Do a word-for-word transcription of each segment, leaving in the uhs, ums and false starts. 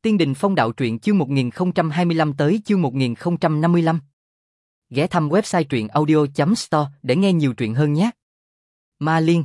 Tiên Đình Phong Đạo truyện chương một nghìn không trăm hai mươi lăm tới chương một nghìn không trăm năm mươi lăm. Ghé thăm website truyện audio chấm store để nghe nhiều truyện hơn nhé. Ma Liên.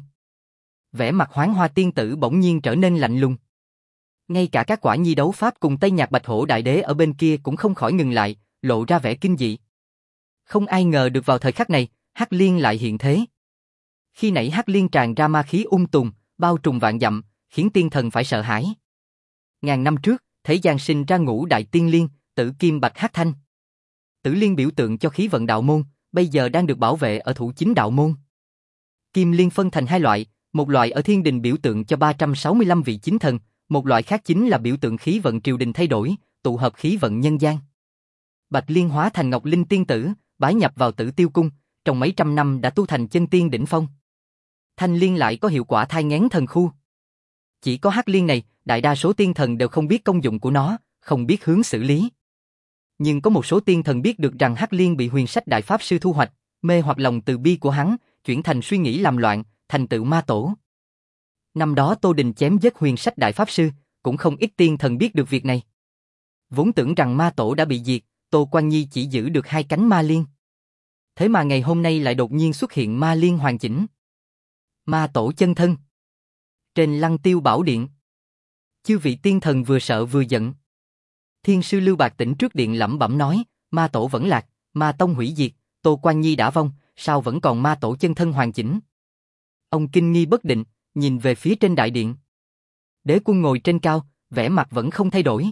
Vẻ mặt Hoán Hoa tiên tử bỗng nhiên trở nên lạnh lùng. Ngay cả các quả nhi đấu pháp cùng Tây Nhạc Bạch Hổ Đại Đế ở bên kia cũng không khỏi ngừng lại, lộ ra vẻ kinh dị. Không ai ngờ được vào thời khắc này, Hắc Liên lại hiện thế. Khi nãy Hắc Liên tràn ra ma khí um tùm, bao trùm vạn dặm, khiến tiên thần phải sợ hãi. Ngàn năm trước, thế gian sinh ra ngũ đại tiên liên, Tử Kim Bạch Hắc Thanh. Tử Liên biểu tượng cho khí vận đạo môn, bây giờ đang được bảo vệ ở thủ chính đạo môn. Kim Liên phân thành hai loại, một loại ở thiên đình biểu tượng cho ba trăm sáu mươi lăm vị chính thần, một loại khác chính là biểu tượng khí vận triều đình thay đổi, tụ hợp khí vận nhân gian. Bạch Liên hóa thành Ngọc Linh tiên tử, bái nhập vào Tử Tiêu cung, trong mấy trăm năm đã tu thành chân tiên đỉnh phong. Thanh Liên lại có hiệu quả thai nghén thần khu. Chỉ có Hắc Liên này, đại đa số tiên thần đều không biết công dụng của nó, không biết hướng xử lý. Nhưng có một số tiên thần biết được rằng Hắc Liên bị Huyền Sách Đại Pháp Sư thu hoạch, mê hoặc lòng từ bi của hắn, chuyển thành suy nghĩ làm loạn, thành tựu ma tổ. Năm đó Tô Đình chém giết Huyền Sách Đại Pháp Sư, cũng không ít tiên thần biết được việc này. Vốn tưởng rằng ma tổ đã bị diệt, Tô Quan Nhi chỉ giữ được hai cánh ma liên. Thế mà ngày hôm nay lại đột nhiên xuất hiện ma liên hoàn chỉnh. Ma tổ chân thân. Trên Lăng Tiêu Bảo Điện, chư vị tiên thần vừa sợ vừa giận. Thiên sư Lưu Bạc Tỉnh trước điện lẩm bẩm nói, ma tổ vẫn lạc, ma tông hủy diệt, Tô Quan Nhi đã vong, sao vẫn còn ma tổ chân thân hoàn chỉnh? Ông kinh nghi bất định, nhìn về phía trên đại điện. Đế quân ngồi trên cao, vẻ mặt vẫn không thay đổi.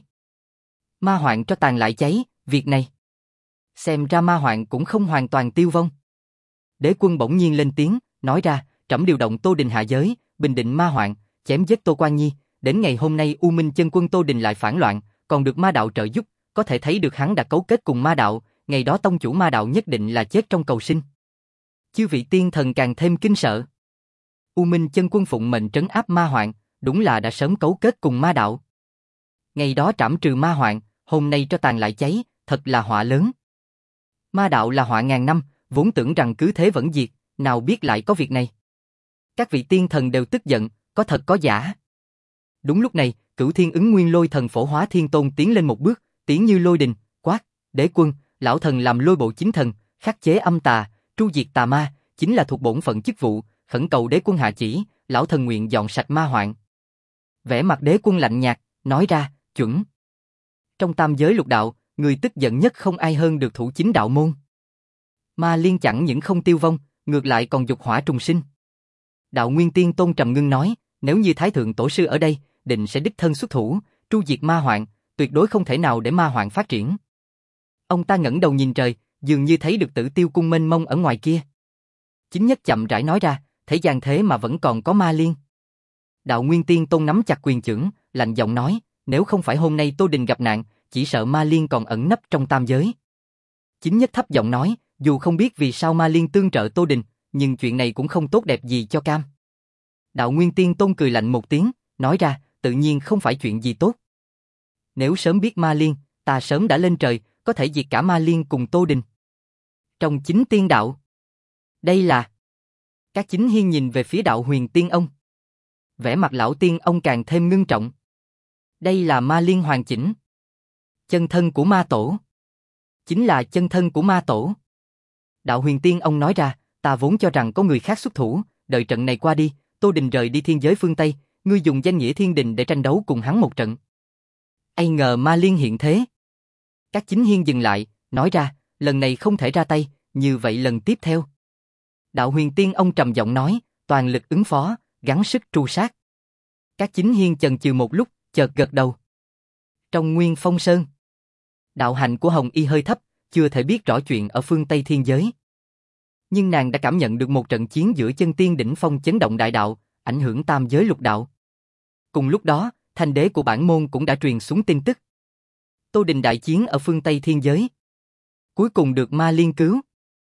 Ma hoạn cho tàn lại cháy, việc này xem ra ma hoạn cũng không hoàn toàn tiêu vong. Đế quân bỗng nhiên lên tiếng, nói ra, trẫm điều động Tô Đình hạ giới, bình định ma hoạn, chém giết Tô Quan Nhi. Đến ngày hôm nay U Minh chân quân Tô Đình lại phản loạn, còn được ma đạo trợ giúp, có thể thấy được hắn đã cấu kết cùng ma đạo, ngày đó tông chủ ma đạo nhất định là chết trong cầu sinh. Chư vị tiên thần càng thêm kinh sợ. U Minh chân quân phụng mệnh trấn áp ma hoạn, đúng là đã sớm cấu kết cùng ma đạo. Ngày đó trảm trừ ma hoạn, hôm nay cho tàn lại cháy, thật là họa lớn. Ma đạo là họa ngàn năm, vốn tưởng rằng cứ thế vẫn diệt, nào biết lại có việc này. Các vị tiên thần đều tức giận, có thật có giả. Đúng lúc này, Cửu Thiên Ứng Nguyên Lôi Thần Phổ Hóa Thiên Tôn tiến lên một bước, tiếng như lôi đình, quát, đế quân, lão thần làm lôi bộ chính thần, khắc chế âm tà, tru diệt tà ma, chính là thuộc bổn phận chức vụ, khẩn cầu đế quân hạ chỉ, lão thần nguyện dọn sạch ma hoạn. Vẻ mặt đế quân lạnh nhạt, nói ra, chuẩn. Trong tam giới lục đạo, người tức giận nhất không ai hơn được thủ chính đạo môn. Ma liên chẳng những không tiêu vong, ngược lại còn dục hỏa trùng sinh. Đạo Nguyên Tiên Tôn trầm ngưng nói, nếu như Thái Thượng Tổ Sư ở đây, định sẽ đích thân xuất thủ, tru diệt ma hoạn, tuyệt đối không thể nào để ma hoạn phát triển. Ông ta ngẩng đầu nhìn trời, dường như thấy được Tử Tiêu cung mênh mông ở ngoài kia. Chính nhất chậm rãi nói ra, thế gian thế mà vẫn còn có ma liên. Đạo Nguyên Tiên Tôn nắm chặt quyền chưởng, lạnh giọng nói, nếu không phải hôm nay Tô Đình gặp nạn, chỉ sợ ma liên còn ẩn nấp trong tam giới. Chính nhất thấp giọng nói, dù không biết vì sao ma liên tương trợ Tô Đình, nhưng chuyện này cũng không tốt đẹp gì cho cam. Đạo Nguyên Tiên Tôn cười lạnh một tiếng, nói ra, tự nhiên không phải chuyện gì tốt. Nếu sớm biết ma liên, ta sớm đã lên trời, có thể diệt cả ma liên cùng Tô Đình. Trong chính tiên đạo, đây là... Các chính hiên nhìn về phía đạo Huyền Tiên Ông. Vẻ mặt lão tiên ông càng thêm ngưng trọng. Đây là ma liên hoàn chỉnh. Chân thân của ma tổ. Chính là chân thân của ma tổ. Đạo Huyền Tiên Ông nói ra, ta vốn cho rằng có người khác xuất thủ, đợi trận này qua đi, Tô Đình rời đi thiên giới phương Tây, ngươi dùng danh nghĩa thiên đình để tranh đấu cùng hắn một trận. Ai ngờ ma liên hiện thế. Các chính hiên dừng lại, nói ra, lần này không thể ra tay, như vậy lần tiếp theo. Đạo Huyền Tiên Ông trầm giọng nói, toàn lực ứng phó, gắng sức tru sát. Các chính hiên chần chừ một lúc, chợt gật đầu. Trong Nguyên Phong Sơn, đạo hạnh của Hồng Y hơi thấp, chưa thể biết rõ chuyện ở phương Tây thiên giới. Nhưng nàng đã cảm nhận được một trận chiến giữa chân tiên đỉnh phong chấn động đại đạo, ảnh hưởng tam giới lục đạo. Cùng lúc đó, thanh đế của bản môn cũng đã truyền xuống tin tức. Tô Đình đại chiến ở phương Tây thiên giới. Cuối cùng được ma liên cứu.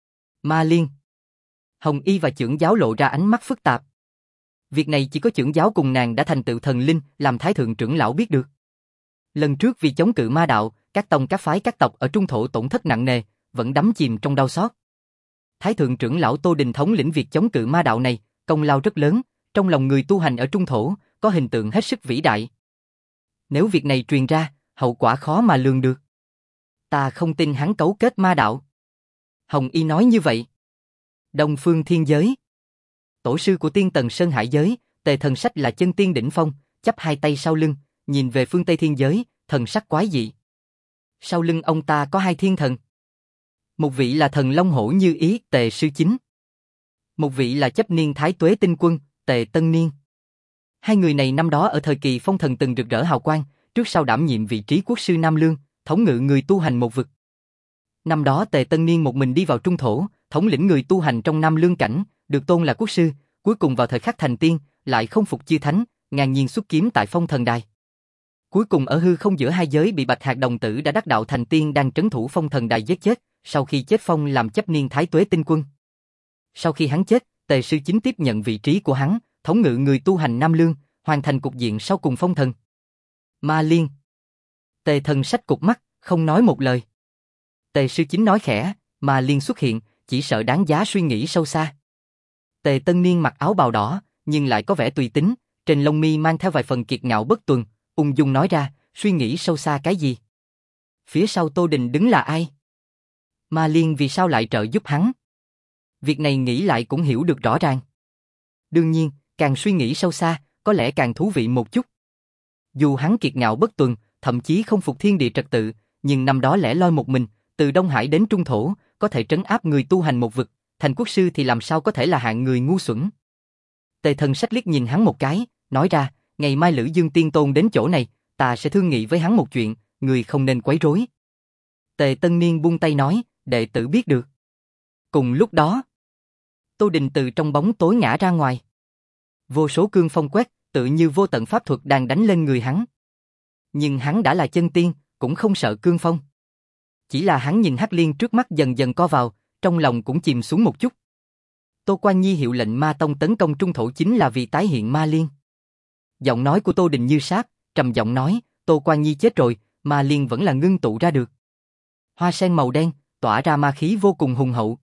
Ma liên. Hồng Y và trưởng giáo lộ ra ánh mắt phức tạp. Việc này chỉ có trưởng giáo cùng nàng đã thành tựu thần linh, làm thái thượng trưởng lão biết được. Lần trước vì chống cự ma đạo, các tông các phái các tộc ở trung thổ tổn thất nặng nề, vẫn đắm chìm trong đau xót. Thái thượng trưởng lão Tô Đình thống lĩnh việc chống cự ma đạo này, công lao rất lớn, trong lòng người tu hành ở trung thổ, có hình tượng hết sức vĩ đại. Nếu việc này truyền ra, hậu quả khó mà lường được. Ta không tin hắn cấu kết ma đạo. Hồng Y nói như vậy. Đông Phương Thiên Giới. Tổ sư của Tiên Tần Sơn Hải Giới, Tề Thần Sách là chân tiên đỉnh phong, chắp hai tay sau lưng, nhìn về phương Tây Thiên Giới, thần sắc quái dị. Sau lưng ông ta có hai thiên thần. Một vị là thần Long Hổ Như Ý, Tề Sư Chính. Một vị là chấp niên Thái Tuế Tinh Quân, Tề Tân Niên. Hai người này năm đó ở thời kỳ phong thần từng rực rỡ hào quang, trước sau đảm nhiệm vị trí quốc sư Nam Lương, thống ngự người tu hành một vực. Năm đó Tề Tân Niên một mình đi vào trung thổ, thống lĩnh người tu hành trong Nam Lương cảnh, được tôn là quốc sư, cuối cùng vào thời khắc thành tiên, lại không phục chư thánh, ngang nhiên xuất kiếm tại phong thần đài. Cuối cùng ở hư không giữa hai giới bị Bạch Hạc đồng tử đã đắc đạo thành tiên đang trấn thủ phong thần đài giết chết, sau khi chết phong làm chấp niên Thái Tuế Tinh Quân. Sau khi hắn chết, Tề Sư Chính tiếp nhận vị trí của hắn, thống ngự người tu hành Nam Lương, hoàn thành cục diện sau cùng phong thần. Ma Liên. Tề Thần Sách cụp mắt, không nói một lời. Tề Sư Chính nói khẽ, Ma Liên xuất hiện, chỉ sợ đáng giá suy nghĩ sâu xa. Tề Tân Niên mặc áo bào đỏ, nhưng lại có vẻ tùy tính, trên lông mi mang theo vài phần kiệt ngạo bất tuần, ung dung nói ra, suy nghĩ sâu xa cái gì? Phía sau Tô Đình đứng là ai? Ma Liên vì sao lại trợ giúp hắn? Việc này nghĩ lại cũng hiểu được rõ ràng. Đương nhiên, càng suy nghĩ sâu xa, có lẽ càng thú vị một chút. Dù hắn kiệt ngạo bất tuần, thậm chí không phục thiên địa trật tự, nhưng năm đó lẻ loi một mình, từ Đông Hải đến Trung Thổ, có thể trấn áp người tu hành một vực, thành quốc sư thì làm sao có thể là hạng người ngu xuẩn. Tề Thần Sách liếc nhìn hắn một cái, nói ra, ngày mai Lữ Dương Tiên Tôn đến chỗ này, ta sẽ thương nghị với hắn một chuyện, người không nên quấy rối. Tề Tân Niên buông tay nói, đệ tử biết được. Cùng lúc đó, Tô Đình từ trong bóng tối ngã ra ngoài. Vô số cương phong quét, tự như vô tận pháp thuật đang đánh lên người hắn. Nhưng hắn đã là chân tiên, cũng không sợ cương phong. Chỉ là hắn nhìn Hắc Liên trước mắt dần dần co vào, trong lòng cũng chìm xuống một chút. Tô Quan Nhi hiệu lệnh Ma Tông tấn công Trung Thổ chính là vì tái hiện Ma Liên. Giọng nói của Tô Đình như sáp, trầm giọng nói, Tô Quan Nhi chết rồi, Ma Liên vẫn là ngưng tụ ra được. Hoa sen màu đen, tỏa ra ma khí vô cùng hùng hậu.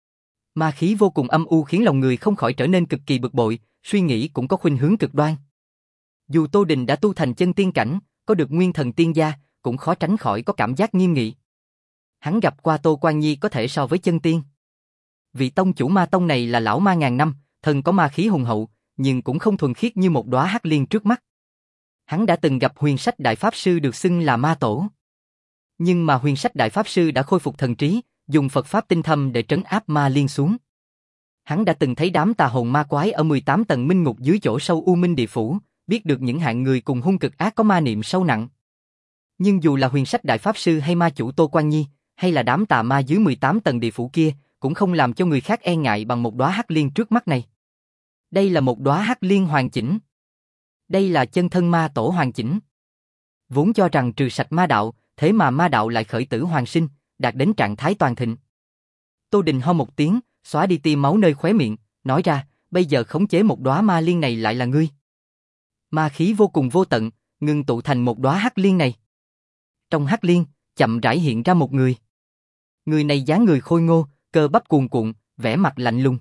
Ma khí vô cùng âm u khiến lòng người không khỏi trở nên cực kỳ bực bội, suy nghĩ cũng có khuynh hướng cực đoan. Dù Tô Đình đã tu thành chân tiên cảnh, có được nguyên thần tiên gia, cũng khó tránh khỏi có cảm giác nghiêm nghị. Hắn gặp qua Tô Quan Nhi có thể so với chân tiên. Vị tông chủ Ma Tông này là lão ma ngàn năm, thần có ma khí hùng hậu, nhưng cũng không thuần khiết như một đóa hắc liên trước mắt. Hắn đã từng gặp Huyền Sách Đại Pháp Sư được xưng là Ma Tổ. Nhưng mà Huyền Sách Đại Pháp Sư đã khôi phục thần trí, dùng Phật Pháp tinh thâm để trấn áp Ma Liên xuống. Hắn đã từng thấy đám tà hồn ma quái ở mười tám tầng minh ngục dưới chỗ sâu U Minh Địa Phủ, biết được những hạng người cùng hung cực ác có ma niệm sâu nặng. Nhưng dù là Huyền Sách Đại Pháp Sư hay ma chủ Tô Quan Nhi, hay là đám tà ma dưới mười tám tầng địa phủ kia, cũng không làm cho người khác e ngại bằng một đóa hắc liên trước mắt này. Đây là một đóa hắc liên hoàn chỉnh. Đây là chân thân ma tổ hoàn chỉnh. Vốn cho rằng trừ sạch ma đạo, thế mà ma đạo lại khởi tử hoàn sinh, đạt đến trạng thái toàn thịnh. Tô Đình ho một tiếng, xóa đi tia máu nơi khóe miệng, nói ra, bây giờ khống chế một đóa ma liên này lại là ngươi. Ma khí vô cùng vô tận, ngưng tụ thành một đóa hắc liên này. Trong hắc liên, chậm rãi hiện ra một người. Người này dáng người khôi ngô, cơ bắp cuồn cuộn, vẻ mặt lạnh lùng.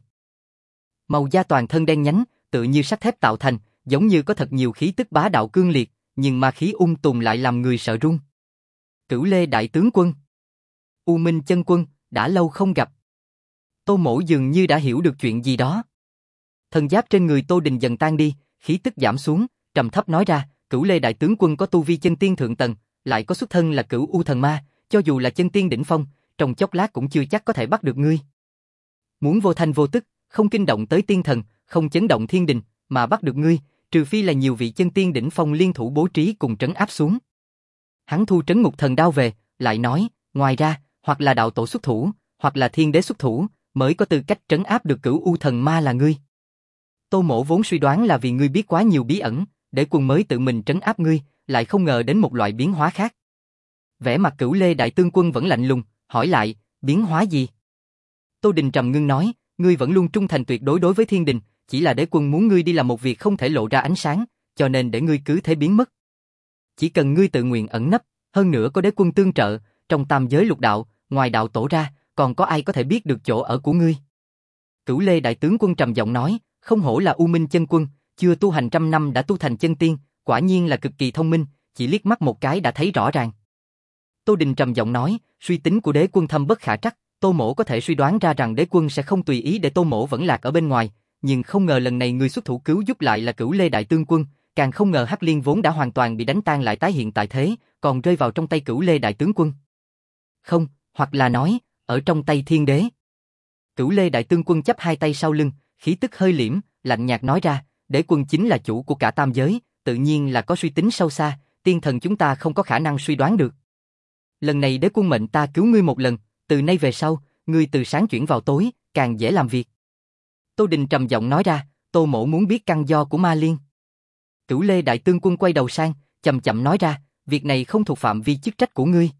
Màu da toàn thân đen nhánh, tự như sắt thép tạo thành, giống như có thật nhiều khí tức bá đạo cương liệt, nhưng ma khí ung tùm lại làm người sợ run. Cửu Lê Đại Tướng Quân, U Minh Chân Quân, đã lâu không gặp. Tô Mỗ dường như đã hiểu được chuyện gì đó. Thần giáp trên người Tô Đình dần tan đi, khí tức giảm xuống, trầm thấp nói ra, Cửu Lê Đại Tướng Quân có tu vi chân tiên thượng tầng, lại có xuất thân là Cửu U Thần Ma, cho dù là chân tiên đỉnh phong, trong chốc lát cũng chưa chắc có thể bắt được ngươi. Muốn vô thanh vô tức, không kinh động tới tiên thần, không chấn động thiên đình, mà bắt được ngươi, trừ phi là nhiều vị chân tiên đỉnh phong liên thủ bố trí cùng trấn áp xuống. Hắn thu trấn ngục thần đao về, lại nói, ngoài ra, hoặc là đạo tổ xuất thủ, hoặc là thiên đế xuất thủ, mới có tư cách trấn áp được Cửu U Thần Ma là ngươi. Tô Mỗ vốn suy đoán là vì ngươi biết quá nhiều bí ẩn, để quân mới tự mình trấn áp ngươi, lại không ngờ đến một loại biến hóa khác. Vẻ mặt Cửu Lê Đại Tướng Quân vẫn lạnh lùng, hỏi lại, biến hóa gì? Tô Đình trầm ngưng nói, ngươi vẫn luôn trung thành tuyệt đối đối với thiên đình, chỉ là đế quân muốn ngươi đi làm một việc không thể lộ ra ánh sáng, cho nên để ngươi cứ thế biến mất. Chỉ cần ngươi tự nguyện ẩn nấp, hơn nữa có đế quân tương trợ, trong tam giới lục đạo, ngoài đạo tổ ra, còn có ai có thể biết được chỗ ở của ngươi? Cửu Lê Đại Tướng Quân trầm giọng nói, không hổ là U Minh Chân Quân, chưa tu hành trăm năm đã tu thành chân tiên, quả nhiên là cực kỳ thông minh, chỉ liếc mắt một cái đã thấy rõ ràng. Tô Đình trầm giọng nói, suy tính của đế quân thâm bất khả trắc, Tô Mỗ có thể suy đoán ra rằng đế quân sẽ không tùy ý để Tô Mỗ vẫn lạc ở bên ngoài, nhưng không ngờ lần này người xuất thủ cứu giúp lại là Cửu Lê Đại Tướng Quân, càng không ngờ Hắc Liên vốn đã hoàn toàn bị đánh tan lại tái hiện tại thế, còn rơi vào trong tay Cửu Lê Đại Tướng Quân. Không, hoặc là nói, ở trong tay Thiên Đế. Cửu Lê Đại Tướng Quân chắp hai tay sau lưng, khí tức hơi liễm, lạnh nhạt nói ra, đế quân chính là chủ của cả tam giới, tự nhiên là có suy tính sâu xa, tiên thần chúng ta không có khả năng suy đoán được. Lần này đế quân mệnh ta cứu ngươi một lần, từ nay về sau, ngươi từ sáng chuyển vào tối, càng dễ làm việc. Tô Đình trầm giọng nói ra, Tô Mỗ muốn biết căn do của Ma Liên. Cửu Lê Đại Tướng Quân quay đầu sang, chậm chậm nói ra, việc này không thuộc phạm vi chức trách của ngươi.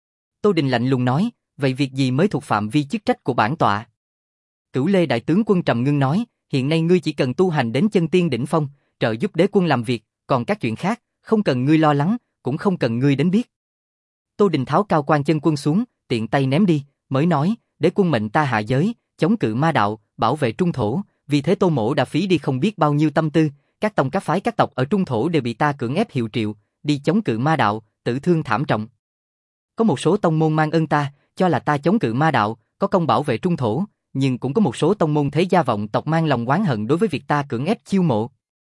Tô Đình lạnh lùng nói, vậy việc gì mới thuộc phạm vi chức trách của bản tọa? Cửu Lê Đại Tướng Quân trầm ngưng nói, hiện nay ngươi chỉ cần tu hành đến chân tiên đỉnh phong, trợ giúp đế quân làm việc, còn các chuyện khác, không cần ngươi lo lắng, cũng không cần ngươi đến biết. Tô Đình tháo cao quan chân quân xuống, tiện tay ném đi, mới nói, đế quân mệnh ta hạ giới, chống cự ma đạo, bảo vệ trung thổ, vì thế Tô Mỗ đã phí đi không biết bao nhiêu tâm tư, các tông các phái các tộc ở trung thổ đều bị ta cưỡng ép hiệu triệu, đi chống cự ma đạo, tử thương thảm trọng. Có một số tông môn mang ơn ta, cho là ta chống cự ma đạo, có công bảo vệ trung thổ, nhưng cũng có một số tông môn thế gia vọng tộc mang lòng oán hận đối với việc ta cưỡng ép chiêu mộ.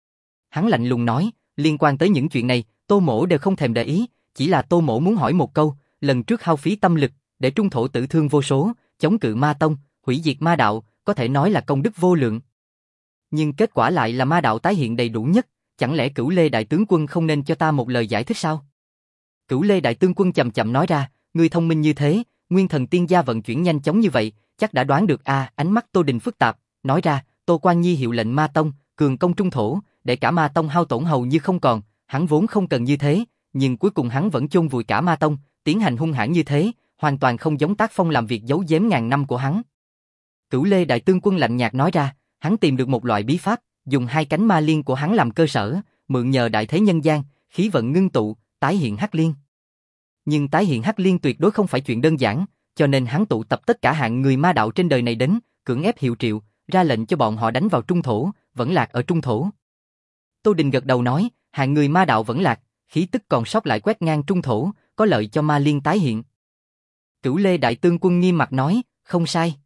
Hắn lạnh lùng nói, liên quan tới những chuyện này, Tô Mỗ đều không thèm để ý, chỉ là Tô Mỗ muốn hỏi một câu, lần trước hao phí tâm lực, để trung thổ tử thương vô số, chống cự ma tông, hủy diệt ma đạo, có thể nói là công đức vô lượng. Nhưng kết quả lại là ma đạo tái hiện đầy đủ nhất, chẳng lẽ Cửu Lê Đại Tướng Quân không nên cho ta một lời giải thích sao? Cửu Lê Đại Tướng Quân chậm chậm nói ra, ngươi thông minh như thế, nguyên thần tiên gia vận chuyển nhanh chóng như vậy, chắc đã đoán được a. À, ánh mắt Tô Đình phức tạp, nói ra, Tô Quan Nhi hiệu lệnh ma tông, cường công trung thổ, để cả ma tông hao tổn hầu như không còn, hắn vốn không cần như thế, nhưng cuối cùng hắn vẫn chôn vùi cả ma tông, tiến hành hung hãn như thế, hoàn toàn không giống tác phong làm việc giấu giếm ngàn năm của hắn. Cửu Lê Đại Tướng Quân lạnh nhạt nói ra, hắn tìm được một loại bí pháp, dùng hai cánh ma liên của hắn làm cơ sở, mượn nhờ đại thế nhân gian, khí vận ngưng tụ, tái hiện Hắc Liên. Nhưng tái hiện Hắc Liên tuyệt đối không phải chuyện đơn giản, cho nên hắn tụ tập tất cả hạng người ma đạo trên đời này đến, cưỡng ép hiệu triệu, ra lệnh cho bọn họ đánh vào trung thổ, vẫn lạc ở trung thổ. Tô Đình gật đầu nói, hạng người ma đạo vẫn lạc, khí tức còn sót lại quét ngang trung thổ, có lợi cho ma liên tái hiện. Cửu Lê Đại Tướng Quân nghiêm mặt nói, không sai.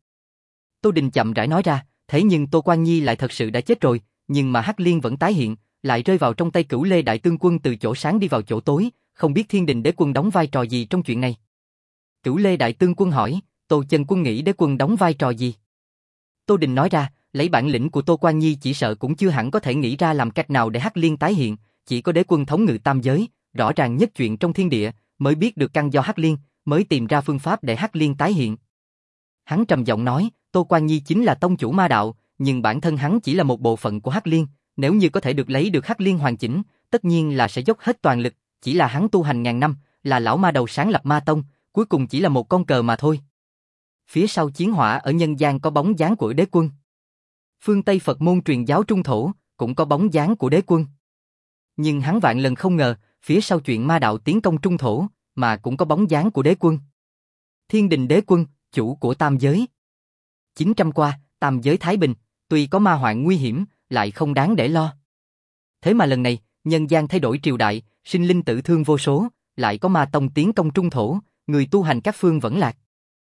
Tô Đình chậm rãi nói ra, thế nhưng Tô Quan Nhi lại thật sự đã chết rồi, nhưng mà Hắc Liên vẫn tái hiện, lại rơi vào trong tay Cửu Lê Đại Tướng Quân từ chỗ sáng đi vào chỗ tối, không biết Thiên Đình Đế Quân đóng vai trò gì trong chuyện này. Cửu Lê Đại Tướng Quân hỏi, Tô Chân Quân nghĩ Đế Quân đóng vai trò gì? Tô Đình nói ra, lấy bản lĩnh của Tô Quan Nhi chỉ sợ cũng chưa hẳn có thể nghĩ ra làm cách nào để Hắc Liên tái hiện, chỉ có Đế Quân thống ngự tam giới, rõ ràng nhất chuyện trong thiên địa, mới biết được căn do Hắc Liên, mới tìm ra phương pháp để Hắc Liên tái hiện. Hắn trầm giọng nói, Tô Quan Nhi chính là tông chủ ma đạo, nhưng bản thân hắn chỉ là một bộ phận của Hắc Liên, nếu như có thể được lấy được Hắc Liên hoàn chỉnh, tất nhiên là sẽ dốc hết toàn lực, chỉ là hắn tu hành ngàn năm, là lão ma đầu sáng lập ma tông, cuối cùng chỉ là một con cờ mà thôi. Phía sau chiến hỏa ở nhân gian có bóng dáng của Đế Quân. Phương Tây Phật môn truyền giáo trung thổ, cũng có bóng dáng của Đế Quân. Nhưng hắn vạn lần không ngờ, phía sau chuyện ma đạo tiến công trung thổ, mà cũng có bóng dáng của Đế Quân. Thiên Đình Đế Quân, chủ của tam giới. chín trăm qua, tam giới thái bình, tuy có ma hoạn nguy hiểm, lại không đáng để lo. Thế mà lần này, nhân gian thay đổi triều đại, sinh linh tử thương vô số, lại có ma tông tiến công trung thổ, người tu hành các phương vẫn lạc.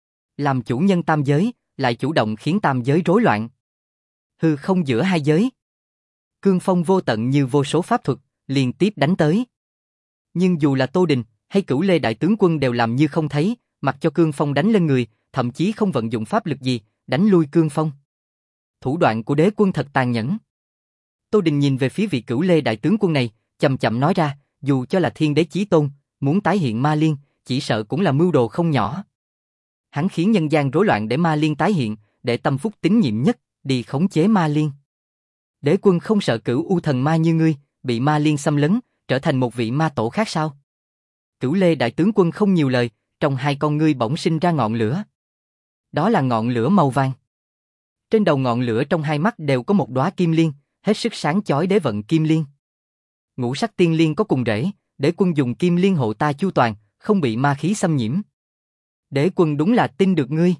Làm chủ nhân tam giới, lại chủ động khiến tam giới rối loạn. Hư không giữa hai giới. Cương phong vô tận như vô số pháp thuật, liên tiếp đánh tới. Nhưng dù là Tô Đình hay Cửu Lê Đại Tướng Quân đều làm như không thấy, mặc cho cương phong đánh lên người, thậm chí không vận dụng pháp lực gì, đánh lui cương phong. Thủ đoạn của Đế Quân thật tàn nhẫn. Tô Đình nhìn về phía vị Cửu Lê Đại Tướng Quân này, chậm chậm nói ra, dù cho là Thiên Đế chí tôn, muốn tái hiện ma liên, chỉ sợ cũng là mưu đồ không nhỏ. Hắn khiến nhân gian rối loạn để ma liên tái hiện, để tâm phúc tín nhiệm nhất đi khống chế ma liên. Đế Quân không sợ Cửu U thần ma như ngươi, bị ma liên xâm lấn, trở thành một vị ma tổ khác sao? Cửu Lê Đại Tướng Quân không nhiều lời, trong hai con ngươi bỗng sinh ra ngọn lửa. Đó là ngọn lửa màu vàng. Trên đầu ngọn lửa trong hai mắt đều có một đóa kim liên, hết sức sáng chói đế vận kim liên. Ngũ sắc tiên liên có cùng rễ, Đế Quân dùng kim liên hộ ta chu toàn, không bị ma khí xâm nhiễm. Đế Quân đúng là tin được ngươi.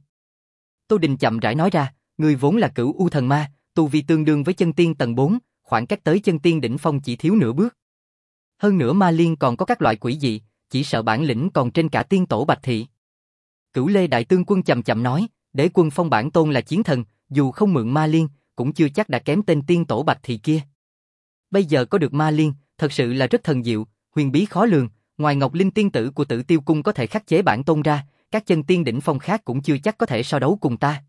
Tô Đình chậm rãi nói ra, ngươi vốn là Cửu U thần ma, tu vi tương đương với chân tiên tầng bốn, khoảng cách tới chân tiên đỉnh phong chỉ thiếu nửa bước. Hơn nữa ma liên còn có các loại quỷ dị, chỉ sợ bản lĩnh còn trên cả tiên tổ Bạch Thị. Cửu Lê Đại Tướng Quân chậm chậm nói, Đế Quân phong bản tôn là chiến thần, dù không mượn ma liên, cũng chưa chắc đã kém tên tiên tổ Bạch Thị kia. Bây giờ có được ma liên, thật sự là rất thần diệu, huyền bí khó lường, ngoài Ngọc Linh tiên tử của Tử Tiêu Cung có thể khắc chế bản tôn ra, các chân tiên đỉnh phong khác cũng chưa chắc có thể so đấu cùng ta.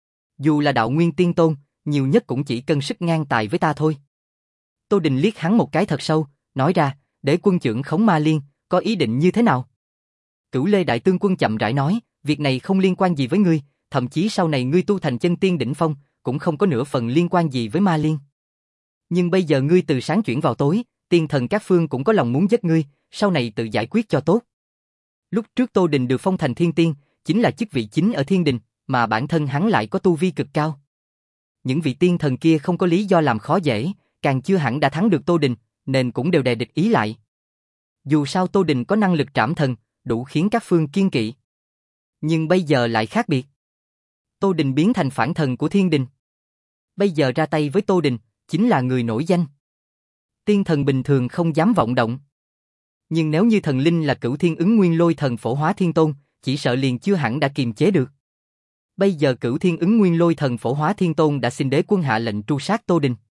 Dù là đạo nguyên tiên tôn, nhiều nhất cũng chỉ cân sức ngang tài với ta thôi. Tô Đình liếc hắn một cái thật sâu, nói ra, Đế Quân trưởng khống ma liên, có ý định như thế nào? Cửu Lê Đại Tướng Quân chậm rãi nói, việc này không liên quan gì với ngươi, thậm chí sau này ngươi tu thành chân tiên đỉnh phong, cũng không có nửa phần liên quan gì với ma liên. Nhưng bây giờ ngươi từ sáng chuyển vào tối, tiên thần các phương cũng có lòng muốn giết ngươi, sau này tự giải quyết cho tốt. Lúc trước Tô Đình được phong thành thiên tiên, chính là chức vị chính ở thiên đình, mà bản thân hắn lại có tu vi cực cao. Những vị tiên thần kia không có lý do làm khó dễ, càng chưa hẳn đã thắng được Tô Đình, nên cũng đều đè địch ý lại. Dù sao Tô Đình có năng lực trảm thần, đủ khiến các phương kiên kỵ. Nhưng bây giờ lại khác biệt. Tô Đình biến thành phản thần của thiên đình. Bây giờ ra tay với Tô Đình, chính là người nổi danh. Tiên thần bình thường không dám vọng động. Nhưng nếu như thần linh là Cửu Thiên Ứng Nguyên Lôi Thần Phổ Hóa Thiên Tôn, chỉ sợ liền chưa hẳn đã kiềm chế được. Bây giờ Cửu Thiên Ứng Nguyên Lôi Thần Phổ Hóa Thiên Tôn đã xin Đế Quân hạ lệnh tru sát Tô Đình.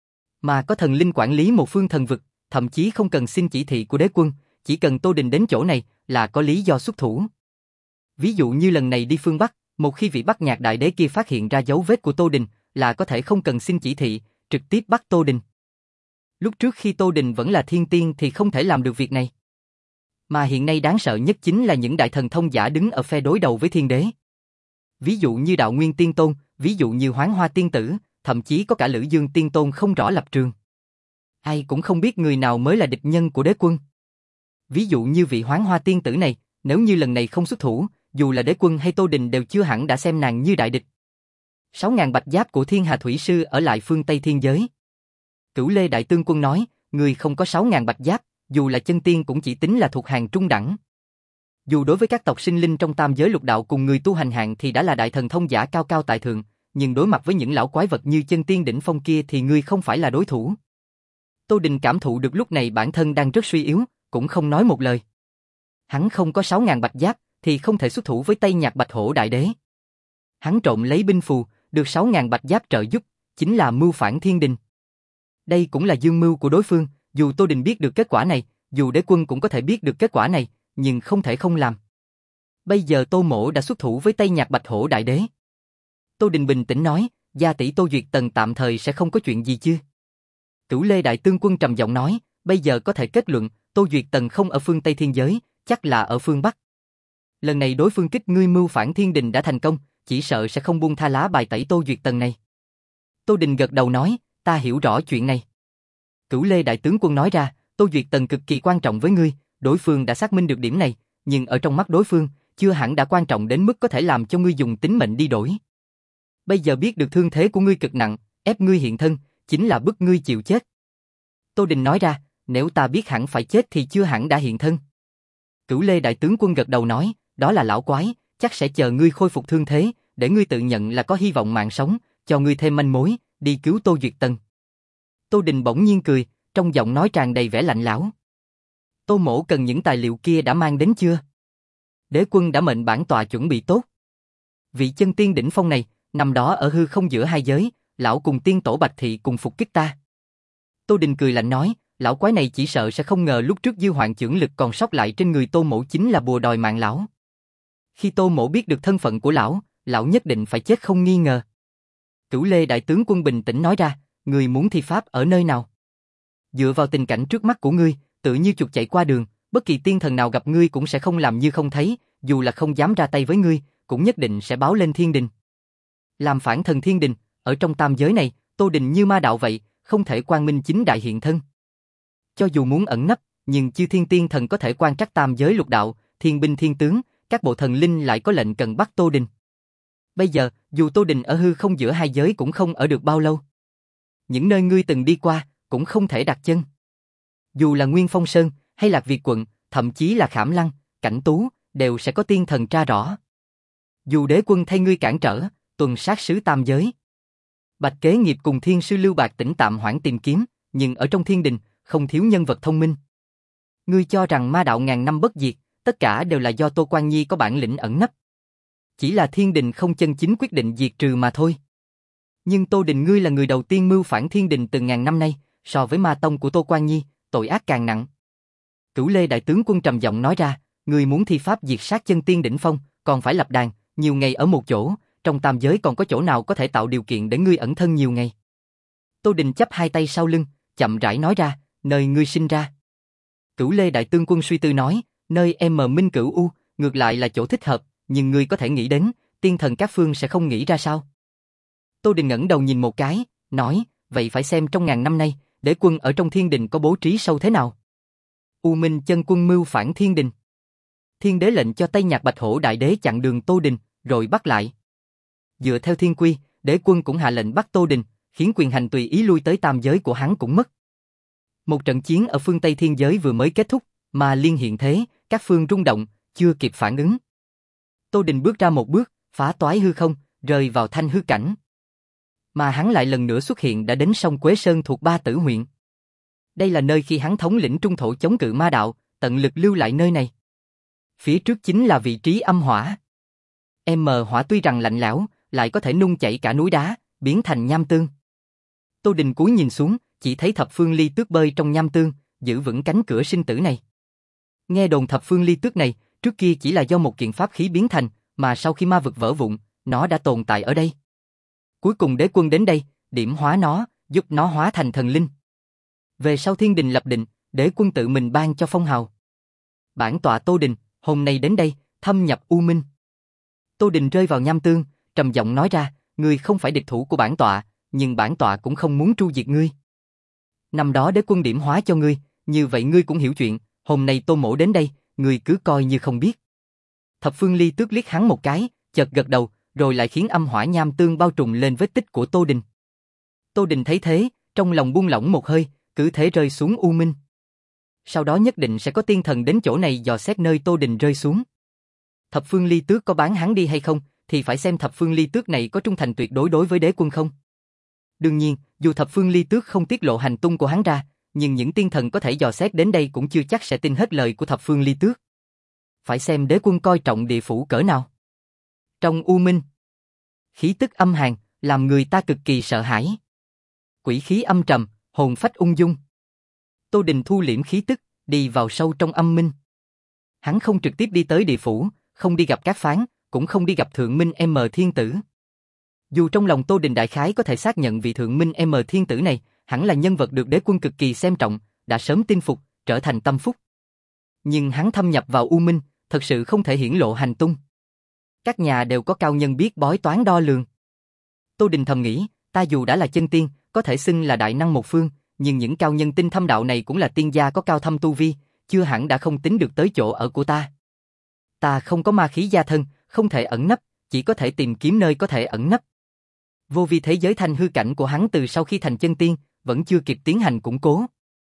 Mà có thần linh quản lý một phương thần vực, thậm chí không cần xin chỉ thị của Đế Quân, chỉ cần Tô Đình đến chỗ này là có lý do xuất thủ. Ví dụ như lần này đi phương Bắc, một khi vị Bắc Nhạc Đại Đế kia phát hiện ra dấu vết của Tô Đình, là có thể không cần xin chỉ thị, trực tiếp bắt Tô Đình. Lúc trước khi Tô Đình vẫn là thiên tiên thì không thể làm được việc này. Mà hiện nay đáng sợ nhất chính là những đại thần thông giả đứng ở phe đối đầu với thiên đế. Ví dụ như Đạo Nguyên Tiên Tôn, ví dụ như Hoán Hoa Tiên Tử, thậm chí có cả Lữ Dương Tiên Tôn không rõ lập trường. Ai cũng không biết người nào mới là địch nhân của Đế Quân. Ví dụ như vị Hoán Hoa Tiên Tử này, nếu như lần này không xuất thủ, dù là Đế Quân hay Tô Đình đều chưa hẳn đã xem nàng như đại địch. Sáu ngàn bạch giáp của Thiên Hà Thủy Sư ở lại phương Tây Thiên Giới. Cửu Lê Đại Tướng Quân nói, người không có sáu ngàn bạch giáp, dù là chân tiên cũng chỉ tính là thuộc hàng trung đẳng. Dù đối với các tộc sinh linh trong tam giới lục đạo cùng người tu hành hạng thì đã là đại thần thông giả cao cao tại thượng, nhưng đối mặt với những lão quái vật như chân tiên đỉnh phong kia thì ngươi không phải là đối thủ. Tô Đình cảm thụ được lúc này bản thân đang rất suy yếu, cũng không nói một lời. Hắn không có sáu ngàn bạch giáp thì không thể xuất thủ với Tây Nhạc Bạch Hổ Đại Đế. Hắn trộm lấy binh phù, được sáu ngàn bạch giáp trợ giúp, chính là mưu phản thiên đình. Đây cũng là dương mưu của đối phương, dù Tô Đình biết được kết quả này, dù Đế Quân cũng có thể biết được kết quả này, nhưng không thể không làm. Bây giờ Tô Mỗ đã xuất thủ với Tây Nhạc Bạch Hổ Đại Đế. Tô Đình bình tĩnh nói, gia tỷ Tô Duyệt Tần tạm thời sẽ không có chuyện gì chứ. Cửu Lê Đại Tướng Quân trầm giọng nói, bây giờ có thể kết luận, Tô Duyệt Tần không ở phương Tây Thiên Giới, chắc là ở phương Bắc. Lần này đối phương kích ngươi mưu phản thiên đình đã thành công, chỉ sợ sẽ không buông tha lá bài tẩy Tô Duyệt Tần này. Tô Đình gật đầu nói, ta hiểu rõ chuyện này. Cửu Lê Đại Tướng Quân nói ra, Tô Duyệt Tần cực kỳ quan trọng với ngươi, đối phương đã xác minh được điểm này, nhưng ở trong mắt đối phương, chưa hẳn đã quan trọng đến mức có thể làm cho ngươi dùng tính mệnh đi đổi. Bây giờ biết được thương thế của ngươi cực nặng, ép ngươi hiện thân, chính là bức ngươi chịu chết. Tô Đình nói ra, nếu ta biết hẳn phải chết thì chưa hẳn đã hiện thân. Cửu Lê Đại Tướng Quân gật đầu nói, đó là lão quái, chắc sẽ chờ ngươi khôi phục thương thế, để ngươi tự nhận là có hy vọng mạng sống, cho ngươi thêm manh mối, đi cứu Tô Duyệt Tần. Tô Đình bỗng nhiên cười, trong giọng nói tràn đầy vẻ lạnh lẽo. Tô Mỗ cần những tài liệu kia đã mang đến chưa? Đế Quân đã mệnh bản tọa chuẩn bị tốt. Vị chân tiên đỉnh phong này, nằm đó ở hư không giữa hai giới, lão cùng tiên tổ Bạch Thị cùng phục kích ta. Tô Đình cười lạnh nói, lão quái này chỉ sợ sẽ không ngờ lúc trước dư hoạn chưởng lực còn sót lại trên người Tô Mỗ chính là bùa đòi mạng lão. Khi Tô Mỗ biết được thân phận của lão, lão nhất định phải chết không nghi ngờ. Cửu Lê Đại Tướng Quân bình tĩnh nói ra, người muốn thi pháp ở nơi nào? Dựa vào tình cảnh trước mắt của ngươi, tự như chuột chạy qua đường, bất kỳ tiên thần nào gặp ngươi cũng sẽ không làm như không thấy, dù là không dám ra tay với ngươi, cũng nhất định sẽ báo lên thiên đình. Làm phản thần thiên đình, ở trong tam giới này, Tô Đình như ma đạo vậy, không thể quang minh chính đại hiện thân. Cho dù muốn ẩn nấp, nhưng chư thiên tiên thần có thể quan trắc tam giới lục đạo, thiên binh thiên tướng, các bộ thần linh lại có lệnh cần bắt Tô Đình. Bây giờ, dù Tô Đình ở hư không giữa hai giới cũng không ở được bao lâu. Những nơi ngươi từng đi qua, cũng không thể đặt chân. Dù là Nguyên Phong Sơn, hay Lạc Việt quận, thậm chí là Khảm Lăng, Cảnh Tú, đều sẽ có tiên thần tra rõ. Dù Đế Quân thay ngươi cản trở, tuần sát sứ tam giới. Bạch Kế Nghiệp cùng Thiên Sư Lưu Bạc Tỉnh tạm hoãn tìm kiếm, nhưng ở trong thiên đình, không thiếu nhân vật thông minh. Ngươi cho rằng ma đạo ngàn năm bất diệt, tất cả đều là do Tô Quan Nhi có bản lĩnh ẩn nấp. Chỉ là thiên đình không chân chính quyết định diệt trừ mà thôi. Nhưng Tô Đình ngươi là người đầu tiên mưu phản thiên đình từ ngàn năm nay, so với ma tông của Tô Quan Nhi, tội ác càng nặng. Cửu Lê đại tướng quân trầm giọng nói ra, ngươi muốn thi pháp diệt sát chân tiên đỉnh phong, còn phải lập đàn, nhiều ngày ở một chỗ, trong tam giới còn có chỗ nào có thể tạo điều kiện để ngươi ẩn thân nhiều ngày. Tô Đình chắp hai tay sau lưng, chậm rãi nói ra, nơi ngươi sinh ra. Cửu Lê đại tướng quân suy tư nói, nơi em mờ Minh Cửu U, ngược lại là chỗ thích hợp, nhưng ngươi có thể nghĩ đến, tiên thần các phương sẽ không nghĩ ra sao? Tô Đình ngẩng đầu nhìn một cái, nói, vậy phải xem trong ngàn năm nay, đế quân ở trong thiên đình có bố trí sâu thế nào. U Minh chân quân mưu phản thiên đình. Thiên đế lệnh cho Tây Nhạc Bạch Hổ đại đế chặn đường Tô Đình, rồi bắt lại. Dựa theo thiên quy, đế quân cũng hạ lệnh bắt Tô Đình, khiến quyền hành tùy ý lui tới tam giới của hắn cũng mất. Một trận chiến ở phương Tây thiên giới vừa mới kết thúc, mà liên hiện thế, các phương rung động, chưa kịp phản ứng. Tô Đình bước ra một bước, phá toái hư không, rơi vào thanh hư cảnh. Mà hắn lại lần nữa xuất hiện đã đến sông Quế Sơn thuộc Ba Tử huyện. Đây là nơi khi hắn thống lĩnh trung thổ chống cự ma đạo, tận lực lưu lại nơi này. Phía trước chính là vị trí âm hỏa. M hỏa tuy rằng lạnh lẽo, lại có thể nung chảy cả núi đá, biến thành nham tương. Tô Đình cúi nhìn xuống, chỉ thấy thập phương ly tước bơi trong nham tương, giữ vững cánh cửa sinh tử này. Nghe đồn thập phương ly tước này, trước kia chỉ là do một kiện pháp khí biến thành, mà sau khi ma vực vỡ vụn, nó đã tồn tại ở đây. Cuối cùng đế quân đến đây, điểm hóa nó, giúp nó hóa thành thần linh. Về sau thiên đình lập định, đế quân tự mình ban cho phong hào. Bản tọa Tô Đình, hôm nay đến đây, thâm nhập U Minh. Tô Đình rơi vào nham tương, trầm giọng nói ra, ngươi không phải địch thủ của bản tọa, nhưng bản tọa cũng không muốn tru diệt ngươi. Năm đó đế quân điểm hóa cho ngươi, như vậy ngươi cũng hiểu chuyện, hôm nay Tô mỗ đến đây, ngươi cứ coi như không biết. Thập phương ly tước liếc hắn một cái, chợt gật đầu, rồi lại khiến âm hỏa nham tương bao trùm lên vết tích của Tô Đình. Tô Đình thấy thế, trong lòng buông lỏng một hơi, cứ thế rơi xuống U Minh. Sau đó nhất định sẽ có tiên thần đến chỗ này dò xét nơi Tô Đình rơi xuống. Thập phương ly tước có bán hắn đi hay không, thì phải xem thập phương ly tước này có trung thành tuyệt đối đối với đế quân không. Đương nhiên, dù thập phương ly tước không tiết lộ hành tung của hắn ra, nhưng những tiên thần có thể dò xét đến đây cũng chưa chắc sẽ tin hết lời của thập phương ly tước. Phải xem đế quân coi trọng địa phủ cỡ nào. Trong U Minh, khí tức âm hàn, làm người ta cực kỳ sợ hãi. Quỷ khí âm trầm, hồn phách ung dung. Tô Đình thu liễm khí tức, đi vào sâu trong âm minh. Hắn không trực tiếp đi tới địa phủ, không đi gặp Cát Phán, cũng không đi gặp Thượng Minh M Thiên Tử. Dù trong lòng Tô Đình đại khái có thể xác nhận vị Thượng Minh M Thiên Tử này, hẳn là nhân vật được đế quân cực kỳ xem trọng, đã sớm tin phục, trở thành tâm phúc. Nhưng hắn thâm nhập vào U Minh, thật sự không thể hiển lộ hành tung. Các nhà đều có cao nhân biết bói toán đo lường. Tô Đình thầm nghĩ, ta dù đã là chân tiên, có thể xưng là đại năng một phương, nhưng những cao nhân tinh thâm đạo này cũng là tiên gia có cao thâm tu vi, chưa hẳn đã không tính được tới chỗ ở của ta. Ta không có ma khí gia thân, không thể ẩn nấp, chỉ có thể tìm kiếm nơi có thể ẩn nấp. Vô vi thế giới thanh hư cảnh của hắn từ sau khi thành chân tiên, vẫn chưa kịp tiến hành củng cố.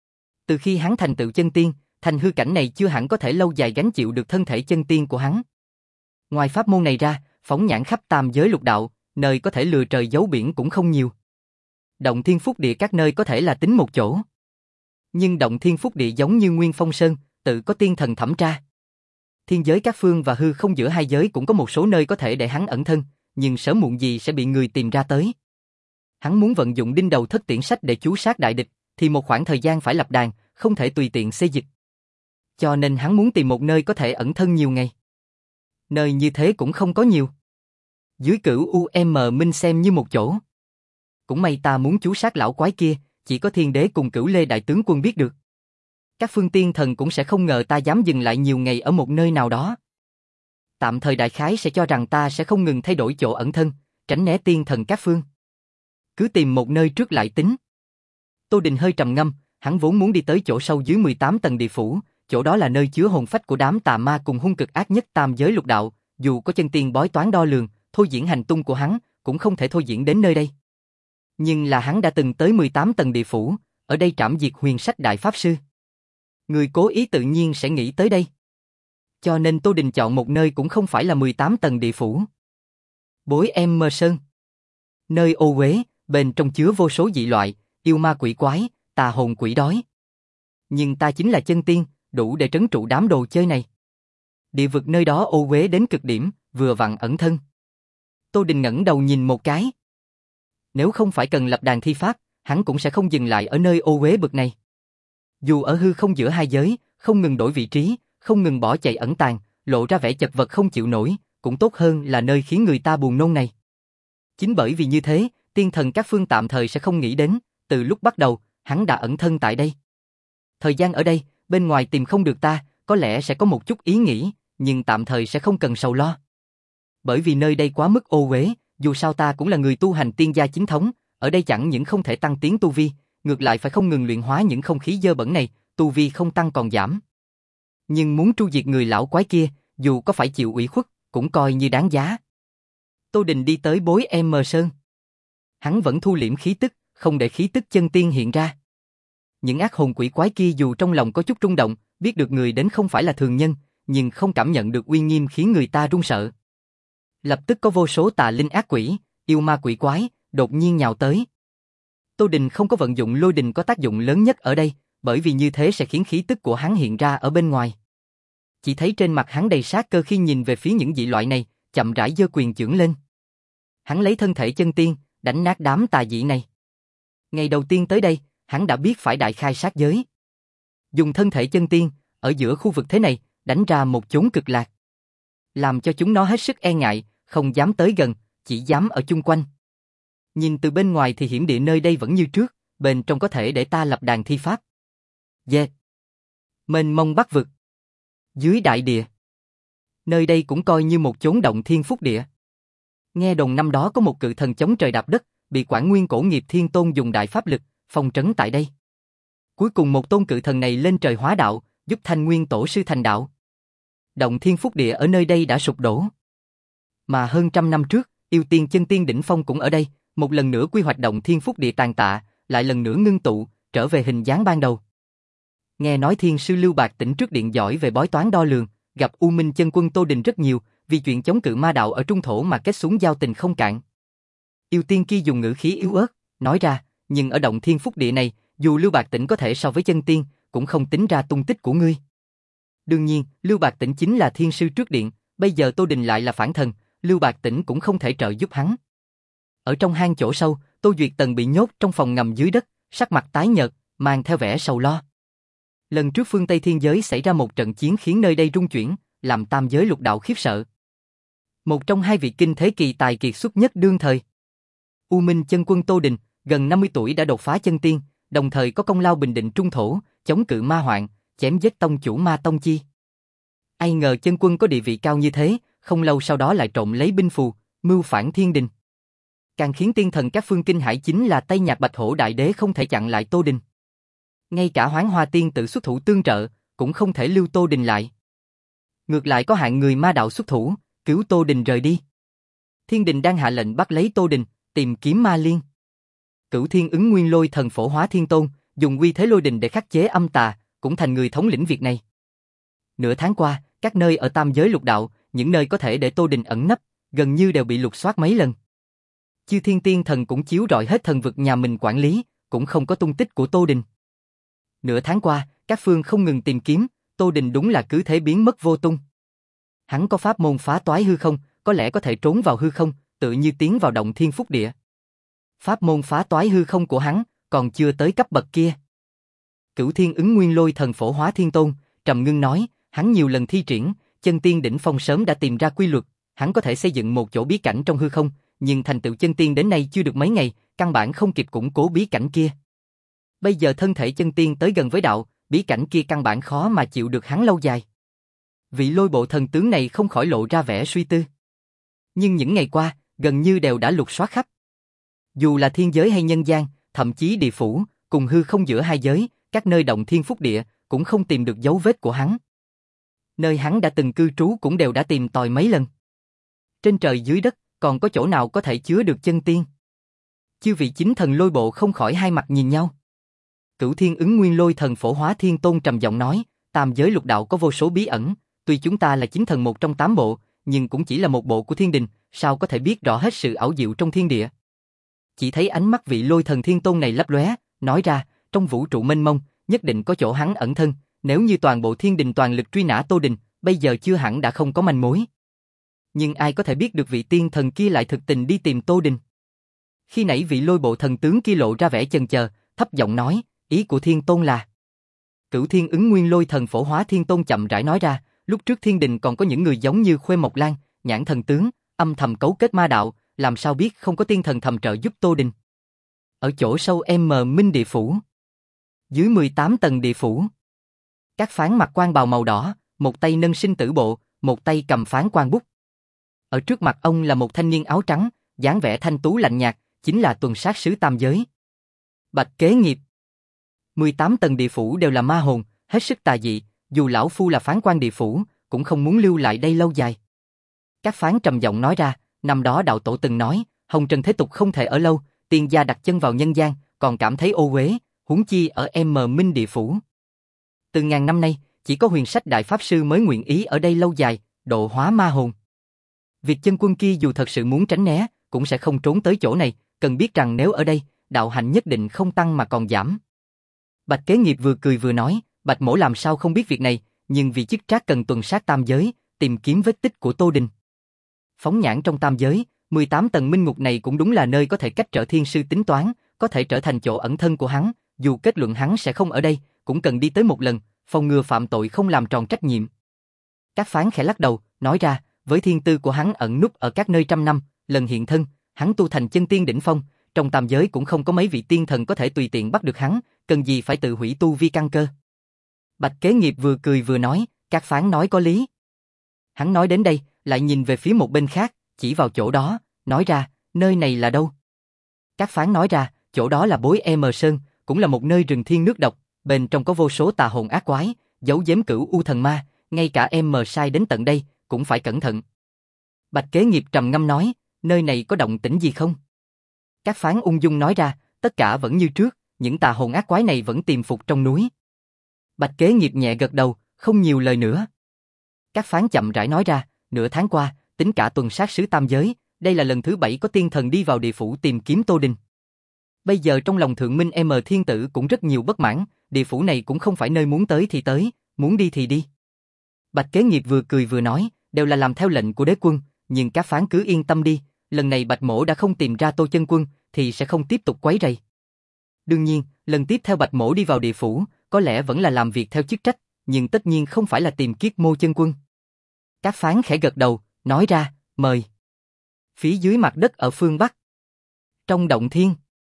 Từ khi hắn thành tựu chân tiên, thanh hư cảnh này chưa hẳn có thể lâu dài gánh chịu được thân thể chân tiên của hắn. Ngoài pháp môn này ra, phóng nhãn khắp tam giới lục đạo, nơi có thể lừa trời giấu biển cũng không nhiều. Động thiên phúc địa các nơi có thể là tính một chỗ. Nhưng động thiên phúc địa giống như Nguyên Phong Sơn, tự có tiên thần thẩm tra. Thiên giới các phương và hư không giữa hai giới cũng có một số nơi có thể để hắn ẩn thân, nhưng sớm muộn gì sẽ bị người tìm ra tới. Hắn muốn vận dụng đinh đầu thất tiễn sách để chú sát đại địch, thì một khoảng thời gian phải lập đàn, không thể tùy tiện xê dịch. Cho nên hắn muốn tìm một nơi có thể ẩn thân nhiều ngày. Nơi như thế cũng không có nhiều. Dưới cửu U M Minh xem như một chỗ. Cũng may ta muốn chú sát lão quái kia, chỉ có thiên đế cùng Cửu Lê đại tướng quân biết được. Các phương tiên thần cũng sẽ không ngờ ta dám dừng lại nhiều ngày ở một nơi nào đó. Tạm thời đại khái sẽ cho rằng ta sẽ không ngừng thay đổi chỗ ẩn thân, tránh né tiên thần các phương. Cứ tìm một nơi trước lại tính. Tô Đình hơi trầm ngâm, hắn vốn muốn đi tới chỗ sâu dưới mười tám tầng địa phủ, chỗ đó là nơi chứa hồn phách của đám tà ma cùng hung cực ác nhất tam giới lục đạo, dù có chân tiên bói toán đo lường, thôi diễn hành tung của hắn, cũng không thể thôi diễn đến nơi đây. Nhưng là hắn đã từng tới mười tám tầng địa phủ, ở đây trảm diệt huyền sách đại pháp sư. Người cố ý tự nhiên sẽ nghĩ tới đây. Cho nên Tô Đình chọn một nơi cũng không phải là mười tám tầng địa phủ. Bối Em Mơ Sơn. Nơi ô uế, bên trong chứa vô số dị loại, yêu ma quỷ quái, tà hồn quỷ đói. Nhưng ta chính là chân tiên, đủ để trấn trụ đám đồ chơi này. Địa vực nơi đó ô uế đến cực điểm, vừa vặn ẩn thân. Tô Đình ngẩng đầu nhìn một cái. Nếu không phải cần lập đàn thi pháp, hắn cũng sẽ không dừng lại ở nơi ô uế bực này. Dù ở hư không giữa hai giới, không ngừng đổi vị trí, không ngừng bỏ chạy ẩn tàng, lộ ra vẻ chật vật không chịu nổi, cũng tốt hơn là nơi khiến người ta buồn nôn này. Chính bởi vì như thế, tiên thần các phương tạm thời sẽ không nghĩ đến, từ lúc bắt đầu, hắn đã ẩn thân tại đây. Thời gian ở đây, bên ngoài tìm không được ta, có lẽ sẽ có một chút ý nghĩ, nhưng tạm thời sẽ không cần sầu lo. Bởi vì nơi đây quá mức ô uế, dù sao ta cũng là người tu hành tiên gia chính thống, ở đây chẳng những không thể tăng tiến tu vi, ngược lại phải không ngừng luyện hóa những không khí dơ bẩn này, tu vi không tăng còn giảm. Nhưng muốn tru diệt người lão quái kia, dù có phải chịu ủy khuất, cũng coi như đáng giá. Tô Đình đi tới bối em mờ sơn. Hắn vẫn thu liễm khí tức, không để khí tức chân tiên hiện ra. Những ác hồn quỷ quái kia dù trong lòng có chút rung động, biết được người đến không phải là thường nhân, nhưng không cảm nhận được uy nghiêm khiến người ta run sợ. Lập tức có vô số tà linh ác quỷ, yêu ma quỷ quái, đột nhiên nhào tới. Tô Đình không có vận dụng lôi đình có tác dụng lớn nhất ở đây, bởi vì như thế sẽ khiến khí tức của hắn hiện ra ở bên ngoài. Chỉ thấy trên mặt hắn đầy sát cơ khi nhìn về phía những dị loại này, chậm rãi giơ quyền chưởng lên. Hắn lấy thân thể chân tiên, đánh nát đám tà dị này. Ngày đầu tiên tới đây, hắn đã biết phải đại khai sát giới. Dùng thân thể chân tiên, ở giữa khu vực thế này, đánh ra một chốn cực lạc. Làm cho chúng nó hết sức e ngại, không dám tới gần, chỉ dám ở chung quanh. Nhìn từ bên ngoài thì hiểm địa nơi đây vẫn như trước, bên trong có thể để ta lập đàn thi pháp. Yeah. Mênh mông bắc vực. Dưới đại địa. Nơi đây cũng coi như một chốn động thiên phúc địa. Nghe đồn năm đó có một cự thần chống trời đạp đất, bị Quản Nguyên Cổ Nghiệp Thiên Tôn dùng đại pháp lực, phong trấn tại đây. Cuối cùng một tôn cự thần này lên trời hóa đạo, giúp Thanh Nguyên Tổ Sư thành đạo. Động thiên phúc địa ở nơi đây đã sụp đổ. Mà hơn trăm năm trước, yêu tiên chân tiên đỉnh phong cũng ở đây, một lần nữa quy hoạch động thiên phúc địa tàn tạ, lại lần nữa ngưng tụ, trở về hình dáng ban đầu. Nghe nói thiên sư Lưu Bạc Tỉnh trước điện giỏi về bói toán đo lường, gặp U Minh chân quân Tô Đình rất nhiều, vì chuyện chống cự ma đạo ở trung thổ mà kết xuống giao tình không cạn. Yêu tiên kia dùng ngữ khí yếu ớt, nói ra, nhưng ở động thiên phúc địa này, dù Lưu Bạc Tỉnh có thể so với chân tiên, cũng không tính ra tung tích của ngươi. Đương nhiên, Lưu Bạc Tỉnh chính là thiên sư trước điện, bây giờ Tô Đình lại là phản thần, Lưu Bạc Tỉnh cũng không thể trợ giúp hắn. Ở trong hang chỗ sâu, Tô Duyệt Tần bị nhốt trong phòng ngầm dưới đất, sắc mặt tái nhợt, mang theo vẻ sầu lo. Lần trước phương Tây Thiên Giới xảy ra một trận chiến khiến nơi đây rung chuyển, làm tam giới lục đạo khiếp sợ. Một trong hai vị kinh thế kỳ tài kiệt xuất nhất đương thời. U Minh chân quân Tô Đình, gần năm mươi tuổi đã đột phá chân tiên, đồng thời có công lao bình định trung thổ, chống cự ma hoạn, chém giết tông chủ ma tông chi. Ai ngờ chân quân có địa vị cao như thế, không lâu sau đó lại trộm lấy binh phù, mưu phản thiên đình. Càng khiến tiên thần các phương kinh hãi chính là Tây Nhạc Bạch Hổ Đại Đế không thể chặn lại Tô Đình. Ngay cả Hoán Hoa Tiên tự xuất thủ tương trợ, cũng không thể lưu Tô Đình lại. Ngược lại có hạng người ma đạo xuất thủ, cứu Tô Đình rời đi. Thiên đình đang hạ lệnh bắt lấy Tô Đình, tìm kiếm Ma Liên. Cửu Thiên Ứng Nguyên Lôi Thần Phổ Hóa Thiên Tôn, dùng uy thế lôi đình để khắc chế âm tà, cũng thành người thống lĩnh việc này. Nửa tháng qua, các nơi ở tam giới lục đạo, những nơi có thể để Tô Đình ẩn nấp, gần như đều bị lục soát mấy lần. Chư Thiên Tiên Thần cũng chiếu rọi hết thần vực nhà mình quản lý, cũng không có tung tích của Tô Đình. Nửa tháng qua, các phương không ngừng tìm kiếm, Tô Đình đúng là cứ thế biến mất vô tung. Hắn có pháp môn phá toái hư không, có lẽ có thể trốn vào hư không, tự như tiến vào động thiên phúc địa. Pháp môn phá toái hư không của hắn, còn chưa tới cấp bậc kia. Cửu Thiên Ứng Nguyên Lôi Thần Phổ Hóa Thiên Tôn, trầm ngưng nói, hắn nhiều lần thi triển, chân tiên đỉnh phong sớm đã tìm ra quy luật, hắn có thể xây dựng một chỗ bí cảnh trong hư không, nhưng thành tựu chân tiên đến nay chưa được mấy ngày, căn bản không kịp củng cố bí cảnh kia. Bây giờ thân thể chân tiên tới gần với đạo, bí cảnh kia căn bản khó mà chịu được hắn lâu dài. Vị lôi bộ thần tướng này không khỏi lộ ra vẻ suy tư. Nhưng những ngày qua, gần như đều đã lục soát khắp. Dù là thiên giới hay nhân gian, thậm chí địa phủ, cùng hư không giữa hai giới, các nơi động thiên phúc địa, cũng không tìm được dấu vết của hắn. Nơi hắn đã từng cư trú cũng đều đã tìm tòi mấy lần. Trên trời dưới đất, còn có chỗ nào có thể chứa được chân tiên? Chư vị chính thần lôi bộ không khỏi hai mặt nhìn nhau. Cửu Thiên Ứng Nguyên Lôi Thần Phổ Hóa Thiên Tôn trầm giọng nói, tam giới lục đạo có vô số bí ẩn, tuy chúng ta là chính thần một trong tám bộ, nhưng cũng chỉ là một bộ của thiên đình, sao có thể biết rõ hết sự ảo diệu trong thiên địa? Chỉ thấy ánh mắt vị Lôi Thần Thiên Tôn này lấp lóe, nói ra, trong vũ trụ mênh mông, nhất định có chỗ hắn ẩn thân, nếu như toàn bộ thiên đình toàn lực truy nã Tô Đình, bây giờ chưa hẳn đã không có manh mối. Nhưng ai có thể biết được vị tiên thần kia lại thực tình đi tìm Tô Đình. Khi nãy vị lôi bộ thần tướng kia lộ ra vẻ chần chờ, thấp giọng nói, ý của Thiên Tôn là... Cửu Thiên Ứng Nguyên Lôi Thần Phổ Hóa Thiên Tôn chậm rãi nói ra, lúc trước thiên đình còn có những người giống như Khuê Mộc Lan, Nhãn Thần Tướng, âm thầm cấu kết ma đạo, làm sao biết không có tiên thần thầm trợ giúp Tô Đình. Ở chỗ sâu M Minh Địa Phủ, dưới mười tám tầng địa phủ, các phán mặc quan bào màu đỏ, một tay nâng sinh tử bộ, một tay cầm phán quan bút. Ở trước mặt ông là một thanh niên áo trắng, dáng vẻ thanh tú lạnh nhạt, chính là tuần sát sứ tam giới. Bạch Kế Nghiệp. mười tám tầng địa phủ đều là ma hồn, hết sức tà dị, dù lão phu là phán quan địa phủ, cũng không muốn lưu lại đây lâu dài. Các phán trầm giọng nói ra, năm đó đạo tổ từng nói, hồng trần thế tục không thể ở lâu, tiên gia đặt chân vào nhân gian, còn cảm thấy ô uế, huống chi ở M Minh địa phủ. Từ ngàn năm nay, chỉ có huyền sách đại pháp sư mới nguyện ý ở đây lâu dài, độ hóa ma hồn. Việc chân quân kia dù thật sự muốn tránh né, cũng sẽ không trốn tới chỗ này, cần biết rằng nếu ở đây, đạo hạnh nhất định không tăng mà còn giảm. Bạch Kế Nghiệp vừa cười vừa nói, Bạch Mỗ làm sao không biết việc này, nhưng vì chức trách cần tuần sát tam giới, tìm kiếm vết tích của Tô Đình. Phóng nhãn trong tam giới, mười tám tầng minh ngục này cũng đúng là nơi có thể cách trở thiên sư tính toán, có thể trở thành chỗ ẩn thân của hắn, dù kết luận hắn sẽ không ở đây, cũng cần đi tới một lần, phòng ngừa phạm tội không làm tròn trách nhiệm. Các phán khẽ lắc đầu, nói ra, với thiên tư của hắn ẩn núp ở các nơi trăm năm, lần hiện thân, hắn tu thành chân tiên đỉnh phong, trong tam giới cũng không có mấy vị tiên thần có thể tùy tiện bắt được hắn, cần gì phải tự hủy tu vi căn cơ. Bạch Kế Nghiệp vừa cười vừa nói, các phán nói có lý. Hắn nói đến đây, lại nhìn về phía một bên khác, chỉ vào chỗ đó, nói ra, nơi này là đâu? Các phán nói ra, chỗ đó là Bối M Sơn, cũng là một nơi rừng thiên nước độc, bên trong có vô số tà hồn ác quái, giấu giếm cửu u thần ma, ngay cả M sai đến tận đây, cũng phải cẩn thận. Bạch Kế Nghiệp trầm ngâm nói, nơi này có động tĩnh gì không? Các phán ung dung nói ra, tất cả vẫn như trước, những tà hồn ác quái này vẫn tiềm phục trong núi. Bạch Kế Nghiệp nhẹ gật đầu, không nhiều lời nữa. Các phán chậm rãi nói ra, nửa tháng qua, tính cả tuần sát sứ tam giới, đây là lần thứ bảy có tiên thần đi vào địa phủ tìm kiếm Tô Đình. Bây giờ trong lòng Thượng Minh M Thiên Tử cũng rất nhiều bất mãn, địa phủ này cũng không phải nơi muốn tới thì tới, muốn đi thì đi. Bạch Kế Nghiệp vừa cười vừa nói, đều là làm theo lệnh của đế quân, nhưng các phán cứ yên tâm đi, lần này Bạch Mỗ đã không tìm ra Tô Chân Quân, thì sẽ không tiếp tục quấy rầy. Đương nhiên, lần tiếp theo Bạch Mỗ đi vào địa phủ, có lẽ vẫn là làm việc theo chức trách, nhưng tất nhiên không phải là tìm Kiết Mô Chân Quân. Các phán khẽ gật đầu, nói ra, mời. Phía dưới mặt đất ở phương Bắc, trong động thiên,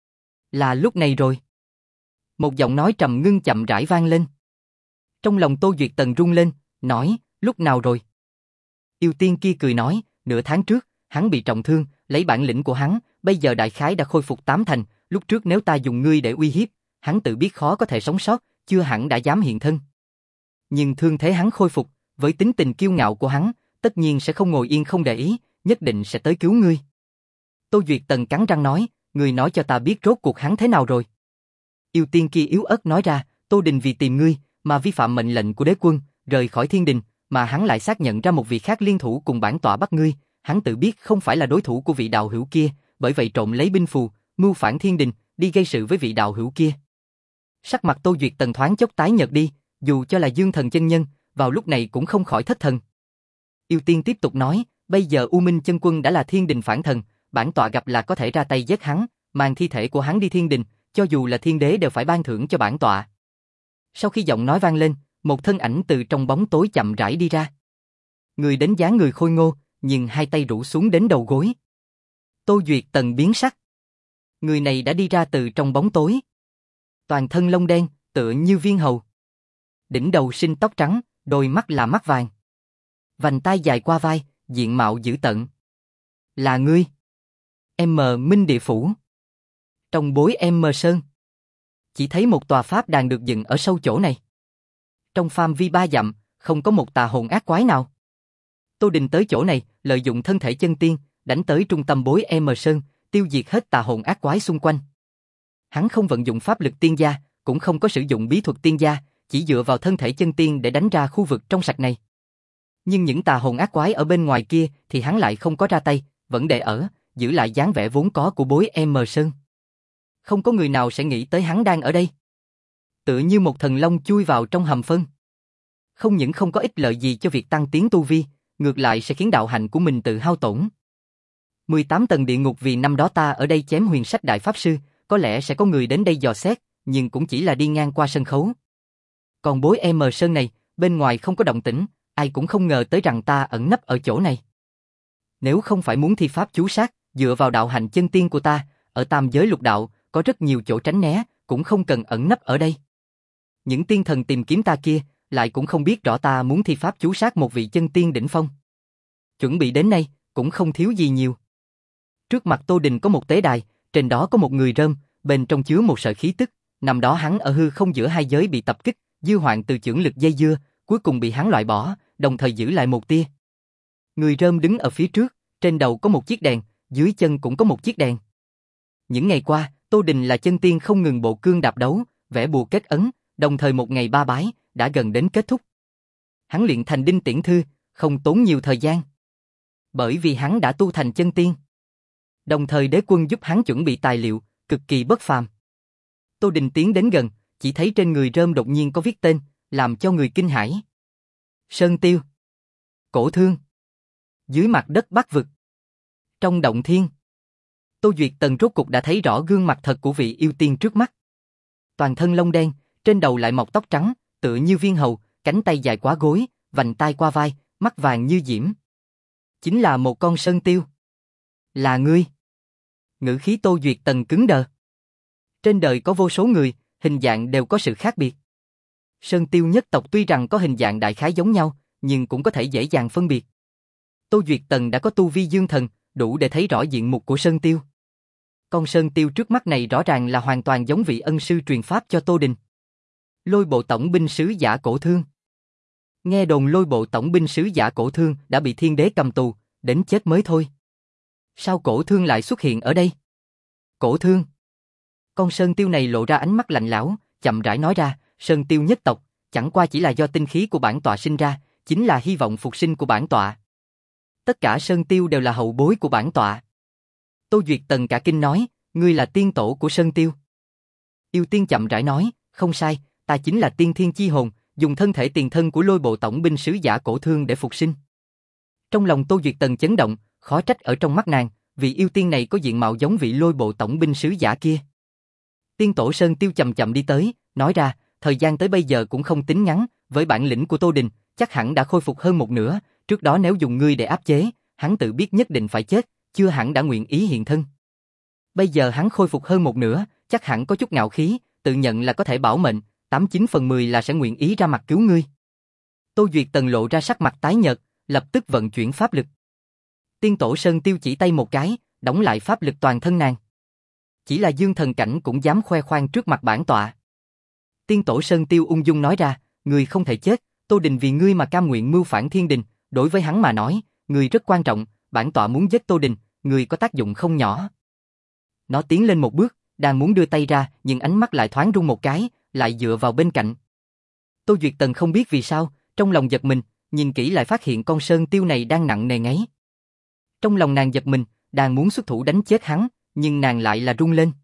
là lúc này rồi. Một giọng nói trầm ngưng chậm rãi vang lên. Trong lòng Tô Duyệt Tần rung lên, nói, lúc nào rồi? Yêu tiên kia cười nói, nửa tháng trước, hắn bị trọng thương, lấy bản lĩnh của hắn, bây giờ đại khái đã khôi phục tám thành, lúc trước nếu ta dùng ngươi để uy hiếp, hắn tự biết khó có thể sống sót, chưa hẳn đã dám hiện thân. Nhưng thương thế hắn khôi phục, với tính tình kiêu ngạo của hắn, tất nhiên sẽ không ngồi yên không để ý, nhất định sẽ tới cứu ngươi. Tô Duyệt Tần cắn răng nói, ngươi nói cho ta biết rốt cuộc hắn thế nào rồi. Yêu tiên kia yếu ớt nói ra, Tô Đình vì tìm ngươi, mà vi phạm mệnh lệnh của đế quân, rời khỏi thiên đình, mà hắn lại xác nhận ra một vị khác liên thủ cùng bản tọa bắt ngươi, hắn tự biết không phải là đối thủ của vị đạo hữu kia, bởi vậy trộm lấy binh phù, mưu phản thiên đình, đi gây sự với vị đạo hữu kia. Sắc mặt Tô Duyệt Tần thoáng chốc tái nhợt đi, dù cho là Dương Thần chân nhân, vào lúc này cũng không khỏi thất thần. Yêu tiên tiếp tục nói, bây giờ U Minh Chân Quân đã là thiên đình phản thần, bản tọa gặp là có thể ra tay giết hắn, mang thi thể của hắn đi thiên đình, cho dù là thiên đế đều phải ban thưởng cho bản tọa. Sau khi giọng nói vang lên, một thân ảnh từ trong bóng tối chậm rãi đi ra. Người đến dáng người khôi ngô, nhưng hai tay rũ xuống đến đầu gối. Tô Duyệt Tần biến sắc. Người này đã đi ra từ trong bóng tối. Toàn thân lông đen, tựa như viên hầu. Đỉnh đầu sinh tóc trắng, đôi mắt là mắt vàng. Vành tai dài qua vai, diện mạo dữ tợn. Là ngươi. M Minh Địa Phủ. Trong Bối M Sơn, chỉ thấy một tòa pháp đàn được dựng ở sâu chỗ này. Trong phạm vi ba dặm, không có một tà hồn ác quái nào. Tô Đình tới chỗ này, lợi dụng thân thể chân tiên, đánh tới trung tâm Bối M Sơn, tiêu diệt hết tà hồn ác quái xung quanh. Hắn không vận dụng pháp lực tiên gia, cũng không có sử dụng bí thuật tiên gia, chỉ dựa vào thân thể chân tiên để đánh ra khu vực trong sạch này. Nhưng những tà hồn ác quái ở bên ngoài kia thì hắn lại không có ra tay, vẫn để ở, giữ lại dáng vẻ vốn có của Bối M Sơn. Không có người nào sẽ nghĩ tới hắn đang ở đây. Tựa như một thần long chui vào trong hầm phân. Không những không có ích lợi gì cho việc tăng tiến tu vi, ngược lại sẽ khiến đạo hạnh của mình tự hao tổn. mười tám tầng địa ngục vì năm đó ta ở đây chém Huyền Sách Đại Pháp Sư, có lẽ sẽ có người đến đây dò xét, nhưng cũng chỉ là đi ngang qua sân khấu. Còn bối em Sơn này, bên ngoài không có động tĩnh, ai cũng không ngờ tới rằng ta ẩn nấp ở chỗ này. Nếu không phải muốn thi pháp chú sát, dựa vào đạo hạnh chân tiên của ta, ở tam giới lục đạo, có rất nhiều chỗ tránh né, cũng không cần ẩn nấp ở đây. Những tiên thần tìm kiếm ta kia, lại cũng không biết rõ ta muốn thi pháp chú sát một vị chân tiên đỉnh phong. Chuẩn bị đến nay, cũng không thiếu gì nhiều. Trước mặt Tô Đình có một tế đài, trên đó có một người rơm, bên trong chứa một sợi khí tức. Năm đó hắn ở hư không giữa hai giới bị tập kích, dư hoạn từ chưởng lực dây dưa, cuối cùng bị hắn loại bỏ, đồng thời giữ lại một tia. Người rơm đứng ở phía trước, trên đầu có một chiếc đèn, dưới chân cũng có một chiếc đèn. Những ngày qua, Tô Đình là chân tiên không ngừng bộ cương đạp đấu, vẽ bùa kết ấn, đồng thời một ngày ba bái, đã gần đến kết thúc. Hắn luyện thành đinh tiễn thư, không tốn nhiều thời gian. Bởi vì hắn đã tu thành chân tiên. Đồng thời đế quân giúp hắn chuẩn bị tài liệu, cực kỳ bất phàm. Tô Đình tiến đến gần, chỉ thấy trên người rơm đột nhiên có viết tên, làm cho người kinh hãi. Sơn Tiêu. Cổ Thương. Dưới mặt đất Bắc Vực. Trong động thiên. Tô Duyệt Tần rốt cục đã thấy rõ gương mặt thật của vị yêu tiên trước mắt. Toàn thân lông đen, trên đầu lại mọc tóc trắng, tựa như viên hầu, cánh tay dài quá gối, vành tai qua vai, mắt vàng như diễm. Chính là một con Sơn Tiêu. Là ngươi. Ngữ khí Tô Duyệt Tần cứng đờ. Trên đời có vô số người, hình dạng đều có sự khác biệt. Sơn Tiêu nhất tộc tuy rằng có hình dạng đại khái giống nhau, nhưng cũng có thể dễ dàng phân biệt. Tô Duyệt Tần đã có tu vi dương thần, đủ để thấy rõ diện mục của Sơn Tiêu. Con Sơn Tiêu trước mắt này rõ ràng là hoàn toàn giống vị ân sư truyền pháp cho Tô Đình. Lôi bộ tổng binh sứ giả Cổ Thương. Nghe đồn lôi bộ tổng binh sứ giả Cổ Thương đã bị thiên đế cầm tù, đến chết mới thôi. Sao Cổ Thương lại xuất hiện ở đây? Cổ Thương. Con Sơn Tiêu này lộ ra ánh mắt lạnh lẽo, chậm rãi nói ra, Sơn Tiêu nhất tộc, chẳng qua chỉ là do tinh khí của bản tọa sinh ra, chính là hy vọng phục sinh của bản tọa. Tất cả Sơn Tiêu đều là hậu bối của bản tọa. Tô Duyệt Tần cả kinh nói, ngươi là tiên tổ của Sơn Tiêu. Yêu tiên chậm rãi nói, không sai, ta chính là tiên thiên chi hồn, dùng thân thể tiền thân của lôi bộ tổng binh sứ giả Cổ Thương để phục sinh. Trong lòng Tô Duyệt Tần chấn động, khó trách ở trong mắt nàng, vị yêu tiên này có diện mạo giống vị lôi bộ tổng binh sứ giả kia. Tiên tổ Sơn Tiêu chậm chậm đi tới, nói ra, thời gian tới bây giờ cũng không tính ngắn, với bản lĩnh của Tô Đình, chắc hẳn đã khôi phục hơn một nửa, trước đó nếu dùng ngươi để áp chế, hắn tự biết nhất định phải chết, chưa hẳn đã nguyện ý hiện thân. Bây giờ hắn khôi phục hơn một nửa, chắc hẳn có chút ngạo khí, tự nhận là có thể bảo mệnh, tám chín phần mười là sẽ nguyện ý ra mặt cứu ngươi. Tô Duyệt Tần lộ ra sắc mặt tái nhợt, lập tức vận chuyển pháp lực. Tiên tổ Sơn Tiêu chỉ tay một cái, đóng lại pháp lực toàn thân nàng. Chỉ là dương thần cảnh cũng dám khoe khoang trước mặt bản tọa. Tiên tổ Sơn Tiêu ung dung nói ra, ngươi không thể chết, Tô Đình vì ngươi mà cam nguyện mưu phản thiên đình, đối với hắn mà nói, ngươi rất quan trọng, bản tọa muốn giết Tô Đình, ngươi có tác dụng không nhỏ. Nó tiến lên một bước, đang muốn đưa tay ra, nhưng ánh mắt lại thoáng rung một cái, lại dựa vào bên cạnh. Tô Duyệt Tần không biết vì sao, trong lòng giật mình, nhìn kỹ lại phát hiện con Sơn Tiêu này đang nặng nề ngáy. Trong lòng nàng giật mình, đang muốn xuất thủ đánh chết hắn, nhưng nàng lại là rung lên.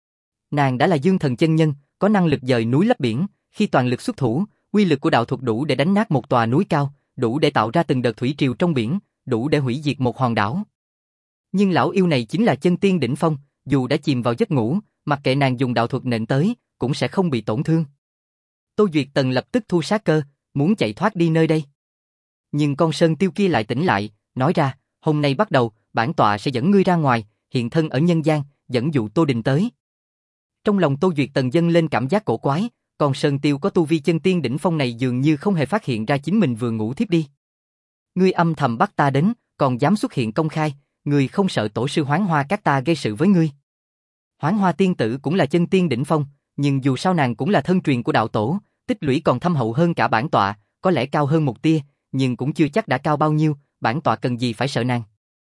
Nàng đã là dương thần chân nhân, có năng lực dời núi lấp biển, khi toàn lực xuất thủ, uy lực của đạo thuật đủ để đánh nát một tòa núi cao, đủ để tạo ra từng đợt thủy triều trong biển, đủ để hủy diệt một hòn đảo. Nhưng lão yêu này chính là chân tiên đỉnh phong, dù đã chìm vào giấc ngủ, mặc kệ nàng dùng đạo thuật nện tới, cũng sẽ không bị tổn thương. Tô Duyệt Tần lập tức thu sát cơ, muốn chạy thoát đi nơi đây. Nhưng con Sơn Tiêu kia lại tỉnh lại, nói ra, hôm nay bắt đầu, bản tọa sẽ dẫn ngươi ra ngoài, hiện thân ở nhân gian, dẫn dụ Tô Đình tới. Trong lòng Tô Duyệt Tần dâng lên cảm giác cổ quái, còn Sơn Tiêu có tu vi chân tiên đỉnh phong này dường như không hề phát hiện ra chính mình vừa ngủ thiếp đi. Ngươi âm thầm bắt ta đến, còn dám xuất hiện công khai, ngươi không sợ tổ sư Hoán Hoa các ta gây sự với ngươi. Hoán Hoa tiên tử cũng là chân tiên đỉnh phong, nhưng dù sao nàng cũng là thân truyền của đạo tổ, tích lũy còn thâm hậu hơn cả bản tọa, có lẽ cao hơn một tia, nhưng cũng chưa chắc đã cao bao nhiêu, bản tọa cần gì phải sợ nàng.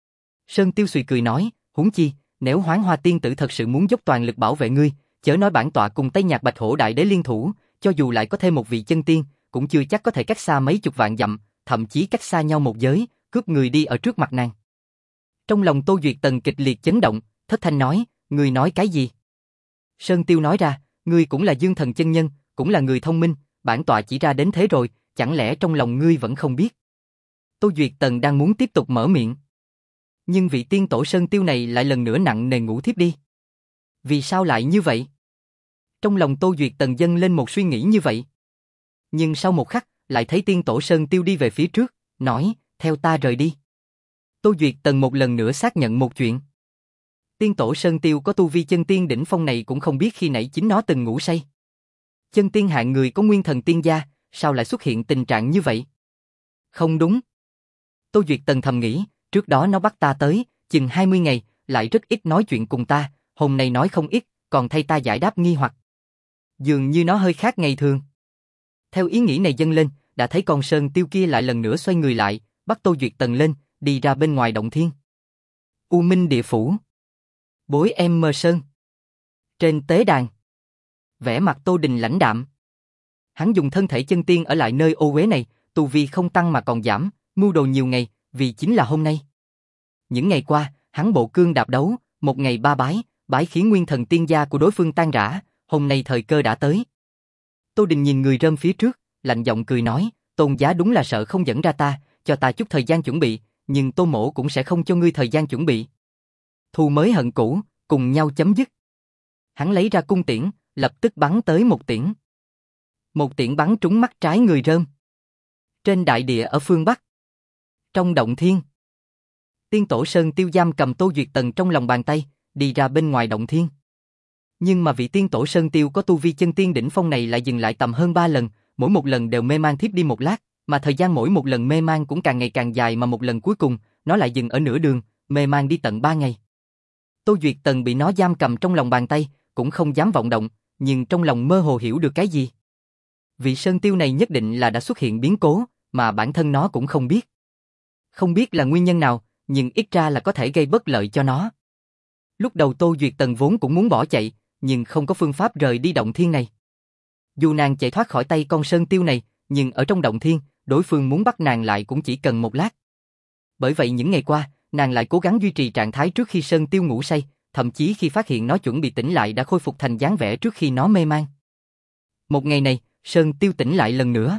Sơn Tiêu suy cười nói, huống chi, nếu Hoán Hoa tiên tử thật sự muốn dốc toàn lực bảo vệ ngươi, chớ nói bản tọa cùng Tây Nhạc Bạch Hổ đại đế liên thủ, cho dù lại có thêm một vị chân tiên, cũng chưa chắc có thể cách xa mấy chục vạn dặm, thậm chí cách xa nhau một giới, cướp người đi ở trước mặt nàng. Trong lòng Tô Duyệt Tần kịch liệt chấn động, thất thanh nói, ngươi nói cái gì? Sơn Tiêu nói ra, ngươi cũng là dương thần chân nhân, cũng là người thông minh, bản tọa chỉ ra đến thế rồi, chẳng lẽ trong lòng ngươi vẫn không biết? Tô Duyệt Tần đang muốn tiếp tục mở miệng. Nhưng vị tiên tổ Sơn Tiêu này lại lần nữa nặng nề ngủ thiếp đi. Vì sao lại như vậy? Trong lòng Tô Duyệt Tần dâng lên một suy nghĩ như vậy. Nhưng sau một khắc, lại thấy tiên tổ Sơn Tiêu đi về phía trước, nói, theo ta rời đi. Tô Duyệt Tần một lần nữa xác nhận một chuyện. Tiên tổ Sơn Tiêu có tu vi chân tiên đỉnh phong này cũng không biết khi nãy chính nó từng ngủ say. Chân tiên hạng người có nguyên thần tiên gia, sao lại xuất hiện tình trạng như vậy? Không đúng. Tô Duyệt Tần thầm nghĩ, trước đó nó bắt ta tới, chừng hai mươi ngày, lại rất ít nói chuyện cùng ta, hôm nay nói không ít, còn thay ta giải đáp nghi hoặc. Dường như nó hơi khác ngày thường. Theo ý nghĩ này dâng lên, đã thấy con Sơn Tiêu kia lại lần nữa xoay người lại, bắt Tô Duyệt Tần lên, đi ra bên ngoài động thiên. U Minh Địa Phủ. Bối em mơ sơn. Trên tế đàn. Vẻ mặt Tô Đình lãnh đạm. Hắn dùng thân thể chân tiên ở lại nơi ô uế này, tu vi không tăng mà còn giảm, mưu đồ nhiều ngày, vì chính là hôm nay. Những ngày qua, hắn bộ cương đạp đấu, một ngày ba bái, bái khiến nguyên thần tiên gia của đối phương tan rã, hôm nay thời cơ đã tới. Tô Đình nhìn người rơm phía trước, lạnh giọng cười nói, Tôn giá đúng là sợ không dẫn ra ta, cho ta chút thời gian chuẩn bị, nhưng Tô mỗ cũng sẽ không cho ngươi thời gian chuẩn bị. Thù mới hận cũ, cùng nhau chấm dứt. Hắn lấy ra cung tiễn, lập tức bắn tới một tiễn. Một tiễn bắn trúng mắt trái người rơm. Trên đại địa ở phương Bắc. Trong động thiên. Tiên tổ Sơn Tiêu giam cầm Tô Duyệt Tần trong lòng bàn tay, đi ra bên ngoài động thiên. Nhưng mà vị tiên tổ Sơn Tiêu có tu vi chân tiên đỉnh phong này lại dừng lại tầm hơn ba lần, mỗi một lần đều mê man thiếp đi một lát, mà thời gian mỗi một lần mê man cũng càng ngày càng dài mà một lần cuối cùng, nó lại dừng ở nửa đường, mê man đi tận ba ngày. Tô Duyệt Tần bị nó giam cầm trong lòng bàn tay, cũng không dám vọng động, nhưng trong lòng mơ hồ hiểu được cái gì. Vị Sơn Tiêu này nhất định là đã xuất hiện biến cố, mà bản thân nó cũng không biết. Không biết là nguyên nhân nào, nhưng ít ra là có thể gây bất lợi cho nó. Lúc đầu Tô Duyệt Tần vốn cũng muốn bỏ chạy, nhưng không có phương pháp rời đi động thiên này. Dù nàng chạy thoát khỏi tay con Sơn Tiêu này, nhưng ở trong động thiên, đối phương muốn bắt nàng lại cũng chỉ cần một lát. Bởi vậy những ngày qua, nàng lại cố gắng duy trì trạng thái trước khi Sơn Tiêu ngủ say, thậm chí khi phát hiện nó chuẩn bị tỉnh lại đã khôi phục thành dáng vẻ trước khi nó mê man. Một ngày này, Sơn Tiêu tỉnh lại lần nữa.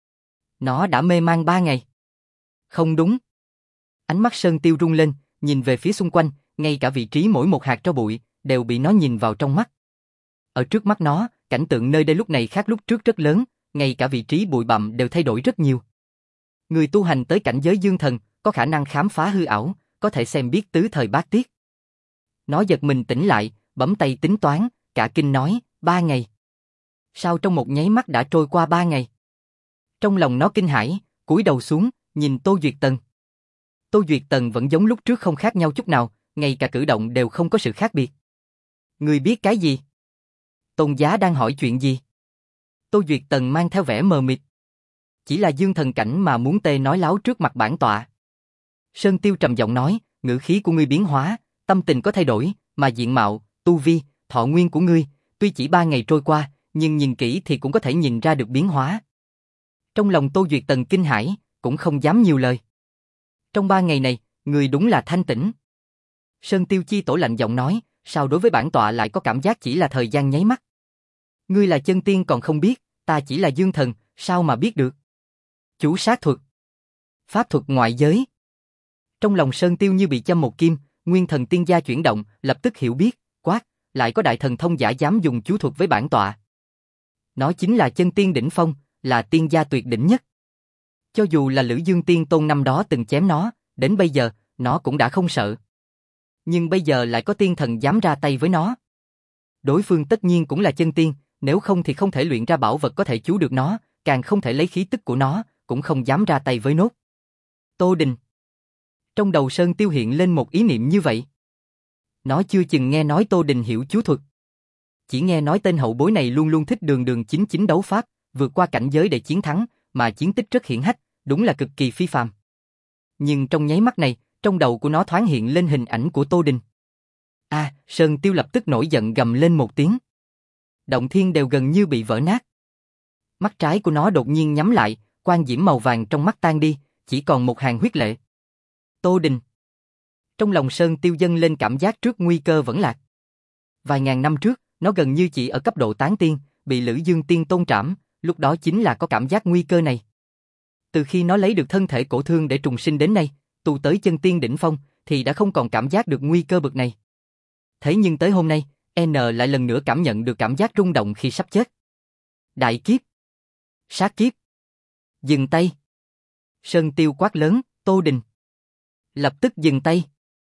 Nó đã mê man ba ngày. Không đúng. Ánh mắt Sơn Tiêu rung lên, nhìn về phía xung quanh, ngay cả vị trí mỗi một hạt tro bụi, đều bị nó nhìn vào trong mắt. Ở trước mắt nó, cảnh tượng nơi đây lúc này khác lúc trước rất lớn, ngay cả vị trí bụi bặm đều thay đổi rất nhiều. Người tu hành tới cảnh giới dương thần, có khả năng khám phá hư ảo, có thể xem biết tứ thời bát tiết. Nó giật mình tỉnh lại, bấm tay tính toán, cả kinh nói, ba ngày. Sao trong một nháy mắt đã trôi qua ba ngày? Trong lòng nó kinh hãi, cúi đầu xuống, nhìn Tô Duyệt Tần. Tô Duyệt Tần vẫn giống lúc trước không khác nhau chút nào, ngay cả cử động đều không có sự khác biệt. Ngươi biết cái gì? Tôn giá đang hỏi chuyện gì? Tô Duyệt Tần mang theo vẻ mờ mịt. Chỉ là dương thần cảnh mà muốn tê nói láo trước mặt bản tọa. Sơn Tiêu trầm giọng nói, ngữ khí của ngươi biến hóa, tâm tình có thay đổi, mà diện mạo, tu vi, thọ nguyên của ngươi, tuy chỉ ba ngày trôi qua, nhưng nhìn kỹ thì cũng có thể nhìn ra được biến hóa. Trong lòng Tô Duyệt Tần kinh hãi, cũng không dám nhiều lời. Trong ba ngày này, ngươi đúng là thanh tĩnh. Sơn Tiêu chi tổ lạnh giọng nói, sao đối với bản tọa lại có cảm giác chỉ là thời gian nháy mắt? Ngươi là chân tiên còn không biết, ta chỉ là dương thần, sao mà biết được? Chú sát thuật, pháp thuật ngoại giới. Trong lòng Sơn Tiêu như bị châm một kim, nguyên thần tiên gia chuyển động, lập tức hiểu biết, quát, lại có đại thần thông giả dám dùng chú thuật với bản tọa. Nó chính là chân tiên đỉnh phong, là tiên gia tuyệt đỉnh nhất. Cho dù là Lữ Dương Tiên Tôn năm đó từng chém nó, đến bây giờ, nó cũng đã không sợ. Nhưng bây giờ lại có tiên thần dám ra tay với nó. Đối phương tất nhiên cũng là chân tiên, nếu không thì không thể luyện ra bảo vật có thể cứu được nó, càng không thể lấy khí tức của nó, cũng không dám ra tay với nốt. Tô Đình. Trong đầu Sơn Tiêu hiện lên một ý niệm như vậy. Nó chưa chừng nghe nói Tô Đình hiểu chú thuật. Chỉ nghe nói tên hậu bối này luôn luôn thích đường đường chính chính đấu pháp, vượt qua cảnh giới để chiến thắng, mà chiến tích rất hiển hách, đúng là cực kỳ phi phàm. Nhưng trong nháy mắt này, trong đầu của nó thoáng hiện lên hình ảnh của Tô Đình. A, à, Sơn Tiêu lập tức nổi giận gầm lên một tiếng. Động thiên đều gần như bị vỡ nát. Mắt trái của nó đột nhiên nhắm lại, quang diễm màu vàng trong mắt tan đi, chỉ còn một hàng huyết lệ. Tô Đình. Trong lòng Sơn Tiêu dâng lên cảm giác trước nguy cơ vẫn lạc. Vài ngàn năm trước, nó gần như chỉ ở cấp độ tán tiên, bị Lữ Dương Tiên Tôn trảm, lúc đó chính là có cảm giác nguy cơ này. Từ khi nó lấy được thân thể cổ thương để trùng sinh đến nay, tu tới chân tiên đỉnh phong, thì đã không còn cảm giác được nguy cơ bực này. Thế nhưng tới hôm nay, N lại lần nữa cảm nhận được cảm giác rung động khi sắp chết. Đại kiếp. Sát kiếp. Dừng tay. Sơn Tiêu quát lớn, Tô Đình. Lập tức dừng tay.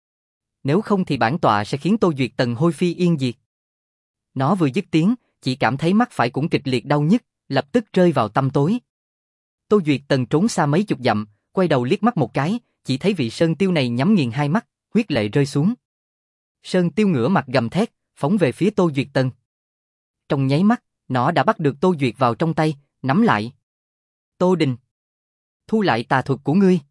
Nếu không thì bản tọa sẽ khiến Tô Duyệt Tần hôi phi yên diệt. Nó vừa dứt tiếng, chỉ cảm thấy mắt phải cũng kịch liệt đau nhức, lập tức rơi vào tăm tối. Tô Duyệt Tần trốn xa mấy chục dặm, quay đầu liếc mắt một cái, chỉ thấy vị Sơn Tiêu này nhắm nghiền hai mắt, huyết lệ rơi xuống. Sơn Tiêu ngửa mặt gầm thét, phóng về phía Tô Duyệt Tần. Trong nháy mắt, nó đã bắt được Tô Duyệt vào trong tay, nắm lại. Tô Đình, thu lại tà thuật của ngươi.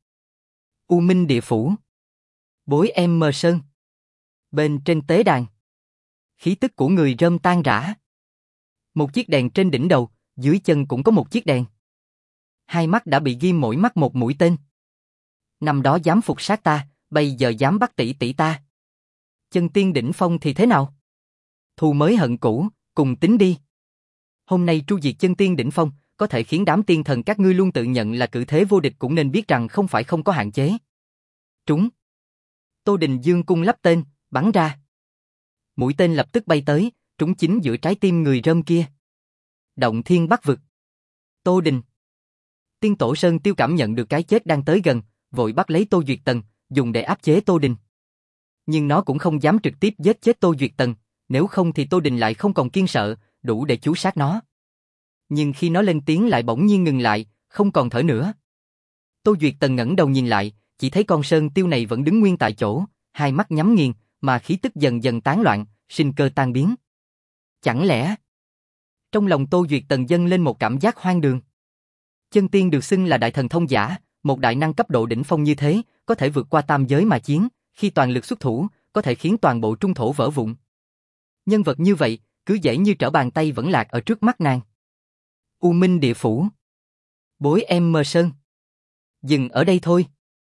U Minh Địa Phủ. Bối em mờ sơn. Bên trên tế đàn, khí tức của người rơm tan rã. Một chiếc đèn trên đỉnh đầu, dưới chân cũng có một chiếc đèn. Hai mắt đã bị ghim mỗi mắt một mũi tên. Năm đó dám phục sát ta, bây giờ dám bắt tỷ tỷ ta. Chân tiên đỉnh phong thì thế nào? Thù mới hận cũ, cùng tính đi. Hôm nay tru diệt chân tiên đỉnh phong, có thể khiến đám tiên thần các ngươi luôn tự nhận là cự thế vô địch cũng nên biết rằng không phải không có hạn chế. Trúng. Tô Đình dương cung lắp tên, bắn ra. Mũi tên lập tức bay tới, trúng chính giữa trái tim người rơm kia. Động thiên bắc vực. Tô Đình. Tiên tổ Sơn Tiêu cảm nhận được cái chết đang tới gần, vội bắt lấy Tô Duyệt Tần, dùng để áp chế Tô Đình. Nhưng nó cũng không dám trực tiếp giết chết Tô Duyệt Tần, nếu không thì Tô Đình lại không còn kiên sợ, đủ để chú sát nó. Nhưng khi nó lên tiếng lại bỗng nhiên ngừng lại, không còn thở nữa. Tô Duyệt Tần ngẩng đầu nhìn lại, chỉ thấy con Sơn Tiêu này vẫn đứng nguyên tại chỗ, hai mắt nhắm nghiền, mà khí tức dần dần tán loạn, sinh cơ tan biến. Chẳng lẽ... Trong lòng Tô Duyệt Tần dâng lên một cảm giác hoang đường. Chân tiên được xưng là đại thần thông giả, một đại năng cấp độ đỉnh phong như thế, có thể vượt qua tam giới mà chiến, khi toàn lực xuất thủ, có thể khiến toàn bộ trung thổ vỡ vụn. Nhân vật như vậy, cứ dễ như trở bàn tay vẫn lạc ở trước mắt nàng. U Minh Địa Phủ. Bối em mờ sơn. Dừng ở đây thôi.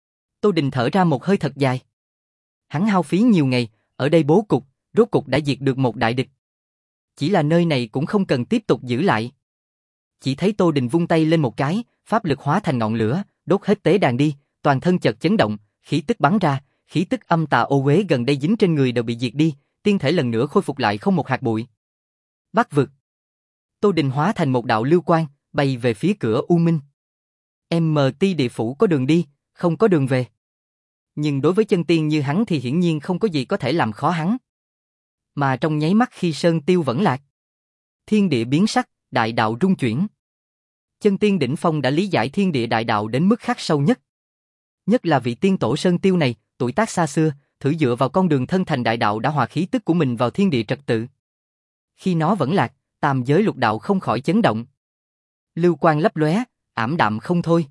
Tô Đình thở ra một hơi thật dài. Hắn hao phí nhiều ngày, ở đây bố cục, rốt cục đã diệt được một đại địch. Chỉ là nơi này cũng không cần tiếp tục giữ lại. Chỉ thấy Tô Đình vung tay lên một cái, pháp lực hóa thành ngọn lửa, đốt hết tế đàn đi, toàn thân chợt chấn động, khí tức bắn ra, khí tức âm tà ô uế gần đây dính trên người đều bị diệt đi, tiên thể lần nữa khôi phục lại không một hạt bụi. Bắc vực. Tô Đình hóa thành một đạo lưu quang, bay về phía cửa U Minh. em tê Địa Phủ có đường đi, không có đường về. Nhưng đối với chân tiên như hắn thì hiển nhiên không có gì có thể làm khó hắn. Mà trong nháy mắt khi Sơn Tiêu vẫn lạc, thiên địa biến sắc, đại đạo rung chuyển. Chân tiên đỉnh phong đã lý giải thiên địa đại đạo đến mức khắc sâu nhất. Nhất là vị tiên tổ Sơn Tiêu này, tuổi tác xa xưa, thử dựa vào con đường thân thành đại đạo đã hòa khí tức của mình vào thiên địa trật tự. Khi nó vẫn lạc, tam giới lục đạo không khỏi chấn động. Lưu quang lấp lóe, ảm đạm không thôi.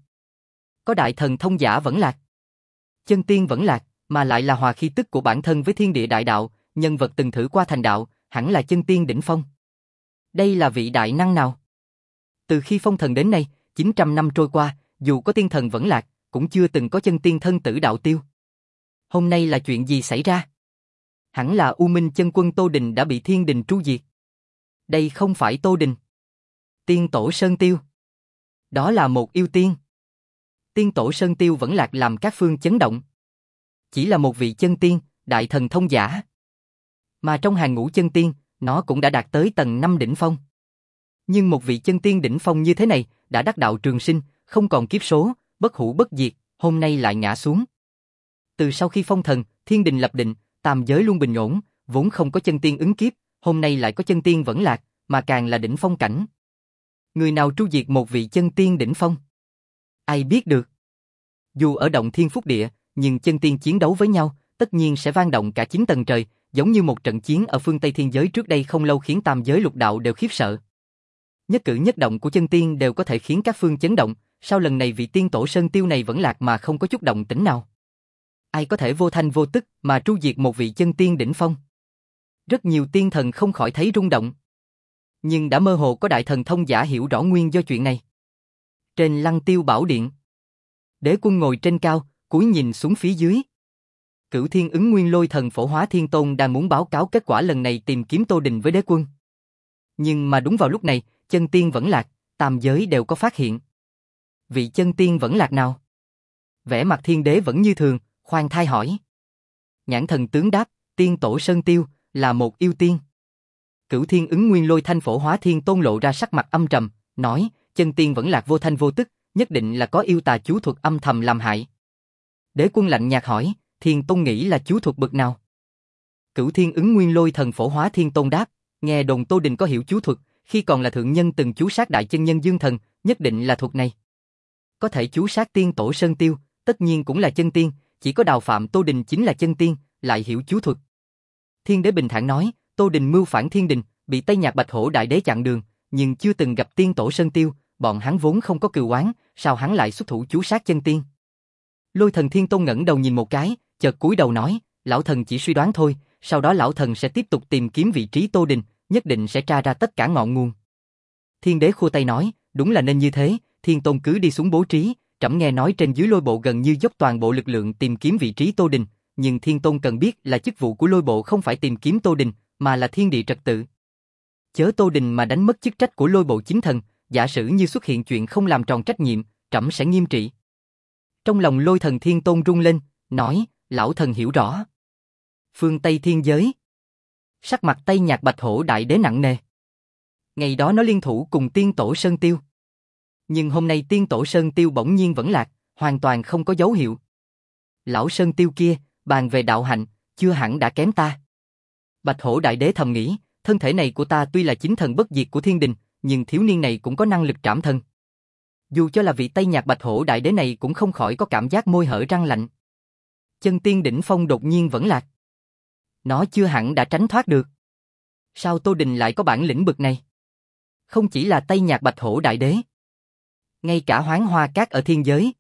Có đại thần thông giả vẫn lạc. Chân tiên vẫn lạc, mà lại là hòa khí tức của bản thân với thiên địa đại đạo, nhân vật từng thử qua thành đạo, hẳn là chân tiên đỉnh phong. Đây là vị đại năng nào? Từ khi phong thần đến nay, chín trăm năm trôi qua, dù có tiên thần vẫn lạc, cũng chưa từng có chân tiên thân tử đạo tiêu. Hôm nay là chuyện gì xảy ra? Hẳn là U Minh chân quân Tô Đình đã bị thiên đình tru diệt. Đây không phải Tô Đình. Tiên tổ Sơn Tiêu. Đó là một yêu tiên. Tiên tổ Sơn Tiêu vẫn lạc làm các phương chấn động. Chỉ là một vị chân tiên, đại thần thông giả. Mà trong hàng ngũ chân tiên, nó cũng đã đạt tới tầng năm đỉnh phong. Nhưng một vị chân tiên đỉnh phong như thế này, đã đắc đạo trường sinh, không còn kiếp số, bất hủ bất diệt, hôm nay lại ngã xuống. Từ sau khi phong thần, thiên đình lập định, tam giới luôn bình ổn, vốn không có chân tiên ứng kiếp, hôm nay lại có chân tiên vẫn lạc, mà càng là đỉnh phong cảnh. Người nào tru diệt một vị chân tiên đỉnh phong? Ai biết được? Dù ở động thiên phúc địa, nhưng chân tiên chiến đấu với nhau, tất nhiên sẽ vang động cả chín tầng trời, giống như một trận chiến ở phương Tây thiên giới trước đây không lâu khiến tam giới lục đạo đều khiếp sợ. Nhất cử nhất động của chân tiên đều có thể khiến các phương chấn động, sao lần này vị tiên tổ Sơn Tiêu này vẫn lạc mà không có chút động tĩnh nào? Ai có thể vô thanh vô tức mà tru diệt một vị chân tiên đỉnh phong? Rất nhiều tiên thần không khỏi thấy rung động. Nhưng đã mơ hồ có đại thần thông giả hiểu rõ nguyên do chuyện này. Trên Lăng Tiêu Bảo Điện, Đế Quân ngồi trên cao, cúi nhìn xuống phía dưới. Cửu Thiên Ứng Nguyên Lôi Thần Phổ Hóa Thiên Tôn đang muốn báo cáo kết quả lần này tìm kiếm Tô Đình với Đế Quân. Nhưng mà đúng vào lúc này, chân tiên vẫn lạc, tam giới đều có phát hiện. Vị chân tiên vẫn lạc nào? Vẻ mặt thiên đế vẫn như thường, khoan thai hỏi. Nhãn thần tướng đáp, tiên tổ Sơn Tiêu, là một yêu tiên. Cửu Thiên Ứng Nguyên Lôi Thanh Phổ Hóa Thiên Tôn lộ ra sắc mặt âm trầm, nói, chân tiên vẫn lạc vô thanh vô tức, nhất định là có yêu tà chú thuật âm thầm làm hại. Đế quân lạnh nhạt hỏi, Thiên Tôn nghĩ là chú thuật bậc nào? Cửu Thiên Ứng Nguyên Lôi Thần Phổ Hóa Thiên Tôn đáp, nghe đồn Tô Đình có hiểu chú thuật, khi còn là thượng nhân từng chú sát đại chân nhân Dương Thần, nhất định là thuật này. Có thể chú sát tiên tổ Sơn Tiêu, tất nhiên cũng là chân tiên, chỉ có Đào Phạm Tô Đình chính là chân tiên, lại hiểu chú thuật. Thiên đế bình thản nói, Tô Đình mưu phản thiên đình, bị Tây Nhạc Bạch Hổ đại đế chặn đường, nhưng chưa từng gặp tiên tổ Sơn Tiêu, bọn hắn vốn không có cừu oán, sao hắn lại xuất thủ chú sát chân tiên? Lôi Thần Thiên Tôn ngẩng đầu nhìn một cái, chợt cúi đầu nói, lão thần chỉ suy đoán thôi, sau đó lão thần sẽ tiếp tục tìm kiếm vị trí Tô Đình, nhất định sẽ tra ra tất cả ngọn nguồn. Thiên đế khua tay nói, đúng là nên như thế, Thiên Tôn cứ đi xuống bố trí, trẫm nghe nói trên dưới lôi bộ gần như dốc toàn bộ lực lượng tìm kiếm vị trí Tô Đình, nhưng Thiên Tôn cần biết là chức vụ của lôi bộ không phải tìm kiếm Tô Đình, mà là thiên địa trật tự. Chớ Tô Đình mà đánh mất chức trách của lôi bộ chính thần, giả sử như xuất hiện chuyện không làm tròn trách nhiệm, trẫm sẽ nghiêm trị. Trong lòng Lôi Thần Thiên Tôn rung lên, nói, lão thần hiểu rõ. Phương Tây thiên giới. Sắc mặt Tây Nhạc Bạch Hổ đại đế nặng nề. Ngày đó nó liên thủ cùng tiên tổ Sơn Tiêu. Nhưng hôm nay tiên tổ Sơn Tiêu bỗng nhiên vẫn lạc, hoàn toàn không có dấu hiệu. Lão Sơn Tiêu kia, bàn về đạo hạnh, chưa hẳn đã kém ta. Bạch Hổ đại đế thầm nghĩ, thân thể này của ta tuy là chính thần bất diệt của thiên đình, nhưng thiếu niên này cũng có năng lực trảm thân. Dù cho là vị Tây Nhạc Bạch Hổ đại đế này cũng không khỏi có cảm giác môi hở răng lạnh. Chân tiên đỉnh phong đột nhiên vẫn lạc. Nó chưa hẳn đã tránh thoát được. Sao Tô Đình lại có bản lĩnh bực này? Không chỉ là Tây Nhạc Bạch Hổ đại đế, ngay cả Hoán Hoa Cát ở thiên giới.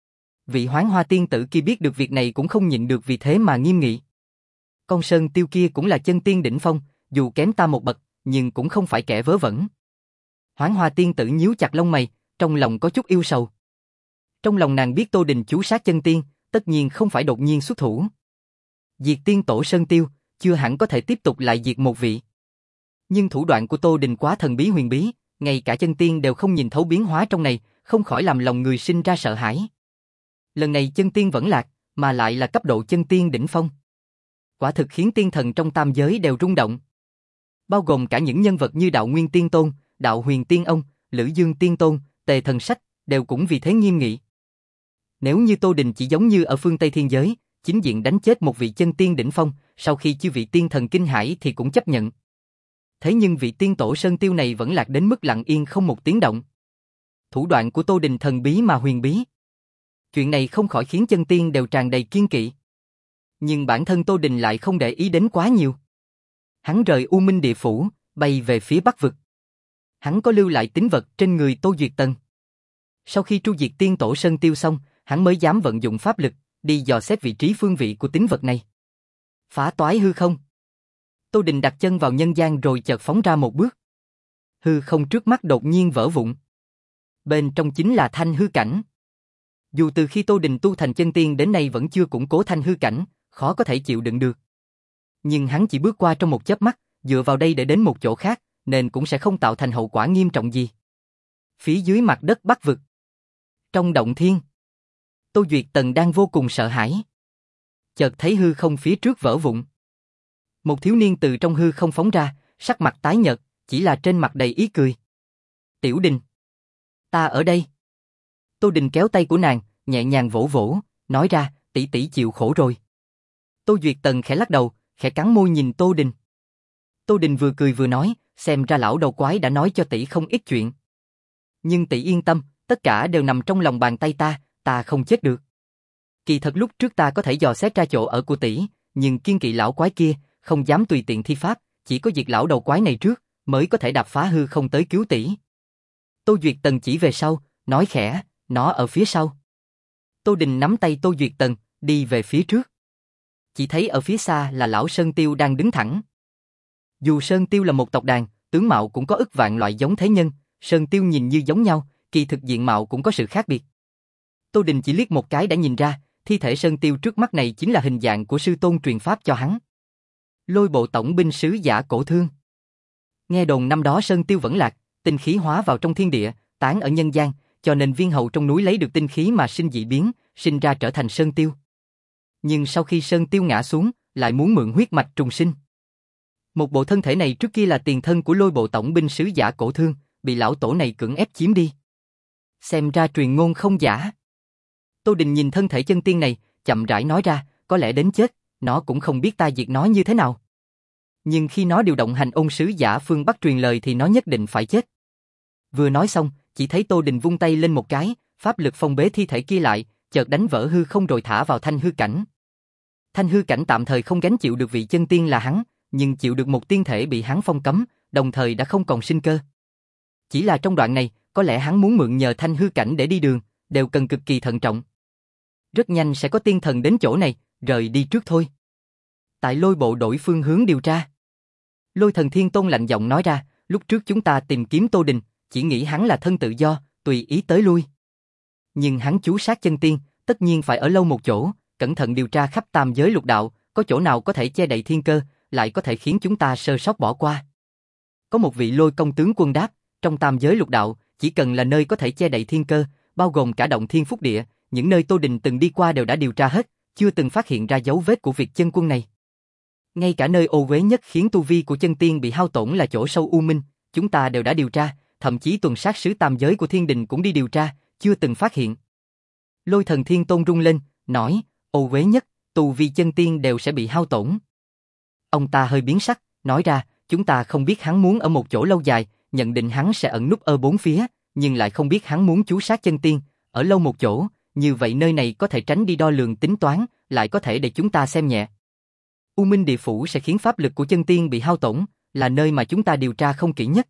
Vị Hoán Hoa tiên tử kia biết được việc này cũng không nhịn được, vì thế mà nghiêm nghị. Con Sơn Tiêu kia cũng là chân tiên đỉnh phong, dù kém ta một bậc, nhưng cũng không phải kẻ vớ vẩn. Hoán Hoa tiên tử nhíu chặt lông mày, trong lòng có chút yêu sầu. Trong lòng nàng biết Tô Đình chú sát chân tiên, tất nhiên không phải đột nhiên xuất thủ. Diệt tiên tổ Sơn Tiêu, chưa hẳn có thể tiếp tục lại diệt một vị. Nhưng thủ đoạn của Tô Đình quá thần bí huyền bí, ngay cả chân tiên đều không nhìn thấu biến hóa trong này, không khỏi làm lòng người sinh ra sợ hãi. Lần này chân tiên vẫn lạc, mà lại là cấp độ chân tiên đỉnh phong. Quả thực khiến tiên thần trong tam giới đều rung động. Bao gồm cả những nhân vật như Đạo Nguyên Tiên Tôn, Đạo Huyền Tiên Ông, Lữ Dương Tiên Tôn, Tề Thần Sách, đều cũng vì thế nghiêm nghị. Nếu như Tô Đình chỉ giống như ở phương Tây thiên giới, chính diện đánh chết một vị chân tiên đỉnh phong, sau khi chư vị tiên thần kinh hãi thì cũng chấp nhận. Thế nhưng vị tiên tổ Sơn Tiêu này vẫn lạc đến mức lặng yên không một tiếng động. Thủ đoạn của Tô Đình thần bí mà huyền bí. Chuyện này không khỏi khiến chân tiên đều tràn đầy kiên kỵ. Nhưng bản thân Tô Đình lại không để ý đến quá nhiều. Hắn rời U Minh Địa Phủ, bay về phía Bắc Vực. Hắn có lưu lại tín vật trên người Tô Duyệt Tần. Sau khi tru diệt tiên tổ Sơn Tiêu xong, hắn mới dám vận dụng pháp lực, đi dò xét vị trí phương vị của tín vật này. Phá toái hư không. Tô Đình đặt chân vào nhân gian rồi chợt phóng ra một bước. Hư không trước mắt đột nhiên vỡ vụn. Bên trong chính là thanh hư cảnh. Dù từ khi Tô Đình tu thành chân tiên đến nay vẫn chưa củng cố thanh hư cảnh, khó có thể chịu đựng được. Nhưng hắn chỉ bước qua trong một chớp mắt, dựa vào đây để đến một chỗ khác, nên cũng sẽ không tạo thành hậu quả nghiêm trọng gì. Phía dưới mặt đất Bắc Vực, trong động thiên, Tô Duyệt Tần đang vô cùng sợ hãi. Chợt thấy hư không phía trước vỡ vụn. Một thiếu niên từ trong hư không phóng ra, sắc mặt tái nhợt, chỉ là trên mặt đầy ý cười. Tiểu Đình, ta ở đây. Tô Đình kéo tay của nàng, nhẹ nhàng vỗ vỗ, nói ra, tỷ tỷ chịu khổ rồi. Tô Duyệt Tần khẽ lắc đầu, khẽ cắn môi nhìn Tô Đình. Tô Đình vừa cười vừa nói, xem ra lão đầu quái đã nói cho tỷ không ít chuyện. Nhưng tỷ yên tâm, tất cả đều nằm trong lòng bàn tay ta, ta không chết được. Kỳ thật lúc trước ta có thể dò xét ra chỗ ở của tỷ, nhưng kiên kỵ lão quái kia, không dám tùy tiện thi pháp, chỉ có diệt lão đầu quái này trước, mới có thể đạp phá hư không tới cứu tỷ. Tô Duyệt Tần chỉ về sau, nói khẽ, nó ở phía sau. Tô Đình nắm tay Tô Duyệt Tần, đi về phía trước. Chỉ thấy ở phía xa là lão Sơn Tiêu đang đứng thẳng. Dù Sơn Tiêu là một tộc đàn, tướng mạo cũng có ức vạn loại giống thế nhân, Sơn Tiêu nhìn như giống nhau, kỳ thực diện mạo cũng có sự khác biệt. Tô Đình chỉ liếc một cái đã nhìn ra, thi thể Sơn Tiêu trước mắt này chính là hình dạng của sư tôn truyền pháp cho hắn. Lôi bộ tổng binh sứ giả Cổ Thương. Nghe đồn năm đó Sơn Tiêu vẫn lạc, tinh khí hóa vào trong thiên địa, tán ở nhân gian, cho nên viên hầu trong núi lấy được tinh khí mà sinh dị biến, sinh ra trở thành Sơn Tiêu. Nhưng sau khi Sơn Tiêu ngã xuống, lại muốn mượn huyết mạch trùng sinh. Một bộ thân thể này trước kia là tiền thân của Lôi Bộ tổng binh sứ Giả Cổ Thương, bị lão tổ này cưỡng ép chiếm đi. Xem ra truyền ngôn không giả. Tô Đình nhìn thân thể chân tiên này, chậm rãi nói ra, có lẽ đến chết, nó cũng không biết ta diệt nó như thế nào. Nhưng khi nó điều động hành ôn sứ Giả phương Bắc truyền lời thì nó nhất định phải chết. Vừa nói xong, chỉ thấy Tô Đình vung tay lên một cái, pháp lực phong bế thi thể kia lại, chợt đánh vỡ hư không rồi thả vào thanh hư cảnh. Thanh hư cảnh tạm thời không gánh chịu được vị chân tiên là hắn, nhưng chịu được một tiên thể bị hắn phong cấm, đồng thời đã không còn sinh cơ. Chỉ là trong đoạn này, có lẽ hắn muốn mượn nhờ thanh hư cảnh để đi đường, đều cần cực kỳ thận trọng. Rất nhanh sẽ có tiên thần đến chỗ này, rời đi trước thôi. Tại Lôi Bộ đổi phương hướng điều tra. Lôi Thần Thiên Tôn lạnh giọng nói ra, lúc trước chúng ta tìm kiếm Tô Đình, chỉ nghĩ hắn là thân tự do, tùy ý tới lui. Nhưng hắn chú sát chân tiên, tất nhiên phải ở lâu một chỗ, cẩn thận điều tra khắp tam giới lục đạo, có chỗ nào có thể che đậy thiên cơ, lại có thể khiến chúng ta sơ sót bỏ qua. Có một vị Lôi công tướng quân đáp, trong tam giới lục đạo, chỉ cần là nơi có thể che đậy thiên cơ, bao gồm cả động thiên phúc địa, những nơi Tô Đình từng đi qua đều đã điều tra hết, chưa từng phát hiện ra dấu vết của việc chân quân này. Ngay cả nơi ô uế nhất khiến tu vi của chân tiên bị hao tổn là chỗ sâu u minh, chúng ta đều đã điều tra, thậm chí tuần sát sứ tam giới của thiên đình cũng đi điều tra, chưa từng phát hiện. Lôi Thần Thiên Tôn rung lên, nói, ô uế nhất, tu vi chân tiên đều sẽ bị hao tổn. Ông ta hơi biến sắc, nói ra, chúng ta không biết hắn muốn ở một chỗ lâu dài, nhận định hắn sẽ ẩn núp ở bốn phía, nhưng lại không biết hắn muốn chú sát chân tiên, ở lâu một chỗ, như vậy nơi này có thể tránh đi đo lường tính toán, lại có thể để chúng ta xem nhẹ. U Minh Địa Phủ sẽ khiến pháp lực của chân tiên bị hao tổn, là nơi mà chúng ta điều tra không kỹ nhất.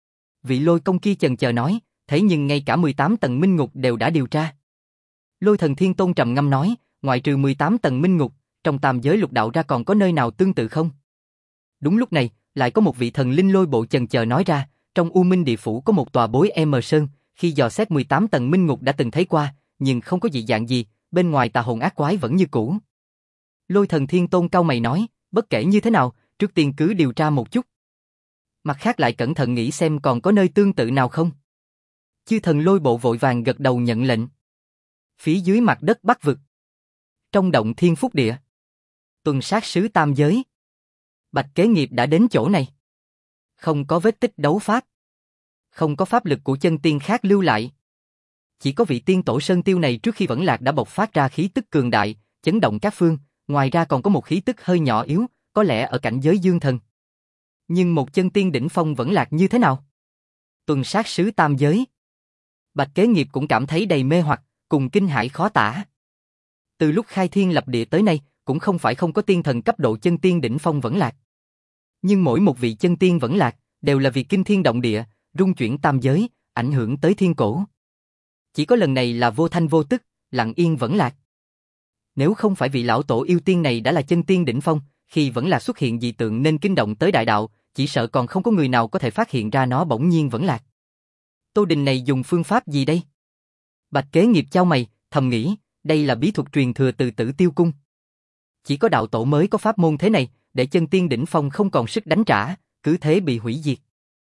Vị Lôi công kia chần chờ nói, thế nhưng ngay cả mười tám tầng minh ngục đều đã điều tra. Lôi Thần Thiên Tôn trầm ngâm nói, ngoại trừ mười tám tầng minh ngục, trong tam giới lục đạo ra còn có nơi nào tương tự không? Đúng lúc này, lại có một vị thần linh Lôi Bộ chần chờ nói ra, trong U Minh Địa Phủ có một tòa bối M Sơn, khi dò xét mười tám tầng minh ngục đã từng thấy qua, nhưng không có dị dạng gì, bên ngoài tà hồn ác quái vẫn như cũ. Lôi Thần Thiên Tôn cau mày nói, bất kể như thế nào, trước tiên cứ điều tra một chút. Mặt khác lại cẩn thận nghĩ xem còn có nơi tương tự nào không. Chư thần Lôi Bộ vội vàng gật đầu nhận lệnh. Phía dưới mặt đất Bắc vực, trong động thiên phúc địa, tuần sát sứ tam giới, Bạch Kế Nghiệp đã đến chỗ này. Không có vết tích đấu pháp, không có pháp lực của chân tiên khác lưu lại. Chỉ có vị tiên tổ Sơn Tiêu này trước khi vẫn lạc đã bộc phát ra khí tức cường đại, chấn động các phương, ngoài ra còn có một khí tức hơi nhỏ yếu, có lẽ ở cảnh giới dương thần. Nhưng một chân tiên đỉnh phong vẫn lạc như thế nào? Tuần sát sứ tam giới. Bạch Kế Nghiệp cũng cảm thấy đầy mê hoặc, cùng kinh hãi khó tả. Từ lúc khai thiên lập địa tới nay, cũng không phải không có tiên thần cấp độ chân tiên đỉnh phong vẫn lạc. Nhưng mỗi một vị chân tiên vẫn lạc, đều là vì kinh thiên động địa, rung chuyển tam giới, ảnh hưởng tới thiên cổ. Chỉ có lần này là vô thanh vô tức, lặng yên vẫn lạc. Nếu không phải vị lão tổ yêu tiên này đã là chân tiên đỉnh phong, khi vẫn là xuất hiện dị tượng nên kinh động tới đại đạo, chỉ sợ còn không có người nào có thể phát hiện ra nó bỗng nhiên vẫn lạc. Tô Đình này dùng phương pháp gì đây? Bạch Kế Nghiệp chau mày, thầm nghĩ, đây là bí thuật truyền thừa từ Tử Tiêu Cung. Chỉ có đạo tổ mới có pháp môn thế này, để chân tiên đỉnh phong không còn sức đánh trả, cứ thế bị hủy diệt.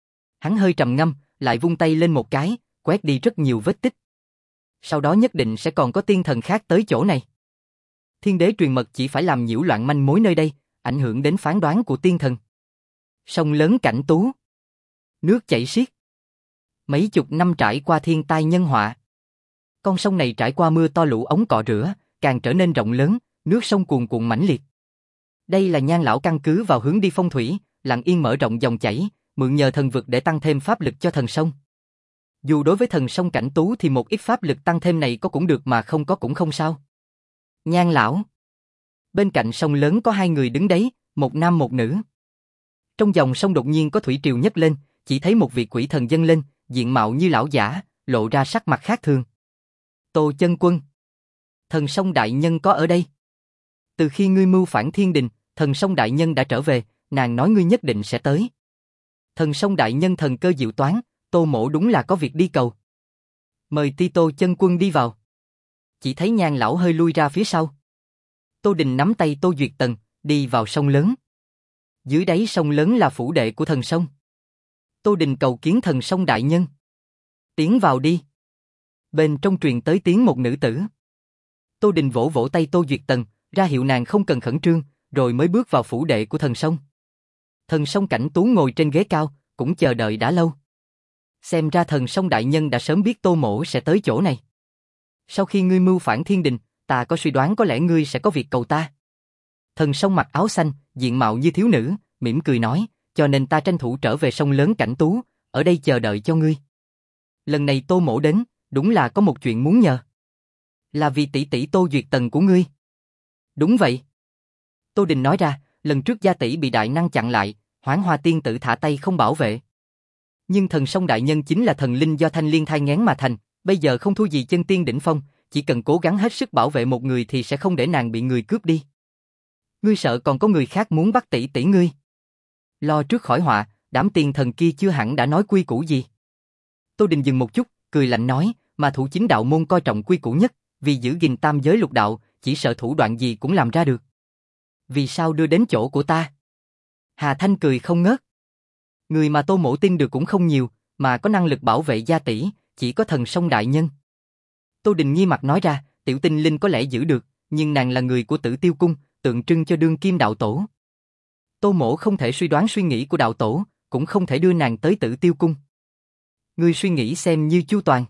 Hắn hơi trầm ngâm, lại vung tay lên một cái, quét đi rất nhiều vết tích. Sau đó nhất định sẽ còn có tiên thần khác tới chỗ này. Thiên đế truyền mật chỉ phải làm nhiễu loạn manh mối nơi đây, ảnh hưởng đến phán đoán của tiên thần. Sông lớn Cảnh Tú, nước chảy xiết. Mấy chục năm trải qua thiên tai nhân họa. Con sông này trải qua mưa to lũ ống cọ rửa, càng trở nên rộng lớn, nước sông cuồn cuộn mãnh liệt. Đây là Nhan lão căn cứ vào hướng đi phong thủy, lặng yên mở rộng dòng chảy, mượn nhờ thần vực để tăng thêm pháp lực cho thần sông. Dù đối với thần sông Cảnh Tú thì một ít pháp lực tăng thêm này có cũng được mà không có cũng không sao. Nhan lão. Bên cạnh sông lớn có hai người đứng đấy, một nam một nữ. Trong dòng sông đột nhiên có thủy triều nhấc lên, chỉ thấy một vị quỷ thần dâng lên, diện mạo như lão giả, lộ ra sắc mặt khác thường. Tô Chân Quân. Thần sông đại nhân có ở đây. Từ khi ngươi mưu phản thiên đình, thần sông đại nhân đã trở về, nàng nói ngươi nhất định sẽ tới. Thần sông đại nhân thần cơ diệu toán, Tô mỗ đúng là có việc đi cầu. Mời ti Tô Chân Quân đi vào. Chỉ thấy Nhan lão hơi lui ra phía sau. Tô Đình nắm tay Tô Duyệt Tần, đi vào sông lớn. Dưới đáy sông lớn là phủ đệ của thần sông. Tô Đình cầu kiến thần sông đại nhân. Tiến vào đi. Bên trong truyền tới tiếng một nữ tử. Tô Đình vỗ vỗ tay Tô Duyệt Tần, ra hiệu nàng không cần khẩn trương, rồi mới bước vào phủ đệ của thần sông. Thần sông Cảnh Tú ngồi trên ghế cao, cũng chờ đợi đã lâu. Xem ra thần sông đại nhân đã sớm biết Tô Mỗ sẽ tới chỗ này. Sau khi ngươi mưu phản thiên đình, ta có suy đoán có lẽ ngươi sẽ có việc cầu ta. Thần sông mặc áo xanh, diện mạo như thiếu nữ, mỉm cười nói, cho nên ta tranh thủ trở về sông lớn Cảnh Tú, ở đây chờ đợi cho ngươi. Lần này Tô Mỗ đến, đúng là có một chuyện muốn nhờ. Là vì tỷ tỷ Tô Duyệt Tần của ngươi. Đúng vậy. Tô Đình nói ra, lần trước gia tỷ bị đại năng chặn lại, Hoảng Hoa tiên tử thả tay không bảo vệ. Nhưng thần sông đại nhân chính là thần linh do thanh liên thai nghén mà thành, bây giờ không thua gì chân tiên đỉnh phong, chỉ cần cố gắng hết sức bảo vệ một người thì sẽ không để nàng bị người cướp đi. Ngươi sợ còn có người khác muốn bắt tỷ tỷ ngươi. Lo trước khỏi họa, đám tiên thần kia chưa hẳn đã nói quy củ gì. Tô Đình dừng một chút, cười lạnh nói, mà thủ chính đạo môn coi trọng quy củ nhất, vì giữ gìn tam giới lục đạo, chỉ sợ thủ đoạn gì cũng làm ra được. Vì sao đưa đến chỗ của ta? Hà Thanh cười không ngớt. Người mà Tô Mỗ tin được cũng không nhiều, mà có năng lực bảo vệ gia tỷ, chỉ có thần sông đại nhân. Tô Đình nghi mặt nói ra, tiểu tinh linh có lẽ giữ được, nhưng nàng là người của Tử Tiêu cung, tượng trưng cho đương kim đạo tổ. Tô Mỗ không thể suy đoán suy nghĩ của đạo tổ, cũng không thể đưa nàng tới Tử Tiêu cung. Ngươi suy nghĩ xem như chu toàn.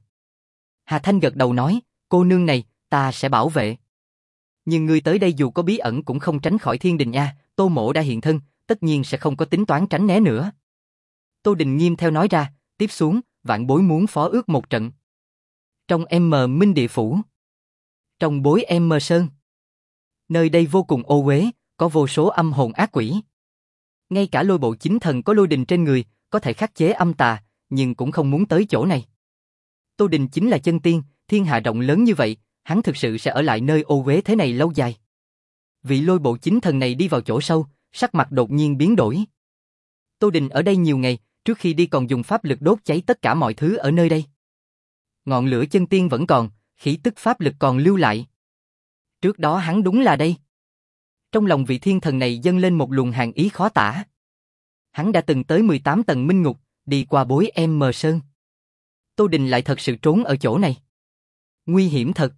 Hà Thanh gật đầu nói, cô nương này, ta sẽ bảo vệ. Nhưng ngươi tới đây dù có bí ẩn cũng không tránh khỏi thiên đình a, Tô Mỗ đã hiện thân, tất nhiên sẽ không có tính toán tránh né nữa. Tô Đình nghiêm theo nói ra, tiếp xuống, vạn bối muốn phó ước một trận. Trong M Minh Địa Phủ. Trong bối M Sơn. Nơi đây vô cùng ô uế, có vô số âm hồn ác quỷ. Ngay cả lôi bộ chính thần có lôi đình trên người, có thể khắc chế âm tà, nhưng cũng không muốn tới chỗ này. Tô Đình chính là chân tiên, thiên hạ rộng lớn như vậy, hắn thực sự sẽ ở lại nơi ô uế thế này lâu dài. Vị lôi bộ chính thần này đi vào chỗ sâu, sắc mặt đột nhiên biến đổi. Tô Đình ở đây nhiều ngày, trước khi đi còn dùng pháp lực đốt cháy tất cả mọi thứ ở nơi đây. Ngọn lửa chân tiên vẫn còn, khí tức pháp lực còn lưu lại. Trước đó hắn đúng là đây. Trong lòng vị thiên thần này dâng lên một luồng hàn ý khó tả. Hắn đã từng tới mười tám tầng minh ngục, đi qua bối M Sơn. Tô Đình lại thật sự trốn ở chỗ này. Nguy hiểm thật.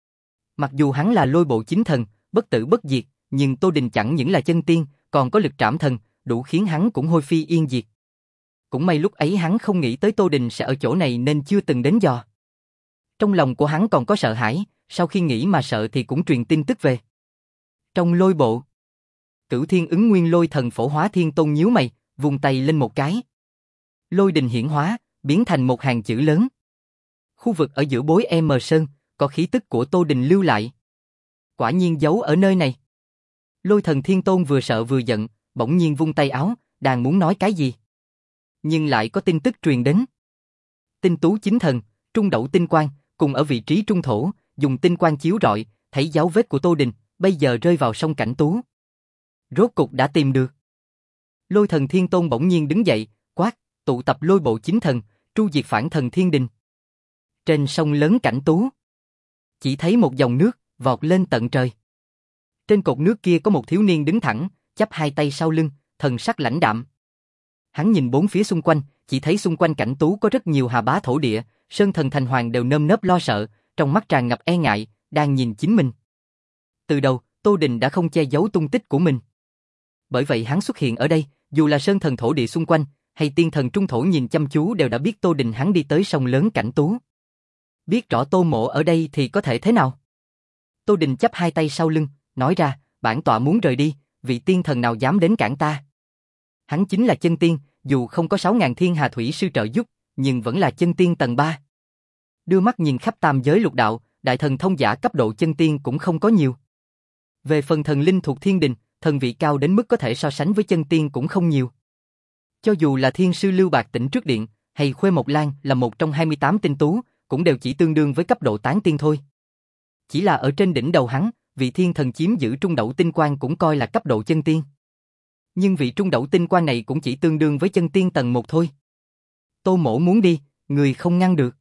Mặc dù hắn là lôi bộ chính thần, bất tử bất diệt, nhưng Tô Đình chẳng những là chân tiên, còn có lực trảm thần, đủ khiến hắn cũng hôi phi yên diệt. Cũng may lúc ấy hắn không nghĩ tới Tô Đình sẽ ở chỗ này nên chưa từng đến dò. Trong lòng của hắn còn có sợ hãi, sau khi nghĩ mà sợ thì cũng truyền tin tức về. Trong lôi bộ, Cửu Thiên Ứng Nguyên Lôi Thần Phổ Hóa Thiên Tôn nhíu mày, vung tay lên một cái. Lôi đình hiển hóa, biến thành một hàng chữ lớn. Khu vực ở giữa bối M Sơn, có khí tức của Tô Đình lưu lại. Quả nhiên giấu ở nơi này. Lôi Thần Thiên Tôn vừa sợ vừa giận, bỗng nhiên vung tay áo, đang muốn nói cái gì. Nhưng lại có tin tức truyền đến. Tinh tú chính thần, trung đẩu tinh quang, cùng ở vị trí trung thổ, dùng tinh quang chiếu rọi, thấy dấu vết của Tô Đình, bây giờ rơi vào sông Cảnh Tú. Rốt cục đã tìm được. Lôi Thần Thiên Tôn bỗng nhiên đứng dậy, quát, tụ tập lôi bộ chính thần, tru diệt phản thần thiên đình. Trên sông lớn Cảnh Tú, chỉ thấy một dòng nước vọt lên tận trời. Trên cột nước kia có một thiếu niên đứng thẳng, chắp hai tay sau lưng, thần sắc lãnh đạm. Hắn nhìn bốn phía xung quanh, chỉ thấy xung quanh Cảnh Tú có rất nhiều hà bá thổ địa, sơn thần thành hoàng đều nơm nớp lo sợ, trong mắt tràn ngập e ngại, đang nhìn chính mình. Từ đầu, Tô Đình đã không che giấu tung tích của mình. Bởi vậy hắn xuất hiện ở đây, dù là sơn thần thổ địa xung quanh, hay tiên thần trung thổ nhìn chăm chú đều đã biết Tô Đình hắn đi tới sông lớn Cảnh Tú. Biết rõ Tô Mỗ ở đây thì có thể thế nào? Tô Đình chắp hai tay sau lưng, nói ra, bản tọa muốn rời đi, vị tiên thần nào dám đến cản ta? Hắn chính là chân tiên, dù không có sáu ngàn thiên hà thủy sư trợ giúp, nhưng vẫn là chân tiên tầng ba. Đưa mắt nhìn khắp tam giới lục đạo, đại thần thông giả cấp độ chân tiên cũng không có nhiều. Về phần thần linh thuộc thiên đình, thần vị cao đến mức có thể so sánh với chân tiên cũng không nhiều. Cho dù là thiên sư Lưu Bạc Tỉnh Trước Điện, hay Khuê Mộc Lan là một trong hai mươi tám tinh tú, cũng đều chỉ tương đương với cấp độ tán tiên thôi. Chỉ là ở trên đỉnh đầu hắn, vị thiên thần chiếm giữ trung đẩu tinh quang cũng coi là cấp độ chân tiên. Nhưng vị trung đẩu tinh quang này cũng chỉ tương đương với chân tiên tầng một thôi. Tô Mỗ muốn đi, người không ngăn được.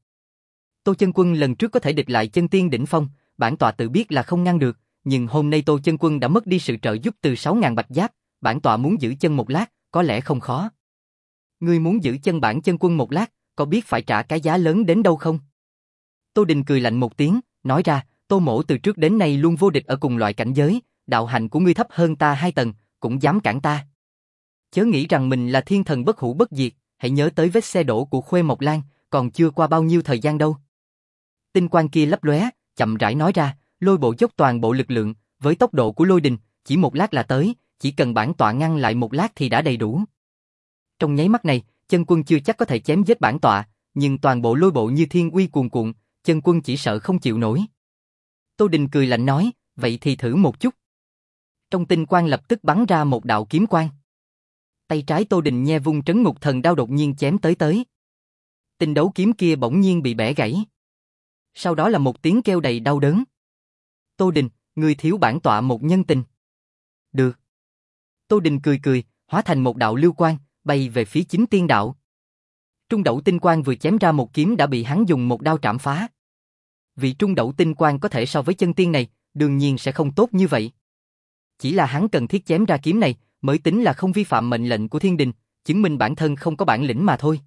Tô Chân Quân lần trước có thể địch lại chân tiên đỉnh phong, bản tọa tự biết là không ngăn được, nhưng hôm nay Tô Chân Quân đã mất đi sự trợ giúp từ sáu ngàn bạch giáp, bản tọa muốn giữ chân một lát, có lẽ không khó. Ngươi muốn giữ chân bản chân quân một lát, có biết phải trả cái giá lớn đến đâu không? Tô Đình cười lạnh một tiếng, nói ra, Tô Mỗ từ trước đến nay luôn vô địch ở cùng loại cảnh giới, đạo hạnh của ngươi thấp hơn ta hai tầng, cũng dám cản ta. Chớ nghĩ rằng mình là thiên thần bất hủ bất diệt, hãy nhớ tới vết xe đổ của Khuê Mộc Lan, còn chưa qua bao nhiêu thời gian đâu. Tinh quang kia lấp lóe, chậm rãi nói ra, lôi bộ dốc toàn bộ lực lượng, với tốc độ của lôi đình, chỉ một lát là tới, chỉ cần bản tọa ngăn lại một lát thì đã đầy đủ. Trong nháy mắt này, chân quân chưa chắc có thể chém giết bản tọa, nhưng toàn bộ lôi bộ như thiên uy cuồn cuộn, chân quân chỉ sợ không chịu nổi. Tô Đình cười lạnh nói, vậy thì thử một chút. Trong tinh quang lập tức bắn ra một đạo kiếm quang. Tay trái Tô Đình nhe vung trấn ngục thần đao đột nhiên chém tới tới. Tinh đấu kiếm kia bỗng nhiên bị bẻ gãy. Sau đó là một tiếng kêu đầy đau đớn. Tô Đình, ngươi thiếu bản tọa một nhân tình. Được. Tô Đình cười cười, hóa thành một đạo lưu quang, bay về phía chính tiên đạo. Trung đẩu tinh quang vừa chém ra một kiếm đã bị hắn dùng một đao trảm phá. Vị trung đẩu tinh quang có thể so với chân tiên này, đương nhiên sẽ không tốt như vậy. Chỉ là hắn cần thiết chém ra kiếm này, mới tính là không vi phạm mệnh lệnh của thiên đình, chứng minh bản thân không có bản lĩnh mà thôi.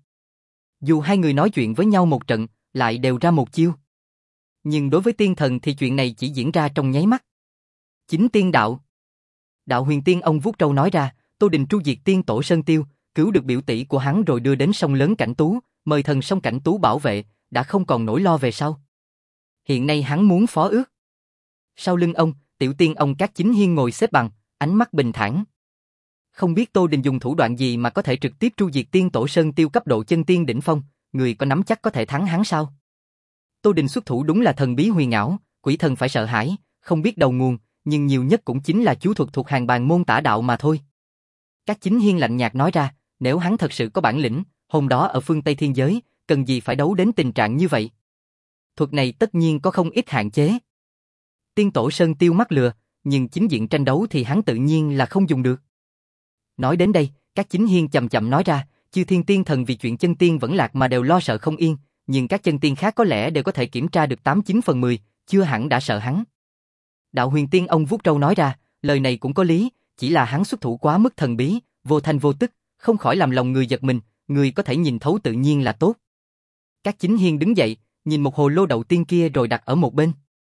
Dù hai người nói chuyện với nhau một trận, lại đều ra một chiêu. Nhưng đối với tiên thần thì chuyện này chỉ diễn ra trong nháy mắt. Chính tiên đạo. Đạo huyền tiên ông vuốt trâu nói ra, Tô Đình tru diệt tiên tổ Sơn Tiêu, cứu được biểu tỷ của hắn rồi đưa đến sông lớn Cảnh Tú, mời thần sông Cảnh Tú bảo vệ, đã không còn nỗi lo về sau. Hiện nay hắn muốn phó ước. Sau lưng ông, tiểu tiên ông Cát Chính Hiên ngồi xếp bằng, ánh mắt bình thản. Không biết Tô Đình dùng thủ đoạn gì mà có thể trực tiếp tru diệt tiên tổ Sơn Tiêu cấp độ chân tiên đỉnh phong, người có nắm chắc có thể thắng hắn sao? Tô Đình xuất thủ đúng là thần bí huyền ảo, quỷ thần phải sợ hãi, không biết đầu nguồn, nhưng nhiều nhất cũng chính là chú thuật thuộc hàng bàn môn tả đạo mà thôi. Cát Chính Hiên lạnh nhạt nói ra, nếu hắn thật sự có bản lĩnh, hôm đó ở phương Tây thiên giới, cần gì phải đấu đến tình trạng như vậy? Thuật này tất nhiên có không ít hạn chế. Tiên tổ Sơn Tiêu mắc lừa, nhưng chính diện tranh đấu thì hắn tự nhiên là không dùng được. Nói đến đây, Cát Chính Hiên chậm chậm nói ra, chư thiên tiên thần vì chuyện chân tiên vẫn lạc mà đều lo sợ không yên, nhưng các chân tiên khác có lẽ đều có thể kiểm tra được tám chín phần mười, chưa hẳn đã sợ hắn. Đạo huyền tiên ông vuốt trâu nói ra, lời này cũng có lý, chỉ là hắn xuất thủ quá mức thần bí, vô thanh vô tức, không khỏi làm lòng người giật mình, người có thể nhìn thấu tự nhiên là tốt. Cát Chính Hiên đứng dậy, nhìn một hồ lô đậu tiên kia rồi đặt ở một bên.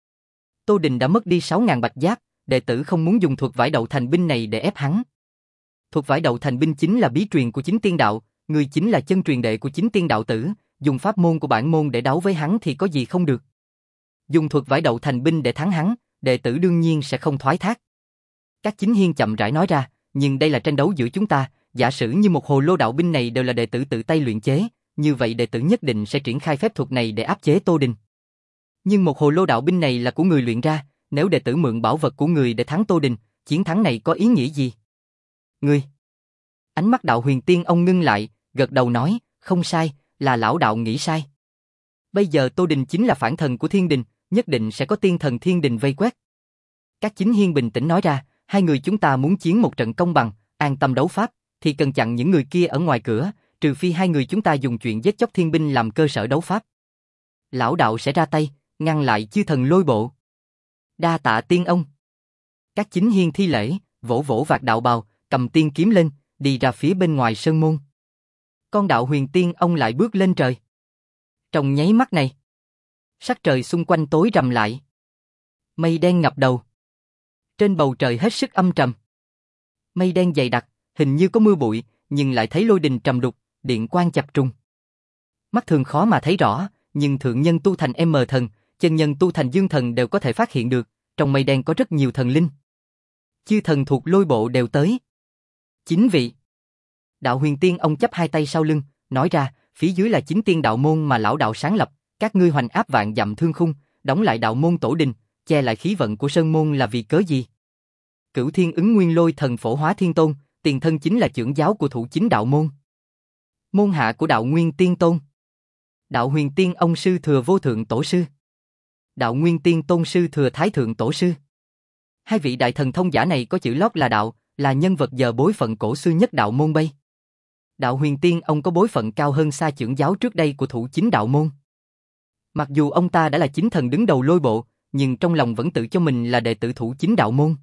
Tô Đình đã mất đi sáu ngàn bạch giáp, đệ tử không muốn dùng thuật vải đậu thành binh này để ép hắn. Thuật vải đậu thành binh chính là bí truyền của chính tiên đạo, người chính là chân truyền đệ của chính tiên đạo tử, dùng pháp môn của bản môn để đấu với hắn thì có gì không được. Dùng thuật vải đậu thành binh để thắng hắn, đệ tử đương nhiên sẽ không thoái thác. Cát Chính Hiên chậm rãi nói ra, nhưng đây là tranh đấu giữa chúng ta, giả sử như một hồ lô đạo binh này đều là đệ tử tự tay luyện chế, như vậy đệ tử nhất định sẽ triển khai phép thuật này để áp chế Tô Đình. Nhưng một hồ lô đạo binh này là của người luyện ra, nếu đệ tử mượn bảo vật của người để thắng Tô Đình, chiến thắng này có ý nghĩa gì? Ngươi. Ánh mắt đạo huyền tiên ông ngưng lại, gật đầu nói, không sai, là lão đạo nghĩ sai. Bây giờ Tô Đình chính là phản thần của thiên đình, nhất định sẽ có tiên thần thiên đình vây quét. Cát Chính Hiên bình tĩnh nói ra, hai người chúng ta muốn chiến một trận công bằng, an tâm đấu pháp, thì cần chặn những người kia ở ngoài cửa, trừ phi hai người chúng ta dùng chuyện giết chóc thiên binh làm cơ sở đấu pháp. Lão đạo sẽ ra tay, ngăn lại chư thần lôi bộ. Đa tạ tiên ông. Cát Chính Hiên thi lễ, vỗ vỗ vạt đạo bào, cầm tiên kiếm lên, đi ra phía bên ngoài sơn môn. Con đạo huyền tiên ông lại bước lên trời. Trong nháy mắt này, sắc trời xung quanh tối rầm lại. Mây đen ngập đầu. Trên bầu trời hết sức âm trầm. Mây đen dày đặc, hình như có mưa bụi, nhưng lại thấy lôi đình trầm đục, điện quang chập trùng. Mắt thường khó mà thấy rõ, nhưng thượng nhân tu thành M thần, chân nhân tu thành dương thần đều có thể phát hiện được, trong mây đen có rất nhiều thần linh. Chư thần thuộc lôi bộ đều tới. Chính vị. Đạo huyền tiên ông chắp hai tay sau lưng, nói ra, phía dưới là chính tiên đạo môn mà lão đạo sáng lập, các ngươi hoành áp vạn dặm thương khung, đóng lại đạo môn tổ đình, che lại khí vận của sơn môn là vì cớ gì? Cửu thiên ứng nguyên lôi thần phổ hóa thiên tôn, tiền thân chính là trưởng giáo của thủ chính đạo môn. Môn hạ của đạo nguyên tiên tôn. Đạo huyền tiên ông sư thừa vô thượng tổ sư. Đạo nguyên tiên tôn sư thừa thái thượng tổ sư. Hai vị đại thần thông giả này có chữ lót là đạo, là nhân vật giờ bối phận cổ xưa nhất đạo môn Bay. Đạo huyền tiên ông có bối phận cao hơn xa trưởng giáo trước đây của thủ chính đạo môn. Mặc dù ông ta đã là chính thần đứng đầu lôi bộ, nhưng trong lòng vẫn tự cho mình là đệ tử thủ chính đạo môn.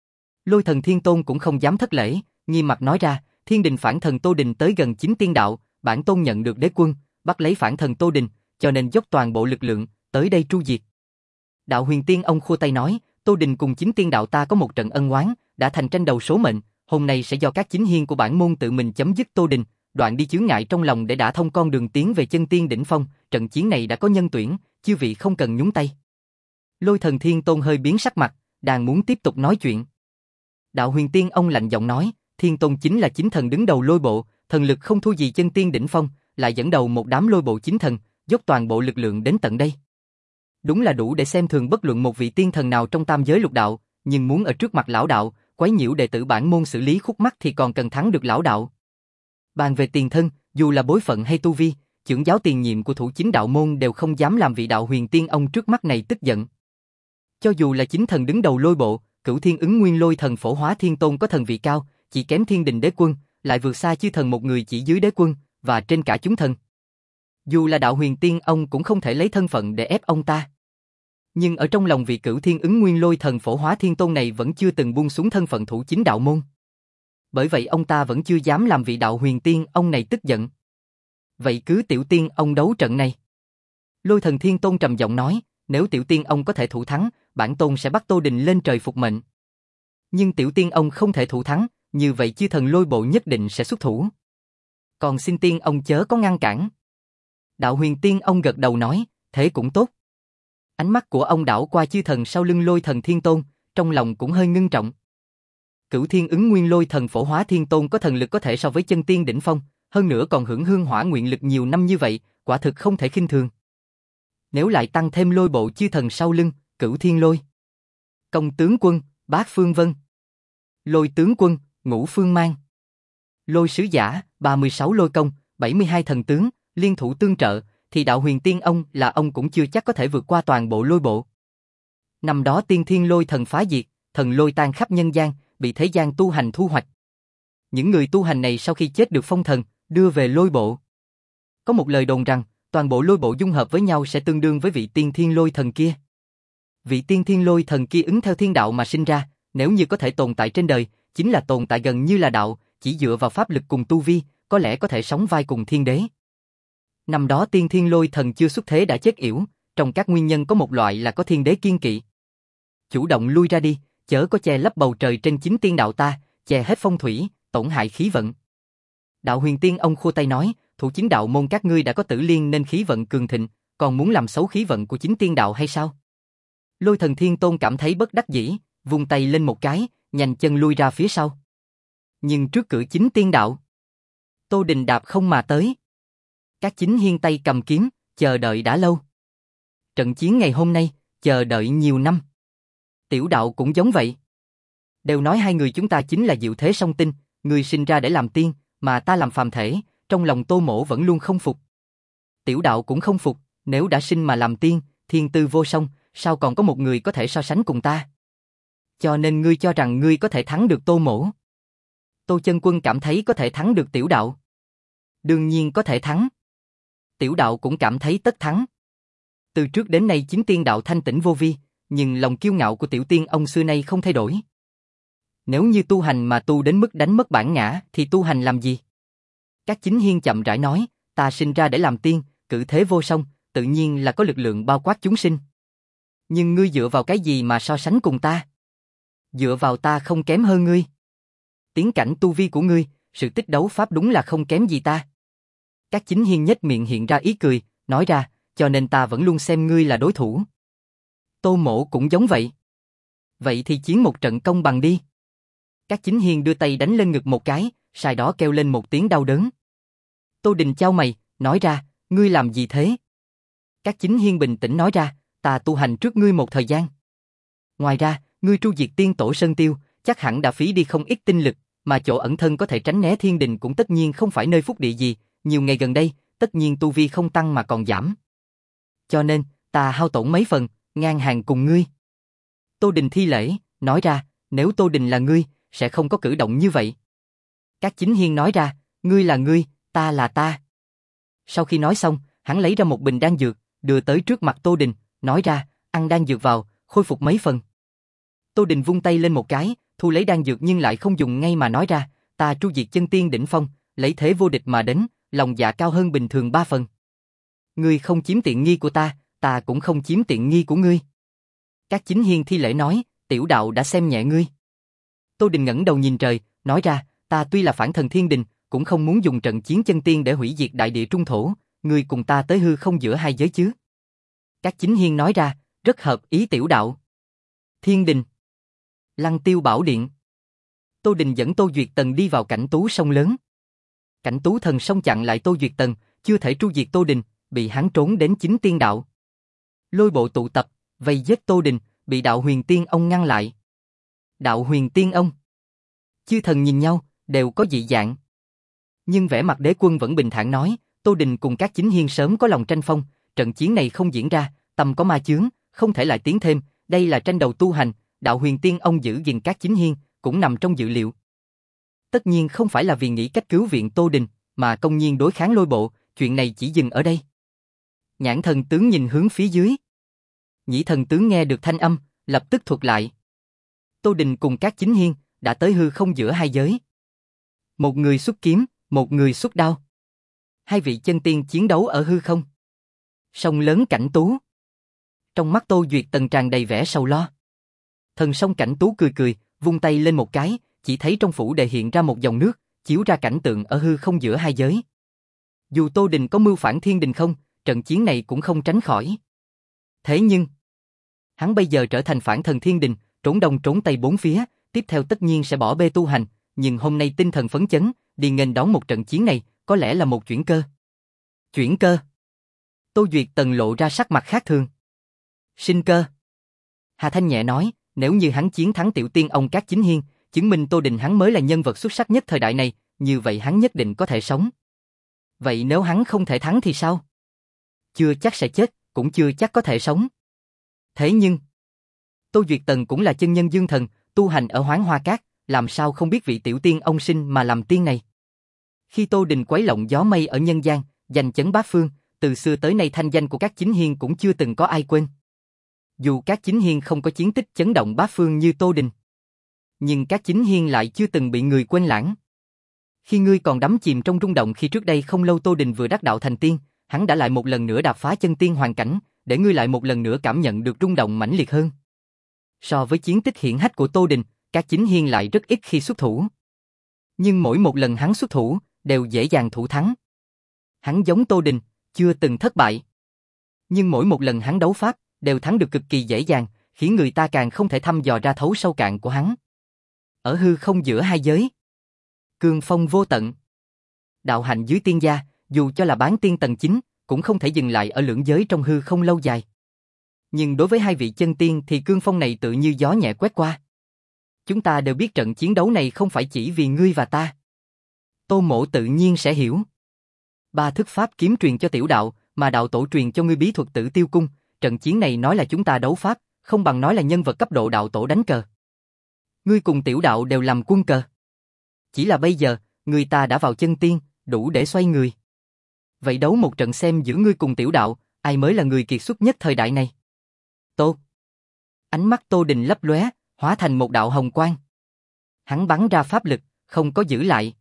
Lôi thần thiên tôn cũng không dám thất lễ, nghiêm mặt nói ra, thiên đình phản thần Tô Đình tới gần chính tiên đạo, bản tôn nhận được đế quân, bắt lấy phản thần Tô Đình, cho nên dốc toàn bộ lực lượng, tới đây tru diệt. Đạo Huyền Tiên ông khua tay nói, Tô Đình cùng chính tiên đạo ta có một trận ân oán, đã thành tranh đầu số mệnh, hôm nay sẽ do các chính hiên của bản môn tự mình chấm dứt Tô Đình, đoạn đi chướng ngại trong lòng để đả thông con đường tiến về chân tiên đỉnh phong, trận chiến này đã có nhân tuyển, chư vị không cần nhúng tay. Lôi Thần Thiên Tôn hơi biến sắc mặt, đang muốn tiếp tục nói chuyện. Đạo Huyền Tiên ông lạnh giọng nói, Thiên Tôn chính là chính thần đứng đầu lôi bộ, thần lực không thua gì chân tiên đỉnh phong, lại dẫn đầu một đám lôi bộ chính thần, dốc toàn bộ lực lượng đến tận đây. Đúng là đủ để xem thường bất luận một vị tiên thần nào trong tam giới lục đạo, nhưng muốn ở trước mặt lão đạo, quấy nhiễu đệ tử bản môn xử lý khúc mắc thì còn cần thắng được lão đạo. Bàn về tiền thân, dù là bối phận hay tu vi, trưởng giáo tiền nhiệm của thủ chính đạo môn đều không dám làm vị Đạo Huyền Tiên ông trước mắt này tức giận. Cho dù là chính thần đứng đầu lôi bộ, Cửu Thiên Ứng Nguyên Lôi Thần Phổ Hóa Thiên Tôn có thần vị cao, chỉ kém Thiên Đình Đế Quân, lại vượt xa chư thần một người chỉ dưới Đế Quân và trên cả chúng thần. Dù là Đạo Huyền Tiên ông cũng không thể lấy thân phận để ép ông ta. Nhưng ở trong lòng vị Cửu Thiên Ứng Nguyên Lôi Thần Phổ Hóa Thiên Tôn này vẫn chưa từng buông xuống thân phận thủ chính đạo môn. Bởi vậy ông ta vẫn chưa dám làm vị Đạo Huyền Tiên ông này tức giận. Vậy cứ tiểu tiên ông đấu trận này. Lôi Thần Thiên Tôn trầm giọng nói, nếu tiểu tiên ông có thể thủ thắng, bản tôn sẽ bắt Tô Đình lên trời phục mệnh. Nhưng tiểu tiên ông không thể thủ thắng, như vậy chư thần lôi bộ nhất định sẽ xuất thủ. Còn xin tiên ông chớ có ngăn cản. Đạo Huyền Tiên ông gật đầu nói, thế cũng tốt. Ánh mắt của ông đảo qua chư thần sau lưng Lôi Thần Thiên Tôn, trong lòng cũng hơi ngưng trọng. Cửu Thiên Ứng Nguyên Lôi Thần Phổ Hóa Thiên Tôn có thần lực có thể so với chân tiên đỉnh phong, hơn nữa còn hưởng hương hỏa nguyện lực nhiều năm như vậy, quả thực không thể khinh thường. Nếu lại tăng thêm lôi bộ chư thần sau lưng, Cửu Thiên Lôi, Công Tướng Quân, Bát Phương Vân, Lôi Tướng Quân, Ngũ Phương Mang, Lôi Sứ Giả, ba mươi sáu lôi công, bảy mươi hai thần tướng, liên thủ tương trợ, thì Đạo Huyền Tiên ông là ông cũng chưa chắc có thể vượt qua toàn bộ lôi bộ. Năm đó Tiên Thiên Lôi Thần phá diệt, thần lôi tan khắp nhân gian, bị thế gian tu hành thu hoạch. Những người tu hành này sau khi chết được phong thần, đưa về lôi bộ. Có một lời đồn rằng, toàn bộ lôi bộ dung hợp với nhau sẽ tương đương với vị Tiên Thiên Lôi Thần kia. Vị Tiên Thiên Lôi Thần kia ứng theo thiên đạo mà sinh ra, nếu như có thể tồn tại trên đời, chính là tồn tại gần như là đạo, chỉ dựa vào pháp lực cùng tu vi, có lẽ có thể sóng vai cùng thiên đế. Năm đó Tiên Thiên Lôi Thần chưa xuất thế đã chết yểu, trong các nguyên nhân có một loại là có thiên đế kiên kỵ. Chủ động lui ra đi, chớ có che lấp bầu trời trên chính tiên đạo ta, che hết phong thủy, tổn hại khí vận. Đạo Huyền Tiên ông khua tay nói, thủ chính đạo môn các ngươi đã có Tử Liên nên khí vận cường thịnh, còn muốn làm xấu khí vận của chính tiên đạo hay sao? Lôi Thần Thiên Tôn cảm thấy bất đắc dĩ, vung tay lên một cái, nhanh chân lui ra phía sau. Nhưng trước cửa chính tiên đạo, Tô Đình đạp không mà tới. Các chính hiên tay cầm kiếm, chờ đợi đã lâu. Trận chiến ngày hôm nay, chờ đợi nhiều năm. Tiểu đạo cũng giống vậy. Đều nói hai người chúng ta chính là diệu thế song tinh, người sinh ra để làm tiên, mà ta làm phàm thể, trong lòng Tô Mỗ vẫn luôn không phục. Tiểu đạo cũng không phục, nếu đã sinh mà làm tiên, thiên tư vô song, sao còn có một người có thể so sánh cùng ta? Cho nên ngươi cho rằng ngươi có thể thắng được Tô Mỗ. Tô Chân Quân cảm thấy có thể thắng được tiểu đạo. Đương nhiên có thể thắng. Tiểu đạo cũng cảm thấy tất thắng. Từ trước đến nay chính tiên đạo thanh tĩnh vô vi, nhưng lòng kiêu ngạo của tiểu tiên ông xưa nay không thay đổi. Nếu như tu hành mà tu đến mức đánh mất bản ngã thì tu hành làm gì? Các chính hiên chậm rãi nói, ta sinh ra để làm tiên, cử thế vô song, tự nhiên là có lực lượng bao quát chúng sinh. Nhưng ngươi dựa vào cái gì mà so sánh cùng ta? Dựa vào ta không kém hơn ngươi. Tiến cảnh tu vi của ngươi, sự tích đấu pháp đúng là không kém gì ta. Các chính hiên nhếch miệng hiện ra ý cười, nói ra, cho nên ta vẫn luôn xem ngươi là đối thủ. Tô Mỗ cũng giống vậy. Vậy thì chiến một trận công bằng đi. Các chính hiên đưa tay đánh lên ngực một cái, sau đó kêu lên một tiếng đau đớn. Tô Đình chau mày, nói ra, ngươi làm gì thế? Các chính hiên bình tĩnh nói ra, ta tu hành trước ngươi một thời gian. Ngoài ra, ngươi tru diệt tiên tổ Sơn Tiêu, chắc hẳn đã phí đi không ít tinh lực, mà chỗ ẩn thân có thể tránh né thiên đình cũng tất nhiên không phải nơi phúc địa gì, nhiều ngày gần đây, tất nhiên tu vi không tăng mà còn giảm. Cho nên, ta hao tổn mấy phần, ngang hàng cùng ngươi. Tô Đình thi lễ, nói ra, nếu Tô Đình là ngươi, sẽ không có cử động như vậy. Các chính hiên nói ra, ngươi là ngươi, ta là ta. Sau khi nói xong, hắn lấy ra một bình đan dược, đưa tới trước mặt Tô Đình, nói ra, ăn đan dược vào, khôi phục mấy phần. Tô Đình vung tay lên một cái, thu lấy đan dược nhưng lại không dùng ngay mà nói ra, ta tru diệt chân tiên đỉnh phong, lấy thế vô địch mà đến, lòng dạ cao hơn bình thường ba phần. Ngươi không chiếm tiện nghi của ta, ta cũng không chiếm tiện nghi của ngươi. Các Chính Hiên thi lễ nói, tiểu đạo đã xem nhẹ ngươi. Tô Đình ngẩng đầu nhìn trời, nói ra, ta tuy là phản thần thiên đình, cũng không muốn dùng trận chiến chân tiên để hủy diệt đại địa trung thổ, ngươi cùng ta tới hư không giữa hai giới chứ. Các Chính Hiên nói ra, rất hợp ý tiểu đạo. Thiên đình. Lăng Tiêu Bảo Điện. Tô Đình dẫn Tô Duyệt Tần đi vào cảnh tú sông lớn. Cảnh tú thần sông chặn lại Tô Duyệt Tần, chưa thể tru diệt Tô Đình, bị hắn trốn đến chính tiên đạo. Lôi bộ tụ tập, vây giết Tô Đình, bị đạo huyền tiên ông ngăn lại. Đạo huyền tiên ông. Chư thần nhìn nhau, đều có dị dạng. Nhưng vẻ mặt đế quân vẫn bình thản nói, Tô Đình cùng các Chính Hiên sớm có lòng tranh phong, trận chiến này không diễn ra, tâm có ma chướng, không thể lại tiến thêm, đây là tranh đầu tu hành, đạo huyền tiên ông giữ gìn các Chính Hiên, cũng nằm trong dự liệu. Tất nhiên không phải là vì nghĩ cách cứu viện Tô Đình, mà công nhiên đối kháng lôi bộ, chuyện này chỉ dừng ở đây. Nhãn thần tướng nhìn hướng phía dưới. Nhĩ thần tướng nghe được thanh âm, lập tức thuật lại. Tô Đình cùng các Chính Hiên, đã tới hư không giữa hai giới. Một người xuất kiếm, một người xuất đao. Hai vị chân tiên chiến đấu ở hư không. Sông lớn cảnh tú. Trong mắt Tô Duyệt Tần tràn đầy vẻ sầu lo. Thần sông cảnh tú cười cười, vung tay lên một cái, chỉ thấy trong phủ đề hiện ra một dòng nước, chiếu ra cảnh tượng ở hư không giữa hai giới. Dù Tô Đình có mưu phản thiên đình không, trận chiến này cũng không tránh khỏi. Thế nhưng, hắn bây giờ trở thành phản thần thiên đình, trốn đông trốn tây bốn phía, tiếp theo tất nhiên sẽ bỏ bê tu hành, nhưng hôm nay tinh thần phấn chấn, đi nghênh đón một trận chiến này, có lẽ là một chuyển cơ. Chuyển cơ? Tô Duyệt Tần lộ ra sắc mặt khác thường. Sinh cơ. Hà Thanh nhẹ nói, nếu như hắn chiến thắng tiểu tiên ông các Chính Hiên, chứng minh Tô Đình hắn mới là nhân vật xuất sắc nhất thời đại này, như vậy hắn nhất định có thể sống. Vậy nếu hắn không thể thắng thì sao? Chưa chắc sẽ chết, cũng chưa chắc có thể sống. Thế nhưng, Tô Duyệt Tần cũng là chân nhân dương thần, tu hành ở Hoán Hoa Cát, làm sao không biết vị tiểu tiên ông sinh mà làm tiên này. Khi Tô Đình quấy lộng gió mây ở nhân gian, giành chấn bát phương, từ xưa tới nay thanh danh của các Chính Hiên cũng chưa từng có ai quên. Dù các Chính Hiên không có chiến tích chấn động bát phương như Tô Đình, nhưng các Chính Hiên lại chưa từng bị người quên lãng. Khi ngươi còn đắm chìm trong rung động khi trước đây không lâu Tô Đình vừa đắc đạo thành tiên, hắn đã lại một lần nữa đạp phá chân tiên hoàn cảnh, để ngươi lại một lần nữa cảm nhận được rung động mãnh liệt hơn. So với chiến tích hiển hách của Tô Đình, các Chính Hiên lại rất ít khi xuất thủ. Nhưng mỗi một lần hắn xuất thủ, đều dễ dàng thủ thắng. Hắn giống Tô Đình, chưa từng thất bại. Nhưng mỗi một lần hắn đấu pháp, đều thắng được cực kỳ dễ dàng, khiến người ta càng không thể thăm dò ra thấu sâu cạn của hắn. Ở hư không giữa hai giới, cương phong vô tận. Đạo hạnh dưới tiên gia, dù cho là bán tiên tầng chín, cũng không thể dừng lại ở lưỡng giới trong hư không lâu dài. Nhưng đối với hai vị chân tiên thì cương phong này tự như gió nhẹ quét qua. Chúng ta đều biết trận chiến đấu này không phải chỉ vì ngươi và ta. Tô Mỗ tự nhiên sẽ hiểu. Ba thức pháp kiếm truyền cho tiểu đạo, mà đạo tổ truyền cho ngươi bí thuật Tử Tiêu Cung, trận chiến này nói là chúng ta đấu pháp, không bằng nói là nhân vật cấp độ đạo tổ đánh cờ. Ngươi cùng tiểu đạo đều làm quân cờ. Chỉ là bây giờ, người ta đã vào chân tiên, đủ để xoay người. Vậy đấu một trận xem giữa ngươi cùng tiểu đạo, ai mới là người kiệt xuất nhất thời đại này. Tô. Ánh mắt Tô Đình lấp lóe, hóa thành một đạo hồng quang. Hắn bắn ra pháp lực, không có giữ lại.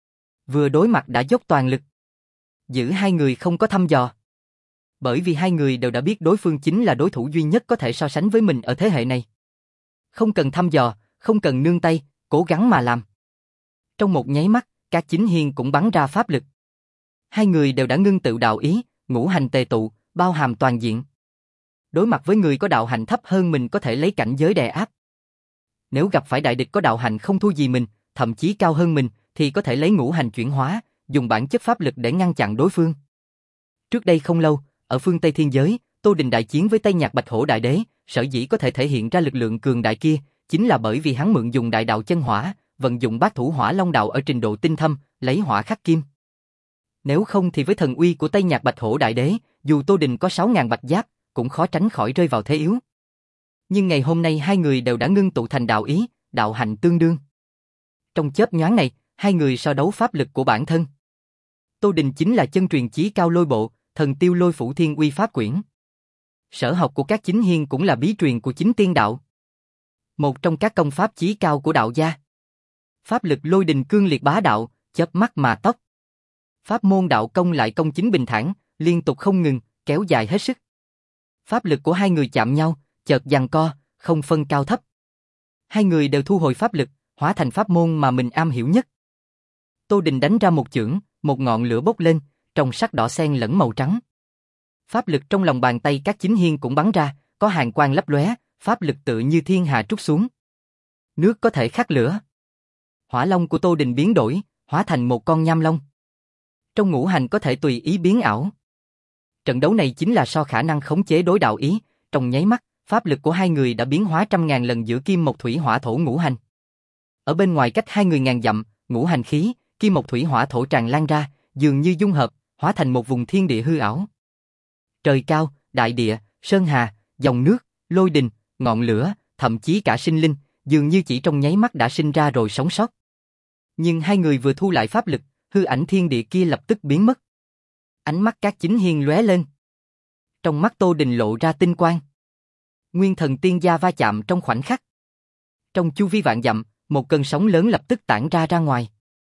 Vừa đối mặt đã dốc toàn lực. Giữ hai người không có thăm dò. Bởi vì hai người đều đã biết đối phương chính là đối thủ duy nhất có thể so sánh với mình ở thế hệ này. Không cần thăm dò, không cần nương tay, cố gắng mà làm. Trong một nháy mắt, các Chính Hiên cũng bắn ra pháp lực. Hai người đều đã ngưng tự đạo ý, ngũ hành tề tụ, bao hàm toàn diện. Đối mặt với người có đạo hành thấp hơn mình có thể lấy cảnh giới đè áp. Nếu gặp phải đại địch có đạo hành không thua gì mình, thậm chí cao hơn mình, thì có thể lấy ngũ hành chuyển hóa, dùng bản chất pháp lực để ngăn chặn đối phương. Trước đây không lâu, ở phương Tây Thiên Giới, Tô Đình đại chiến với Tây Nhạc Bạch Hổ Đại Đế, sở dĩ có thể thể hiện ra lực lượng cường đại kia, chính là bởi vì hắn mượn dùng đại đạo chân hỏa, vận dụng bát thủ hỏa long đạo ở trình độ tinh thâm, lấy hỏa khắc kim. Nếu không thì với thần uy của Tây Nhạc Bạch Hổ Đại Đế, dù Tô Đình có sáu ngàn bạch giáp, cũng khó tránh khỏi rơi vào thế yếu. Nhưng ngày hôm nay hai người đều đã ngưng tụ thành đạo ý, đạo hành tương đương. Trong chớp nhoáng này, hai người so đấu pháp lực của bản thân. Tô Đình chính là chân truyền chí cao lôi bộ, thần tiêu lôi phủ thiên uy pháp quyển. Sở học của các Chính Hiên cũng là bí truyền của chính tiên đạo. Một trong các công pháp chí cao của đạo gia. Pháp lực lôi đình cương liệt bá đạo, chớp mắt mà tóc. Pháp môn đạo công lại công chính bình thản, liên tục không ngừng, kéo dài hết sức. Pháp lực của hai người chạm nhau, chợt giằng co, không phân cao thấp. Hai người đều thu hồi pháp lực, hóa thành pháp môn mà mình am hiểu nhất. Tô Đình đánh ra một chưởng, một ngọn lửa bốc lên, trong sắc đỏ xen lẫn màu trắng. Pháp lực trong lòng bàn tay các chính hiên cũng bắn ra, có hàn quang lấp lóe, pháp lực tự như thiên hà trút xuống. Nước có thể khắc lửa. Hỏa long của Tô Đình biến đổi, hóa thành một con nham long. Trong ngũ hành có thể tùy ý biến ảo. Trận đấu này chính là so khả năng khống chế đối đạo ý, trong nháy mắt, pháp lực của hai người đã biến hóa trăm ngàn lần giữa kim mộc thủy hỏa thổ ngũ hành. Ở bên ngoài cách hai người ngàn dặm, ngũ hành khí, kim mộc thủy hỏa thổ tràn lan ra, dường như dung hợp, hóa thành một vùng thiên địa hư ảo. Trời cao, đại địa, sơn hà, dòng nước, lôi đình, ngọn lửa, thậm chí cả sinh linh, dường như chỉ trong nháy mắt đã sinh ra rồi sống sót. Nhưng hai người vừa thu lại pháp lực, hư ảnh thiên địa kia lập tức biến mất. Ánh mắt các chính hiên lóe lên. Trong mắt Tô Đình lộ ra tinh quang. Nguyên thần tiên gia va chạm trong khoảnh khắc. Trong chu vi vạn dặm, một cơn sóng lớn lập tức tản ra ra ngoài.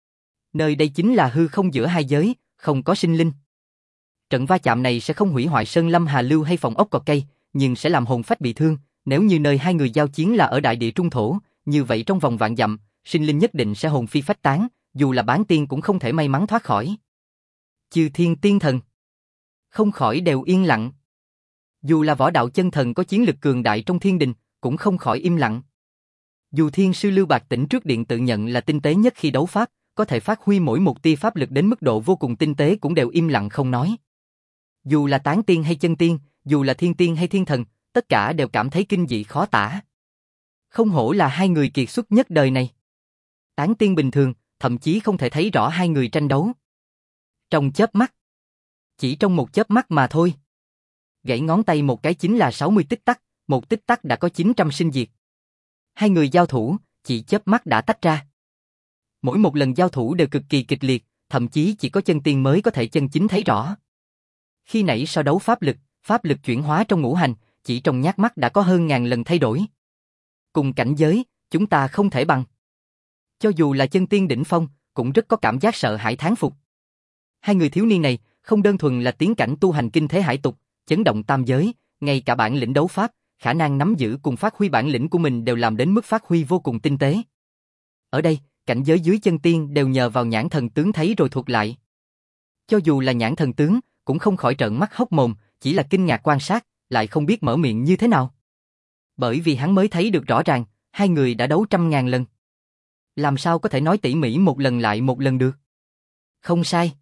Nơi đây chính là hư không giữa hai giới, không có sinh linh. Trận va chạm này sẽ không hủy hoại sơn lâm hà lưu hay phòng ốc cỏ cây, nhưng sẽ làm hồn phách bị thương. Nếu như nơi hai người giao chiến là ở đại địa trung thổ, như vậy trong vòng vạn dặm, sinh linh nhất định sẽ hồn phi phách tán, dù là bán tiên cũng không thể may mắn thoát khỏi. Chư thiên tiên thần không khỏi đều yên lặng. Dù là võ đạo chân thần có chiến lực cường đại trong thiên đình, cũng không khỏi im lặng. Dù thiên sư Lưu Bạc Tỉnh trước điện tự nhận là tinh tế nhất khi đấu pháp, có thể phát huy mỗi một tia pháp lực đến mức độ vô cùng tinh tế cũng đều im lặng không nói. Dù là tán tiên hay chân tiên, dù là thiên tiên hay thiên thần, tất cả đều cảm thấy kinh dị khó tả. Không hổ là hai người kiệt xuất nhất đời này. Tán tiên bình thường, thậm chí không thể thấy rõ hai người tranh đấu. Trong chớp mắt, chỉ trong một chớp mắt mà thôi. Gãy ngón tay một cái chính là sáu mươi tích tắc, một tích tắc đã có chín trăm sinh diệt. Hai người giao thủ, chỉ chớp mắt đã tách ra. Mỗi một lần giao thủ đều cực kỳ kịch liệt, thậm chí chỉ có chân tiên mới có thể chân chính thấy rõ. Khi nãy so đấu pháp lực, pháp lực chuyển hóa trong ngũ hành, chỉ trong nhát mắt đã có hơn ngàn lần thay đổi. Cùng cảnh giới, chúng ta không thể bằng. Cho dù là chân tiên đỉnh phong, cũng rất có cảm giác sợ hãi thán phục. Hai người thiếu niên này, không đơn thuần là tiến cảnh tu hành kinh thế hải tục, chấn động tam giới, ngay cả bản lĩnh đấu pháp, khả năng nắm giữ cùng phát huy bản lĩnh của mình đều làm đến mức phát huy vô cùng tinh tế. Ở đây, cảnh giới dưới chân tiên đều nhờ vào nhãn thần tướng thấy rồi thuộc lại. Cho dù là nhãn thần tướng, cũng không khỏi trợn mắt hốc mồm, chỉ là kinh ngạc quan sát, lại không biết mở miệng như thế nào. Bởi vì hắn mới thấy được rõ ràng, hai người đã đấu trăm ngàn lần. Làm sao có thể nói tỉ mỉ một lần lại một lần được? Không sai.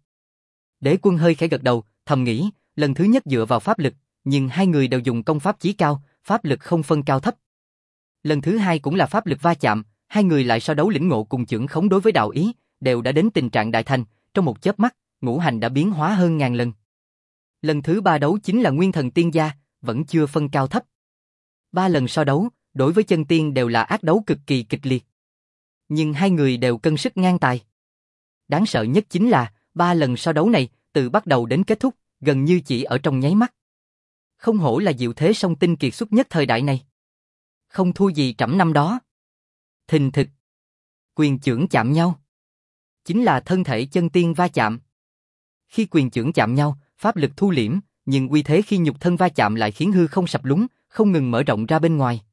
Đế Quân hơi khẽ gật đầu, thầm nghĩ, lần thứ nhất dựa vào pháp lực, nhưng hai người đều dùng công pháp chí cao, pháp lực không phân cao thấp. Lần thứ hai cũng là pháp lực va chạm, hai người lại so đấu lĩnh ngộ cùng chưởng khống đối với đạo ý, đều đã đến tình trạng đại thành, trong một chớp mắt, ngũ hành đã biến hóa hơn ngàn lần. Lần thứ ba đấu chính là nguyên thần tiên gia, vẫn chưa phân cao thấp. Ba lần so đấu, đối với chân tiên đều là ác đấu cực kỳ kịch liệt. Nhưng hai người đều cân sức ngang tài. Đáng sợ nhất chính là, ba lần so đấu này, từ bắt đầu đến kết thúc, gần như chỉ ở trong nháy mắt. Không hổ là diệu thế song tinh kiệt xuất nhất thời đại này. Không thua gì trẫm năm đó. Thình thịch. Quyền chưởng chạm nhau. Chính là thân thể chân tiên va chạm. Khi quyền chưởng chạm nhau, pháp lực thu liễm, nhưng uy thế khi nhục thân va chạm lại khiến hư không sập lún, không ngừng mở rộng ra bên ngoài.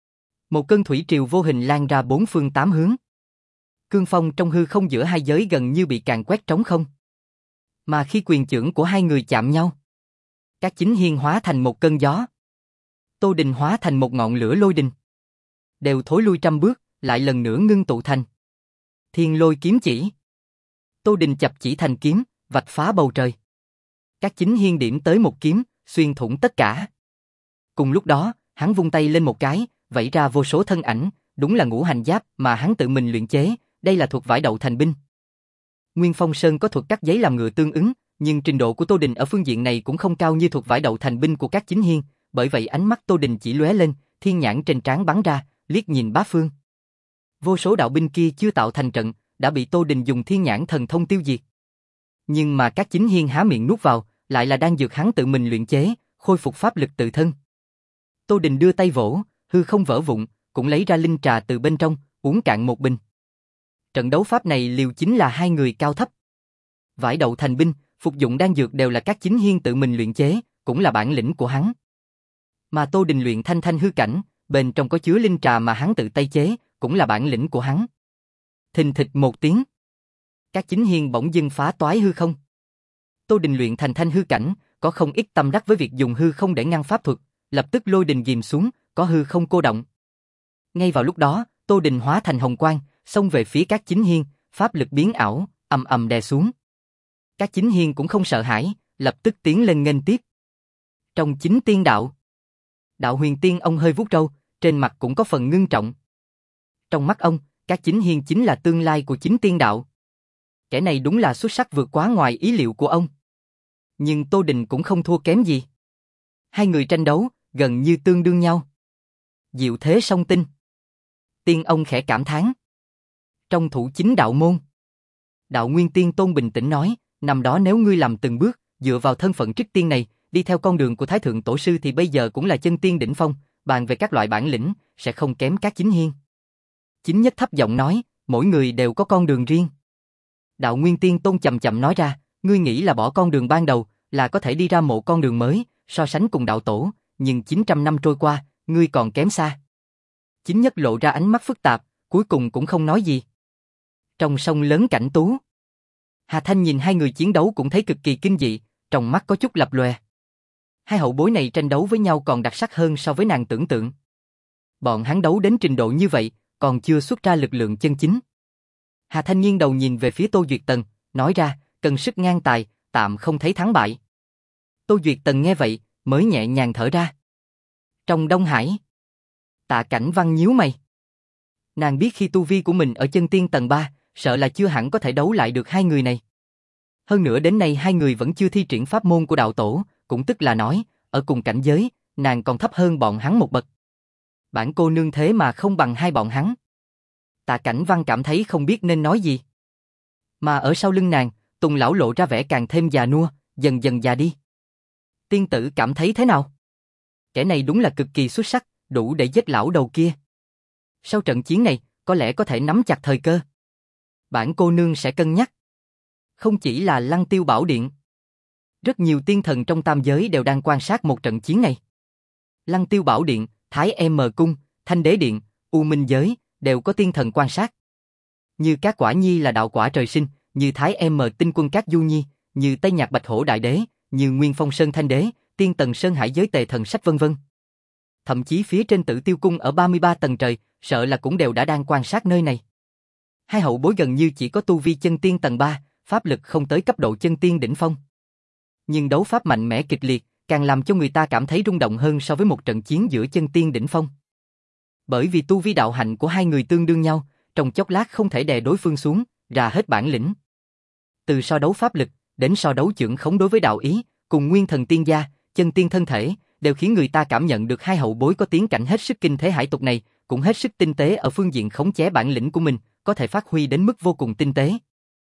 Một cơn thủy triều vô hình lan ra bốn phương tám hướng. Cương phong trong hư không giữa hai giới gần như bị càn quét trống không. Mà khi quyền chưởng của hai người chạm nhau, các chính hiên hóa thành một cơn gió. Tô Đình hóa thành một ngọn lửa lôi đình. Đều thối lui trăm bước, lại lần nữa ngưng tụ thành Thiên Lôi kiếm chỉ. Tô Đình chập chỉ thành kiếm, vạch phá bầu trời. Các chính hiên điểm tới một kiếm, xuyên thủng tất cả. Cùng lúc đó, hắn vung tay lên một cái, vẫy ra vô số thân ảnh, đúng là ngũ hành giáp mà hắn tự mình luyện chế, đây là thuật vải đậu thành binh. Nguyên Phong Sơn có thuật cắt giấy làm ngựa tương ứng, nhưng trình độ của Tô Đình ở phương diện này cũng không cao như thuật vải đậu thành binh của các chính hiên, bởi vậy ánh mắt Tô Đình chỉ lóe lên, thiên nhãn trên trán bắn ra, liếc nhìn bá phương. Vô số đạo binh kia chưa tạo thành trận, đã bị Tô Đình dùng thiên nhãn thần thông tiêu diệt. Nhưng mà các chính hiên há miệng nuốt vào, lại là đang dược hắn tự mình luyện chế, khôi phục pháp lực tự thân. Tô Đình đưa tay vỗ, hư không vỡ vụn, cũng lấy ra linh trà từ bên trong, uống cạn một bình. Trận đấu pháp này liều chính là hai người cao thấp. Vải đậu thành binh, phục dụng đan dược đều là các chính hiên tự mình luyện chế, cũng là bản lĩnh của hắn. Mà Tô Đình luyện thanh thanh hư cảnh, bên trong có chứa linh trà mà hắn tự tay chế, cũng là bản lĩnh của hắn. Thình thịch một tiếng. Các chính hiên bỗng dưng phá toái hư không. Tô Đình luyện thành thanh hư cảnh, có không ít tâm đắc với việc dùng hư không để ngăn pháp thuật, lập tức lôi đình ghim xuống, có hư không cô động. Ngay vào lúc đó, Tô Đình hóa thành hồng quang, xông về phía các chính hiên, pháp lực biến ảo, ầm ầm đè xuống. Các chính hiên cũng không sợ hãi, lập tức tiến lên nghênh tiếp. Trong chính tiên đạo, Đạo Huyền Tiên ông hơi vuốt râu, trên mặt cũng có phần ngưng trọng. Trong mắt ông, các chính hiên chính là tương lai của chính tiên đạo. Kẻ này đúng là xuất sắc vượt quá ngoài ý liệu của ông. Nhưng Tô Đình cũng không thua kém gì. Hai người tranh đấu, gần như tương đương nhau. Diệu thế song tinh. Tiên ông khẽ cảm thán. Trong thủ chính đạo môn, Đạo Nguyên Tiên Tôn bình tĩnh nói, năm đó nếu ngươi làm từng bước, dựa vào thân phận trích tiên này, đi theo con đường của Thái Thượng Tổ Sư thì bây giờ cũng là chân tiên đỉnh phong, bàn về các loại bản lĩnh, sẽ không kém các chính hiên. Chính nhất thấp giọng nói, mỗi người đều có con đường riêng. Đạo Nguyên Tiên Tôn chậm chậm nói ra, ngươi nghĩ là bỏ con đường ban đầu, là có thể đi ra một con đường mới, so sánh cùng đạo tổ, nhưng chín trăm năm trôi qua, ngươi còn kém xa. Chính nhất lộ ra ánh mắt phức tạp, cuối cùng cũng không nói gì. Trong sông lớn cảnh tú, Hà Thanh nhìn hai người chiến đấu cũng thấy cực kỳ kinh dị, trong mắt có chút lập lòe. Hai hậu bối này tranh đấu với nhau còn đặc sắc hơn so với nàng tưởng tượng. Bọn hắn đấu đến trình độ như vậy, còn chưa xuất ra lực lượng chân chính. Hà Thanh nghiêng đầu nhìn về phía Tô Duyệt Tần, nói ra, cần sức ngang tài, tạm không thấy thắng bại. Tô Duyệt Tần nghe vậy, mới nhẹ nhàng thở ra. Trong Đông Hải, Tạ Cảnh Văn nhíu mày. Nàng biết khi tu vi của mình ở chân tiên tầng ba, sợ là chưa hẳn có thể đấu lại được hai người này. Hơn nữa đến nay hai người vẫn chưa thi triển pháp môn của đạo tổ, cũng tức là nói, ở cùng cảnh giới, nàng còn thấp hơn bọn hắn một bậc. Bản cô nương thế mà không bằng hai bọn hắn. Tạ Cảnh Văn cảm thấy không biết nên nói gì. Mà ở sau lưng nàng, Tùng lão lộ ra vẻ càng thêm già nua, dần dần già đi. Tiên tử cảm thấy thế nào? Kẻ này đúng là cực kỳ xuất sắc, đủ để giết lão đầu kia. Sau trận chiến này, có lẽ có thể nắm chặt thời cơ. Bản cô nương sẽ cân nhắc. Không chỉ là Lăng Tiêu Bảo Điện. Rất nhiều tiên thần trong tam giới đều đang quan sát một trận chiến này. Lăng Tiêu Bảo Điện, Thái M Cung, Thanh Đế Điện, U Minh Giới, đều có tiên thần quan sát. Như Các Quả Nhi là đạo quả trời sinh, như Thái M Tinh Quân Các Du Nhi, như Tây Nhạc Bạch Hổ Đại Đế, như Nguyên Phong Sơn Thanh Đế, Tiên Tần Sơn Hải Giới Tề Thần Sách vân vân. Thậm chí phía trên Tử Tiêu Cung ở ba mươi ba tầng trời, sợ là cũng đều đã đang quan sát nơi này. Hai hậu bối gần như chỉ có tu vi chân tiên tầng ba, pháp lực không tới cấp độ chân tiên đỉnh phong. Nhưng đấu pháp mạnh mẽ kịch liệt, càng làm cho người ta cảm thấy rung động hơn so với một trận chiến giữa chân tiên đỉnh phong. Bởi vì tu vi đạo hạnh của hai người tương đương nhau, trong chốc lát không thể đè đối phương xuống, ra hết bản lĩnh. Từ so đấu pháp lực, đến so đấu chưởng khống đối với đạo ý, cùng nguyên thần tiên gia, chân tiên thân thể, đều khiến người ta cảm nhận được hai hậu bối có tiến cảnh hết sức kinh thế hải tục này, cũng hết sức tinh tế ở phương diện khống chế bản lĩnh của mình, có thể phát huy đến mức vô cùng tinh tế.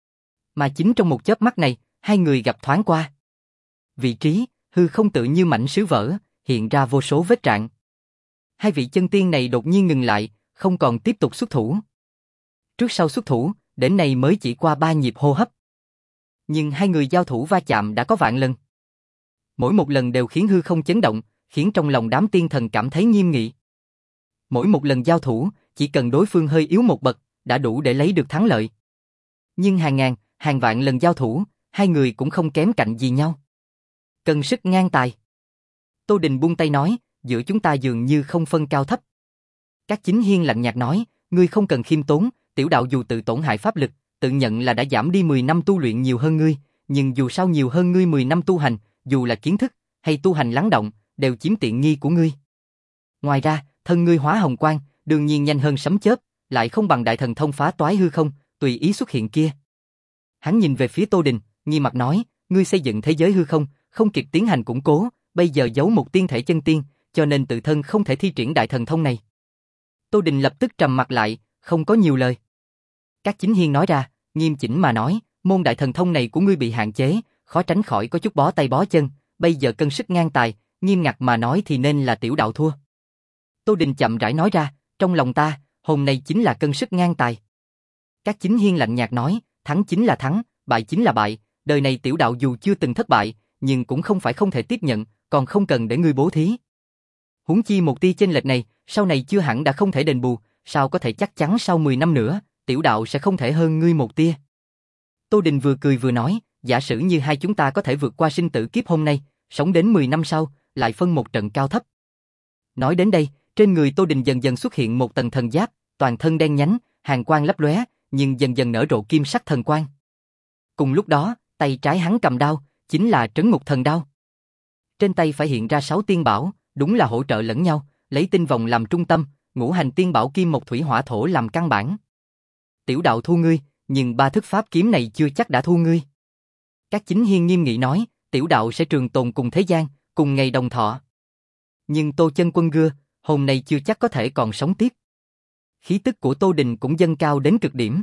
Mà chính trong một chớp mắt này, hai người gặp thoáng qua. Vị trí, hư không tự như mảnh sứ vỡ, hiện ra vô số vết rạn. Hai vị chân tiên này đột nhiên ngừng lại, không còn tiếp tục xuất thủ. Trước sau xuất thủ, đến nay mới chỉ qua ba nhịp hô hấp. Nhưng hai người giao thủ va chạm đã có vạn lần. Mỗi một lần đều khiến hư không chấn động, khiến trong lòng đám tiên thần cảm thấy nghiêm nghị. Mỗi một lần giao thủ, chỉ cần đối phương hơi yếu một bậc, đã đủ để lấy được thắng lợi. Nhưng hàng ngàn, hàng vạn lần giao thủ, hai người cũng không kém cạnh gì nhau. Cần sức ngang tài. Tô Đình buông tay nói, giữa chúng ta dường như không phân cao thấp. Các chính hiên lạnh nhạt nói, ngươi không cần khiêm tốn, tiểu đạo dù tự tổn hại pháp lực, tự nhận là đã giảm đi mười năm tu luyện nhiều hơn ngươi, nhưng dù sao nhiều hơn ngươi mười năm tu hành, dù là kiến thức, hay tu hành lắng động, đều chiếm tiện nghi của ngươi. Ngoài ra, thân ngươi hóa hồng quang, đương nhiên nhanh hơn sấm chớp, lại không bằng đại thần thông phá toái hư không, tùy ý xuất hiện kia. Hắn nhìn về phía Tô Đình, nghi mặt nói, ngươi xây dựng thế giới hư không, không kịp tiến hành củng cố, bây giờ giấu một tiên thể chân tiên, cho nên tự thân không thể thi triển đại thần thông này. Tô Đình lập tức trầm mặt lại, không có nhiều lời. Các chính hiên nói ra, nghiêm chỉnh mà nói, môn đại thần thông này của ngươi bị hạn chế, khó tránh khỏi có chút bó tay bó chân, bây giờ cân sức ngang tài, nghiêm ngặt mà nói thì nên là tiểu đạo thua. Tô Đình chậm rãi nói ra, trong lòng ta, hôm nay chính là cân sức ngang tài. Các chính hiên lạnh nhạt nói, thắng chính là thắng, bại chính là bại, đời này tiểu đạo dù chưa từng thất bại, nhưng cũng không phải không thể tiếp nhận, còn không cần để ngươi bố thí. Huống chi một tia chênh lệch này, sau này chưa hẳn đã không thể đền bù, sao có thể chắc chắn sau mười năm nữa, tiểu đạo sẽ không thể hơn ngươi một tia. Tô Đình vừa cười vừa nói, giả sử như hai chúng ta có thể vượt qua sinh tử kiếp hôm nay, sống đến mười năm sau, lại phân một trận cao thấp. Nói đến đây, trên người Tô Đình dần dần xuất hiện một tầng thần giáp, toàn thân đen nhánh, hàn quang lấp lóe, nhưng dần dần nở rộ kim sắc thần quang. Cùng lúc đó, tay trái hắn cầm đao, chính là Trấn Ngục Thần Đao. Trên tay phải hiện ra sáu tiên bảo, đúng là hỗ trợ lẫn nhau, lấy tinh vòng làm trung tâm, ngũ hành tiên bảo kim một thủy hỏa thổ làm căn bản. Tiểu đạo thu ngươi, nhưng ba thức pháp kiếm này chưa chắc đã thu ngươi. Các chính hiên nghiêm nghị nói, tiểu đạo sẽ trường tồn cùng thế gian, cùng ngày đồng thọ. Nhưng Tô Chân Quân gưa, hôm nay chưa chắc có thể còn sống tiếp. Khí tức của Tô Đình cũng dâng cao đến cực điểm.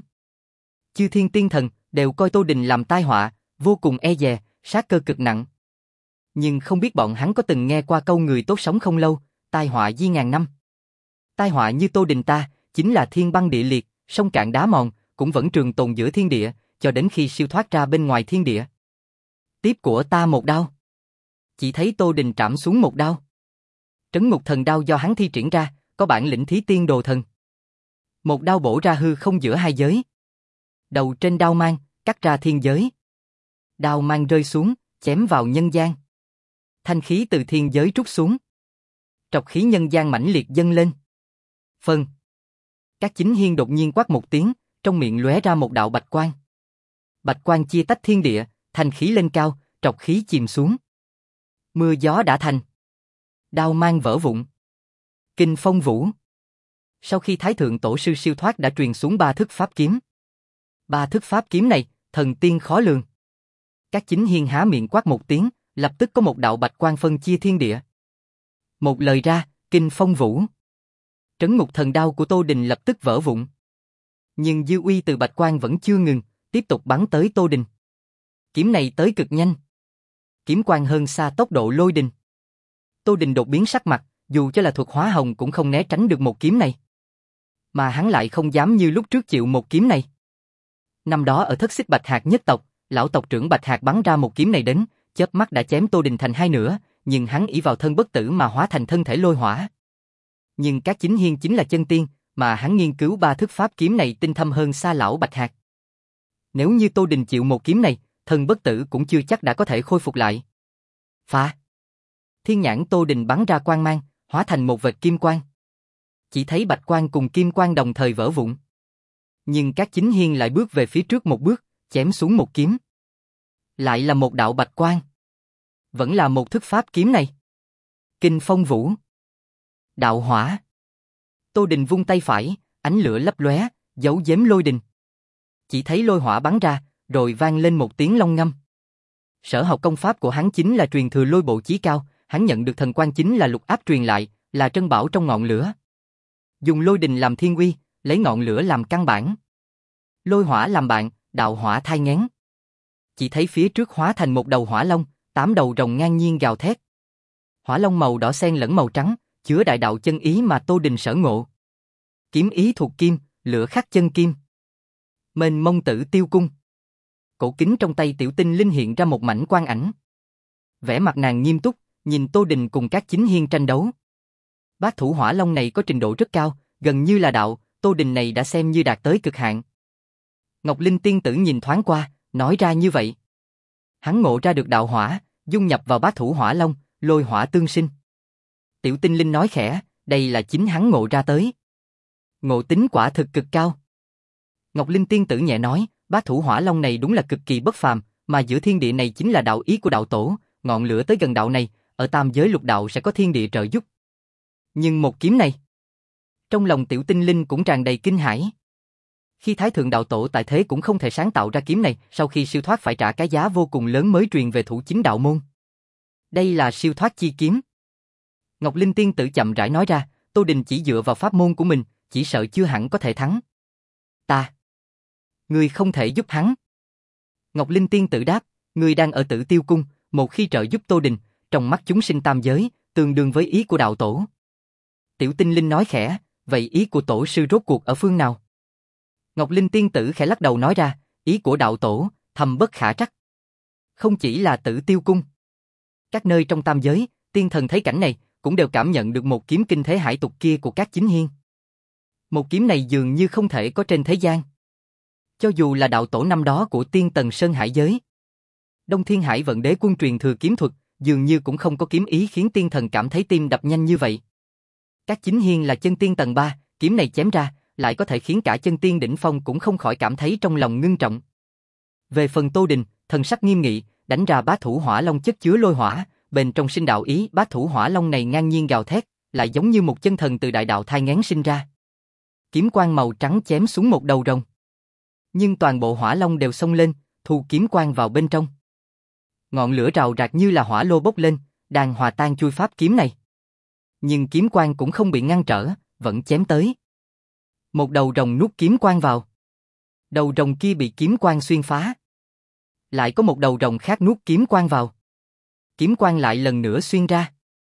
Chư thiên tiên thần đều coi Tô Đình làm tai họa, vô cùng e dè, sát cơ cực nặng. Nhưng không biết bọn hắn có từng nghe qua câu người tốt sống không lâu, tai họa di ngàn năm. Tai họa như Tô Đình ta, chính là thiên băng địa liệt, sông cạn đá mòn, cũng vẫn trường tồn giữa thiên địa, cho đến khi siêu thoát ra bên ngoài thiên địa. Tiếp của ta một đao. Chỉ thấy Tô Đình trảm xuống một đao. Trấn Ngục Thần Đao do hắn thi triển ra, có bản lĩnh thí tiên đồ thần. Một đao bổ ra hư không giữa hai giới. Đầu trên đao mang, cắt ra thiên giới. Đao mang rơi xuống, chém vào nhân gian. Thanh khí từ thiên giới trút xuống. Trọc khí nhân gian mãnh liệt dâng lên. Phân. Các chính hiên đột nhiên quát một tiếng, trong miệng lóe ra một đạo bạch quang. Bạch quang chia tách thiên địa, thanh khí lên cao, trọc khí chìm xuống. Mưa gió đã thành. Đao mang vỡ vụn. Kinh phong vũ. Sau khi Thái Thượng Tổ Sư siêu thoát đã truyền xuống ba thức pháp kiếm. Ba thức pháp kiếm này, thần tiên khó lường. Các chính hiên há miệng quát một tiếng, lập tức có một đạo bạch quang phân chia thiên địa. Một lời ra, kinh phong vũ. Trấn Ngục Thần Đao của Tô Đình lập tức vỡ vụn. Nhưng dư uy từ bạch quang vẫn chưa ngừng, tiếp tục bắn tới Tô Đình. Kiếm này tới cực nhanh. Kiếm quang hơn xa tốc độ lôi đình. Tô Đình đột biến sắc mặt, dù cho là thuật hóa hồng cũng không né tránh được một kiếm này. Mà hắn lại không dám như lúc trước chịu một kiếm này. Năm đó ở Thất Xích Bạch Hạc nhất tộc, lão tộc trưởng Bạch Hạc bắn ra một kiếm này đến, chớp mắt đã chém Tô Đình thành hai nửa, nhưng hắn ỷ vào thân bất tử mà hóa thành thân thể lôi hỏa. Nhưng các chính hiên chính là chân tiên, mà hắn nghiên cứu ba thức pháp kiếm này tinh thâm hơn xa lão Bạch Hạc. Nếu như Tô Đình chịu một kiếm này, thân bất tử cũng chưa chắc đã có thể khôi phục lại. Phá! Thiên nhãn Tô Đình bắn ra quang mang, hóa thành một vệt kim quang. Chỉ thấy bạch quang cùng kim quang đồng thời vỡ vụn. Nhưng các chính hiên lại bước về phía trước một bước, chém xuống một kiếm. Lại là một đạo bạch quang. Vẫn là một thức pháp kiếm này. Kinh phong vũ. Đạo hỏa. Tô Đình vung tay phải, ánh lửa lấp lóe, giấu giếm lôi đình. Chỉ thấy lôi hỏa bắn ra, rồi vang lên một tiếng long ngâm. Sở học công pháp của hắn chính là truyền thừa lôi bộ chí cao, hắn nhận được thần quang chính là lục áp truyền lại, là trân bảo trong ngọn lửa. Dùng lôi đình làm thiên uy, lấy ngọn lửa làm căn bản. Lôi hỏa làm bạn, đạo hỏa thai nghén. Chỉ thấy phía trước hóa thành một đầu hỏa long, tám đầu rồng ngang nhiên gào thét. Hỏa long màu đỏ xen lẫn màu trắng, chứa đại đạo chân ý mà Tô Đình sở ngộ. Kiếm ý thuộc kim, lửa khắc chân kim. Mênh mông Tử Tiêu Cung. Cổ kính trong tay Tiểu Tinh Linh hiện ra một mảnh quang ảnh. Vẻ mặt nàng nghiêm túc, nhìn Tô Đình cùng các chính hiên tranh đấu. Bát thủ hỏa long này có trình độ rất cao, gần như là đạo, Tô Đình này đã xem như đạt tới cực hạn. Ngọc Linh tiên tử nhìn thoáng qua, nói ra như vậy. Hắn ngộ ra được đạo hỏa, dung nhập vào bát thủ hỏa long, lôi hỏa tương sinh. Tiểu Tinh Linh nói khẽ, đây là chính hắn ngộ ra tới. Ngộ tính quả thực cực cao. Ngọc Linh tiên tử nhẹ nói, bát thủ hỏa long này đúng là cực kỳ bất phàm, mà giữa thiên địa này chính là đạo ý của đạo tổ, ngọn lửa tới gần đạo này, ở tam giới lục đạo sẽ có thiên địa trợ giúp. Nhưng một kiếm này, trong lòng Tiểu Tinh Linh cũng tràn đầy kinh hãi. Khi Thái Thượng đạo tổ tại thế cũng không thể sáng tạo ra kiếm này, sau khi siêu thoát phải trả cái giá vô cùng lớn mới truyền về thủ chính đạo môn. Đây là siêu thoát chi kiếm. Ngọc Linh tiên tử chậm rãi nói ra, Tô Đình chỉ dựa vào pháp môn của mình, chỉ sợ chưa hẳn có thể thắng. Ta, ngươi không thể giúp hắn. Ngọc Linh tiên tử đáp, ngươi đang ở Tử Tiêu Cung, một khi trợ giúp Tô Đình, trong mắt chúng sinh tam giới, tương đương với ý của đạo tổ. Tiểu Tinh Linh nói khẽ, vậy ý của tổ sư rốt cuộc ở phương nào? Ngọc Linh tiên tử khẽ lắc đầu nói ra, ý của đạo tổ, thâm bất khả trắc. Không chỉ là Tử Tiêu Cung. Các nơi trong tam giới, tiên thần thấy cảnh này, cũng đều cảm nhận được một kiếm kinh thế hải tục kia của Cát Chính Hiên. Một kiếm này dường như không thể có trên thế gian. Cho dù là đạo tổ năm đó của Tiên Tần Sơn Hải giới, Đông Thiên Hải Vận Đế Quân truyền thừa kiếm thuật, dường như cũng không có kiếm ý khiến tiên thần cảm thấy tim đập nhanh như vậy. Cát Chính Hiên là chân tiên tầng ba, kiếm này chém ra, lại có thể khiến cả chân tiên đỉnh phong cũng không khỏi cảm thấy trong lòng ngưng trọng. Về phần Tô Đình, thần sắc nghiêm nghị, đánh ra bá thủ hỏa long chất chứa lôi hỏa, bên trong sinh đạo ý, bá thủ hỏa long này ngang nhiên gào thét, lại giống như một chân thần từ đại đạo thai nghén sinh ra. Kiếm quang màu trắng chém xuống một đầu rồng. Nhưng toàn bộ hỏa long đều xông lên, thu kiếm quang vào bên trong. Ngọn lửa rào rạc như là hỏa lô bốc lên, đang hòa tan chui pháp kiếm này. Nhưng kiếm quang cũng không bị ngăn trở, vẫn chém tới. Một đầu rồng nuốt kiếm quang vào. Đầu rồng kia bị kiếm quang xuyên phá. Lại có một đầu rồng khác nuốt kiếm quang vào. Kiếm quang lại lần nữa xuyên ra.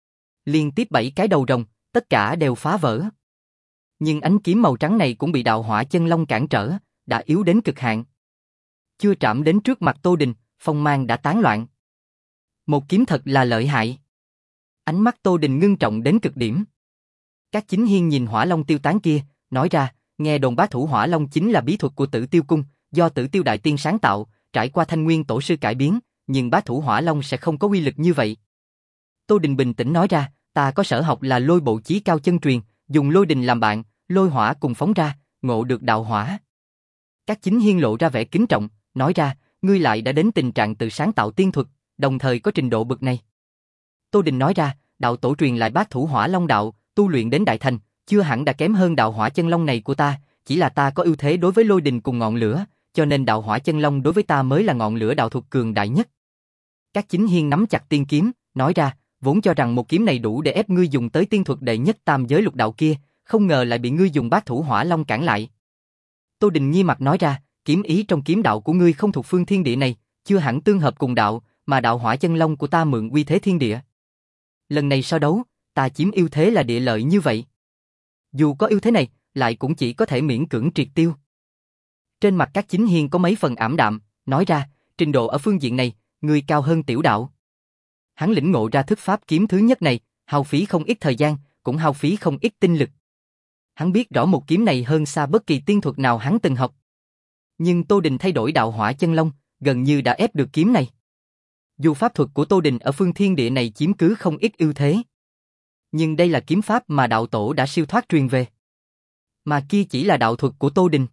Liên tiếp bảy cái đầu rồng, tất cả đều phá vỡ. Nhưng ánh kiếm màu trắng này cũng bị đạo hỏa chân long cản trở, đã yếu đến cực hạn. Chưa chạm đến trước mặt Tô Đình, phong mang đã tán loạn. Một kiếm thật là lợi hại. Ánh mắt Tô Đình ngưng trọng đến cực điểm. Cát Chính Hiên nhìn hỏa long tiêu tán kia, nói ra, nghe đồn bá thủ hỏa long chính là bí thuật của Tử Tiêu Cung, do Tử Tiêu Đại Tiên sáng tạo, trải qua Thanh Nguyên Tổ sư cải biến, nhưng bá thủ hỏa long sẽ không có uy lực như vậy. Tô Đình bình tĩnh nói ra, ta có sở học là lôi bộ chí cao chân truyền, dùng lôi đình làm bạn, lôi hỏa cùng phóng ra, ngộ được đạo hỏa. Cát Chính Hiên lộ ra vẻ kính trọng, nói ra, ngươi lại đã đến tình trạng tự sáng tạo tiên thuật, đồng thời có trình độ bậc này. Tô Đình nói ra, đạo tổ truyền lại bát thủ hỏa long đạo, tu luyện đến đại thành, chưa hẳn đã kém hơn đạo hỏa chân long này của ta, chỉ là ta có ưu thế đối với lôi đình cùng ngọn lửa, cho nên đạo hỏa chân long đối với ta mới là ngọn lửa đạo thuật cường đại nhất. Cát Chính Hiên nắm chặt tiên kiếm, nói ra, vốn cho rằng một kiếm này đủ để ép ngươi dùng tới tiên thuật đệ nhất tam giới lục đạo kia, không ngờ lại bị ngươi dùng bát thủ hỏa long cản lại. Tô Đình nghi mặt nói ra, kiếm ý trong kiếm đạo của ngươi không thuộc phương thiên địa này, chưa hẳn tương hợp cùng đạo, mà đạo hỏa chân long của ta mượn uy thế thiên địa. Lần này so đấu, ta chiếm ưu thế là địa lợi như vậy. Dù có ưu thế này, lại cũng chỉ có thể miễn cưỡng triệt tiêu. Trên mặt Cát Chính Hiên có mấy phần ảm đạm, nói ra, trình độ ở phương diện này, ngươi cao hơn tiểu đạo. Hắn lĩnh ngộ ra thức pháp kiếm thứ nhất này, hao phí không ít thời gian, cũng hao phí không ít tinh lực. Hắn biết rõ một kiếm này hơn xa bất kỳ tiên thuật nào hắn từng học. Nhưng Tô Đình thay đổi đạo hỏa chân long, gần như đã ép được kiếm này. Dù pháp thuật của Tô Đình ở phương thiên địa này chiếm cứ không ít ưu thế, nhưng đây là kiếm pháp mà đạo tổ đã siêu thoát truyền về. Mà kia chỉ là đạo thuật của Tô Đình.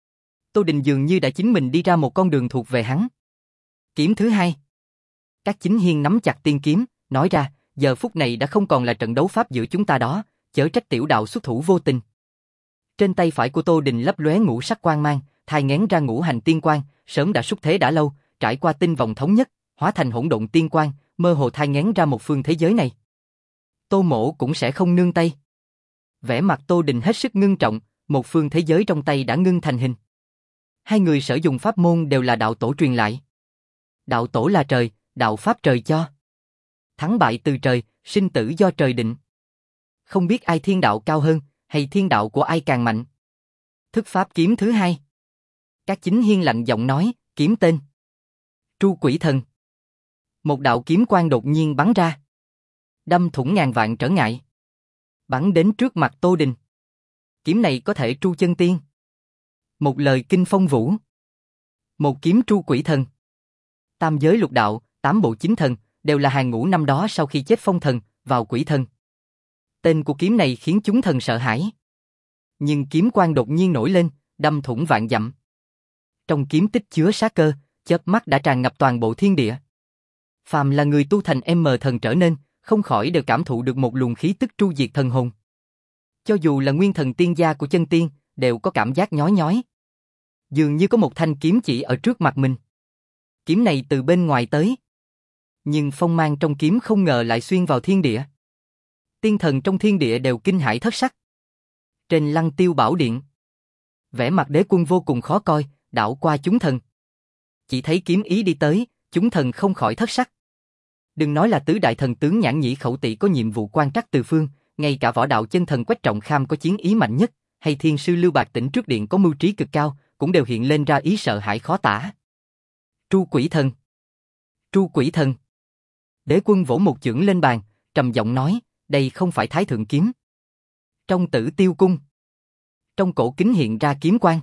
Tô Đình dường như đã chính mình đi ra một con đường thuộc về hắn. Kiếm thứ hai. Cát Chính Hiên nắm chặt tiên kiếm, nói ra, giờ phút này đã không còn là trận đấu pháp giữa chúng ta đó, chớ trách tiểu đạo xuất thủ vô tình. Trên tay phải của Tô Đình lấp lóe ngũ sắc quang mang, thai nghén ra ngũ hành tiên quang, sớm đã xuất thế đã lâu, trải qua tinh vòng thống nhất, hóa thành hỗn độn tiên quang, mơ hồ thai nghén ra một phương thế giới này. Tô Mỗ cũng sẽ không nương tay. Vẻ mặt Tô Đình hết sức ngưng trọng, một phương thế giới trong tay đã ngưng thành hình. Hai người sở dùng pháp môn đều là đạo tổ truyền lại. Đạo tổ là trời, đạo pháp trời cho. Thắng bại từ trời, sinh tử do trời định. Không biết ai thiên đạo cao hơn, hay thiên đạo của ai càng mạnh. Thức pháp kiếm thứ hai. Cát Chính Hiên lạnh giọng nói, kiếm tên Tru Quỷ Thần. Một đạo kiếm quang đột nhiên bắn ra, đâm thủng ngàn vạn trở ngại, bắn đến trước mặt Tô Đình. Kiếm này có thể tru chân tiên. Một lời kinh phong vũ. Một kiếm tru quỷ thần. Tam giới lục đạo, tám bộ chính thần, đều là hàng ngũ năm đó sau khi chết phong thần, vào quỷ thần. Tên của kiếm này khiến chúng thần sợ hãi. Nhưng kiếm quang đột nhiên nổi lên, đâm thủng vạn dặm. Trong kiếm tích chứa sát cơ, chớp mắt đã tràn ngập toàn bộ thiên địa. Phàm là người tu thành M thần trở nên, không khỏi đều cảm thụ được một luồng khí tức tru diệt thần hồn. Cho dù là nguyên thần tiên gia của chân tiên, đều có cảm giác nhói nhói. Dường như có một thanh kiếm chỉ ở trước mặt mình. Kiếm này từ bên ngoài tới. Nhưng phong mang trong kiếm không ngờ lại xuyên vào thiên địa. Tiên thần trong thiên địa đều kinh hãi thất sắc. Trên Lăng Tiêu Bảo Điện, vẻ mặt Đế Quân vô cùng khó coi, đảo qua chúng thần. Chỉ thấy kiếm ý đi tới, chúng thần không khỏi thất sắc. Đừng nói là tứ đại thần tướng Nhãn Nhĩ Khẩu Tỵ có nhiệm vụ quan trắc từ phương, ngay cả võ đạo chân thần Quách Trọng Kham có chiến ý mạnh nhất, hay thiên sư Lưu Bạc Tỉnh trước điện có mưu trí cực cao, cũng đều hiện lên ra ý sợ hãi khó tả. Tru Quỷ Thần! Tru Quỷ Thần! Đế Quân vỗ một chưởng lên bàn, trầm giọng nói, đây không phải Thái Thượng kiếm. Trong Tử Tiêu cung, trong cổ kính hiện ra kiếm quang,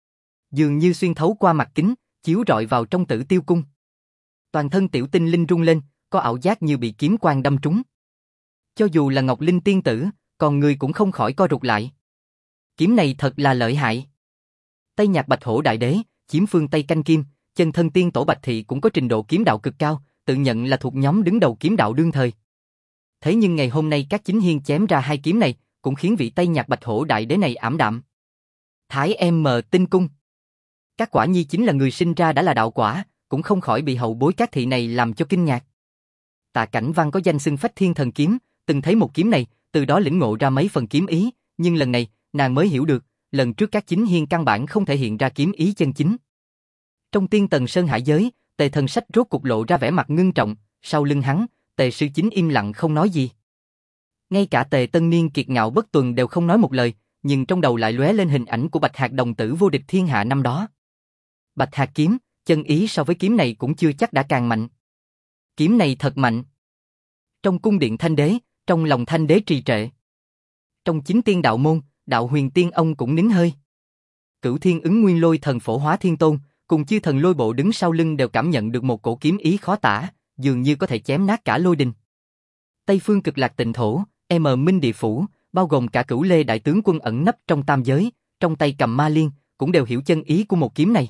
dường như xuyên thấu qua mặt kính, chiếu rọi vào trong Tử Tiêu cung. Toàn thân Tiểu Tinh Linh rung lên, có ảo giác như bị kiếm quang đâm trúng. Cho dù là Ngọc Linh tiên tử, còn người cũng không khỏi co rụt lại. Kiếm này thật là lợi hại. Tây Nhạc Bạch Hổ Đại Đế, chiếm phương Tây Canh Kim, chân thân tiên tổ Bạch Thị cũng có trình độ kiếm đạo cực cao, tự nhận là thuộc nhóm đứng đầu kiếm đạo đương thời. Thế nhưng ngày hôm nay các chính hiên chém ra hai kiếm này, cũng khiến vị Tây Nhạc Bạch Hổ Đại Đế này ảm đạm. Thái em mờ tinh cung. Các quả nhi chính là người sinh ra đã là đạo quả, cũng không khỏi bị hậu bối các thị này làm cho kinh ngạc. Tạ Cảnh Văn có danh xưng Phách Thiên Thần Kiếm, từng thấy một kiếm này, từ đó lĩnh ngộ ra mấy phần kiếm ý, nhưng lần này, nàng mới hiểu được, lần trước các chính hiên căn bản không thể hiện ra kiếm ý chân chính. Trong Tiên Tần Sơn Hải giới, Tề Thần Sách rốt cục lộ ra vẻ mặt ngưng trọng, sau lưng hắn, Tề Sư Chính im lặng không nói gì. Ngay cả Tề Tân Niên kiệt ngạo bất tuần đều không nói một lời, nhưng trong đầu lại lóe lên hình ảnh của Bạch Hạc đồng tử vô địch thiên hạ năm đó. Bạch Hạc kiếm, chân ý so với kiếm này cũng chưa chắc đã càng mạnh. Kiếm này thật mạnh. Trong cung điện Thanh Đế, trong lòng Thanh Đế trì trệ. Trong chính tiên đạo môn, Đạo Huyền Tiên ông cũng nín hơi. Cửu Thiên Ứng Nguyên Lôi Thần Phổ Hóa Thiên Tôn, cùng chư thần lôi bộ đứng sau lưng đều cảm nhận được một cổ kiếm ý khó tả, dường như có thể chém nát cả lôi đình. Tây Phương Cực Lạc Tịnh Thổ, M Minh Địa Phủ, bao gồm cả Cửu Lê Đại Tướng Quân ẩn nấp trong tam giới, trong tay cầm ma liên, cũng đều hiểu chân ý của một kiếm này.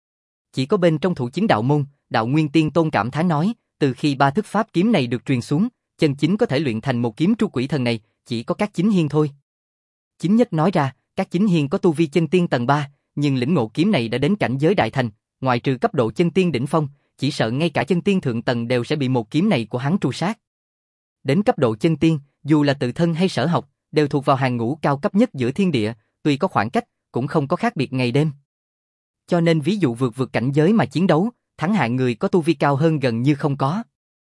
Chỉ có bên trong thủ chính đạo môn, Đạo Nguyên Tiên Tôn cảm thán nói, từ khi ba thức pháp kiếm này được truyền xuống, chân chính có thể luyện thành một kiếm tru quỷ thần này, chỉ có các chính hiên thôi. Chính nhất nói ra, các chính hiên có tu vi chân tiên tầng ba, nhưng lĩnh ngộ kiếm này đã đến cảnh giới đại thành, ngoại trừ cấp độ chân tiên đỉnh phong, chỉ sợ ngay cả chân tiên thượng tầng đều sẽ bị một kiếm này của hắn tru sát. Đến cấp độ chân tiên, dù là tự thân hay sở học, đều thuộc vào hàng ngũ cao cấp nhất giữa thiên địa, tuy có khoảng cách, cũng không có khác biệt ngày đêm. Cho nên ví dụ vượt vượt cảnh giới mà chiến đấu, thắng hạng người có tu vi cao hơn gần như không có.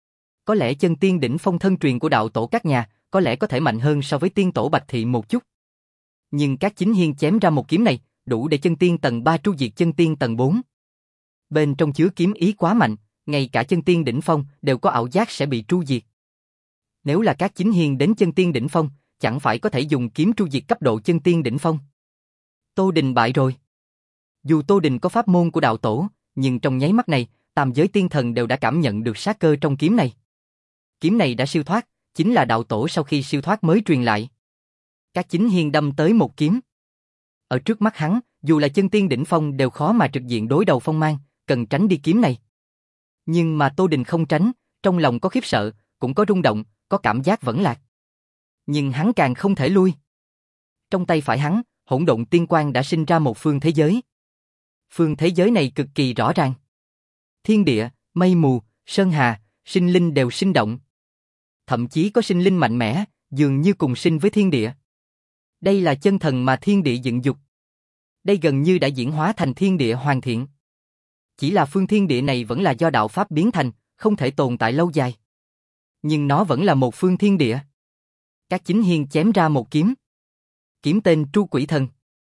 Có lẽ chân tiên đỉnh phong thân truyền của đạo tổ các nhà, có lẽ có thể mạnh hơn so với tiên tổ Bạch Thị một chút. Nhưng các chính hiên chém ra một kiếm này, đủ để chân tiên tầng ba tru diệt chân tiên tầng bốn. Bên trong chứa kiếm ý quá mạnh, ngay cả chân tiên đỉnh phong đều có ảo giác sẽ bị tru diệt. Nếu là các chính hiên đến chân tiên đỉnh phong, chẳng phải có thể dùng kiếm tru diệt cấp độ chân tiên đỉnh phong. Tô Đình bại rồi. Dù Tô Đình có pháp môn của đạo tổ, nhưng trong nháy mắt này, tam giới tiên thần đều đã cảm nhận được sát cơ trong kiếm này. Kiếm này đã siêu thoát, chính là đạo tổ sau khi siêu thoát mới truyền lại. Các chính hiên đâm tới một kiếm. Ở trước mắt hắn, dù là chân tiên đỉnh phong đều khó mà trực diện đối đầu phong mang, cần tránh đi kiếm này. Nhưng mà Tô Đình không tránh, trong lòng có khiếp sợ, cũng có rung động, có cảm giác vẫn lạc. Nhưng hắn càng không thể lui. Trong tay phải hắn, hỗn độn tiên quang đã sinh ra một phương thế giới. Phương thế giới này cực kỳ rõ ràng. Thiên địa, mây mù, sơn hà, sinh linh đều sinh động. Thậm chí có sinh linh mạnh mẽ, dường như cùng sinh với thiên địa. Đây là chân thần mà thiên địa dựng dục. Đây gần như đã diễn hóa thành thiên địa hoàn thiện. Chỉ là phương thiên địa này vẫn là do đạo pháp biến thành, không thể tồn tại lâu dài. Nhưng nó vẫn là một phương thiên địa. Các chính hiên chém ra một kiếm. Kiếm tên Tru Quỷ Thần.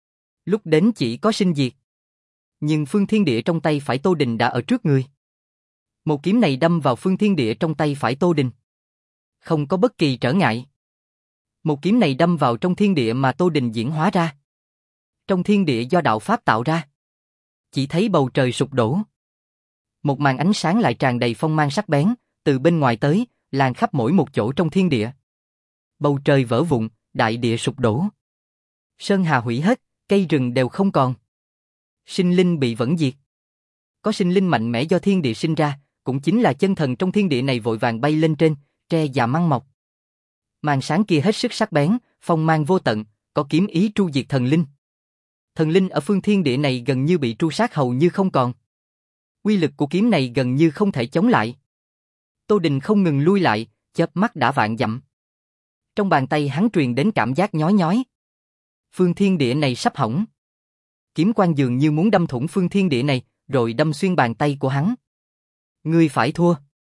Lúc đến chỉ có sinh diệt. Nhưng phương thiên địa trong tay phải Tô Đình đã ở trước người. Một kiếm này đâm vào phương thiên địa trong tay phải Tô Đình. Không có bất kỳ trở ngại. Một kiếm này đâm vào trong thiên địa mà Tô Đình diễn hóa ra. Trong thiên địa do đạo pháp tạo ra. Chỉ thấy bầu trời sụp đổ. Một màn ánh sáng lại tràn đầy phong mang sắc bén, từ bên ngoài tới, lan khắp mỗi một chỗ trong thiên địa. Bầu trời vỡ vụn, đại địa sụp đổ. Sơn hà hủy hết, cây rừng đều không còn. Sinh linh bị vẫn diệt. Có sinh linh mạnh mẽ do thiên địa sinh ra, cũng chính là chân thần trong thiên địa này vội vàng bay lên trên, tre già măng mọc. Màn sáng kia hết sức sắc bén, phong mang vô tận, có kiếm ý tru diệt thần linh. Thần linh ở phương thiên địa này gần như bị tru sát hầu như không còn. Uy lực của kiếm này gần như không thể chống lại. Tô Đình không ngừng lui lại, chớp mắt đã vạn dặm. Trong bàn tay hắn truyền đến cảm giác nhói nhói. Phương thiên địa này sắp hỏng. Kiếm quang dường như muốn đâm thủng phương thiên địa này, rồi đâm xuyên bàn tay của hắn. Ngươi phải thua.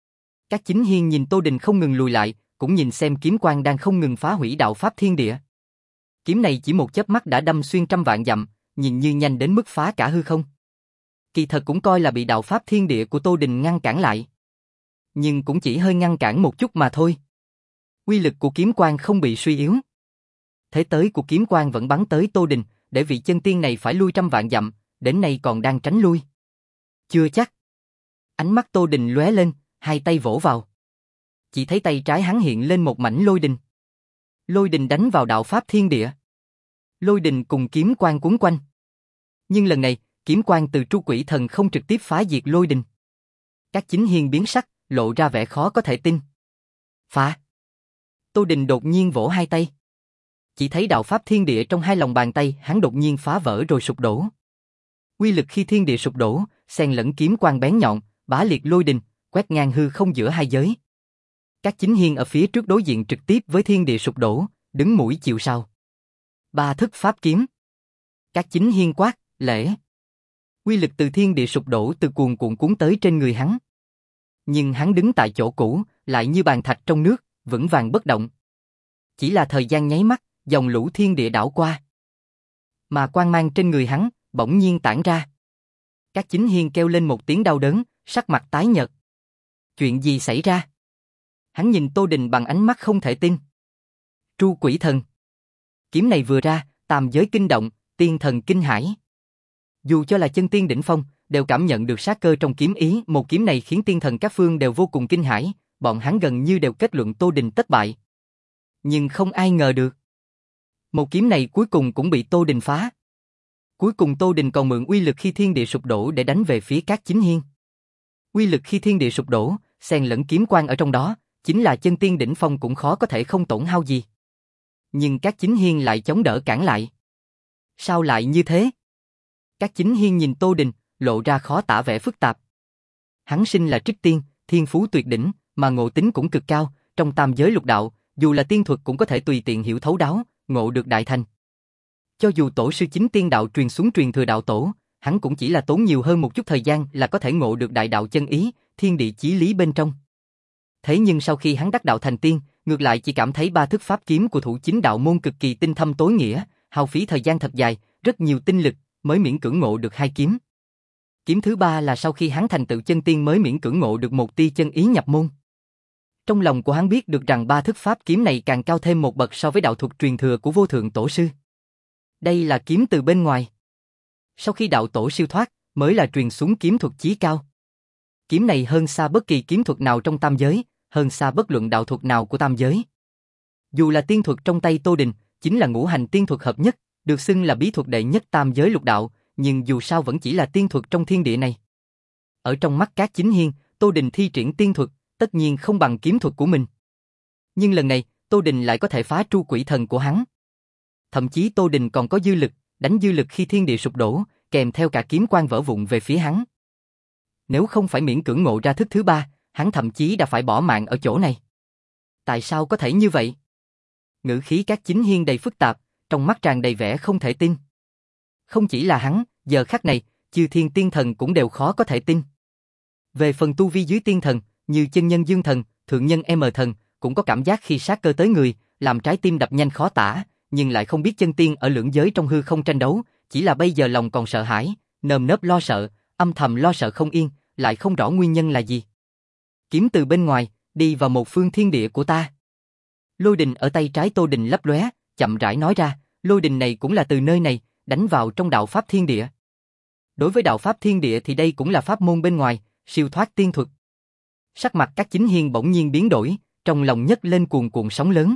Các chính hiên nhìn Tô Đình không ngừng lùi lại, cũng nhìn xem kiếm quang đang không ngừng phá hủy đạo pháp thiên địa. Kiếm này chỉ một chớp mắt đã đâm xuyên trăm vạn dặm, nhìn như nhanh đến mức phá cả hư không. Kỳ thật cũng coi là bị đạo pháp thiên địa của Tô Đình ngăn cản lại. Nhưng cũng chỉ hơi ngăn cản một chút mà thôi. Uy lực của kiếm quang không bị suy yếu. Thế tới của kiếm quang vẫn bắn tới Tô Đình, để vị chân tiên này phải lui trăm vạn dặm, đến nay còn đang tránh lui. Chưa chắc. Ánh mắt Tô Đình lóe lên, hai tay vỗ vào. Chỉ thấy tay trái hắn hiện lên một mảnh lôi đình. Lôi đình đánh vào đạo pháp thiên địa. Lôi đình cùng kiếm quang cuốn quanh. Nhưng lần này, kiếm quang từ Tru Quỷ Thần không trực tiếp phá diệt lôi đình. Các chính hiên biến sắc, lộ ra vẻ khó có thể tin. Phá! Tô Đình đột nhiên vỗ hai tay. Chỉ thấy đạo pháp thiên địa trong hai lòng bàn tay hắn đột nhiên phá vỡ rồi sụp đổ. Uy lực khi thiên địa sụp đổ, xen lẫn kiếm quang bén nhọn, bá liệt lôi đình, quét ngang hư không giữa hai giới. Các chính hiên ở phía trước đối diện trực tiếp với thiên địa sụp đổ, đứng mũi chịu sào. Ba thức pháp kiếm. Các chính hiên quát, lễ. Uy lực từ thiên địa sụp đổ từ cuồn cuộn cuốn tới trên người hắn. Nhưng hắn đứng tại chỗ cũ, lại như bàn thạch trong nước, vững vàng bất động. Chỉ là thời gian nháy mắt, dòng lũ thiên địa đảo qua. Mà quang mang trên người hắn, bỗng nhiên tản ra. Các chính hiên kêu lên một tiếng đau đớn, sắc mặt tái nhợt. Chuyện gì xảy ra? Hắn nhìn Tô Đình bằng ánh mắt không thể tin. Tru Quỷ Thần. Kiếm này vừa ra, tam giới kinh động, tiên thần kinh hãi. Dù cho là chân tiên đỉnh phong, đều cảm nhận được sát cơ trong kiếm ý, một kiếm này khiến tiên thần các phương đều vô cùng kinh hãi, bọn hắn gần như đều kết luận Tô Đình thất bại. Nhưng không ai ngờ được. Một kiếm này cuối cùng cũng bị Tô Đình phá. Cuối cùng Tô Đình còn mượn uy lực khi thiên địa sụp đổ để đánh về phía các chính hiên. Uy lực khi thiên địa sụp đổ, xen lẫn kiếm quang ở trong đó, chính là chân tiên đỉnh phong cũng khó có thể không tổn hao gì. Nhưng các chính hiên lại chống đỡ cản lại. Sao lại như thế? Các chính hiên nhìn Tô Đình, lộ ra khó tả vẻ phức tạp. Hắn sinh là trích tiên, thiên phú tuyệt đỉnh, mà ngộ tính cũng cực cao, trong tam giới lục đạo, dù là tiên thuật cũng có thể tùy tiện hiểu thấu đáo, ngộ được đại thành. Cho dù tổ sư chính tiên đạo truyền xuống truyền thừa đạo tổ, hắn cũng chỉ là tốn nhiều hơn một chút thời gian là có thể ngộ được đại đạo chân ý, thiên địa chí lý bên trong. Thế nhưng sau khi hắn đắc đạo thành tiên, ngược lại chỉ cảm thấy ba thức pháp kiếm của thủ chính đạo môn cực kỳ tinh thâm tối nghĩa, hao phí thời gian thật dài, rất nhiều tinh lực, mới miễn cưỡng ngộ được hai kiếm. Kiếm thứ ba là sau khi hắn thành tựu chân tiên mới miễn cưỡng ngộ được một tia chân ý nhập môn. Trong lòng của hắn biết được rằng ba thức pháp kiếm này càng cao thêm một bậc so với đạo thuật truyền thừa của vô thượng tổ sư. Đây là kiếm từ bên ngoài. Sau khi đạo tổ siêu thoát, mới là truyền xuống kiếm thuật chí cao. Kiếm này hơn xa bất kỳ kiếm thuật nào trong tam giới, hơn xa bất luận đạo thuật nào của tam giới. Dù là tiên thuật trong tay Tô Đình, chính là ngũ hành tiên thuật hợp nhất, được xưng là bí thuật đệ nhất tam giới lục đạo, nhưng dù sao vẫn chỉ là tiên thuật trong thiên địa này. Ở trong mắt các chính hiên, Tô Đình thi triển tiên thuật, tất nhiên không bằng kiếm thuật của mình. Nhưng lần này, Tô Đình lại có thể phá Tru Quỷ Thần của hắn. Thậm chí Tô Đình còn có dư lực, đánh dư lực khi thiên địa sụp đổ, kèm theo cả kiếm quang vỡ vụn về phía hắn. Nếu không phải miễn cưỡng ngộ ra thức thứ ba, hắn thậm chí đã phải bỏ mạng ở chỗ này. Tại sao có thể như vậy? Ngữ khí các chính hiên đầy phức tạp, trong mắt tràn đầy vẻ không thể tin. Không chỉ là hắn, giờ khắc này, chư thiên tiên thần cũng đều khó có thể tin. Về phần tu vi dưới tiên thần, như chân nhân dương thần, thượng nhân M thần, cũng có cảm giác khi sát cơ tới người, làm trái tim đập nhanh khó tả, nhưng lại không biết chân tiên ở lưỡng giới trong hư không tranh đấu, chỉ là bây giờ lòng còn sợ hãi, nơm nớp lo sợ, âm thầm lo sợ không yên, lại không rõ nguyên nhân là gì. Kiếm từ bên ngoài, đi vào một phương thiên địa của ta. Lôi đình ở tay trái Tô Đình lấp lóe, chậm rãi nói ra, lôi đình này cũng là từ nơi này, đánh vào trong đạo pháp thiên địa. Đối với đạo pháp thiên địa thì đây cũng là pháp môn bên ngoài, siêu thoát tiên thuật. Sắc mặt các chính hiên bỗng nhiên biến đổi, trong lòng nhấc lên cuồn cuộn sóng lớn.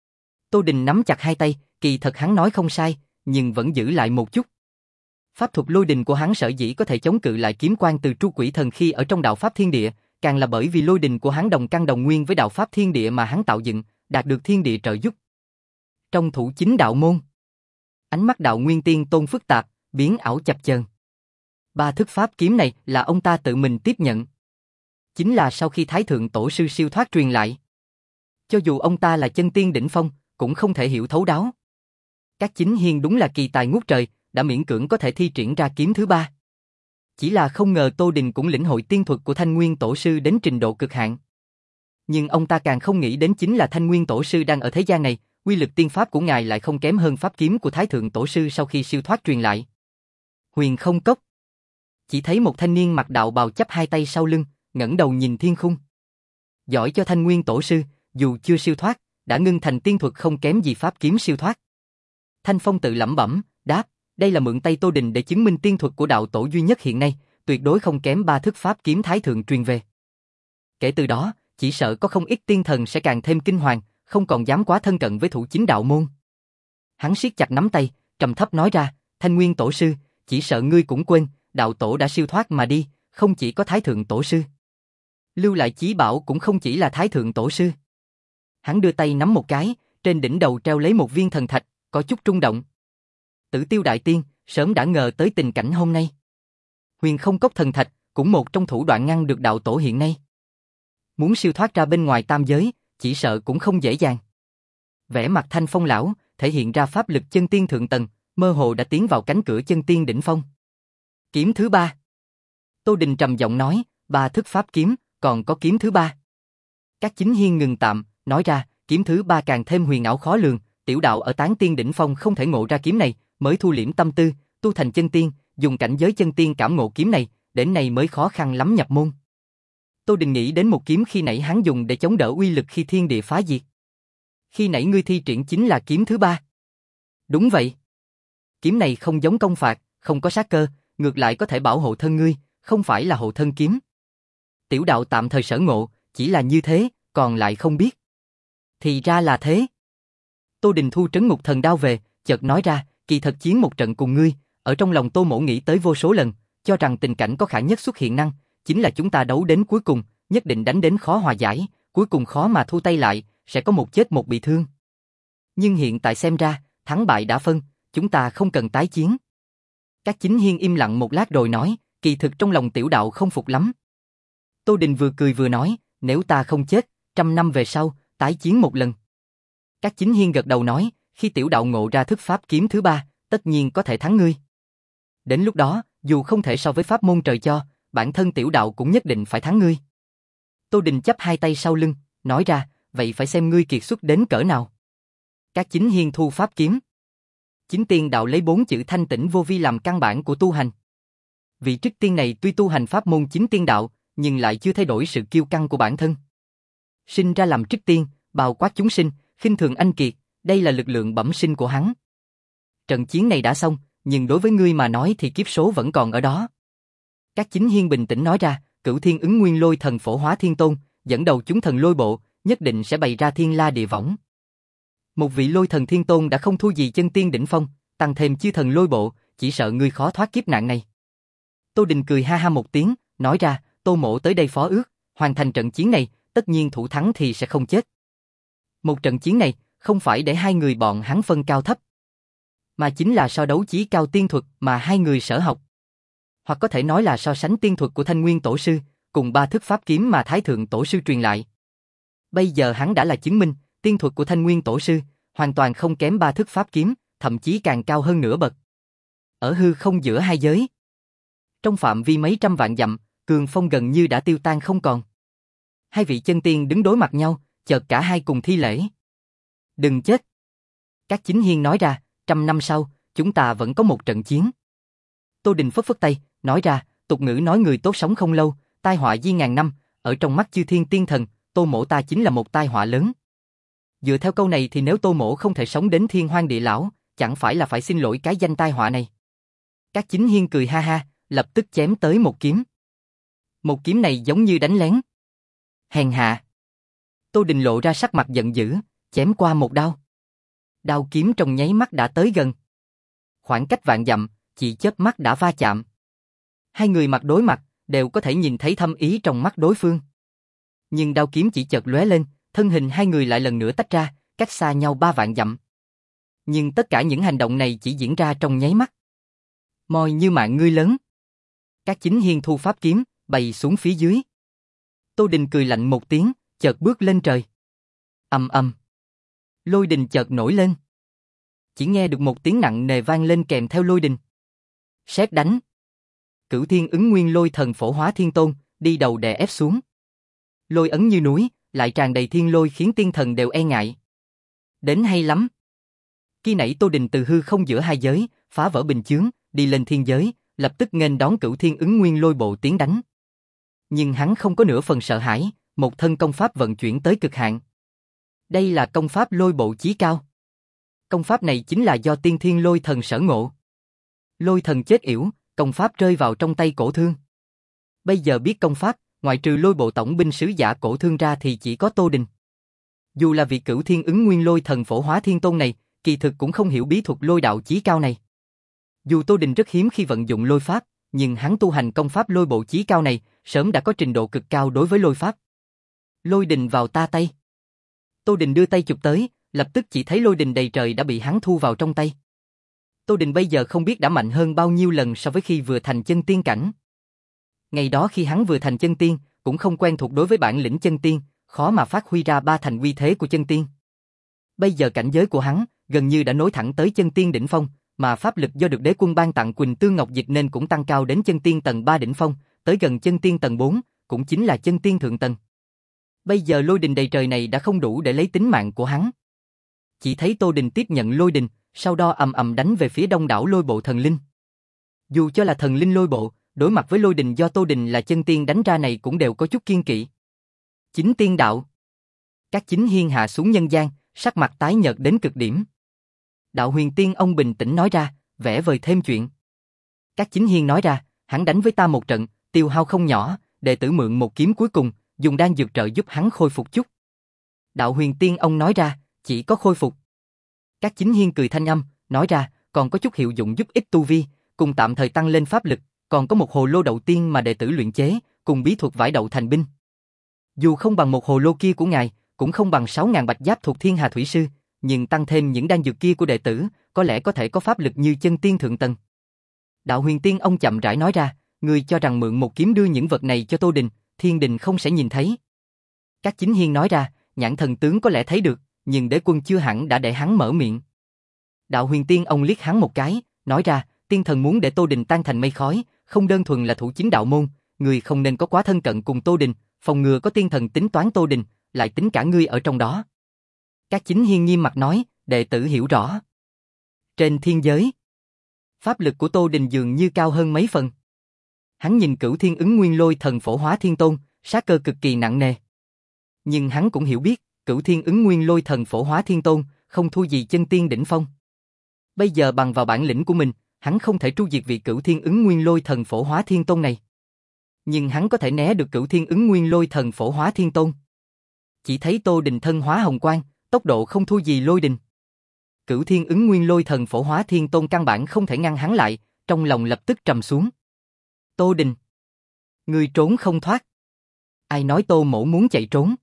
Tô Đình nắm chặt hai tay, kỳ thật hắn nói không sai, nhưng vẫn giữ lại một chút. Pháp thuật lôi đình của hắn sở dĩ có thể chống cự lại kiếm quang từ Tru Quỷ Thần khi ở trong đạo pháp thiên địa, càng là bởi vì lôi đình của hắn đồng căn đồng nguyên với đạo pháp thiên địa mà hắn tạo dựng, đạt được thiên địa trợ giúp. Trong thủ chính đạo môn, ánh mắt đạo nguyên tiên tôn phức tạp, biến ảo chập chờn. Ba thức pháp kiếm này là ông ta tự mình tiếp nhận. Chính là sau khi Thái Thượng Tổ sư siêu thoát truyền lại. Cho dù ông ta là chân tiên đỉnh phong, cũng không thể hiểu thấu đáo. Các chính hiên đúng là kỳ tài ngút trời, đã miễn cưỡng có thể thi triển ra kiếm thứ ba. Chỉ là không ngờ Tô Đình cũng lĩnh hội tiên thuật của Thanh Nguyên Tổ sư đến trình độ cực hạn. Nhưng ông ta càng không nghĩ đến chính là Thanh Nguyên Tổ sư đang ở thế gian này, uy lực tiên pháp của ngài lại không kém hơn pháp kiếm của Thái Thượng Tổ sư sau khi siêu thoát truyền lại. Huyền Không Cốc. Chỉ thấy một thanh niên mặc đạo bào chắp hai tay sau lưng, ngẩng đầu nhìn thiên khung. Giỏi cho Thanh Nguyên Tổ sư, dù chưa siêu thoát, đã ngưng thành tiên thuật không kém gì pháp kiếm siêu thoát. Thanh Phong tự lẩm bẩm, đáp, đây là mượn tay Tô Đình để chứng minh tiên thuật của đạo tổ duy nhất hiện nay, tuyệt đối không kém ba thức pháp kiếm thái thượng truyền về. Kể từ đó, chỉ sợ có không ít tiên thần sẽ càng thêm kinh hoàng, không còn dám quá thân cận với thủ chính đạo môn. Hắn siết chặt nắm tay, trầm thấp nói ra, Thanh Nguyên tổ sư, chỉ sợ ngươi cũng quên, đạo tổ đã siêu thoát mà đi, không chỉ có thái thượng tổ sư. Lưu lại chí bảo cũng không chỉ là thái thượng tổ sư. Hắn đưa tay nắm một cái, trên đỉnh đầu treo lấy một viên thần thạch, có chút rung động. Tử Tiêu đại tiên, sớm đã ngờ tới tình cảnh hôm nay. Huyền Không Cốc thần thạch, cũng một trong thủ đoạn ngăn được đạo tổ hiện nay. Muốn siêu thoát ra bên ngoài tam giới, chỉ sợ cũng không dễ dàng. Vẻ mặt Thanh Phong lão, thể hiện ra pháp lực chân tiên thượng tầng, mơ hồ đã tiến vào cánh cửa chân tiên đỉnh phong. Kiếm thứ ba. Tô Đình trầm giọng nói, ba thức pháp kiếm, còn có kiếm thứ ba. Các chính hiên ngừng tạm, nói ra, kiếm thứ ba càng thêm huyền ảo khó lường, tiểu đạo ở tán tiên đỉnh phong không thể ngộ ra kiếm này, mới thu liễm tâm tư, tu thành chân tiên, dùng cảnh giới chân tiên cảm ngộ kiếm này, đến nay mới khó khăn lắm nhập môn. Tô Đình nghĩ đến một kiếm khi nãy hắn dùng để chống đỡ uy lực khi thiên địa phá diệt. Khi nãy ngươi thi triển chính là kiếm thứ ba. Đúng vậy. Kiếm này không giống công phạt, không có sát cơ, ngược lại có thể bảo hộ thân ngươi, không phải là hộ thân kiếm. Tiểu đạo tạm thời sở ngộ, chỉ là như thế, còn lại không biết. Thì ra là thế. Tô Đình thu trấn ngục thần đao về, chợt nói ra, kỳ thật chiến một trận cùng ngươi, ở trong lòng Tô Mỗ nghĩ tới vô số lần, cho rằng tình cảnh có khả nhất xuất hiện năng, chính là chúng ta đấu đến cuối cùng, nhất định đánh đến khó hòa giải, cuối cùng khó mà thu tay lại, sẽ có một chết một bị thương. Nhưng hiện tại xem ra, thắng bại đã phân, chúng ta không cần tái chiến. Các chính hiên im lặng một lát rồi nói, kỳ thực trong lòng tiểu đạo không phục lắm. Tô Đình vừa cười vừa nói, nếu ta không chết, trăm năm về sau, tái chiến một lần. Các chính hiên gật đầu nói, khi tiểu đạo ngộ ra thức pháp kiếm thứ ba, tất nhiên có thể thắng ngươi. Đến lúc đó, dù không thể so với pháp môn trời cho, bản thân tiểu đạo cũng nhất định phải thắng ngươi. Tô Đình chắp hai tay sau lưng, nói ra, vậy phải xem ngươi kiệt xuất đến cỡ nào. Các chính hiên thu pháp kiếm. Chính tiên đạo lấy bốn chữ thanh tĩnh vô vi làm căn bản của tu hành. Vị trích tiên này tuy tu hành pháp môn chính tiên đạo, nhưng lại chưa thay đổi sự kiêu căng của bản thân. Sinh ra làm trích tiên, bào quát chúng sinh, khinh thường anh kiệt, đây là lực lượng bẩm sinh của hắn. Trận chiến này đã xong, nhưng đối với ngươi mà nói thì kiếp số vẫn còn ở đó. Các chính hiên bình tĩnh nói ra, Cửu Thiên Ứng Nguyên Lôi Thần Phổ Hóa Thiên Tôn, dẫn đầu chúng thần lôi bộ, nhất định sẽ bày ra thiên la địa võng. Một vị lôi thần thiên tôn đã không thua gì chân tiên đỉnh phong, tăng thêm chư thần lôi bộ, chỉ sợ ngươi khó thoát kiếp nạn này. Tô Đình cười ha ha một tiếng, nói ra, Tô Mỗ tới đây phó ước, hoàn thành trận chiến này, tất nhiên thủ thắng thì sẽ không chết. Một trận chiến này, không phải để hai người bọn hắn phân cao thấp, mà chính là so đấu chí cao tiên thuật mà hai người sở học. Hoặc có thể nói là so sánh tiên thuật của Thanh Nguyên Tổ sư, cùng ba thức pháp kiếm mà Thái Thượng Tổ sư truyền lại. Bây giờ hắn đã là chứng minh, tiên thuật của Thanh Nguyên Tổ sư, hoàn toàn không kém ba thức pháp kiếm, thậm chí càng cao hơn nửa bậc. Ở hư không giữa hai giới, trong phạm vi mấy trăm vạn dặm, cường phong gần như đã tiêu tan không còn. Hai vị chân tiên đứng đối mặt nhau, chợt cả hai cùng thi lễ. Đừng chết. Các chính hiên nói ra, trăm năm sau, chúng ta vẫn có một trận chiến. Tô Đình phất phất tay, nói ra, tục ngữ nói người tốt sống không lâu, tai họa di ngàn năm, ở trong mắt chư thiên tiên thần, Tô Mỗ ta chính là một tai họa lớn. Dựa theo câu này thì nếu Tô Mỗ không thể sống đến thiên hoang địa lão, chẳng phải là phải xin lỗi cái danh tai họa này. Các chính hiên cười ha ha, lập tức chém tới một kiếm. Một kiếm này giống như đánh lén. Hèn hạ. Tô Đình lộ ra sắc mặt giận dữ, chém qua một đao. Đao kiếm trong nháy mắt đã tới gần. Khoảng cách vạn dặm, chỉ chớp mắt đã va chạm. Hai người mặt đối mặt, đều có thể nhìn thấy thâm ý trong mắt đối phương. Nhưng đao kiếm chỉ chợt lóe lên, thân hình hai người lại lần nữa tách ra, cách xa nhau ba vạn dặm. Nhưng tất cả những hành động này chỉ diễn ra trong nháy mắt. Moi như mạng ngươi lớn. Các chính hiên thu pháp kiếm, bày xuống phía dưới. Tô Đình cười lạnh một tiếng, chợt bước lên trời. Ầm ầm. Lôi đình chợt nổi lên. Chỉ nghe được một tiếng nặng nề vang lên kèm theo lôi đình. Sét đánh. Cửu Thiên Ứng Nguyên Lôi Thần Phổ Hóa Thiên Tôn, đi đầu đè ép xuống. Lôi ấn như núi, lại tràn đầy thiên lôi khiến tiên thần đều e ngại. Đến hay lắm. Khi nãy Tô Đình từ hư không giữa hai giới, phá vỡ bình chướng, đi lên thiên giới, lập tức nghênh đón Cửu Thiên Ứng Nguyên Lôi bộ tiến đánh. Nhưng hắn không có nửa phần sợ hãi, một thân công pháp vận chuyển tới cực hạn. Đây là công pháp lôi bộ chí cao. Công pháp này chính là do tiên thiên lôi thần sở ngộ. Lôi thần chết yểu, công pháp rơi vào trong tay Cổ Thương. Bây giờ biết công pháp, ngoại trừ lôi bộ tổng binh sứ giả Cổ Thương ra thì chỉ có Tô Đình. Dù là vị cửu thiên ứng nguyên lôi thần Phổ Hóa Thiên Tôn này, kỳ thực cũng không hiểu bí thuật lôi đạo chí cao này. Dù Tô Đình rất hiếm khi vận dụng lôi pháp, nhưng hắn tu hành công pháp lôi bộ chí cao này, sớm đã có trình độ cực cao đối với lôi pháp. Lôi đình vào ta tay. Tô Đình đưa tay chụp tới, lập tức chỉ thấy lôi đình đầy trời đã bị hắn thu vào trong tay. Tô Đình bây giờ không biết đã mạnh hơn bao nhiêu lần so với khi vừa thành chân tiên cảnh. Ngày đó khi hắn vừa thành chân tiên, cũng không quen thuộc đối với bản lĩnh chân tiên, khó mà phát huy ra ba thành uy thế của chân tiên. Bây giờ cảnh giới của hắn gần như đã nối thẳng tới chân tiên đỉnh phong, mà pháp lực do được đế quân ban tặng Quỳnh Tương Ngọc Dịch nên cũng tăng cao đến chân tiên tầng ba đỉnh phong, tới gần chân tiên tầng bốn, cũng chính là chân tiên thượng tầng. Bây giờ lôi đình đầy trời này đã không đủ để lấy tính mạng của hắn. Chỉ thấy Tô Đình tiếp nhận lôi đình, sau đó ầm ầm đánh về phía đông đảo lôi bộ thần linh. Dù cho là thần linh lôi bộ, đối mặt với lôi đình do Tô Đình là chân tiên đánh ra này cũng đều có chút kiên kỵ. Chính tiên đạo. Các chính hiên hạ xuống nhân gian, sắc mặt tái nhợt đến cực điểm. Đạo Huyền Tiên ông bình tĩnh nói ra, vẽ vời thêm chuyện. Các chính hiên nói ra, hắn đánh với ta một trận, tiêu hao không nhỏ, đệ tử mượn một kiếm cuối cùng, dùng đan dược trợ giúp hắn khôi phục chút. Đạo Huyền Tiên ông nói ra, chỉ có khôi phục. Các chính hiên cười thanh âm, nói ra, còn có chút hiệu dụng giúp ích tu vi, cùng tạm thời tăng lên pháp lực, còn có một hồ lô đậu tiên mà đệ tử luyện chế, cùng bí thuật vải đậu thành binh. Dù không bằng một hồ lô kia của ngài, cũng không bằng sáu ngàn bạch giáp thuộc Thiên Hà Thủy Sư, nhưng tăng thêm những đan dược kia của đệ tử, có lẽ có thể có pháp lực như chân tiên thượng tầng. Đạo Huyền Tiên ông chậm rãi nói ra, người cho rằng mượn một kiếm đưa những vật này cho Tô Đình, Thiên Đình không sẽ nhìn thấy. Các chính hiên nói ra, nhãn thần tướng có lẽ thấy được, nhưng đế quân chưa hẳn đã để hắn mở miệng. Đạo Huyền Tiên ông liếc hắn một cái, nói ra, tiên thần muốn để Tô Đình tan thành mây khói, không đơn thuần là thủ chính đạo môn, người không nên có quá thân cận cùng Tô Đình, phòng ngừa có tiên thần tính toán Tô Đình, lại tính cả ngươi ở trong đó. Các chính hiên nghiêm mặt nói, đệ tử hiểu rõ. Trên thiên giới, pháp lực của Tô Đình dường như cao hơn mấy phần. Hắn nhìn cửu thiên ứng nguyên lôi thần Phổ Hóa Thiên Tôn, sát cơ cực kỳ nặng nề. Nhưng hắn cũng hiểu biết, cửu thiên ứng nguyên lôi thần Phổ Hóa Thiên Tôn, không thua gì chân tiên đỉnh phong. Bây giờ bằng vào bản lĩnh của mình, hắn không thể tru diệt vị cửu thiên ứng nguyên lôi thần Phổ Hóa Thiên Tôn này. Nhưng hắn có thể né được cửu thiên ứng nguyên lôi thần Phổ Hóa Thiên Tôn. Chỉ thấy Tô Đình thân hóa hồng quang, tốc độ không thua gì lôi đình. Cửu thiên ứng nguyên lôi thần Phổ Hóa Thiên Tôn căn bản không thể ngăn hắn lại, trong lòng lập tức trầm xuống. Tô Đình, ngươi trốn không thoát. Ai nói Tô mỗ muốn chạy trốn?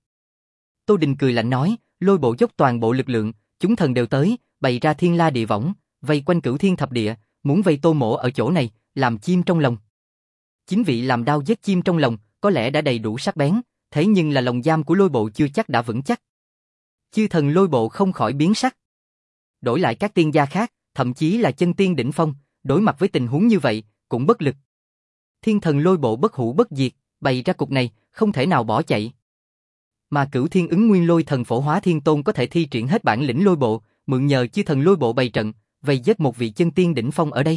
Tô Đình cười lạnh nói, lôi bộ dốc toàn bộ lực lượng, chúng thần đều tới, bày ra thiên la địa võng, vây quanh cửu thiên thập địa, muốn vây Tô mỗ ở chỗ này, làm chim trong lòng. Chính vị làm đao giết chim trong lòng, có lẽ đã đầy đủ sắc bén, thế nhưng là lòng giam của lôi bộ chưa chắc đã vững chắc. Chư thần lôi bộ không khỏi biến sắc. Đổi lại các tiên gia khác, thậm chí là chân tiên đỉnh phong, đối mặt với tình huống như vậy, cũng bất lực. Thiên thần lôi bộ bất hủ bất diệt, bày ra cục này, không thể nào bỏ chạy. Mà cửu thiên ứng nguyên lôi thần Phổ Hóa Thiên Tôn có thể thi triển hết bản lĩnh lôi bộ, mượn nhờ chư thần lôi bộ bày trận, vây giết một vị chân tiên đỉnh phong ở đây.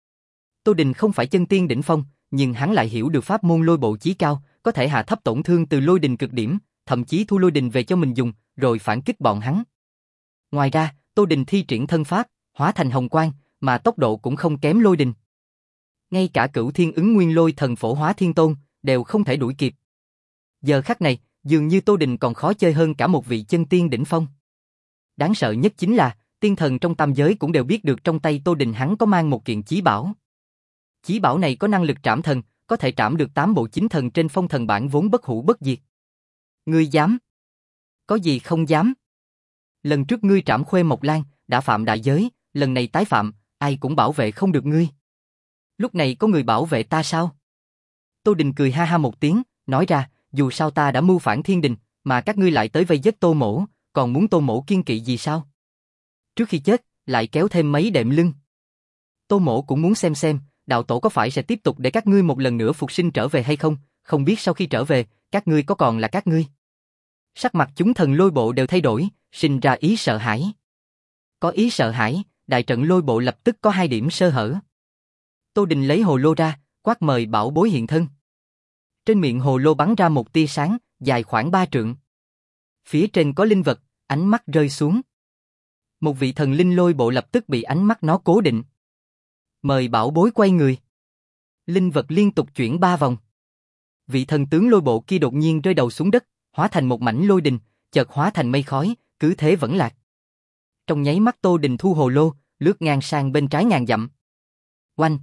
Tô Đình không phải chân tiên đỉnh phong, nhưng hắn lại hiểu được pháp môn lôi bộ chí cao, có thể hạ thấp tổn thương từ lôi đình cực điểm, thậm chí thu lôi đình về cho mình dùng, rồi phản kích bọn hắn. Ngoài ra, Tô Đình thi triển thân pháp, hóa thành hồng quang, mà tốc độ cũng không kém lôi đình. Ngay cả cửu thiên ứng nguyên lôi thần Phổ Hóa Thiên Tôn đều không thể đuổi kịp. Giờ khắc này, dường như Tô Đình còn khó chơi hơn cả một vị chân tiên đỉnh phong. Đáng sợ nhất chính là, tiên thần trong tam giới cũng đều biết được trong tay Tô Đình hắn có mang một kiện chí bảo. Chí bảo này có năng lực trảm thần, có thể trảm được tám bộ chính thần trên phong thần bảng vốn bất hủ bất diệt. Ngươi dám? Có gì không dám? Lần trước ngươi trảm Khuê Mộc Lan, đã phạm đại giới, lần này tái phạm, ai cũng bảo vệ không được ngươi. Lúc này có người bảo vệ ta sao? Tô Đình cười ha ha một tiếng, nói ra, dù sao ta đã mưu phản thiên đình, mà các ngươi lại tới vây giết Tô mỗ, còn muốn Tô mỗ kiên kỵ gì sao? Trước khi chết, lại kéo thêm mấy đệm lưng. Tô mỗ cũng muốn xem xem, đạo tổ có phải sẽ tiếp tục để các ngươi một lần nữa phục sinh trở về hay không, không biết sau khi trở về, các ngươi có còn là các ngươi. Sắc mặt chúng thần lôi bộ đều thay đổi, sinh ra ý sợ hãi. Có ý sợ hãi, đại trận lôi bộ lập tức có hai điểm sơ hở. Tô Đình lấy hồ lô ra, quát mời bảo bối hiện thân. Trên miệng hồ lô bắn ra một tia sáng, dài khoảng ba trượng. Phía trên có linh vật, Ánh mắt rơi xuống. Một vị thần linh lôi bộ lập tức bị ánh mắt nó cố định. Mời bảo bối quay người. Linh vật liên tục chuyển ba vòng. Vị thần tướng lôi bộ kia đột nhiên rơi đầu xuống đất, hóa thành một mảnh lôi đình, chợt hóa thành mây khói, cứ thế vẫn lạc. Trong nháy mắt Tô Đình thu hồ lô, lướt ngang sang bên trái ngàn dặm. Oanh!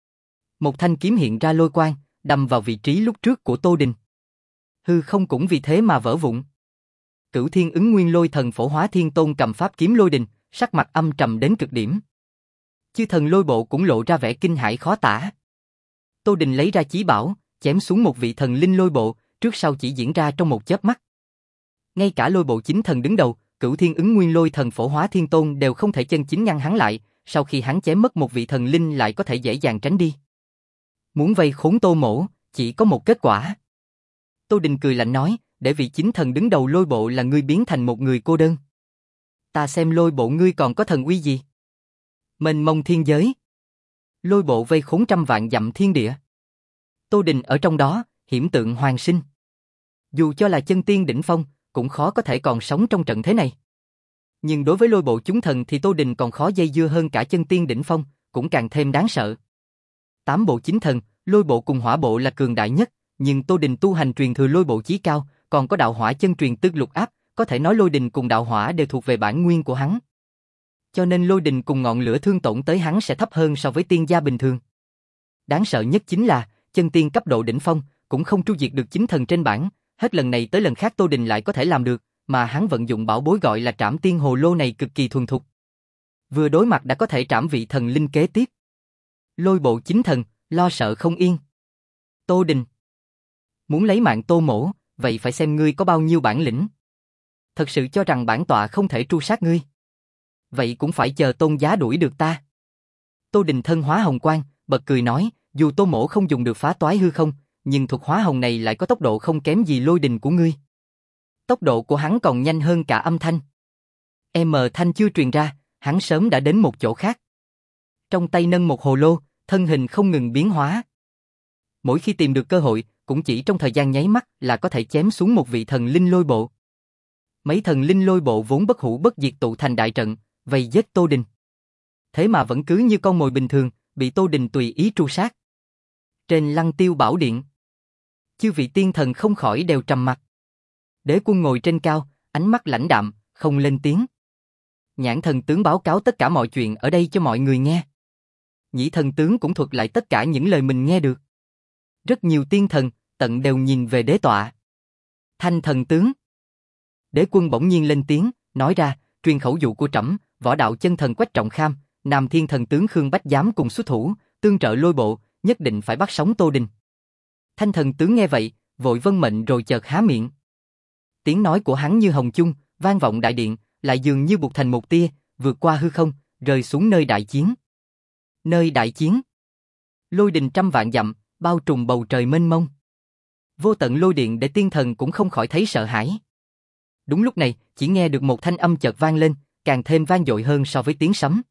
Một thanh kiếm hiện ra lôi quang, đâm vào vị trí lúc trước của Tô Đình. Hư không cũng vì thế mà vỡ vụn. Cửu Thiên Ứng Nguyên Lôi Thần Phổ Hóa Thiên Tôn cầm pháp kiếm lôi đình, sắc mặt âm trầm đến cực điểm. Chư thần lôi bộ cũng lộ ra vẻ kinh hãi khó tả. Tô Đình lấy ra chí bảo, chém xuống một vị thần linh lôi bộ, trước sau chỉ diễn ra trong một chớp mắt. Ngay cả lôi bộ chính thần đứng đầu, Cửu Thiên Ứng Nguyên Lôi Thần Phổ Hóa Thiên Tôn đều không thể chân chính ngăn hắn lại, sau khi hắn chém mất một vị thần linh lại có thể dễ dàng tránh đi. Muốn vây khốn Tô Mỗ, chỉ có một kết quả. Tô Đình cười lạnh nói, để vị chính thần đứng đầu lôi bộ là ngươi biến thành một người cô đơn. Ta xem lôi bộ ngươi còn có thần uy gì? Mênh mông thiên giới. Lôi bộ vây khốn trăm vạn dặm thiên địa. Tô Đình ở trong đó, hiểm tượng hoàn sinh. Dù cho là chân tiên đỉnh phong, cũng khó có thể còn sống trong trận thế này. Nhưng đối với lôi bộ chúng thần thì Tô Đình còn khó dây dưa hơn cả chân tiên đỉnh phong, cũng càng thêm đáng sợ. Tám bộ chính thần, lôi bộ cùng hỏa bộ là cường đại nhất, nhưng Tô Đình tu hành truyền thừa lôi bộ chí cao, còn có đạo hỏa chân truyền tư lục áp, có thể nói lôi đình cùng đạo hỏa đều thuộc về bản nguyên của hắn. Cho nên lôi đình cùng ngọn lửa thương tổn tới hắn sẽ thấp hơn so với tiên gia bình thường. Đáng sợ nhất chính là, chân tiên cấp độ đỉnh phong, cũng không tru diệt được chính thần trên bảng, hết lần này tới lần khác Tô Đình lại có thể làm được, mà hắn vận dụng bảo bối gọi là Trảm Tiên Hồ Lô này cực kỳ thuần thục. Vừa đối mặt đã có thể trảm vị thần linh kế tiếp. Lôi bộ chính thần, lo sợ không yên. Tô Đình, muốn lấy mạng Tô Mỗ, vậy phải xem ngươi có bao nhiêu bản lĩnh. Thật sự cho rằng bản tọa không thể tru sát ngươi. Vậy cũng phải chờ tôn giá đuổi được ta. Tô Đình thân hóa hồng quang, bật cười nói, dù Tô Mỗ không dùng được phá toái hư không, nhưng thuật hóa hồng này lại có tốc độ không kém gì lôi đình của ngươi. Tốc độ của hắn còn nhanh hơn cả âm thanh. M thanh chưa truyền ra, hắn sớm đã đến một chỗ khác. Trong tay nâng một hồ lô, thân hình không ngừng biến hóa. Mỗi khi tìm được cơ hội, cũng chỉ trong thời gian nháy mắt là có thể chém xuống một vị thần linh lôi bộ. Mấy thần linh lôi bộ vốn bất hủ bất diệt tụ thành đại trận, vây giết Tô Đình. Thế mà vẫn cứ như con mồi bình thường, bị Tô Đình tùy ý tru sát. Trên Lăng Tiêu Bảo Điện, chư vị tiên thần không khỏi đều trầm mặt. Đế Quân ngồi trên cao, ánh mắt lãnh đạm, không lên tiếng. Nhãn thần tướng báo cáo tất cả mọi chuyện ở đây cho mọi người nghe. Nhĩ thần tướng cũng thuật lại tất cả những lời mình nghe được. Rất nhiều tiên thần, tận đều nhìn về đế tọa. Thanh thần tướng. Đế Quân bỗng nhiên lên tiếng, nói ra, truyền khẩu dụ của trẫm, võ đạo chân thần Quách Trọng Kham, Nam Thiên thần tướng Khương Bách dám cùng xuất thủ, tương trợ lôi bộ, nhất định phải bắt sống Tô Đình. Thanh thần tướng nghe vậy, vội vâng mệnh rồi chợt há miệng. Tiếng nói của hắn như hồng chung, vang vọng đại điện, lại dường như buộc thành một tia, vượt qua hư không, rơi xuống nơi đại chiến. Nơi đại chiến. Lôi đình trăm vạn dặm, bao trùm bầu trời mênh mông. Vô tận lôi điện để tiên thần cũng không khỏi thấy sợ hãi. Đúng lúc này, chỉ nghe được một thanh âm chợt vang lên, càng thêm vang dội hơn so với tiếng sấm.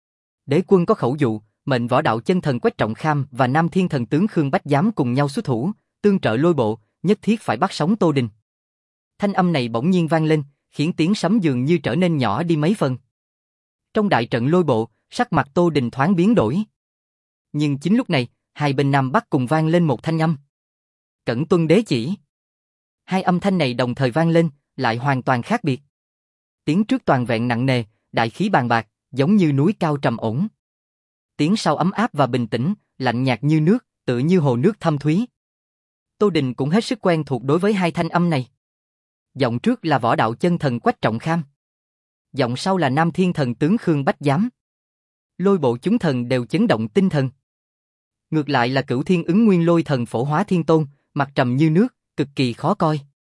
Đế Quân có khẩu dụ, mệnh võ đạo chân thần Quách Trọng Kham và Nam Thiên thần tướng Khương Bách dám cùng nhau xuất thủ, tương trợ lôi bộ, nhất thiết phải bắt sống Tô Đình. Thanh âm này bỗng nhiên vang lên, khiến tiếng sấm dường như trở nên nhỏ đi mấy phần. Trong đại trận lôi bộ, sắc mặt Tô Đình thoáng biến đổi. Nhưng chính lúc này, hai bên Nam Bắc cùng vang lên một thanh âm. Cẩn tuân đế chỉ. Hai âm thanh này đồng thời vang lên, lại hoàn toàn khác biệt. Tiếng trước toàn vẹn nặng nề, đại khí bàn bạc, giống như núi cao trầm ổn. Tiếng sau ấm áp và bình tĩnh, lạnh nhạt như nước, tựa như hồ nước thâm thúy. Tô Đình cũng hết sức quen thuộc đối với hai thanh âm này. Giọng trước là võ đạo chân thần Quách Trọng Kham. Giọng sau là Nam Thiên thần tướng Khương Bách Giám. Lôi bộ chúng thần đều chấn động tinh thần. Ngược lại là Cửu Thiên Ứng Nguyên Lôi Thần Phổ Hóa Thiên Tôn, mặt trầm như nước, cực kỳ khó coi.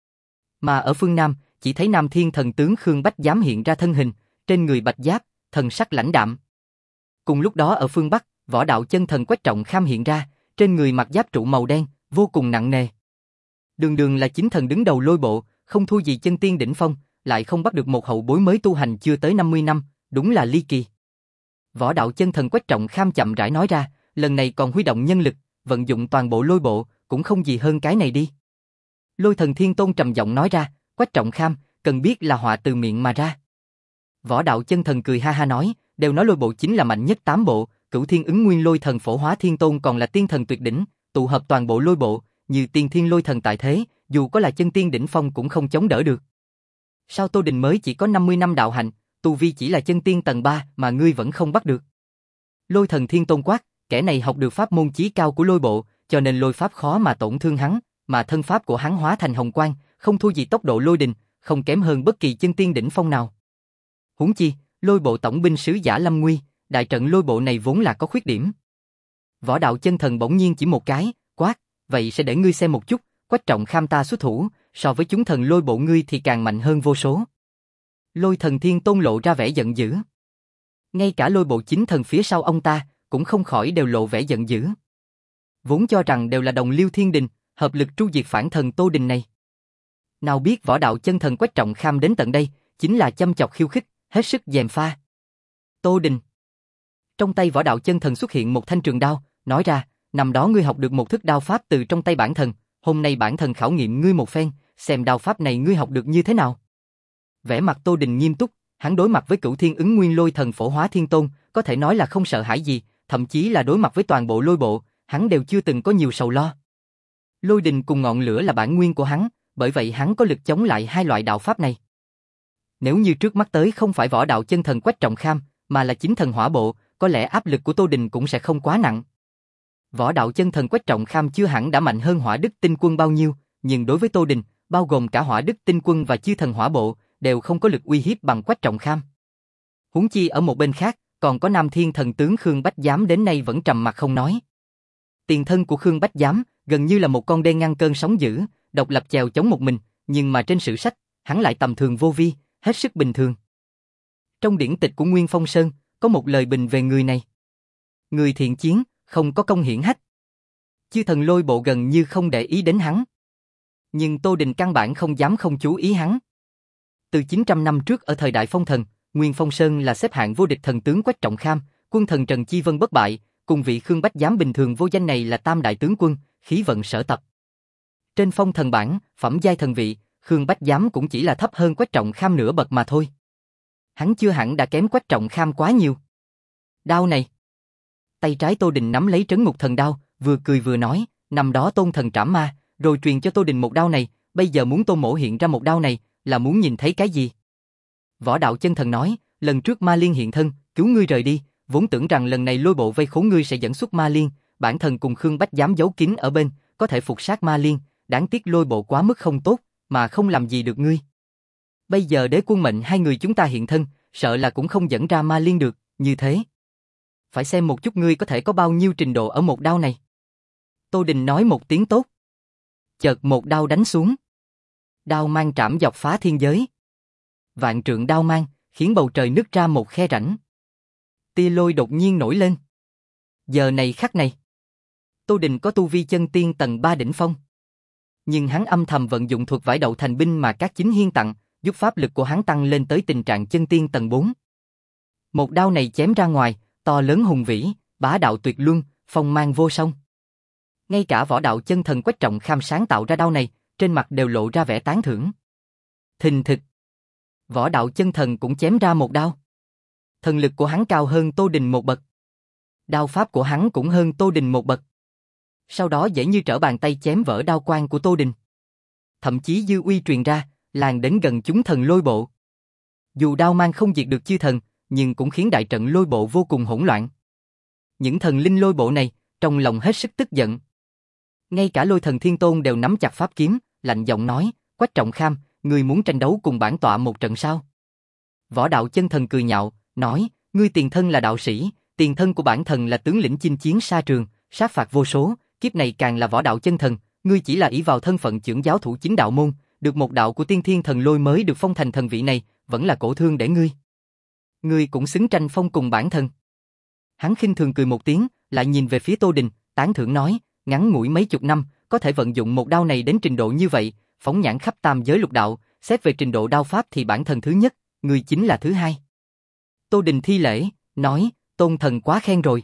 Mà ở phương Nam, chỉ thấy Nam Thiên thần tướng Khương Bách Giám hiện ra thân hình, trên người bạch giáp, thần sắc lãnh đạm. Cùng lúc đó ở phương Bắc, võ đạo chân thần Quách Trọng Kham hiện ra, trên người mặc giáp trụ màu đen, vô cùng nặng nề. Đường đường là chính thần đứng đầu lôi bộ, không thua gì chân tiên đỉnh phong, lại không bắt được một hậu bối mới tu hành chưa tới năm mươi năm, đúng là ly kỳ. Võ đạo chân thần Quách Trọng Kham chậm rãi nói ra, lần này còn huy động nhân lực, vận dụng toàn bộ lôi bộ, cũng không gì hơn cái này đi. Lôi thần Thiên Tôn trầm giọng nói ra, Quách Trọng Kham, cần biết là họa từ miệng mà ra. Võ đạo chân thần cười ha ha nói, đều nói lôi bộ chính là mạnh nhất tám bộ, Cửu Thiên Ứng Nguyên Lôi Thần Phổ Hóa Thiên Tôn còn là tiên thần tuyệt đỉnh, tụ hợp toàn bộ lôi bộ, như tiên thiên lôi thần tại thế, dù có là chân tiên đỉnh phong cũng không chống đỡ được. Sao Tô Đình mới chỉ có năm mươi năm đạo hạnh, tu vi chỉ là chân tiên tầng ba mà ngươi vẫn không bắt được? Lôi Thần Thiên Tôn quát, kẻ này học được pháp môn chí cao của lôi bộ, cho nên lôi pháp khó mà tổn thương hắn, mà thân pháp của hắn hóa thành hồng quang, không thua gì tốc độ lôi đình, không kém hơn bất kỳ chân tiên đỉnh phong nào. Huống chi, lôi bộ tổng binh sứ giả Lâm Nguy, đại trận lôi bộ này vốn là có khuyết điểm. Võ đạo chân thần bỗng nhiên chỉ một cái, quát, vậy sẽ để ngươi xem một chút, Quách Trọng Kham ta xuất thủ, so với chúng thần lôi bộ ngươi thì càng mạnh hơn vô số. Lôi Thần Thiên Tôn lộ ra vẻ giận dữ. Ngay cả lôi bộ chính thần phía sau ông ta, cũng không khỏi đều lộ vẻ giận dữ. Vốn cho rằng đều là đồng liêu thiên đình, hợp lực tru diệt phản thần Tô Đình này. Nào biết võ đạo chân thần Quách Trọng Kham đến tận đây, chính là châm chọc khiêu khích, hết sức gièm pha. Tô Đình. Trong tay võ đạo chân thần xuất hiện một thanh trường đao, nói ra, năm đó ngươi học được một thức đao pháp từ trong tay bản thần, hôm nay bản thần khảo nghiệm ngươi một phen, xem đao pháp này ngươi học được như thế nào. Vẻ mặt Tô Đình nghiêm túc, hắn đối mặt với Cửu Thiên Ứng Nguyên Lôi Thần Phổ Hóa Thiên Tôn, có thể nói là không sợ hãi gì, thậm chí là đối mặt với toàn bộ lôi bộ, hắn đều chưa từng có nhiều sầu lo. Lôi đình cùng ngọn lửa là bản nguyên của hắn, bởi vậy hắn có lực chống lại hai loại đạo pháp này. Nếu như trước mắt tới không phải võ đạo chân thần Quách Trọng Kham, mà là chính thần hỏa bộ, có lẽ áp lực của Tô Đình cũng sẽ không quá nặng. Võ đạo chân thần Quách Trọng Kham chưa hẳn đã mạnh hơn Hỏa Đức Tinh Quân bao nhiêu, nhưng đối với Tô Đình, bao gồm cả Hỏa Đức Tinh Quân và chư thần hỏa bộ, đều không có lực uy hiếp bằng Quách Trọng Kham. Huống chi ở một bên khác, còn có Nam Thiên thần tướng Khương Bách Giám đến nay vẫn trầm mặc không nói. Tiền thân của Khương Bách Giám gần như là một con đê ngăn cơn sóng dữ, độc lập chèo chống một mình, nhưng mà trên sử sách, hắn lại tầm thường vô vi, hết sức bình thường. Trong điển tịch của Nguyên Phong Sơn, có một lời bình về người này. Người thiện chiến, không có công hiển hách. Chư thần lôi bộ gần như không để ý đến hắn. Nhưng Tô Đình căn bản không dám không chú ý hắn. Từ chín trăm năm trước ở thời đại Phong Thần, Nguyên Phong Sơn là xếp hạng vô địch thần tướng Quách Trọng Kham, quân thần Trần Chi Vân bất bại, cùng vị Khương Bách Giám bình thường vô danh này là tam đại tướng quân, khí vận sở tập. Trên Phong Thần bảng, phẩm giai thần vị, Khương Bách Giám cũng chỉ là thấp hơn Quách Trọng Kham nửa bậc mà thôi. Hắn chưa hẳn đã kém Quách Trọng Kham quá nhiều. Đao này. Tay trái Tô Đình nắm lấy trấn ngục thần đao, vừa cười vừa nói, năm đó Tôn thần trảm ma, rồi truyền cho Tô Đình một đao này, bây giờ muốn Tô mỗ hiện ra một đao này, là muốn nhìn thấy cái gì? Võ đạo chân thần nói, lần trước Ma Liên hiện thân, cứu ngươi rời đi, vốn tưởng rằng lần này lôi bộ vây khốn ngươi sẽ dẫn xuất Ma Liên, bản thần cùng Khương Bách Giám giấu kín ở bên, có thể phục sát Ma Liên, đáng tiếc lôi bộ quá mức không tốt, mà không làm gì được ngươi. Bây giờ đế quân mệnh hai người chúng ta hiện thân, sợ là cũng không dẫn ra Ma Liên được, như thế. Phải xem một chút ngươi có thể có bao nhiêu trình độ ở một đao này. Tô Đình nói một tiếng tốt. Chợt một đao đánh xuống. Đao mang trảm dọc phá thiên giới. Vạn trượng đao mang, khiến bầu trời nứt ra một khe rãnh. Tia lôi đột nhiên nổi lên. Giờ này khắc này, Tô Đình có tu vi chân tiên tầng ba đỉnh phong. Nhưng hắn âm thầm vận dụng thuật vải đậu thành binh mà các chính hiên tặng, giúp pháp lực của hắn tăng lên tới tình trạng chân tiên tầng bốn. Một đao này chém ra ngoài, to lớn hùng vĩ, bá đạo tuyệt luân, phong mang vô song. Ngay cả võ đạo chân thần Quách Trọng Kham sáng tạo ra đao này, trên mặt đều lộ ra vẻ tán thưởng. Thình thịch. Võ đạo chân thần cũng chém ra một đao. Thần lực của hắn cao hơn Tô Đình một bậc. Đao pháp của hắn cũng hơn Tô Đình một bậc. Sau đó dễ như trở bàn tay chém vỡ đao quang của Tô Đình. Thậm chí dư uy truyền ra, lan đến gần chúng thần lôi bộ. Dù đao mang không diệt được chư thần, nhưng cũng khiến đại trận lôi bộ vô cùng hỗn loạn. Những thần linh lôi bộ này, trong lòng hết sức tức giận. Ngay cả Lôi Thần Thiên Tôn đều nắm chặt pháp kiếm, lạnh giọng nói, Quách Trọng Kham, ngươi muốn tranh đấu cùng bản tọa một trận sao? Võ đạo chân thần cười nhạo, nói, ngươi tiền thân là đạo sĩ, tiền thân của bản thần là tướng lĩnh chinh chiến xa trường, sát phạt vô số, kiếp này càng là võ đạo chân thần, ngươi chỉ là ỷ vào thân phận trưởng giáo thủ chính đạo môn, được một đạo của tiên thiên thần lôi mới được phong thành thần vị này, vẫn là cổ thương để ngươi. Ngươi cũng xứng tranh phong cùng bản thần. Hắn khinh thường cười một tiếng, lại nhìn về phía Tô Đình, tán thưởng nói, ngắn ngủi mấy chục năm, có thể vận dụng một đao này đến trình độ như vậy, phóng nhãn khắp tam giới lục đạo, xét về trình độ đao pháp thì bản thần thứ nhất, ngươi chính là thứ hai. Tô Đình thi lễ, nói, Tôn thần quá khen rồi.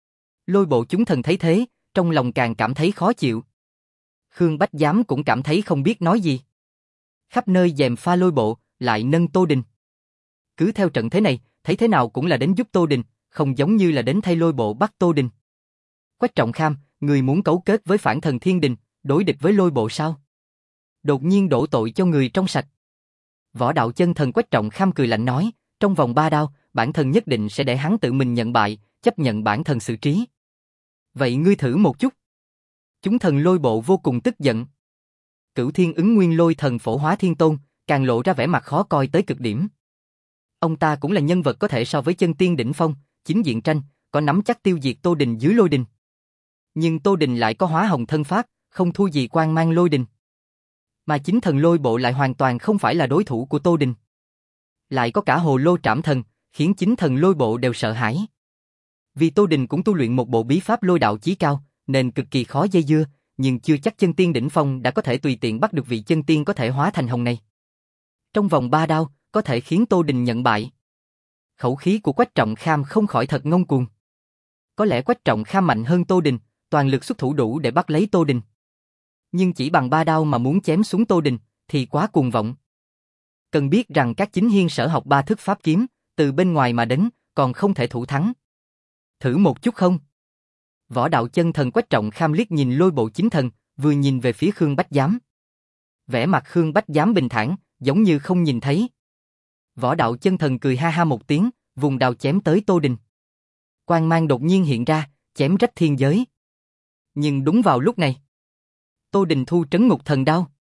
Lôi bộ chúng thần thấy thế, trong lòng càng cảm thấy khó chịu. Khương Bách Giám cũng cảm thấy không biết nói gì. Khắp nơi gièm pha lôi bộ, lại nâng Tô Đình. Cứ theo trận thế này, thấy thế nào cũng là đến giúp Tô Đình, không giống như là đến thay Lôi Bộ bắt Tô Đình. Quách Trọng Kham, người muốn cấu kết với phản thần Thiên Đình, đối địch với Lôi Bộ sao? Đột nhiên đổ tội cho người trong sạch. Võ đạo chân thần Quách Trọng Kham cười lạnh nói, trong vòng ba đao, bản thần nhất định sẽ để hắn tự mình nhận bại, chấp nhận bản thần xử trí. Vậy ngươi thử một chút. Chúng thần Lôi Bộ vô cùng tức giận. Cửu Thiên Ứng Nguyên Lôi Thần Phổ Hóa Thiên Tôn, càng lộ ra vẻ mặt khó coi tới cực điểm. Ông ta cũng là nhân vật có thể so với chân tiên đỉnh phong, chính diện tranh, có nắm chắc tiêu diệt Tô Đình dưới Lôi Đình. Nhưng Tô Đình lại có Hóa Hồng thân pháp, không thua gì Quang Mang Lôi Đình. Mà chính thần Lôi Bộ lại hoàn toàn không phải là đối thủ của Tô Đình. Lại có cả Hồ Lô Trảm Thần, khiến chính thần Lôi Bộ đều sợ hãi. Vì Tô Đình cũng tu luyện một bộ bí pháp lôi đạo chí cao, nên cực kỳ khó dây dưa, nhưng chưa chắc chân tiên đỉnh phong đã có thể tùy tiện bắt được vị chân tiên có thể hóa thành hồng này. Trong vòng ba đao, có thể khiến Tô Đình nhận bại. Khẩu khí của Quách Trọng Kham không khỏi thật ngông cuồng. Có lẽ Quách Trọng Kham mạnh hơn Tô Đình, toàn lực xuất thủ đủ để bắt lấy Tô Đình. Nhưng chỉ bằng ba đao mà muốn chém xuống Tô Đình, thì quá cuồng vọng. Cần biết rằng các chính hiên sở học ba thức pháp kiếm, từ bên ngoài mà đến, còn không thể thủ thắng. Thử một chút không? Võ đạo chân thần Quách Trọng Kham liếc nhìn Lôi Bộ chính thần, vừa nhìn về phía Khương Bách Giám. Vẻ mặt Khương Bách Giám bình thản, giống như không nhìn thấy. Võ đạo chân thần cười ha ha một tiếng, vùng đao chém tới Tô Đình. Quang mang đột nhiên hiện ra, chém rách thiên giới. Nhưng đúng vào lúc này, Tô Đình thu trấn ngục thần đao.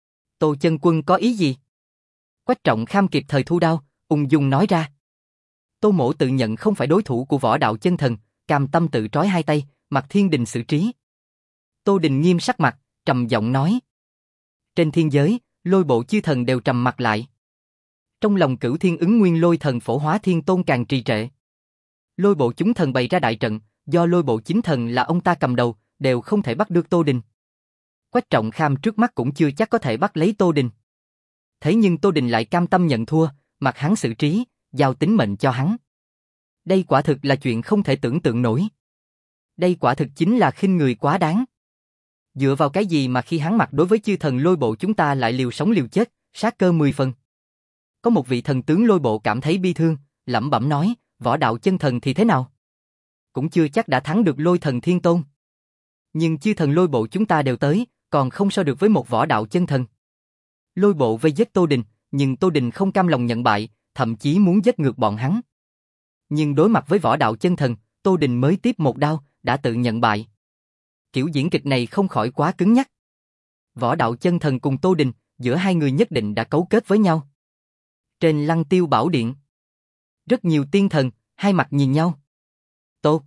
Tô chân quân có ý gì? Quách Trọng Kham kịp thời thu đao, ung dung nói ra. Tô mỗ tự nhận không phải đối thủ của võ đạo chân thần, cam tâm tự trói hai tay, mặc Thiên Đình xử trí. Tô Đình nghiêm sắc mặt, trầm giọng nói. Trên thiên giới, Lôi Bộ chư thần đều trầm mặt lại. Trong lòng Cửu Thiên Ứng Nguyên Lôi Thần Phổ Hóa Thiên Tôn càng trì trệ. Lôi Bộ chúng thần bày ra đại trận, do Lôi Bộ chính thần là ông ta cầm đầu, đều không thể bắt được Tô Đình. Quách Trọng Kham trước mắt cũng chưa chắc có thể bắt lấy Tô Đình. Thế nhưng Tô Đình lại cam tâm nhận thua, mặc hắn xử trí, giao tính mệnh cho hắn. Đây quả thực là chuyện không thể tưởng tượng nổi. Đây quả thực chính là khinh người quá đáng. Dựa vào cái gì mà khi hắn mặc đối với chư thần Lôi Bộ chúng ta lại liều sống liều chết, sát cơ mười phần. Có một vị thần tướng Lôi Bộ cảm thấy bi thương, lẩm bẩm nói, võ đạo chân thần thì thế nào? Cũng chưa chắc đã thắng được Lôi Thần Thiên Tôn. Nhưng chư thần Lôi Bộ chúng ta đều tới, còn không so được với một võ đạo chân thần. Lôi Bộ vây giết Tô Đình, nhưng Tô Đình không cam lòng nhận bại, thậm chí muốn giết ngược bọn hắn. Nhưng đối mặt với võ đạo chân thần, Tô Đình mới tiếp một đao, đã tự nhận bại. Kiểu diễn kịch này không khỏi quá cứng nhắc. Võ đạo chân thần cùng Tô Đình, giữa hai người nhất định đã cấu kết với nhau. Trên Lăng Tiêu Bảo Điện, rất nhiều tiên thần, hai mặt nhìn nhau. Tô.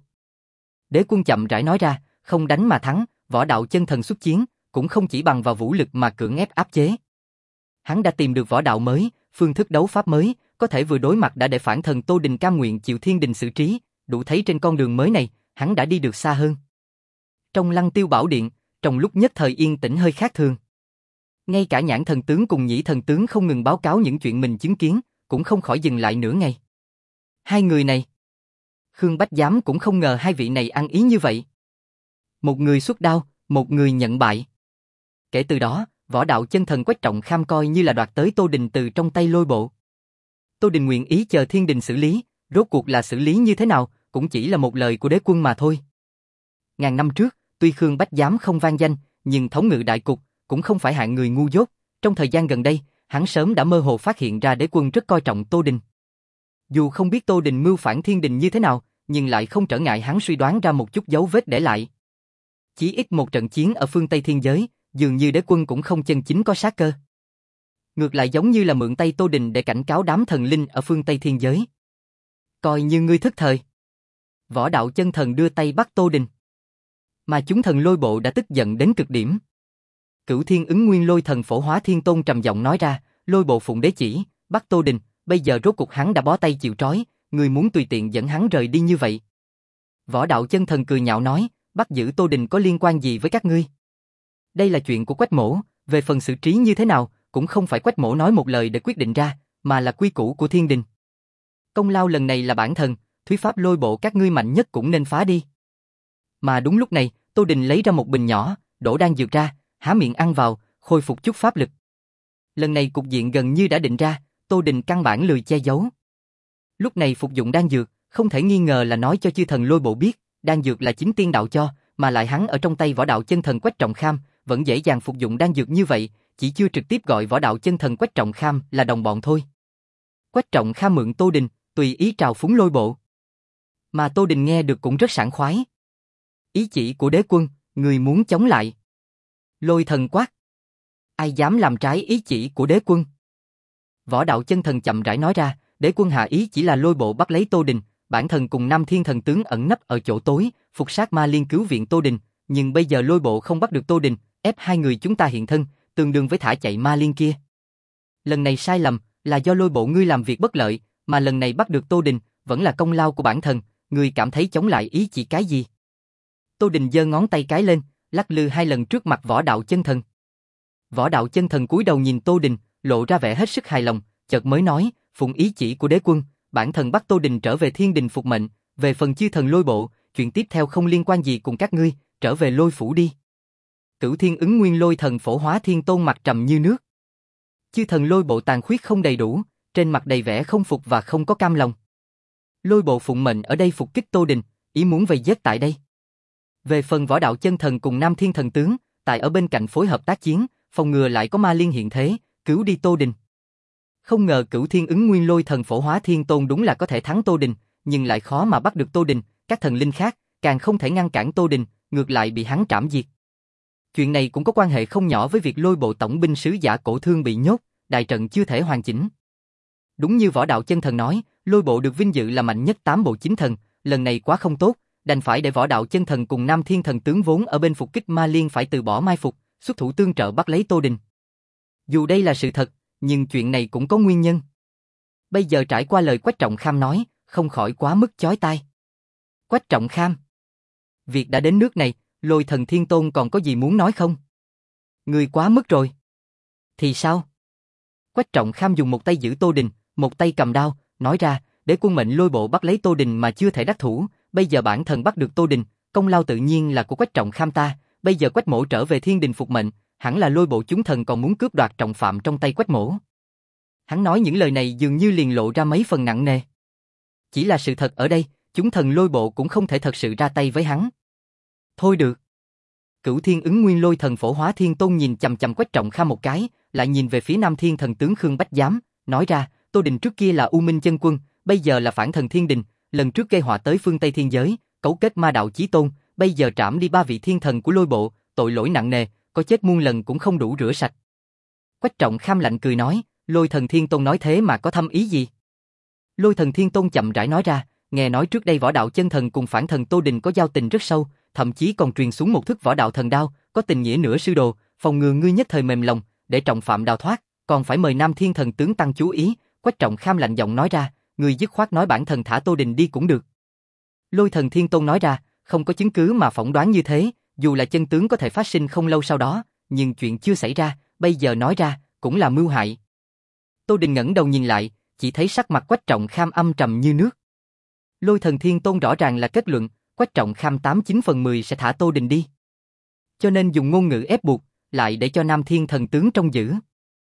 Đế Quân chậm rãi nói ra, không đánh mà thắng, võ đạo chân thần xuất chiến, cũng không chỉ bằng vào vũ lực mà cưỡng ép áp chế. Hắn đã tìm được võ đạo mới, phương thức đấu pháp mới, có thể vừa đối mặt đã để phản thần Tô Đình cam nguyện chịu Thiên Đình xử trí, đủ thấy trên con đường mới này, hắn đã đi được xa hơn. Trong Lăng Tiêu Bảo Điện, trong lúc nhất thời yên tĩnh hơi khác thường. Ngay cả Nhãn thần tướng cùng Nhĩ thần tướng không ngừng báo cáo những chuyện mình chứng kiến, cũng không khỏi dừng lại nửa ngày. Hai người này, Khương Bách Giám cũng không ngờ hai vị này ăn ý như vậy. Một người xuất đao, một người nhận bại. Kể từ đó, võ đạo chân thần Quách Trọng Kham coi như là đoạt tới Tô Đình từ trong tay Lôi Bộ. Tô Đình nguyện ý chờ Thiên Đình xử lý, rốt cuộc là xử lý như thế nào, cũng chỉ là một lời của đế quân mà thôi. Ngàn năm trước, tuy Khương Bách Giám không vang danh, nhưng thống ngự đại cục, cũng không phải hạng người ngu dốt. Trong thời gian gần đây, hắn sớm đã mơ hồ phát hiện ra đế quân rất coi trọng Tô Đình. Dù không biết Tô Đình mưu phản Thiên Đình như thế nào, nhưng lại không trở ngại hắn suy đoán ra một chút dấu vết để lại. Chỉ ít một trận chiến ở phương Tây Thiên Giới, dường như đế quân cũng không chân chính có sát cơ. Ngược lại giống như là mượn tay Tô Đình để cảnh cáo đám thần linh ở phương Tây Thiên Giới. Coi như ngươi thức thời. Võ đạo chân thần đưa tay bắt Tô Đình. Mà chúng thần Lôi Bộ đã tức giận đến cực điểm. Cửu Thiên Ứng Nguyên Lôi Thần Phổ Hóa Thiên Tôn trầm giọng nói ra, Lôi Bộ phụng đế chỉ, bắt Tô Đình, bây giờ rốt cuộc hắn đã bó tay chịu trói, người muốn tùy tiện dẫn hắn rời đi như vậy. Võ đạo chân thần cười nhạo nói, bắt giữ Tô Đình có liên quan gì với các ngươi? Đây là chuyện của Quách Mỗ, về phần xử trí như thế nào, cũng không phải Quách Mỗ nói một lời để quyết định ra, mà là quy củ của Thiên Đình. Công lao lần này là bản thần, thuyết pháp Lôi Bộ các ngươi mạnh nhất cũng nên phá đi. Mà đúng lúc này, Tô Đình lấy ra một bình nhỏ, đổ đan dược ra, há miệng ăn vào, khôi phục chút pháp lực. Lần này cục diện gần như đã định ra, Tô Đình căn bản lười che giấu. Lúc này phục dụng đan dược, không thể nghi ngờ là nói cho chư thần Lôi Bộ biết, đan dược là chính tiên đạo cho, mà lại hắn ở trong tay võ đạo chân thần Quách Trọng Kham, vẫn dễ dàng phục dụng đan dược như vậy, chỉ chưa trực tiếp gọi võ đạo chân thần Quách Trọng Kham là đồng bọn thôi. Quách Trọng Kham mượn Tô Đình, tùy ý trào phúng Lôi Bộ. Mà Tô Đình nghe được cũng rất sảng khoái. Ý chỉ của đế quân, người muốn chống lại. Lôi thần quát. Ai dám làm trái ý chỉ của đế quân? Võ đạo chân thần chậm rãi nói ra, đế quân hạ ý chỉ là Lôi Bộ bắt lấy Tô Đình, bản thần cùng Nam Thiên thần tướng ẩn nấp ở chỗ tối, phục sát Ma Liên cứu viện Tô Đình, nhưng bây giờ Lôi Bộ không bắt được Tô Đình, ép hai người chúng ta hiện thân, tương đương với thả chạy Ma Liên kia. Lần này sai lầm, là do Lôi Bộ ngươi làm việc bất lợi, mà lần này bắt được Tô Đình, vẫn là công lao của bản thần, ngươi cảm thấy chống lại ý chỉ cái gì? Tô Đình giơ ngón tay cái lên, lắc lư hai lần trước mặt võ đạo chân thần. Võ đạo chân thần cúi đầu nhìn Tô Đình, lộ ra vẻ hết sức hài lòng, chợt mới nói, phụng ý chỉ của đế quân, bản thần bắt Tô Đình trở về thiên đình phục mệnh, về phần chư thần Lôi Bộ, chuyện tiếp theo không liên quan gì cùng các ngươi, trở về Lôi phủ đi. Cửu Thiên Ứng Nguyên Lôi Thần Phổ Hóa Thiên Tôn mặt trầm như nước. Chư thần Lôi Bộ tàn khuyết không đầy đủ, trên mặt đầy vẻ không phục và không có cam lòng. Lôi Bộ phụng mệnh ở đây phục kích Tô Đình, ý muốn vây giết tại đây. Về phần võ đạo chân thần cùng Nam Thiên thần tướng, tại ở bên cạnh phối hợp tác chiến, phòng ngừa lại có Ma Liên hiện thế, cứu đi Tô Đình. Không ngờ Cửu Thiên Ứng Nguyên Lôi Thần Phổ Hóa Thiên Tôn đúng là có thể thắng Tô Đình, nhưng lại khó mà bắt được Tô Đình, các thần linh khác càng không thể ngăn cản Tô Đình, ngược lại bị hắn trảm diệt. Chuyện này cũng có quan hệ không nhỏ với việc Lôi Bộ tổng binh sứ Giả Cổ Thương bị nhốt, đại trận chưa thể hoàn chỉnh. Đúng như võ đạo chân thần nói, Lôi Bộ được vinh dự là mạnh nhất tám bộ chính thần, lần này quá không tốt, đành phải để võ đạo chân thần cùng Nam Thiên thần tướng vốn ở bên phục kích Ma Liên phải từ bỏ mai phục, xuất thủ tương trợ bắt lấy Tô Đình. Dù đây là sự thật, nhưng chuyện này cũng có nguyên nhân. Bây giờ trải qua lời Quách Trọng Kham nói, không khỏi quá mức chói tai. Quách Trọng Kham, việc đã đến nước này, Lôi Thần Thiên Tôn còn có gì muốn nói không? Người quá mức rồi. Thì sao? Quách Trọng Kham dùng một tay giữ Tô Đình, một tay cầm đao, nói ra, để quân mệnh Lôi Bộ bắt lấy Tô Đình mà chưa thể đắc thủ, bây giờ bản thần bắt được Tô Đình, công lao tự nhiên là của Quách Trọng Kham ta, bây giờ Quách Mỗ trở về thiên đình phục mệnh, hẳn là Lôi Bộ chúng thần còn muốn cướp đoạt trọng phạm trong tay Quách Mỗ. Hắn nói những lời này dường như liền lộ ra mấy phần nặng nề. Chỉ là sự thật ở đây, chúng thần Lôi Bộ cũng không thể thật sự ra tay với hắn. Thôi được. Cửu Thiên Ứng Nguyên Lôi Thần Phổ Hóa Thiên Tôn nhìn chằm chằm Quách Trọng Kham một cái, lại nhìn về phía Nam Thiên thần tướng Khương Bách Giám, nói ra, Tô Đình trước kia là U Minh chân quân, bây giờ là phản thần thiên đình, lần trước gây họa tới phương Tây thiên giới, cấu kết ma đạo chí tôn, bây giờ trảm đi ba vị thiên thần của Lôi Bộ, tội lỗi nặng nề, có chết muôn lần cũng không đủ rửa sạch. Quách Trọng Kham lạnh cười nói, Lôi Thần Thiên Tôn nói thế mà có thâm ý gì? Lôi Thần Thiên Tôn chậm rãi nói ra, nghe nói trước đây võ đạo chân thần cùng phản thần Tô Đình có giao tình rất sâu, thậm chí còn truyền xuống một thức võ đạo thần đao, có tình nghĩa nửa sư đồ, phòng ngừa ngươi nhất thời mềm lòng, để trọng phạm đào thoát, còn phải mời Nam Thiên thần tướng tăng chú ý. Quách Trọng Kham lạnh giọng nói ra, ngươi dứt khoát nói bản thần thả Tô Đình đi cũng được. Lôi Thần Thiên Tôn nói ra, không có chứng cứ mà phỏng đoán như thế, dù là chân tướng có thể phát sinh không lâu sau đó, nhưng chuyện chưa xảy ra, bây giờ nói ra, cũng là mưu hại. Tô Đình ngẩng đầu nhìn lại, chỉ thấy sắc mặt Quách Trọng Kham âm trầm như nước. Lôi Thần Thiên Tôn rõ ràng là kết luận, Quách Trọng Kham tám chín phần mười sẽ thả Tô Đình đi. Cho nên dùng ngôn ngữ ép buộc, lại để cho Nam Thiên thần tướng trông giữ.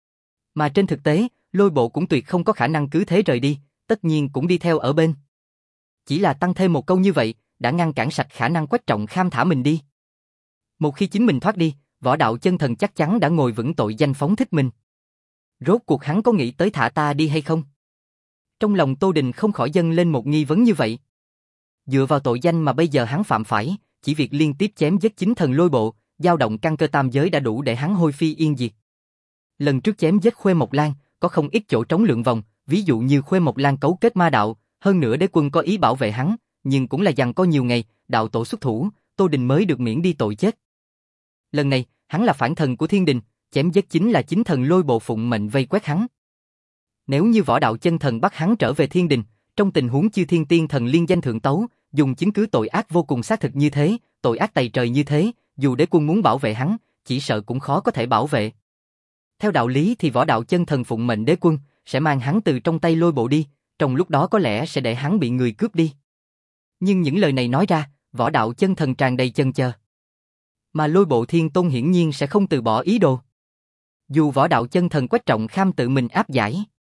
Mà trên thực tế, Lôi Bộ cũng tuyệt không có khả năng cứ thế rời đi, tất nhiên cũng đi theo ở bên. Chỉ là tăng thêm một câu như vậy, đã ngăn cản sạch khả năng Quách Trọng Kham thả mình đi. Một khi chính mình thoát đi, võ đạo chân thần chắc chắn đã ngồi vững tội danh phóng thích mình. Rốt cuộc hắn có nghĩ tới thả ta đi hay không? Trong lòng Tô Đình không khỏi dâng lên một nghi vấn như vậy. Dựa vào tội danh mà bây giờ hắn phạm phải, chỉ việc liên tiếp chém giết chính thần Lôi Bộ, dao động căn cơ tam giới đã đủ để hắn hôi phi yên diệt. Lần trước chém giết Khuê Mộc Lan, có không ít chỗ trống lượng vòng, ví dụ như Khuê Mộc Lan cấu kết ma đạo, hơn nữa đế quân có ý bảo vệ hắn, nhưng cũng là giằng co nhiều ngày, đạo tổ xuất thủ, Tô Đình mới được miễn đi tội chết. Lần này, hắn là phản thần của thiên đình, chém giết chính là chính thần Lôi Bộ phụng mệnh vây quét hắn. Nếu như võ đạo chân thần bắt hắn trở về thiên đình, trong tình huống chư thiên tiên thần liên danh thượng tấu, dùng chứng cứ tội ác vô cùng xác thực như thế, tội ác tày trời như thế, dù đế quân muốn bảo vệ hắn, chỉ sợ cũng khó có thể bảo vệ. Theo đạo lý thì võ đạo chân thần phụng mệnh đế quân sẽ mang hắn từ trong tay Lôi Bộ đi, trong lúc đó có lẽ sẽ để hắn bị người cướp đi. Nhưng những lời này nói ra, võ đạo chân thần tràn đầy chần chờ. Mà Lôi Bộ Thiên Tôn hiển nhiên sẽ không từ bỏ ý đồ. Dù võ đạo chân thần Quách Trọng Kham tự mình áp giải.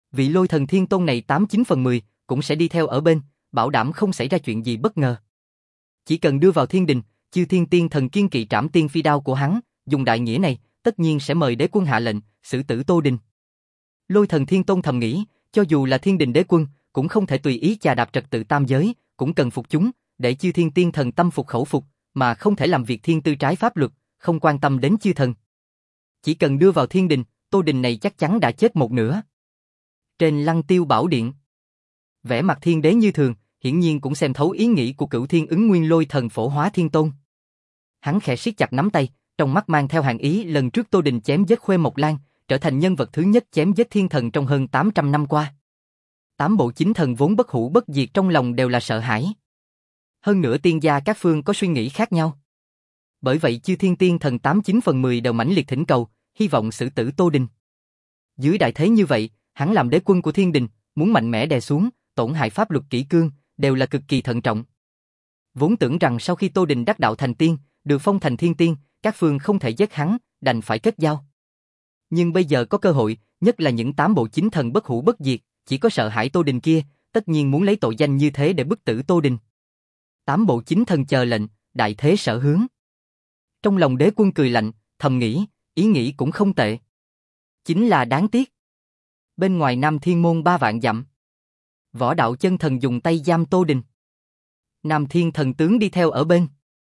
Vị Lôi Thần Thiên Tôn này tám chín phần mười cũng sẽ đi theo ở bên, bảo đảm không xảy ra chuyện gì bất ngờ. Chỉ cần đưa vào thiên đình, Chư Thiên Tiên Thần kiên kỵ trảm tiên phi đao của hắn, dùng đại nghĩa này, tất nhiên sẽ mời đế quân hạ lệnh, xử tử Tô Đình. Lôi Thần Thiên Tôn thầm nghĩ, cho dù là thiên đình đế quân, cũng không thể tùy ý chà đạp trật tự tam giới, cũng cần phục chúng, để Chư Thiên Tiên Thần tâm phục khẩu phục, mà không thể làm việc thiên tư trái pháp luật, không quan tâm đến chư thần. Chỉ cần đưa vào thiên đình, Tô Đình này chắc chắn đã chết một nửa. Trên Lăng Tiêu Bảo Điện, vẻ mặt thiên đế như thường, hiển nhiên cũng xem thấu ý nghĩ của Cửu Thiên Ứng Nguyên Lôi Thần Phổ Hóa Thiên Tôn. Hắn khẽ siết chặt nắm tay, trong mắt mang theo hàn ý lần trước Tô Đình chém giết Khuê Mộc Lan, trở thành nhân vật thứ nhất chém giết thiên thần trong hơn tám trăm năm qua. Tám bộ chính thần vốn bất hủ bất diệt trong lòng đều là sợ hãi. Hơn nữa tiên gia các phương có suy nghĩ khác nhau. Bởi vậy Chư Thiên Tiên Thần tám chín phần mười đều mãnh liệt thỉnh cầu, hy vọng xử tử Tô Đình. Dưới đại thế như vậy, hắn làm đế quân của thiên đình, muốn mạnh mẽ đè xuống, tổn hại pháp luật kỷ cương, đều là cực kỳ thận trọng. Vốn tưởng rằng sau khi Tô Đình đắc đạo thành tiên, được phong thành thiên tiên, các phương không thể giết hắn, đành phải kết giao. Nhưng bây giờ có cơ hội, nhất là những tám bộ chính thần bất hủ bất diệt, chỉ có sợ hãi Tô Đình kia, tất nhiên muốn lấy tội danh như thế để bức tử Tô Đình. Tám bộ chính thần chờ lệnh, đại thế sở hướng. Trong lòng đế quân cười lạnh, thầm nghĩ, ý nghĩ cũng không tệ. Chính là đáng tiếc. Bên ngoài Nam Thiên Môn ba vạn dặm, Võ Đạo Chân Thần dùng tay giam Tô Đình. Nam Thiên Thần tướng đi theo ở bên.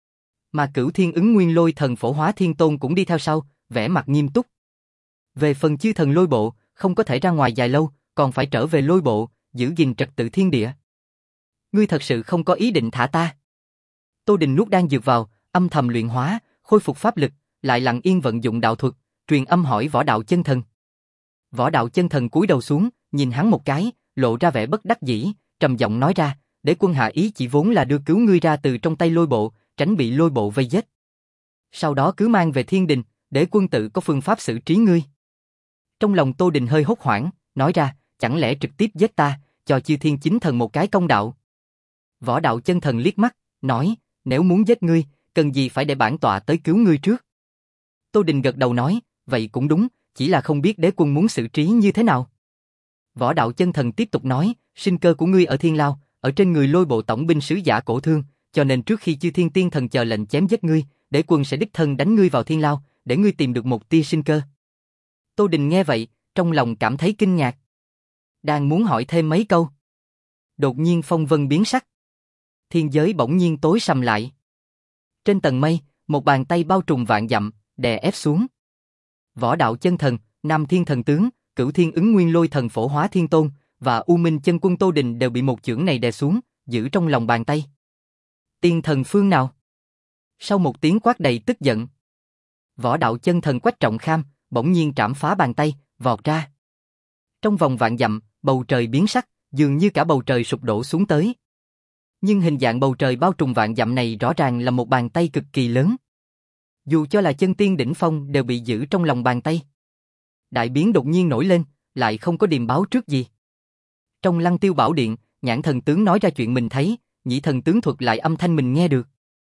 Mà Cửu Thiên Ứng Nguyên Lôi Thần Phổ Hóa Thiên Tôn cũng đi theo sau, vẻ mặt nghiêm túc. Về phần chư thần lôi bộ, không có thể ra ngoài dài lâu, còn phải trở về lôi bộ, giữ gìn trật tự thiên địa. Ngươi thật sự không có ý định thả ta? Tô Đình nuốt đang dược vào, âm thầm luyện hóa, khôi phục pháp lực, lại lặng yên vận dụng đạo thuật, truyền âm hỏi Võ Đạo Chân Thần. Võ Đạo Chân Thần cúi đầu xuống, nhìn hắn một cái, lộ ra vẻ bất đắc dĩ, trầm giọng nói ra, đế quân hạ ý chỉ vốn là đưa cứu ngươi ra từ trong tay lôi bộ, tránh bị lôi bộ vây giết. Sau đó cứ mang về thiên đình, đế quân tự có phương pháp xử trí ngươi. Trong lòng Tô Đình hơi hốt hoảng, nói ra, chẳng lẽ trực tiếp giết ta, cho Chư Thiên Chính Thần một cái công đạo. Võ Đạo Chân Thần liếc mắt, nói, nếu muốn giết ngươi, cần gì phải để bản tọa tới cứu ngươi trước. Tô Đình gật đầu nói, vậy cũng đúng, chỉ là không biết đế quân muốn xử trí như thế nào. Võ Đạo Chân Thần tiếp tục nói, sinh cơ của ngươi ở Thiên Lao, ở trên người lôi bộ tổng binh sứ giả cổ thương, cho nên trước khi Chư Thiên Tiên Thần chờ lệnh chém giết ngươi, đế quân sẽ đích thân đánh ngươi vào Thiên Lao, để ngươi tìm được một tia sinh cơ. Tô Đình nghe vậy, trong lòng cảm thấy kinh ngạc. Đang muốn hỏi thêm mấy câu. Đột nhiên phong vân biến sắc. Thiên giới bỗng nhiên tối sầm lại. Trên tầng mây, một bàn tay bao trùm vạn dặm, đè ép xuống. Võ Đạo Chân Thần, Nam Thiên Thần Tướng, Cửu Thiên Ứng Nguyên Lôi Thần Phổ Hóa Thiên Tôn và U Minh Chân Quân Tô Đình đều bị một chưởng này đè xuống, giữ trong lòng bàn tay. Tiên thần phương nào? Sau một tiếng quát đầy tức giận, Võ Đạo Chân Thần Quách Trọng Kham bỗng nhiên trảm phá bàn tay, vọt ra. Trong vòng vạn dặm, bầu trời biến sắc, dường như cả bầu trời sụp đổ xuống tới. Nhưng hình dạng bầu trời bao trùm vạn dặm này rõ ràng là một bàn tay cực kỳ lớn. Dù cho là chân tiên đỉnh phong đều bị giữ trong lòng bàn tay. Đại biến đột nhiên nổi lên, lại không có điềm báo trước gì. Trong Lăng Tiêu Bảo Điện, Nhãn Thần Tướng nói ra chuyện mình thấy, Nhĩ Thần Tướng thuật lại âm thanh mình nghe được.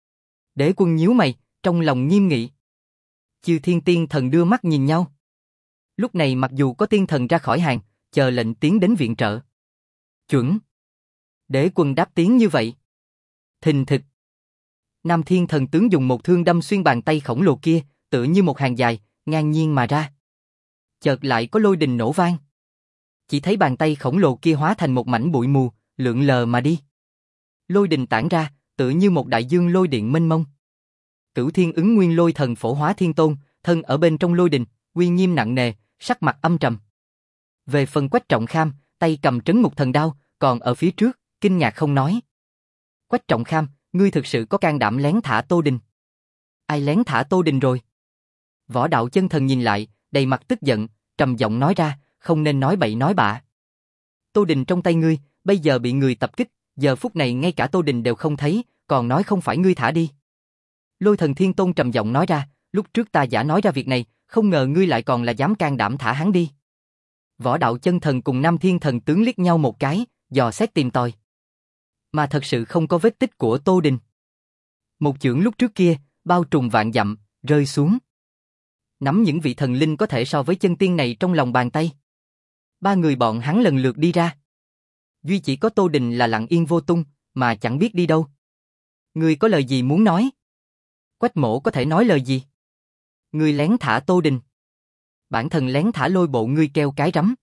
Đế quân nhíu mày, trong lòng nghiêm nghị. Chư Thiên Tiên Thần đưa mắt nhìn nhau. Lúc này mặc dù có tiên thần ra khỏi hàng, chờ lệnh tiến đến viện trợ. Chuẩn. Đế quân đáp tiếng như vậy. Thình thịch. Nam Thiên Thần Tướng dùng một thương đâm xuyên bàn tay khổng lồ kia, tựa như một hàng dài, ngang nhiên mà ra. Chợt lại có lôi đình nổ vang. Chỉ thấy bàn tay khổng lồ kia hóa thành một mảnh bụi mù, lượn lờ mà đi. Lôi đình tản ra, tựa như một đại dương lôi điện mênh mông. Cửu Thiên Ứng Nguyên Lôi Thần Phổ Hóa Thiên Tôn, thân ở bên trong lôi đình, uy nghiêm nặng nề, sắc mặt âm trầm. Về phần Quách Trọng Kham, tay cầm trấn ngục thần đao, còn ở phía trước, kinh ngạc không nói. Quách Trọng Kham, ngươi thực sự có can đảm lén thả Tô Đình. Ai lén thả Tô Đình rồi? Võ Đạo Chân Thần nhìn lại, đầy mặt tức giận, trầm giọng nói ra, không nên nói bậy nói bạ. Tô Đình trong tay ngươi, bây giờ bị người tập kích, giờ phút này ngay cả Tô Đình đều không thấy, còn nói không phải ngươi thả đi. Lôi Thần Thiên Tôn trầm giọng nói ra, lúc trước ta giả nói ra việc này, không ngờ ngươi lại còn là dám can đảm thả hắn đi. Võ Đạo Chân Thần cùng Nam Thiên Thần Tướng liếc nhau một cái, dò xét tìm tòi. Mà thật sự không có vết tích của Tô Đình. Một chưởng lúc trước kia, bao trùm vạn dặm, rơi xuống. Nắm những vị thần linh có thể so với chân tiên này trong lòng bàn tay. Ba người bọn hắn lần lượt đi ra. Duy chỉ có Tô Đình là lặng yên vô tung, mà chẳng biết đi đâu. Ngươi có lời gì muốn nói? Quách Mỗ có thể nói lời gì? Ngươi lén thả Tô Đình. Bản thân lén thả Lôi Bộ ngươi keo cái rắm.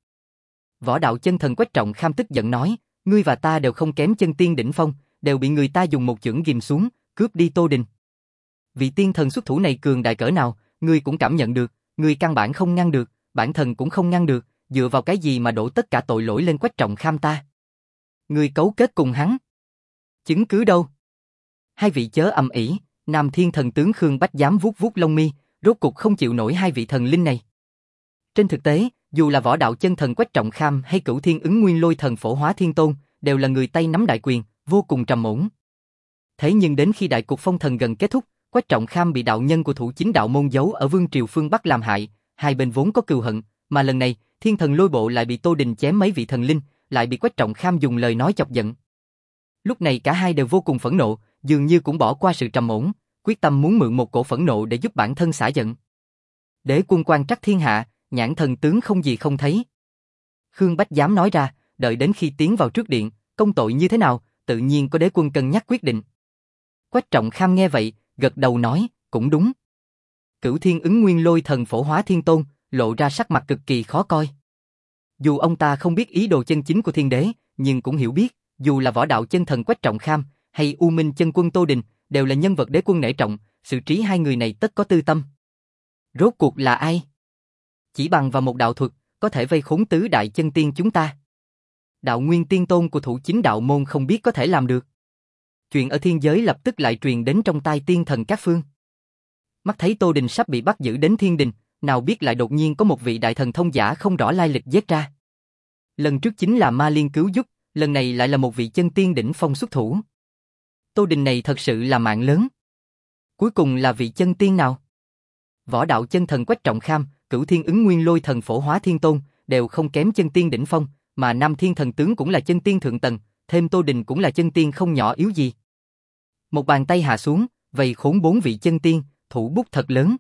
Võ đạo chân thần Quách Trọng Kham tức giận nói, ngươi và ta đều không kém chân tiên đỉnh phong, đều bị người ta dùng một chưởng ghim xuống, cướp đi Tô Đình. Vị tiên thần xuất thủ này cường đại cỡ nào, ngươi cũng cảm nhận được, ngươi căn bản không ngăn được, bản thân cũng không ngăn được, dựa vào cái gì mà đổ tất cả tội lỗi lên Quách Trọng Kham ta? Ngươi cấu kết cùng hắn. Chứng cứ đâu? Hai vị chớ ầm ĩ, Nam Thiên thần tướng Khương Bách dám vuốt vuốt lông mi, rốt cục không chịu nổi hai vị thần linh này. Trên thực tế, dù là võ đạo chân thần Quách Trọng Kham hay Cửu Thiên Ứng Nguyên Lôi thần Phổ Hóa Thiên Tôn, đều là người tay nắm đại quyền, vô cùng trầm ổn. Thế nhưng đến khi đại cục phong thần gần kết thúc, Quách Trọng Kham bị đạo nhân của thủ chính đạo môn giấu ở Vương triều phương Bắc làm hại, hai bên vốn có cừu hận, mà lần này, Thiên thần Lôi Bộ lại bị Tô Đình chém mấy vị thần linh, lại bị Quách Trọng Kham dùng lời nói chọc giận. Lúc này cả hai đều vô cùng phẫn nộ, dường như cũng bỏ qua sự trầm ổn, quyết tâm muốn mượn một cổ phẫn nộ để giúp bản thân xả giận. Đế quân quan trắc thiên hạ, nhãn thần tướng không gì không thấy. Khương Bách dám nói ra, đợi đến khi tiến vào trước điện, công tội như thế nào, tự nhiên có đế quân cân nhắc quyết định. Quách Trọng Kham nghe vậy, gật đầu nói, cũng đúng. Cửu Thiên Ứng Nguyên Lôi thần Phổ Hóa Thiên Tôn, lộ ra sắc mặt cực kỳ khó coi. Dù ông ta không biết ý đồ chân chính của thiên đế, nhưng cũng hiểu biết, dù là võ đạo chân thần Quách Trọng Kham, hay U Minh chân quân Tô Đình, đều là nhân vật đế quân nể trọng, xử trí hai người này tất có tư tâm. Rốt cuộc là ai? Chỉ bằng vào một đạo thuật, có thể vây khốn tứ đại chân tiên chúng ta. Đạo Nguyên Tiên Tôn của thủ chính đạo môn không biết có thể làm được. Chuyện ở thiên giới lập tức lại truyền đến trong tai tiên thần các phương. Mắt thấy Tô Đình sắp bị bắt giữ đến thiên đình, nào biết lại đột nhiên có một vị đại thần thông giả không rõ lai lịch giết ra. Lần trước chính là Ma Liên cứu giúp, lần này lại là một vị chân tiên đỉnh phong xuất thủ. Tô Đình này thật sự là mạng lớn. Cuối cùng là vị chân tiên nào? Võ đạo chân thần Quách Trọng Kham, Cửu Thiên Ứng Nguyên Lôi thần Phổ Hóa Thiên Tôn, đều không kém chân tiên đỉnh phong, mà Nam Thiên thần tướng cũng là chân tiên thượng tầng, thêm Tô Đình cũng là chân tiên không nhỏ yếu gì. Một bàn tay hạ xuống, vây khốn bốn vị chân tiên, thủ bút thật lớn.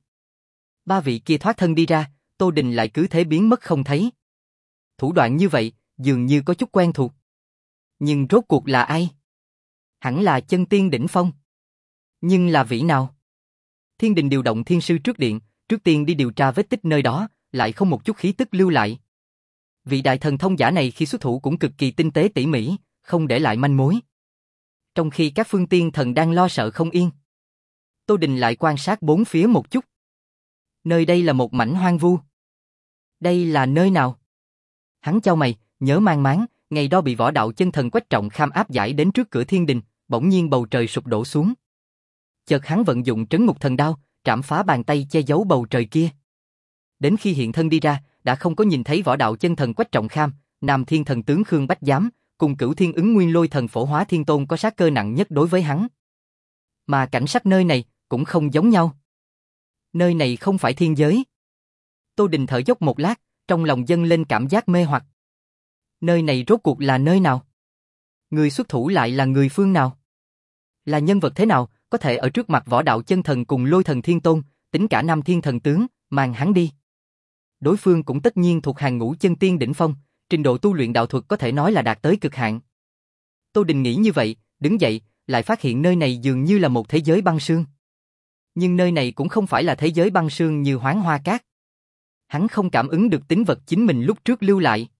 Ba vị kia thoát thân đi ra, Tô Đình lại cứ thế biến mất không thấy. Thủ đoạn như vậy, dường như có chút quen thuộc. Nhưng rốt cuộc là ai? Hẳn là chân tiên đỉnh phong. Nhưng là vị nào? Thiên đình điều động thiên sư trước điện, trước tiên đi điều tra vết tích nơi đó, lại không một chút khí tức lưu lại. Vị đại thần thông giả này khi xuất thủ cũng cực kỳ tinh tế tỉ mỉ, không để lại manh mối. Trong khi các phương tiên thần đang lo sợ không yên, Tô Đình lại quan sát bốn phía một chút. Nơi đây là một mảnh hoang vu. Đây là nơi nào? Hắn chau mày, nhớ mang máng, ngày đó bị võ đạo chân thần Quách Trọng Kham áp giải đến trước cửa thiên đình, bỗng nhiên bầu trời sụp đổ xuống. Chợt hắn vận dụng trấn ngục thần đao, trảm phá bàn tay che giấu bầu trời kia. Đến khi hiện thân đi ra, đã không có nhìn thấy võ đạo chân thần Quách Trọng Kham, Nam Thiên thần tướng Khương Bách Giám, cùng Cửu Thiên Ứng Nguyên Lôi thần Phổ Hóa Thiên Tôn có sát cơ nặng nhất đối với hắn. Mà cảnh sắc nơi này cũng không giống nhau. Nơi này không phải thiên giới. Tô Đình thở dốc một lát, trong lòng dâng lên cảm giác mê hoặc. Nơi này rốt cuộc là nơi nào? Người xuất thủ lại là người phương nào? Là nhân vật thế nào, có thể ở trước mặt võ đạo chân thần cùng Lôi thần Thiên Tôn, tính cả Nam Thiên thần tướng, mang hắn đi. Đối phương cũng tất nhiên thuộc hàng ngũ chân tiên đỉnh phong, trình độ tu luyện đạo thuật có thể nói là đạt tới cực hạn. Tô Đình nghĩ như vậy, đứng dậy, lại phát hiện nơi này dường như là một thế giới băng sương. Nhưng nơi này cũng không phải là thế giới băng sương như Hoán Hoa Cát. Hắn không cảm ứng được tính vật chính mình lúc trước lưu lại.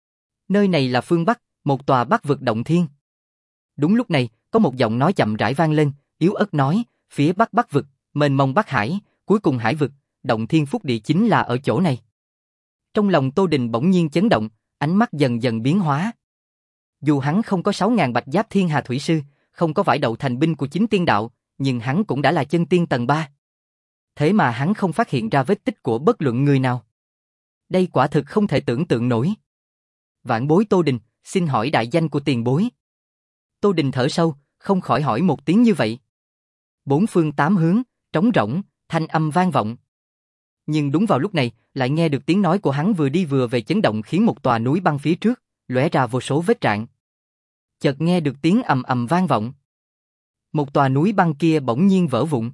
Nơi này là phương Bắc, một tòa Bắc vực động thiên. Đúng lúc này, có một giọng nói chậm rãi vang lên, yếu ớt nói, phía Bắc Bắc vực, mênh mông Bắc Hải, cuối cùng Hải vực, động thiên phúc địa chính là ở chỗ này. Trong lòng Tô Đình bỗng nhiên chấn động, ánh mắt dần dần biến hóa. Dù hắn không có sáu ngàn bạch giáp thiên hà thủy sư, không có vải đậu thành binh của chính tiên đạo, nhưng hắn cũng đã là chân tiên tầng ba. Thế mà hắn không phát hiện ra vết tích của bất luận người nào. Đây quả thực không thể tưởng tượng nổi. Vạn bối Tô Đình, xin hỏi đại danh của tiền bối. Tô Đình thở sâu, không khỏi hỏi một tiếng như vậy. Bốn phương tám hướng, trống rỗng, thanh âm vang vọng. Nhưng đúng vào lúc này, lại nghe được tiếng nói của hắn vừa đi vừa về chấn động khiến một tòa núi băng phía trước, lóe ra vô số vết rạn. Chợt nghe được tiếng ầm ầm vang vọng. Một tòa núi băng kia bỗng nhiên vỡ vụn.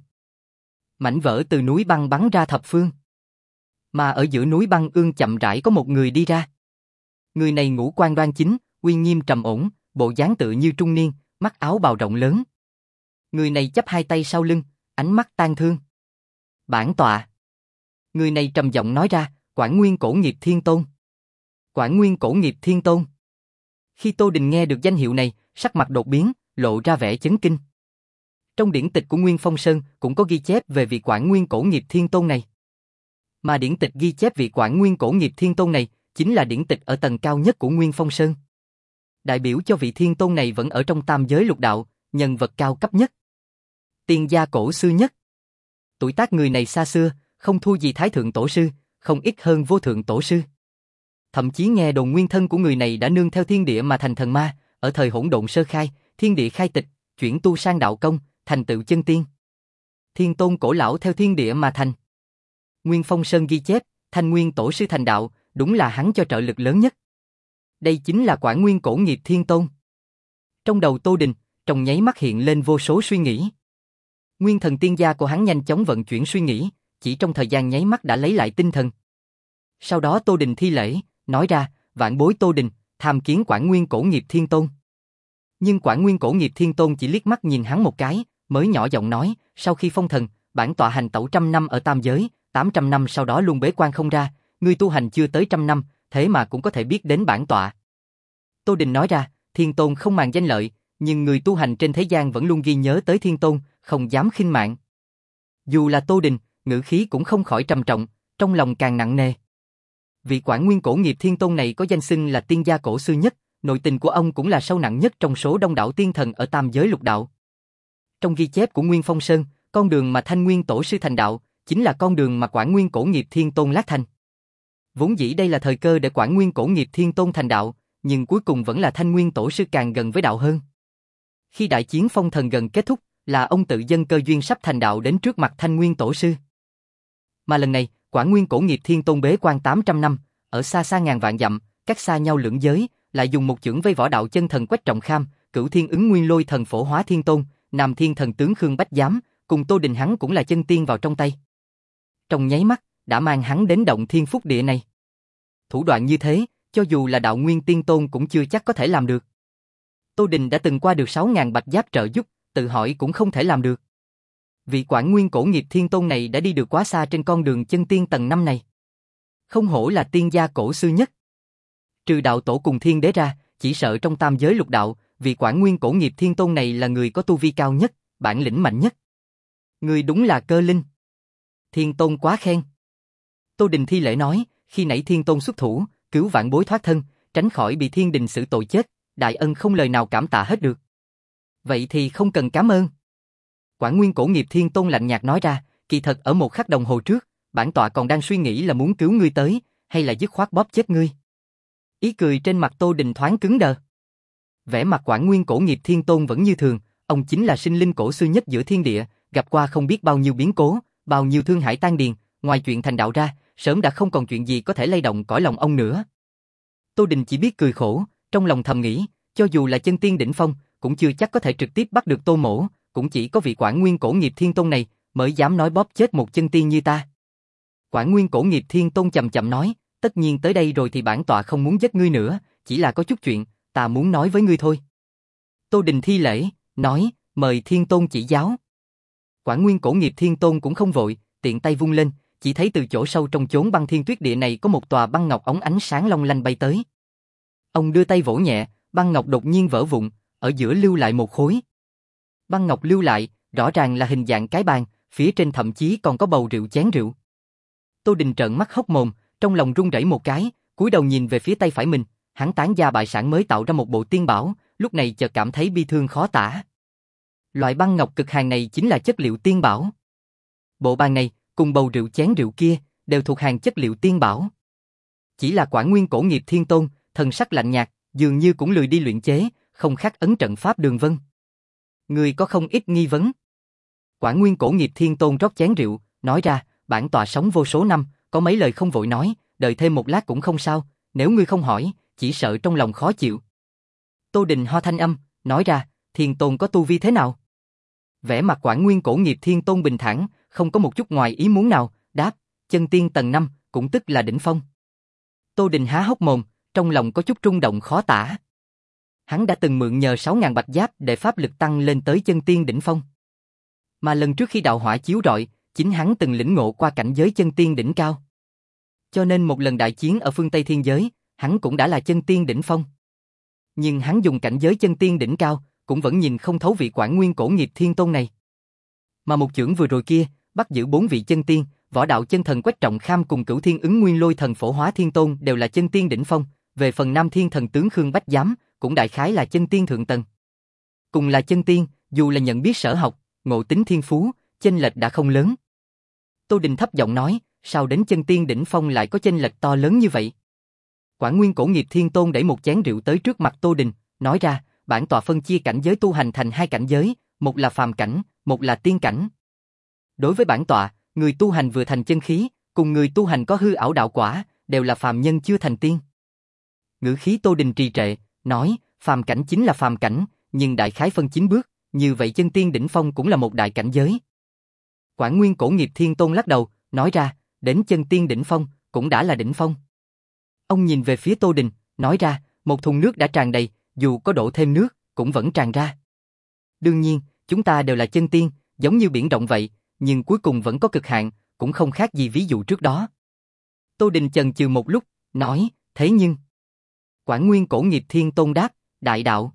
Mảnh vỡ từ núi băng bắn ra thập phương. Mà ở giữa núi băng ương chậm rãi có một người đi ra. Người này ngũ quan đoan chính, uy nghiêm trầm ổn, bộ dáng tựa như trung niên, mắt áo bào rộng lớn. Người này chắp hai tay sau lưng, ánh mắt tang thương. Bản tọa. Người này trầm giọng nói ra, Quản Nguyên Cổ Nghiệp Thiên Tôn. Quản Nguyên Cổ Nghiệp Thiên Tôn. Khi Tô Đình nghe được danh hiệu này, sắc mặt đột biến, lộ ra vẻ chấn kinh. Trong điển tịch của Nguyên Phong Sơn cũng có ghi chép về vị Quản Nguyên Cổ Nghiệp Thiên Tôn này. Mà điển tịch ghi chép vị Quản Nguyên Cổ Nghiệp Thiên Tôn này chính là điển tịch ở tầng cao nhất của Nguyên Phong Sơn. Đại biểu cho vị Thiên Tôn này vẫn ở trong tam giới lục đạo, nhân vật cao cấp nhất. Tiên gia cổ sư nhất. Tuổi tác người này xa xưa, không thua gì Thái Thượng Tổ Sư, không ít hơn Vô Thượng Tổ Sư. Thậm chí nghe đồn nguyên thân của người này đã nương theo thiên địa mà thành thần ma, ở thời hỗn độn sơ khai, thiên địa khai tịch, chuyển tu sang đạo công, thành tựu chân tiên. Thiên Tôn cổ lão theo thiên địa mà thành. Nguyên Phong Sơn ghi chép, Thanh Nguyên Tổ Sư thành đạo, đúng là hắn cho trợ lực lớn nhất. Đây chính là Quản Nguyên Cổ Nghiệp Thiên Tôn. Trong đầu Tô Đình, trong nháy mắt hiện lên vô số suy nghĩ. Nguyên thần tiên gia của hắn nhanh chóng vận chuyển suy nghĩ, chỉ trong thời gian nháy mắt đã lấy lại tinh thần. Sau đó Tô Đình thi lễ, nói ra, vạn bối Tô Đình, tham kiến Quản Nguyên Cổ Nghiệp Thiên Tôn. Nhưng Quản Nguyên Cổ Nghiệp Thiên Tôn chỉ liếc mắt nhìn hắn một cái, mới nhỏ giọng nói, sau khi phong thần, bản tọa hành tẩu trăm năm ở tam giới, tám trăm năm sau đó luôn bế quan không ra, ngươi tu hành chưa tới trăm năm, thế mà cũng có thể biết đến bản tọa. Tô Đình nói ra, Thiên Tôn không màng danh lợi, nhưng người tu hành trên thế gian vẫn luôn ghi nhớ tới Thiên Tôn, không dám khinh mạng. Dù là Tô Đình, ngữ khí cũng không khỏi trầm trọng, trong lòng càng nặng nề. Vị Quản Nguyên Cổ Nghiệp Thiên Tôn này có danh xưng là tiên gia cổ sư nhất, nội tình của ông cũng là sâu nặng nhất trong số đông đảo tiên thần ở tam giới lục đạo. Trong ghi chép của Nguyên Phong Sơn, con đường mà Thanh Nguyên Tổ Sư thành đạo, chính là con đường mà Quản Nguyên Cổ Nghiệp Thiên Tôn lát thành. Vốn dĩ đây là thời cơ để Quản Nguyên Cổ Nghiệp Thiên Tôn thành đạo, nhưng cuối cùng vẫn là Thanh Nguyên Tổ Sư càng gần với đạo hơn. Khi đại chiến phong thần gần kết thúc, là ông tự dân cơ duyên sắp thành đạo đến trước mặt Thanh Nguyên Tổ Sư. Mà lần này, Quản Nguyên Cổ Nghiệp Thiên Tôn bế quan tám trăm năm, ở xa xa ngàn vạn dặm, cách xa nhau lưỡng giới, lại dùng một chưởng vây võ đạo chân thần Quách Trọng Kham, Cửu Thiên Ứng Nguyên Lôi Thần Phổ Hóa Thiên Tôn, Nam Thiên Thần Tướng Khương Bách Giám, cùng Tô Đình hắn cũng là chân tiên vào trong tay. Trong nháy mắt, đã mang hắn đến động thiên phúc địa này. Thủ đoạn như thế, cho dù là đạo nguyên tiên tôn cũng chưa chắc có thể làm được. Tô Đình đã từng qua được sáu ngàn bạch giáp trợ giúp, tự hỏi cũng không thể làm được. Vị Quản Nguyên Cổ Nghiệp Thiên Tôn này đã đi được quá xa trên con đường chân tiên tầng năm này. Không hổ là tiên gia cổ sư nhất. Trừ đạo tổ cùng thiên đế ra, chỉ sợ trong tam giới lục đạo, vị Quản Nguyên Cổ Nghiệp Thiên Tôn này là người có tu vi cao nhất, bản lĩnh mạnh nhất. Người đúng là cơ linh. Thiên Tôn quá khen. Tô Đình thi lễ nói, khi nãy Thiên Tôn xuất thủ, cứu vạn bối thoát thân, tránh khỏi bị thiên đình xử tội chết, đại ân không lời nào cảm tạ hết được. Vậy thì không cần cảm ơn. Quản Nguyên Cổ Nghiệp Thiên Tôn lạnh nhạt nói ra, kỳ thật ở một khắc đồng hồ trước, bản tọa còn đang suy nghĩ là muốn cứu ngươi tới, hay là dứt khoát bóp chết ngươi. Ý cười trên mặt Tô Đình thoáng cứng đờ. Vẻ mặt Quản Nguyên Cổ Nghiệp Thiên Tôn vẫn như thường, ông chính là sinh linh cổ sư nhất giữa thiên địa, gặp qua không biết bao nhiêu biến cố, bao nhiêu thương hải tan điền, ngoài chuyện thành đạo ra, sớm đã không còn chuyện gì có thể lay động cõi lòng ông nữa. Tô Đình chỉ biết cười khổ, trong lòng thầm nghĩ, cho dù là chân tiên đỉnh phong, cũng chưa chắc có thể trực tiếp bắt được Tô Mỗ, cũng chỉ có vị Quản Nguyên Cổ Nghiệp Thiên Tôn này mới dám nói bóp chết một chân tiên như ta. Quản Nguyên Cổ Nghiệp Thiên Tôn chậm chậm nói, tất nhiên tới đây rồi thì bản tọa không muốn giết ngươi nữa, chỉ là có chút chuyện, ta muốn nói với ngươi thôi. Tô Đình thi lễ, nói, mời Thiên Tôn chỉ giáo. Quản Nguyên Cổ Nghiệp Thiên Tôn cũng không vội, tiện tay vung lên, chỉ thấy từ chỗ sâu trong chốn băng thiên tuyết địa này có một tòa băng ngọc óng ánh sáng long lanh bay tới. Ông đưa tay vỗ nhẹ, băng ngọc đột nhiên vỡ vụn, ở giữa lưu lại một khối. Băng ngọc lưu lại, rõ ràng là hình dạng cái bàn, phía trên thậm chí còn có bầu rượu chén rượu. Tô Đình trợn mắt hốc mồm, trong lòng run rẩy một cái, cúi đầu nhìn về phía tay phải mình, hắn tán gia bại sản mới tạo ra một bộ tiên bảo, lúc này chợt cảm thấy bi thương khó tả. Loại băng ngọc cực hàn này chính là chất liệu tiên bảo. Bộ bàn này, cùng bầu rượu chén rượu kia, đều thuộc hàng chất liệu tiên bảo. Chỉ là Quản Nguyên Cổ Nghiệp Thiên Tôn, thần sắc lạnh nhạt, dường như cũng lười đi luyện chế, không khắc ấn trận pháp đường vân. Người có không ít nghi vấn. Quản Nguyên Cổ Nghiệp Thiên Tôn rót chén rượu, nói ra, bản tọa sống vô số năm, có mấy lời không vội nói, đợi thêm một lát cũng không sao, nếu ngươi không hỏi, chỉ sợ trong lòng khó chịu. Tô Đình ho thanh âm, nói ra, Thiên Tôn có tu vi thế nào? Vẻ mặt Quản Nguyên Cổ Nghiệp Thiên Tôn bình thản, không có một chút ngoài ý muốn nào, đáp, chân tiên tầng năm, cũng tức là đỉnh phong. Tô Đình há hốc mồm, trong lòng có chút rung động khó tả. Hắn đã từng mượn nhờ sáu ngàn bạch giáp để pháp lực tăng lên tới chân tiên đỉnh phong. Mà lần trước khi đạo hỏa chiếu rọi, chính hắn từng lĩnh ngộ qua cảnh giới chân tiên đỉnh cao. Cho nên một lần đại chiến ở phương Tây Thiên Giới, hắn cũng đã là chân tiên đỉnh phong. Nhưng hắn dùng cảnh giới chân tiên đỉnh cao, cũng vẫn nhìn không thấu vị Quản Nguyên Cổ Nghiệp Thiên Tôn này. Mà một chưởng vừa rồi kia, bắt giữ bốn vị chân tiên, Võ Đạo Chân Thần Quách Trọng Kham cùng Cửu Thiên Ứng Nguyên Lôi Thần Phổ Hóa Thiên Tôn đều là chân tiên đỉnh phong, về phần Nam Thiên Thần Tướng Khương Bách Giám, cũng đại khái là chân tiên thượng tầng. Cùng là chân tiên, dù là nhận biết sở học, ngộ tính thiên phú, chênh lệch đã không lớn. Tô Đình thấp giọng nói, sao đến chân tiên đỉnh phong lại có chênh lệch to lớn như vậy? Quản Nguyên Cổ Nghiệp Thiên Tôn đẩy một chén rượu tới trước mặt Tô Đình, nói ra, bản tọa phân chia cảnh giới tu hành thành hai cảnh giới, một là phàm cảnh, một là tiên cảnh. Đối với bản tọa, người tu hành vừa thành chân khí, cùng người tu hành có hư ảo đạo quả, đều là phàm nhân chưa thành tiên. Ngữ khí Tô Đình trì trệ, nói, phàm cảnh chính là phàm cảnh, nhưng đại khái phân chín bước, như vậy chân tiên đỉnh phong cũng là một đại cảnh giới. Quản Nguyên Cổ Nghiệp Thiên Tôn lắc đầu, nói ra, đến chân tiên đỉnh phong, cũng đã là đỉnh phong. Ông nhìn về phía Tô Đình, nói ra, một thùng nước đã tràn đầy, dù có đổ thêm nước, cũng vẫn tràn ra. Đương nhiên, chúng ta đều là chân tiên, giống như biển rộng vậy, nhưng cuối cùng vẫn có cực hạn, cũng không khác gì ví dụ trước đó. Tô Đình chần chừ một lúc, nói, thế nhưng... Quản Nguyên Cổ Nghiệp Thiên Tôn đáp, đại đạo.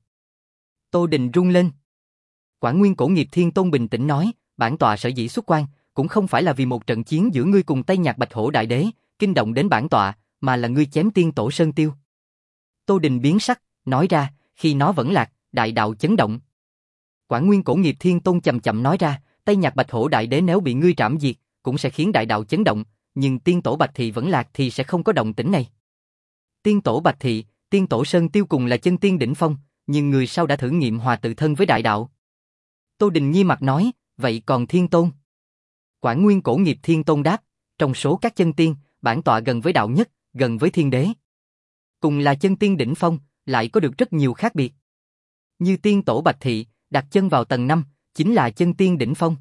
Tô Đình rung lên. Quản Nguyên Cổ Nghiệp Thiên Tôn bình tĩnh nói, bản tọa sở dĩ xuất quan, cũng không phải là vì một trận chiến giữa ngươi cùng Tây Nhạc Bạch Hổ Đại Đế, kinh động đến bản tọa, mà là ngươi chém tiên tổ Sơn Tiêu. Tô Đình biến sắc, nói ra, khi nó vẫn lạc, đại đạo chấn động. Quản Nguyên Cổ Nghiệp Thiên Tôn chậm chậm nói ra, Tây Nhạc Bạch Hổ Đại Đế nếu bị ngươi trảm diệt, cũng sẽ khiến đại đạo chấn động, nhưng tiên tổ Bạch Thị vẫn lạc thì sẽ không có động tĩnh này. Tiên tổ Bạch Thị, tiên tổ Sơn Tiêu cùng là chân tiên đỉnh phong, nhưng người sau đã thử nghiệm hòa tự thân với đại đạo. Tô Đình nghi mặt nói, vậy còn Thiên Tôn? Quản Nguyên Cổ Nghiệp Thiên Tôn đáp, trong số các chân tiên, bản tọa gần với đạo nhất, gần với thiên đế. Cùng là chân tiên đỉnh phong, lại có được rất nhiều khác biệt. Như tiên tổ Bạch Thị, đặt chân vào tầng năm, chính là chân tiên đỉnh phong.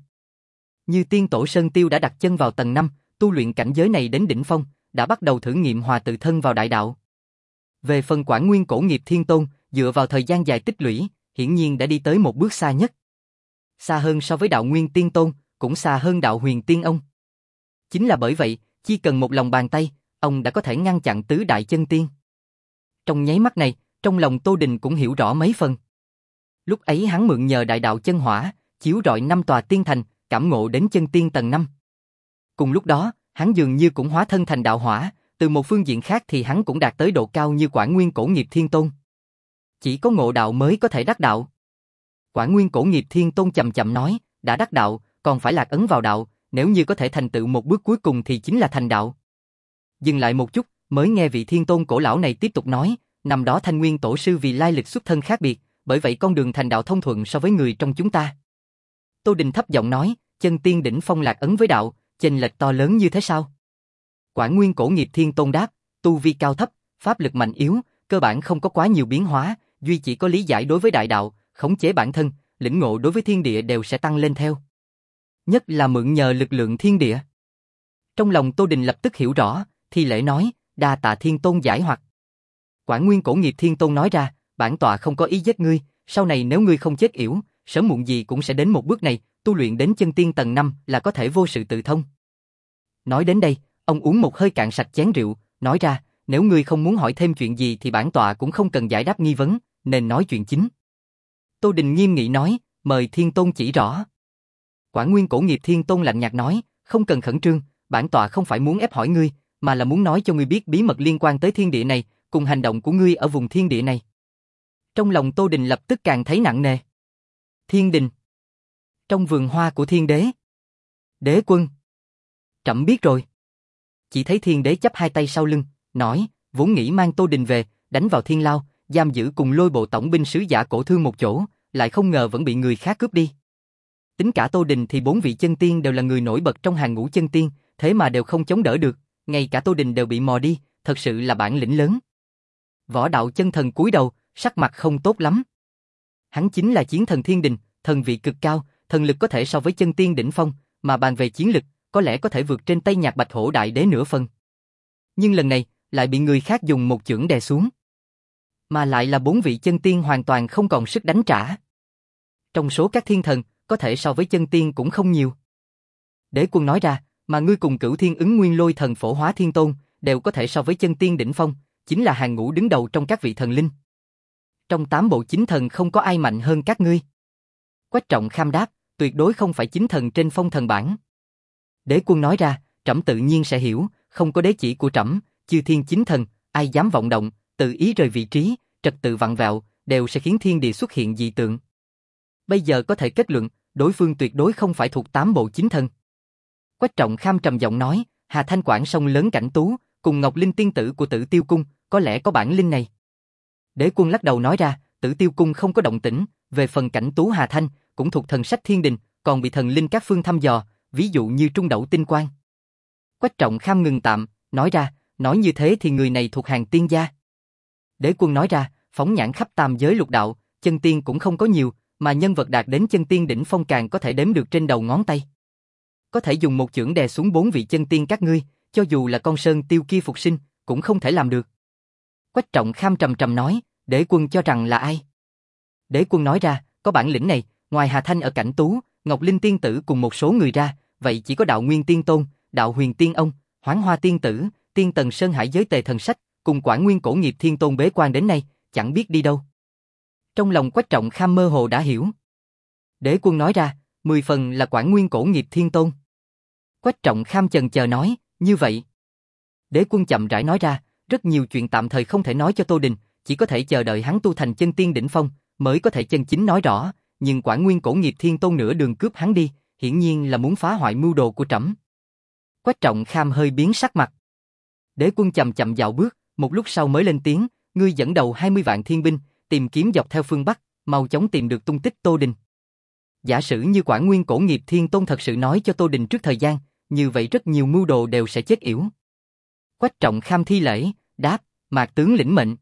Như tiên tổ Sơn Tiêu đã đặt chân vào tầng năm, tu luyện cảnh giới này đến đỉnh phong, đã bắt đầu thử nghiệm hòa tự thân vào đại đạo. Về phần Quản Nguyên Cổ Nghiệp Thiên Tôn, dựa vào thời gian dài tích lũy, hiển nhiên đã đi tới một bước xa nhất. Xa hơn so với đạo Nguyên Tiên Tôn, cũng xa hơn đạo Huyền Tiên ông. Chính là bởi vậy, chỉ cần một lòng bàn tay, ông đã có thể ngăn chặn tứ đại chân tiên. Trong nháy mắt này, trong lòng Tô Đình cũng hiểu rõ mấy phần. Lúc ấy hắn mượn nhờ đại đạo chân hỏa, chiếu rọi năm tòa tiên thành, cảm ngộ đến chân tiên tầng năm. Cùng lúc đó, hắn dường như cũng hóa thân thành đạo hỏa, từ một phương diện khác thì hắn cũng đạt tới độ cao như Quản Nguyên Cổ Nghiệp Thiên Tôn. Chỉ có ngộ đạo mới có thể đắc đạo. Quản Nguyên Cổ Nghiệp Thiên Tôn chậm chậm nói, đã đắc đạo, còn phải lạc ấn vào đạo, nếu như có thể thành tựu một bước cuối cùng thì chính là thành đạo. Dừng lại một chút, mới nghe vị Thiên Tôn cổ lão này tiếp tục nói, năm đó Thanh Nguyên Tổ Sư vì lai lịch xuất thân khác biệt, bởi vậy con đường thành đạo thông thuận so với người trong chúng ta. Tô Đình thấp giọng nói, chân tiên đỉnh phong lạc ấn với đạo, chênh lệch to lớn như thế sao? Quản Nguyên Cổ Nghiệp Thiên Tôn đáp, tu vi cao thấp, pháp lực mạnh yếu, cơ bản không có quá nhiều biến hóa, duy chỉ có lý giải đối với đại đạo, khống chế bản thân, lĩnh ngộ đối với thiên địa đều sẽ tăng lên theo. Nhất là mượn nhờ lực lượng thiên địa. Trong lòng Tô Đình lập tức hiểu rõ, thi lễ nói, đa tạ Thiên Tôn giải hoặc. Quản Nguyên Cổ Nghiệp Thiên Tôn nói ra, bản tọa không có ý giết ngươi, sau này nếu ngươi không chết yểu, sớm muộn gì cũng sẽ đến một bước này, tu luyện đến chân tiên tầng năm là có thể vô sự tự thông. Nói đến đây, ông uống một hơi cạn sạch chén rượu, nói ra, nếu ngươi không muốn hỏi thêm chuyện gì thì bản tọa cũng không cần giải đáp nghi vấn, nên nói chuyện chính. Tô Đình nghiêm nghị nói, mời Thiên Tôn chỉ rõ. Quản Nguyên Cổ Nghiệp Thiên Tôn lạnh nhạt nói, không cần khẩn trương, bản tọa không phải muốn ép hỏi ngươi, mà là muốn nói cho ngươi biết bí mật liên quan tới thiên địa này, cùng hành động của ngươi ở vùng thiên địa này. Trong lòng Tô Đình lập tức càng thấy nặng nề. Thiên đình. Trong vườn hoa của thiên đế. Đế quân. Trẫm biết rồi. Chỉ thấy thiên đế chắp hai tay sau lưng, nói, vốn nghĩ mang Tô Đình về, đánh vào thiên lao, giam giữ cùng Lôi Bộ tổng binh sứ Giả Cổ Thương một chỗ, lại không ngờ vẫn bị người khác cướp đi. Tính cả Tô Đình thì bốn vị chân tiên đều là người nổi bật trong hàng ngũ chân tiên, thế mà đều không chống đỡ được, ngay cả Tô Đình đều bị mò đi, thật sự là bản lĩnh lớn. Võ Đạo Chân Thần cúi đầu, sắc mặt không tốt lắm. Hắn chính là chiến thần thiên đình, thần vị cực cao, thần lực có thể so với chân tiên đỉnh phong, mà bàn về chiến lực, có lẽ có thể vượt trên Tây Nhạc Bạch Hổ Đại Đế nửa phần. Nhưng lần này, lại bị người khác dùng một chưởng đè xuống. Mà lại là bốn vị chân tiên hoàn toàn không còn sức đánh trả. Trong số các thiên thần, có thể so với chân tiên cũng không nhiều. Đế Quân nói ra, mà ngươi cùng Cửu Thiên Ứng Nguyên Lôi Thần Phổ Hóa Thiên Tôn, đều có thể so với chân tiên đỉnh phong, chính là hàng ngũ đứng đầu trong các vị thần linh. Trong tám bộ chính thần không có ai mạnh hơn các ngươi. Quách Trọng Kham đáp, tuyệt đối không phải chính thần trên phong thần bảng. Đế Quân nói ra, trẫm tự nhiên sẽ hiểu, không có đế chỉ của trẫm, chư thiên chính thần, ai dám vọng động, tự ý rời vị trí, trật tự vặn vẹo, đều sẽ khiến thiên địa xuất hiện dị tượng. Bây giờ có thể kết luận, đối phương tuyệt đối không phải thuộc tám bộ chính thần. Quách Trọng Kham trầm giọng nói, Hà Thanh Quảng sông lớn Cảnh Tú, cùng Ngọc Linh tiên tử của Tử Tiêu Cung, có lẽ có bản linh này. Đế Quân lắc đầu nói ra, Tử Tiêu Cung không có động tĩnh, về phần Cảnh Tú Hà Thanh, cũng thuộc thần sách thiên đình, còn bị thần linh các phương thăm dò, ví dụ như Trung Đẩu Tinh Quang. Quách Trọng Kham ngừng tạm, nói ra, nói như thế thì người này thuộc hàng tiên gia. Đế Quân nói ra, phóng nhãn khắp tam giới lục đạo, chân tiên cũng không có nhiều, mà nhân vật đạt đến chân tiên đỉnh phong càng có thể đếm được trên đầu ngón tay. Có thể dùng một chưởng đè xuống bốn vị chân tiên các ngươi, cho dù là con sơn tiêu kia phục sinh, cũng không thể làm được. Quách Trọng Kham trầm trầm nói, Đế Quân cho rằng là ai? Đế Quân nói ra, có bản lĩnh này, ngoài Hà Thanh ở Cảnh Tú, Ngọc Linh tiên tử cùng một số người ra, vậy chỉ có Đạo Nguyên Tiên Tôn, Đạo Huyền Tiên Ông, Hoáng Hoa Tiên Tử, Tiên Tần Sơn Hải giới tề thần sách, cùng Quảng Nguyên Cổ Nghiệp Thiên Tôn bế quan đến nay, chẳng biết đi đâu. Trong lòng Quách Trọng Kham mơ hồ đã hiểu. Đế Quân nói ra, mười phần là Quảng Nguyên Cổ Nghiệp Thiên Tôn. Quách Trọng Kham chần chờ nói, như vậy. Đế Quân chậm rãi nói ra, rất nhiều chuyện tạm thời không thể nói cho Tô Đình, chỉ có thể chờ đợi hắn tu thành chân tiên đỉnh phong, mới có thể chân chính nói rõ, nhưng Quảng Nguyên Cổ Nghiệp Thiên Tôn nửa đường cướp hắn đi, hiển nhiên là muốn phá hoại mưu đồ của trẫm. Quách Trọng Kham hơi biến sắc mặt. Đế Quân chậm chậm dạo bước, một lúc sau mới lên tiếng, ngươi dẫn đầu hai mươi vạn thiên binh, tìm kiếm dọc theo phương Bắc, mau chóng tìm được tung tích Tô Đình. Giả sử như Quảng Nguyên Cổ Nghiệp Thiên Tôn thật sự nói cho Tô Đình trước thời gian, như vậy rất nhiều mưu đồ đều sẽ chết yểu. Quách Trọng Kham thi lễ, đáp, Mạc tướng lĩnh mệnh.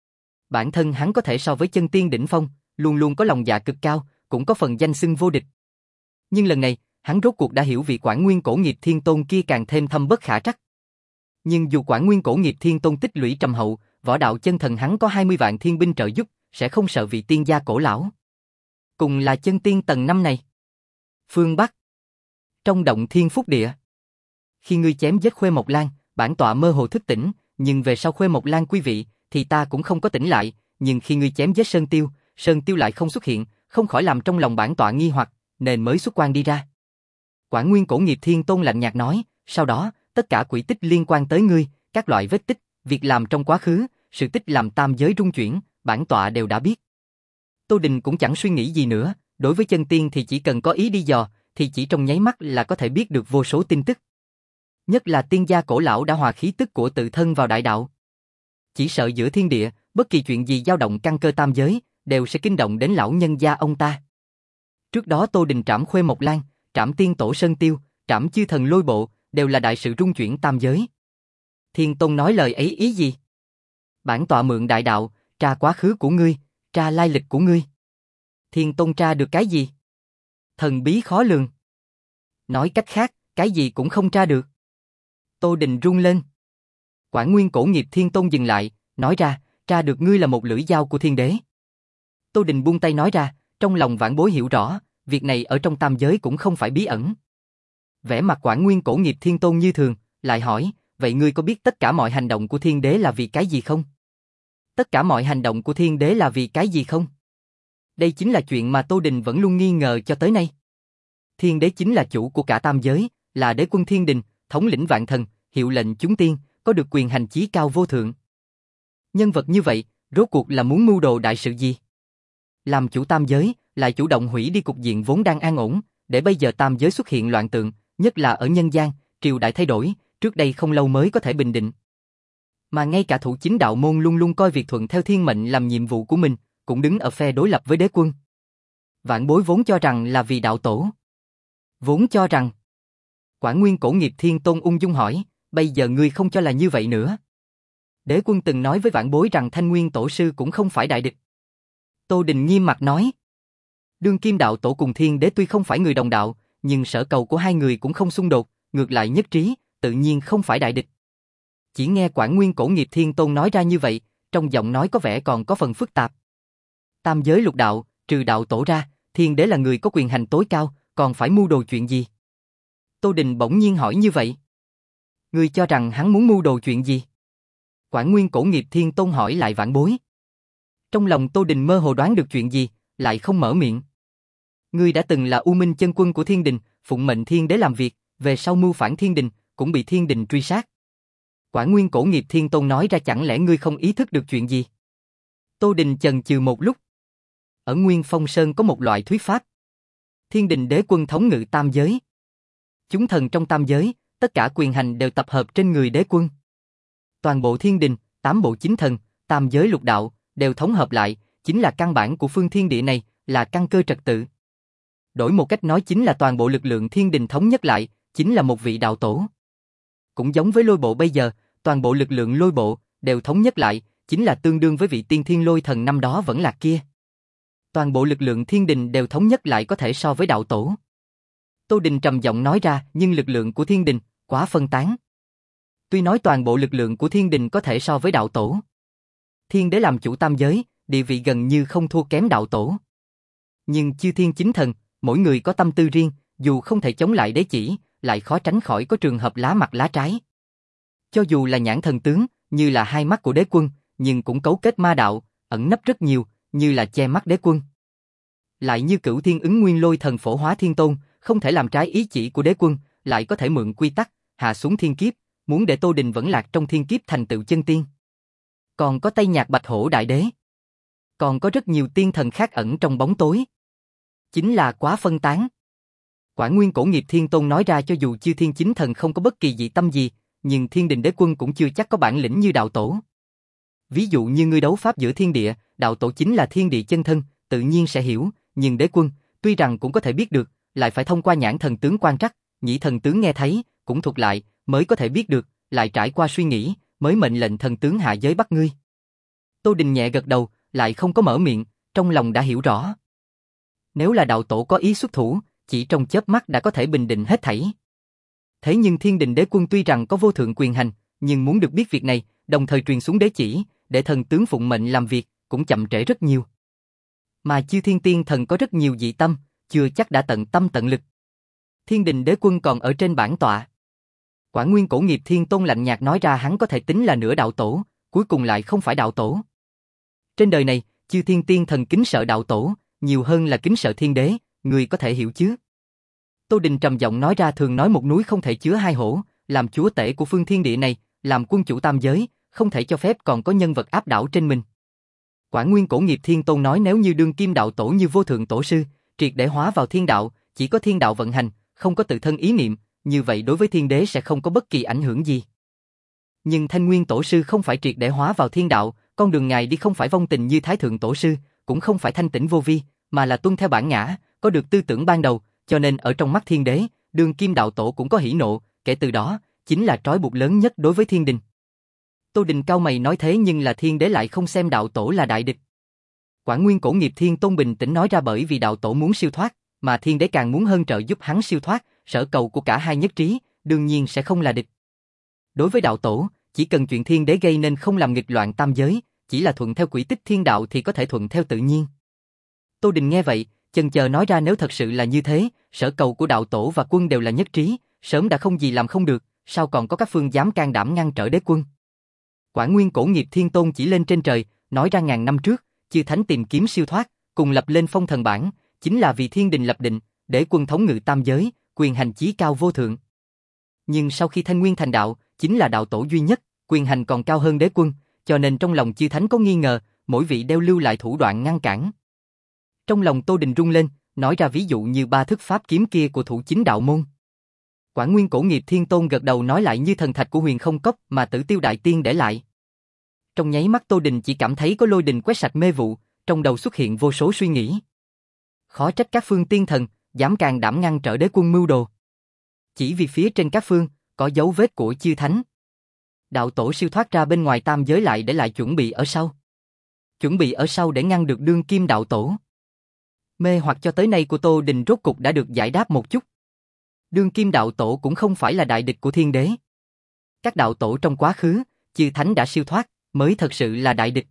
Bản thân hắn có thể so với chân tiên đỉnh phong, luôn luôn có lòng dạ cực cao, cũng có phần danh xưng vô địch. Nhưng lần này, hắn rốt cuộc đã hiểu vị Quảng Nguyên Cổ Nghiệp Thiên Tôn kia càng thêm thâm bất khả trắc. Nhưng dù Quảng Nguyên Cổ Nghiệp Thiên Tôn tích lũy trầm hậu, võ đạo chân thần hắn có hai mươi vạn thiên binh trợ giúp, sẽ không sợ vị tiên gia cổ lão. Cùng là chân tiên tầng năm này. Phương Bắc. Trong động Thiên Phúc Địa. Khi ngươi chém giết Khuê Mộc Lan, bản tọa mơ hồ thức tỉnh, nhưng về sau Khuê Mộc Lan quý vị, thì ta cũng không có tỉnh lại, nhưng khi ngươi chém giết Sơn Tiêu, Sơn Tiêu lại không xuất hiện, không khỏi làm trong lòng bản tọa nghi hoặc, nên mới xuất quan đi ra. Quảng Nguyên Cổ Nghiệp Thiên Tôn lạnh nhạt nói, sau đó, tất cả quỷ tích liên quan tới ngươi, các loại vết tích, việc làm trong quá khứ, sự tích làm tam giới rung chuyển, bản tọa đều đã biết. Tô Đình cũng chẳng suy nghĩ gì nữa, đối với chân tiên thì chỉ cần có ý đi dò, thì chỉ trong nháy mắt là có thể biết được vô số tin tức. Nhất là tiên gia cổ lão đã hòa khí tức của tự thân vào đại đạo. Chỉ sợ giữa thiên địa, bất kỳ chuyện gì dao động căn cơ tam giới, đều sẽ kinh động đến lão nhân gia ông ta. Trước đó Tô Đình trảm Khuê Mộc Lan, trảm tiên tổ Sơn Tiêu, trảm chư thần Lôi Bộ, đều là đại sự rung chuyển tam giới. Thiên Tôn nói lời ấy ý gì? Bản tọa mượn đại đạo, tra quá khứ của ngươi, tra lai lịch của ngươi. Thiên Tôn tra được cái gì? Thần bí khó lường. Nói cách khác, cái gì cũng không tra được. Tô Đình run lên. Quảng Nguyên Cổ Nghiệp Thiên Tôn dừng lại, nói ra, tra được ngươi là một lưỡi dao của thiên đế. Tô Đình buông tay nói ra, trong lòng vãn bối hiểu rõ, việc này ở trong tam giới cũng không phải bí ẩn. Vẻ mặt Quảng Nguyên Cổ Nghiệp Thiên Tôn như thường, lại hỏi, vậy ngươi có biết tất cả mọi hành động của thiên đế là vì cái gì không? Tất cả mọi hành động của thiên đế là vì cái gì không? Đây chính là chuyện mà Tô Đình vẫn luôn nghi ngờ cho tới nay. Thiên đế chính là chủ của cả tam giới, là đế quân thiên đình, thống lĩnh vạn thần, hiệu lệnh chúng tiên, có được quyền hành chí cao vô thượng. Nhân vật như vậy, rốt cuộc là muốn mưu đồ đại sự gì? Làm chủ tam giới, lại chủ động hủy đi cục diện vốn đang an ổn, để bây giờ tam giới xuất hiện loạn tượng, nhất là ở nhân gian, triều đại thay đổi, trước đây không lâu mới có thể bình định. Mà ngay cả thủ chính đạo môn luôn luôn coi việc thuận theo thiên mệnh làm nhiệm vụ của mình, cũng đứng ở phe đối lập với đế quân. Vạn bối vốn cho rằng là vì đạo tổ. Vốn cho rằng. Quảng Nguyên Cổ Nghiệp Thiên Tôn ung dung hỏi, bây giờ ngươi không cho là như vậy nữa. Đế quân từng nói với vạn bối rằng Thanh Nguyên Tổ Sư cũng không phải đại địch. Tô Đình nghiêm mặt nói. Đương kim đạo tổ cùng thiên đế tuy không phải người đồng đạo, nhưng sở cầu của hai người cũng không xung đột, ngược lại nhất trí, tự nhiên không phải đại địch. Chỉ nghe Quảng Nguyên Cổ Nghiệp Thiên Tôn nói ra như vậy, trong giọng nói có vẻ còn có phần phức tạp. Tam giới lục đạo, trừ đạo tổ ra, thiên đế là người có quyền hành tối cao, còn phải mưu đồ chuyện gì? Tô Đình bỗng nhiên hỏi như vậy. Ngươi cho rằng hắn muốn mưu đồ chuyện gì? Quảng Nguyên Cổ Nghiệp Thiên Tôn hỏi lại vãn bối. Trong lòng Tô Đình mơ hồ đoán được chuyện gì, lại không mở miệng. Ngươi đã từng là U Minh chân quân của thiên đình, phụng mệnh thiên đế làm việc, về sau mưu phản thiên đình, cũng bị thiên đình truy sát. Quảng Nguyên Cổ Nghiệp Thiên Tôn nói ra, chẳng lẽ ngươi không ý thức được chuyện gì? Tô Đình chần chừ một lúc. Ở Nguyên Phong Sơn có một loại thuyết pháp. Thiên đình đế quân thống ngự tam giới. Chúng thần trong tam giới, tất cả quyền hành đều tập hợp trên người đế quân. Toàn bộ thiên đình, tám bộ chính thần, tam giới lục đạo, đều thống hợp lại, chính là căn bản của phương thiên địa này, là căn cơ trật tự. Đổi một cách nói chính là toàn bộ lực lượng thiên đình thống nhất lại, chính là một vị đạo tổ. Cũng giống với lôi bộ bây giờ, toàn bộ lực lượng lôi bộ, đều thống nhất lại, chính là tương đương với vị tiên thiên lôi thần năm đó vẫn lạc kia. Toàn bộ lực lượng thiên đình đều thống nhất lại có thể so với đạo tổ. Tô Đình trầm giọng nói ra, nhưng lực lượng của thiên đình, quá phân tán. Tuy nói toàn bộ lực lượng của thiên đình có thể so với đạo tổ. Thiên đế làm chủ tam giới, địa vị gần như không thua kém đạo tổ. Nhưng chư thiên chính thần, mỗi người có tâm tư riêng, dù không thể chống lại đế chỉ, lại khó tránh khỏi có trường hợp lá mặt lá trái. Cho dù là nhãn thần tướng, như là hai mắt của đế quân, nhưng cũng cấu kết ma đạo, ẩn nấp rất nhiều, như là che mắt đế quân. Lại như Cửu Thiên Ứng Nguyên Lôi Thần Phổ Hóa Thiên Tôn, không thể làm trái ý chỉ của đế quân, lại có thể mượn quy tắc, hạ xuống thiên kiếp, muốn để Tô Đình vẫn lạc trong thiên kiếp thành tựu chân tiên. Còn có Tây Nhạc Bạch Hổ Đại Đế. Còn có rất nhiều tiên thần khác ẩn trong bóng tối. Chính là quá phân tán. Quảng Nguyên Cổ Nghiệp Thiên Tôn nói ra, cho dù chư thiên chính thần không có bất kỳ dị tâm gì, nhưng thiên đình đế quân cũng chưa chắc có bản lĩnh như đạo tổ. Ví dụ như ngươi đấu pháp giữa thiên địa, đạo tổ chính là thiên địa chân thân, tự nhiên sẽ hiểu, nhưng đế quân, tuy rằng cũng có thể biết được, lại phải thông qua nhãn thần tướng quan trắc, nhĩ thần tướng nghe thấy, cũng thuộc lại, mới có thể biết được, lại trải qua suy nghĩ, mới mệnh lệnh thần tướng hạ giới bắt ngươi. Tô Đình nhẹ gật đầu, lại không có mở miệng, trong lòng đã hiểu rõ. Nếu là đạo tổ có ý xuất thủ, chỉ trong chớp mắt đã có thể bình định hết thảy. Thế nhưng thiên đình đế quân tuy rằng có vô thượng quyền hành, nhưng muốn được biết việc này, đồng thời truyền xuống đế chỉ, để thần tướng phụng mệnh làm việc, cũng chậm trễ rất nhiều. Mà chư thiên tiên thần có rất nhiều dị tâm, chưa chắc đã tận tâm tận lực. Thiên đình đế quân còn ở trên bản tọa. Quảng Nguyên Cổ Nghiệp Thiên Tôn lạnh nhạt nói ra, hắn có thể tính là nửa đạo tổ, cuối cùng lại không phải đạo tổ. Trên đời này, chư thiên tiên thần kính sợ đạo tổ, nhiều hơn là kính sợ thiên đế, người có thể hiểu chứ? Tô Đình trầm giọng nói ra, thường nói một núi không thể chứa hai hổ, làm chúa tể của phương thiên địa này, làm quân chủ tam giới, không thể cho phép còn có nhân vật áp đảo trên mình. Quảng Nguyên Cổ Nghiệp Thiên Tôn nói, nếu như đương kim đạo tổ như vô thượng tổ sư, triệt để hóa vào thiên đạo, chỉ có thiên đạo vận hành, không có tự thân ý niệm, như vậy đối với thiên đế sẽ không có bất kỳ ảnh hưởng gì. Nhưng Thanh Nguyên tổ sư không phải triệt để hóa vào thiên đạo, con đường ngài đi không phải vong tình như Thái Thượng tổ sư, cũng không phải thanh tĩnh vô vi, mà là tuân theo bản ngã, có được tư tưởng ban đầu, cho nên ở trong mắt thiên đế, đương kim đạo tổ cũng có hỉ nộ, kể từ đó, chính là trói buộc lớn nhất đối với thiên đình. Tô Đình cau mày nói, thế nhưng là thiên đế lại không xem đạo tổ là đại địch. Quảng Nguyên Cổ Nghiệp Thiên Tôn bình tĩnh nói ra, bởi vì đạo tổ muốn siêu thoát, mà thiên đế càng muốn hơn trợ giúp hắn siêu thoát, sở cầu của cả hai nhất trí, đương nhiên sẽ không là địch. Đối với đạo tổ, chỉ cần chuyện thiên đế gây nên không làm nghịch loạn tam giới, chỉ là thuận theo quỹ tích thiên đạo thì có thể thuận theo tự nhiên. Tô Đình nghe vậy, chần chờ nói ra, nếu thật sự là như thế, sở cầu của đạo tổ và quân đều là nhất trí, sớm đã không gì làm không được, sao còn có các phương dám can đảm ngăn trở đế quân? Quảng Nguyên Cổ Nghiệp Thiên Tôn chỉ lên trên trời, nói ra ngàn năm trước, chư thánh tìm kiếm siêu thoát, cùng lập lên phong thần bảng, chính là vì thiên đình lập định, để quân thống ngự tam giới, quyền hành chí cao vô thượng. Nhưng sau khi Thanh Nguyên thành đạo, chính là đạo tổ duy nhất, quyền hành còn cao hơn đế quân, cho nên trong lòng chư thánh có nghi ngờ, mỗi vị đều lưu lại thủ đoạn ngăn cản. Trong lòng Tô Đình rung lên, nói ra ví dụ như ba thức pháp kiếm kia của thủ chính đạo môn. Quảng Nguyên Cổ Nghiệp Thiên Tôn gật đầu nói lại, như thần thạch của Huyền Không Cốc mà Tử Tiêu Đại Tiên để lại. Trong nháy mắt Tô Đình chỉ cảm thấy có lôi đình quét sạch mê vụ, trong đầu xuất hiện vô số suy nghĩ. Khó trách các phương tiên thần dám can đảm ngăn trở đế quân mưu đồ. Chỉ vì phía trên các phương có dấu vết của chư thánh. Đạo tổ siêu thoát ra bên ngoài tam giới lại để lại chuẩn bị ở sau. Chuẩn bị ở sau để ngăn được đương kim đạo tổ. Mê hoặc cho tới nay của Tô Đình rốt cục đã được giải đáp một chút. Đương kim đạo tổ cũng không phải là đại địch của thiên đế. Các đạo tổ trong quá khứ, chư thánh đã siêu thoát, mới thật sự là đại địch.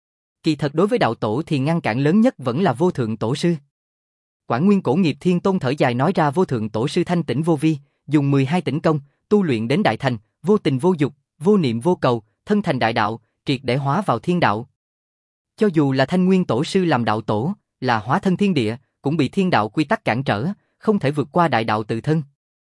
Kỳ thật đối với đạo tổ thì ngăn cản lớn nhất vẫn là vô thượng tổ sư. Quảng Nguyên Cổ Nghiệp Thiên Tôn thở dài nói ra vô thượng tổ sư thanh tĩnh vô vi, dùng mười hai tĩnh công, tu luyện đến đại thành, vô tình vô dục, vô niệm vô cầu, thân thành đại đạo, triệt để hóa vào thiên đạo. Cho dù là Thanh Nguyên tổ sư làm đạo tổ, là hóa thân thiên địa, cũng bị thiên đạo quy tắc cản trở, không thể vượt qua đại đạo tự thân.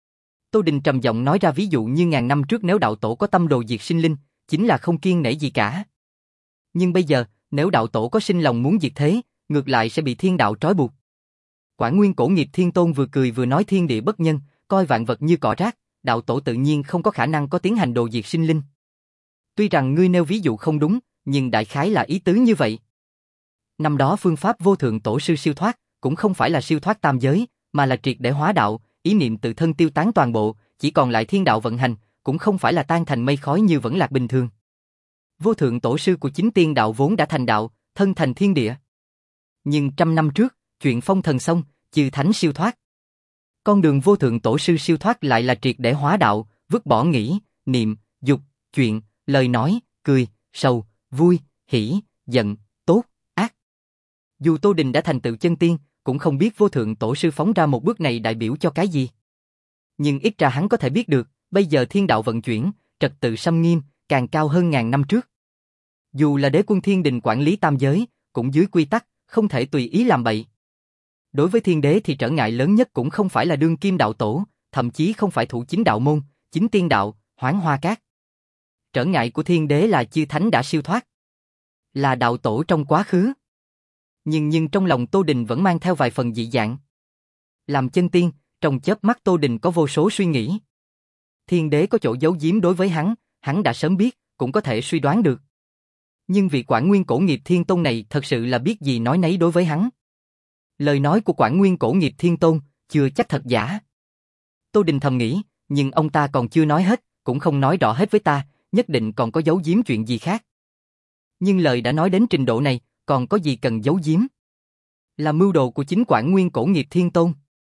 Tô Đình trầm giọng nói ra ví dụ như ngàn năm trước nếu đạo tổ có tâm đồ diệt sinh linh, chính là không kiêng nể gì cả. Nhưng bây giờ, nếu đạo tổ có sinh lòng muốn diệt thế, ngược lại sẽ bị thiên đạo trói buộc. Quảng Nguyên Cổ Nghiệp Thiên Tôn vừa cười vừa nói thiên địa bất nhân, coi vạn vật như cỏ rác, đạo tổ tự nhiên không có khả năng có tiến hành đồ diệt sinh linh. Tuy rằng ngươi nêu ví dụ không đúng, nhưng đại khái là ý tứ như vậy. Năm đó phương pháp vô thượng tổ sư siêu thoát, cũng không phải là siêu thoát tam giới, mà là triệt để hóa đạo, ý niệm tự thân tiêu tán toàn bộ, chỉ còn lại thiên đạo vận hành, cũng không phải là tan thành mây khói như vẫn lạc bình thường. Vô thượng tổ sư của chính tiên đạo vốn đã thành đạo, thân thành thiên địa. Nhưng trăm năm trước, chuyện phong thần xong, chư thánh siêu thoát. Con đường vô thượng tổ sư siêu thoát lại là triệt để hóa đạo, vứt bỏ nghĩ, niệm, dục, chuyện, lời nói, cười, sầu, vui, hỉ, giận, tốt, ác. Dù Tô Đình đã thành tựu chân tiên, cũng không biết vô thượng tổ sư phóng ra một bước này đại biểu cho cái gì. Nhưng ít ra hắn có thể biết được, bây giờ thiên đạo vận chuyển, trật tự xâm nghiêm, càng cao hơn ngàn năm trước. Dù là đế quân thiên đình quản lý tam giới, cũng dưới quy tắc, không thể tùy ý làm bậy. Đối với thiên đế thì trở ngại lớn nhất cũng không phải là đương kim đạo tổ, thậm chí không phải thủ chính đạo môn, chính tiên đạo, Hoán Hoa Cát. Trở ngại của thiên đế là chư thánh đã siêu thoát, là đạo tổ trong quá khứ. Nhưng nhưng trong lòng Tô Đình vẫn mang theo vài phần dị dạng. Làm chân tiên, trong chớp mắt Tô Đình có vô số suy nghĩ. Thiên đế có chỗ giấu giếm đối với hắn, hắn đã sớm biết, cũng có thể suy đoán được. Nhưng vị Quảng Nguyên Cổ Nghiệp Thiên Tôn này thật sự là biết gì nói nấy đối với hắn. Lời nói của Quảng Nguyên Cổ Nghiệp Thiên Tôn, chưa chắc thật giả. Tô Đình thầm nghĩ, nhưng ông ta còn chưa nói hết, cũng không nói rõ hết với ta, nhất định còn có giấu giếm chuyện gì khác. Nhưng lời đã nói đến trình độ này, còn có gì cần giấu giếm? Là mưu đồ của chính Quảng Nguyên Cổ Nghiệp Thiên Tôn?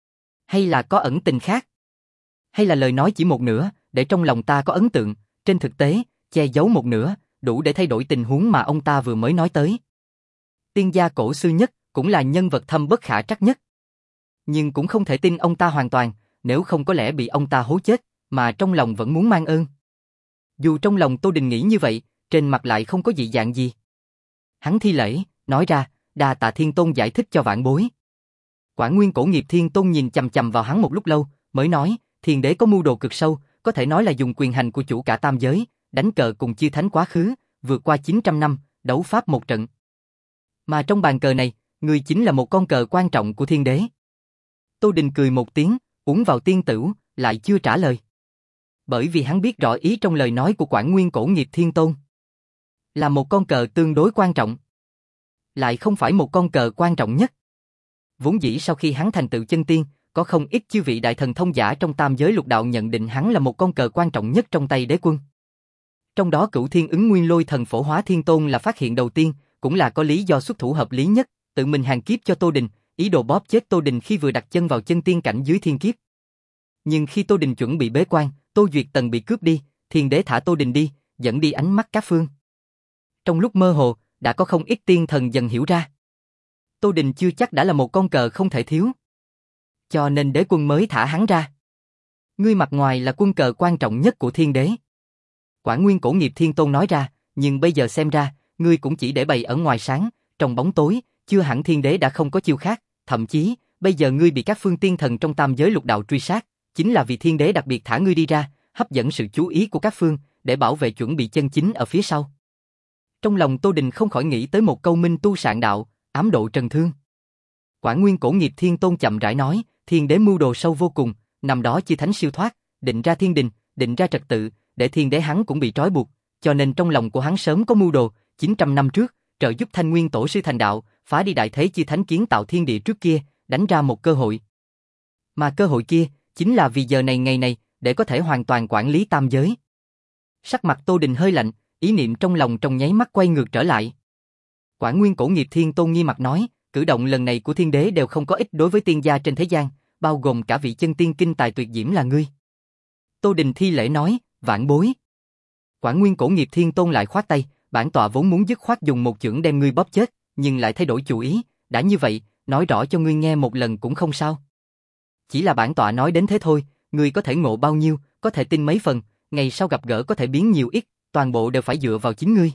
Hay là có ẩn tình khác? Hay là lời nói chỉ một nửa, để trong lòng ta có ấn tượng, trên thực tế, che giấu một nửa, đủ để thay đổi tình huống mà ông ta vừa mới nói tới. Tiên gia cổ sư nhất, cũng là nhân vật thâm bất khả trắc nhất. Nhưng cũng không thể tin ông ta hoàn toàn, nếu không có lẽ bị ông ta hố chết, mà trong lòng vẫn muốn mang ơn. Dù trong lòng Tô Đình nghĩ như vậy, trên mặt lại không có dị dạng gì. Hắn thi lễ, nói ra, đa tạ Thiên Tôn giải thích cho vãn bối. Quảng Nguyên Cổ Nghiệp Thiên Tôn nhìn chằm chằm vào hắn một lúc lâu, mới nói, thiên đế có mưu đồ cực sâu, có thể nói là dùng quyền hành của chủ cả tam giới, đánh cờ cùng chư thánh quá khứ, vượt qua chín trăm năm, đấu pháp một trận. Mà trong bàn cờ này, người chính là một con cờ quan trọng của thiên đế. Tô Đình cười một tiếng, uống vào tiên tửu, lại chưa trả lời. Bởi vì hắn biết rõ ý trong lời nói của Quảng Nguyên Cổ Nghiệp Thiên Tôn. Là một con cờ tương đối quan trọng. Lại không phải một con cờ quan trọng nhất. Vốn dĩ sau khi hắn thành tựu chân tiên, có không ít chư vị đại thần thông giả trong tam giới lục đạo nhận định hắn là một con cờ quan trọng nhất trong tay đế quân. Trong đó Cửu Thiên Ứng Nguyên Lôi Thần Phổ Hóa Thiên Tôn là phát hiện đầu tiên, cũng là có lý do xuất thủ hợp lý nhất, tự mình hàng kiếp cho Tô Đình, ý đồ bóp chết Tô Đình khi vừa đặt chân vào chân tiên cảnh dưới thiên kiếp. Nhưng khi Tô Đình chuẩn bị bế quan, Tô Duyệt Tần bị cướp đi, thiên đế thả Tô Đình đi, dẫn đi ánh mắt các phương. Trong lúc mơ hồ, đã có không ít tiên thần dần hiểu ra. Tô Đình chưa chắc đã là một con cờ không thể thiếu. Cho nên đế quân mới thả hắn ra. Ngươi mặt ngoài là quân cờ quan trọng nhất của thiên đế. Quảng Nguyên Cổ Nghiệp Thiên Tôn nói ra, nhưng bây giờ xem ra, ngươi cũng chỉ để bày ở ngoài sáng, trong bóng tối, chưa hẳn thiên đế đã không có chiêu khác, thậm chí, bây giờ ngươi bị các phương tiên thần trong tam giới lục đạo truy sát, chính là vì thiên đế đặc biệt thả ngươi đi ra, hấp dẫn sự chú ý của các phương, để bảo vệ chuẩn bị chân chính ở phía sau. Trong lòng Tô Đình không khỏi nghĩ tới một câu minh tu sạn đạo, ám độ trần thương. Quảng Nguyên Cổ Nghiệp Thiên Tôn chậm rãi nói, thiên đế mưu đồ sâu vô cùng, năm đó chư thánh siêu thoát, định ra thiên đình, định ra trật tự, để thiên đế hắn cũng bị trói buộc, cho nên trong lòng của hắn sớm có mưu đồ, chín trăm năm trước, trợ giúp Thanh Nguyên Tổ sư thành đạo, phá đi đại thế chư thánh kiến tạo thiên địa trước kia, đánh ra một cơ hội. Mà cơ hội kia, chính là vì giờ này ngày này, để có thể hoàn toàn quản lý tam giới. Sắc mặt Tô Đình hơi lạnh, ý niệm trong lòng trong nháy mắt quay ngược trở lại. Quảng Nguyên Cổ Nghiệp Thiên Tôn nghi mặt nói, cử động lần này của thiên đế đều không có ích đối với tiên gia trên thế gian, bao gồm cả vị chân tiên kinh tài tuyệt diễm là ngươi. Tô Đình thi lễ nói, vãn bối. Quản Nguyên Cổ Nghiệp Thiên Tôn lại khoát tay, bản tọa vốn muốn dứt khoát dùng một chưởng đem ngươi bóp chết, nhưng lại thay đổi chủ ý, đã như vậy, nói rõ cho ngươi nghe một lần cũng không sao. Chỉ là bản tọa nói đến thế thôi, ngươi có thể ngộ bao nhiêu, có thể tin mấy phần, ngày sau gặp gỡ có thể biến nhiều ít, toàn bộ đều phải dựa vào chính ngươi.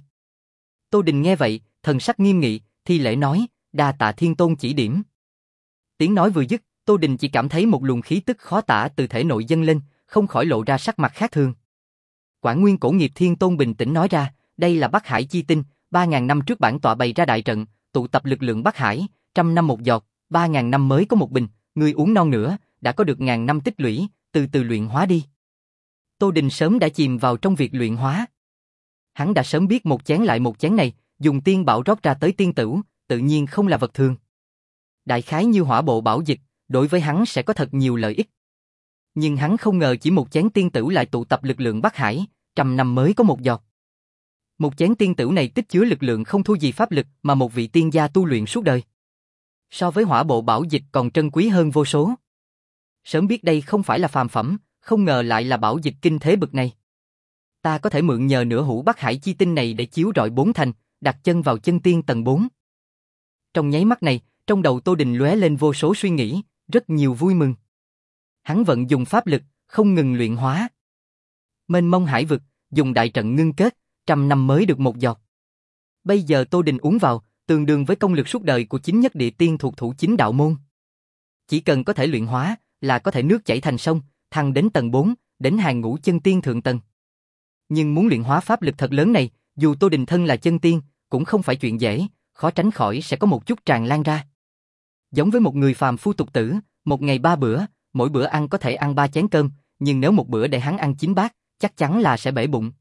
Tô Đình nghe vậy, thần sắc nghiêm nghị, thi lễ nói, đa tạ Thiên Tôn chỉ điểm. Tiếng nói vừa dứt, Tô Đình chỉ cảm thấy một luồng khí tức khó tả từ thể nội dâng lên, không khỏi lộ ra sắc mặt khác thường. Quản Nguyên Cổ Nghiệp Thiên Tôn bình tĩnh nói ra, đây là Bắc Hải chi tinh, ba ngàn năm trước bản tọa bày ra đại trận, tụ tập lực lượng Bắc Hải, trăm năm một giọt, ba ngàn năm mới có một bình, ngươi uống non nữa, đã có được ngàn năm tích lũy, từ từ luyện hóa đi. Tô Đình sớm đã chìm vào trong việc luyện hóa. Hắn đã sớm biết một chén lại một chén này, dùng tiên bảo rót ra tới tiên tửu, tự nhiên không là vật thường. Đại khái như hỏa bộ bảo dịch, đối với hắn sẽ có thật nhiều lợi ích. Nhưng hắn không ngờ chỉ một chén tiên tửu lại tụ tập lực lượng Bắc Hải, trăm năm mới có một giọt. Một chén tiên tửu này tích chứa lực lượng không thua gì pháp lực mà một vị tiên gia tu luyện suốt đời. So với hỏa bộ bảo dịch còn trân quý hơn vô số. Sớm biết đây không phải là phàm phẩm, không ngờ lại là bảo dịch kinh thế bực này. Ta có thể mượn nhờ nửa hũ Bắc Hải chi tinh này để chiếu rọi bốn thành, đặt chân vào chân tiên tầng bốn. Trong nháy mắt này, trong đầu Tô Đình lóe lên vô số suy nghĩ, rất nhiều vui mừng. Hắn vận dùng pháp lực, không ngừng luyện hóa. Mênh mông hải vực, dùng đại trận ngưng kết, trăm năm mới được một giọt. Bây giờ Tô Đình uống vào, tương đương với công lực suốt đời của chính nhất địa tiên thuộc thủ chính đạo môn. Chỉ cần có thể luyện hóa, là có thể nước chảy thành sông, thăng đến tầng bốn, đến hàng ngũ chân tiên thượng tầng. Nhưng muốn luyện hóa pháp lực thật lớn này, dù Tô Đình thân là chân tiên, cũng không phải chuyện dễ, khó tránh khỏi sẽ có một chút tràn lan ra. Giống với một người phàm phu tục tử, một ngày ba bữa, mỗi bữa ăn có thể ăn ba chén cơm, nhưng nếu một bữa để hắn ăn chín bát, chắc chắn là sẽ bể bụng.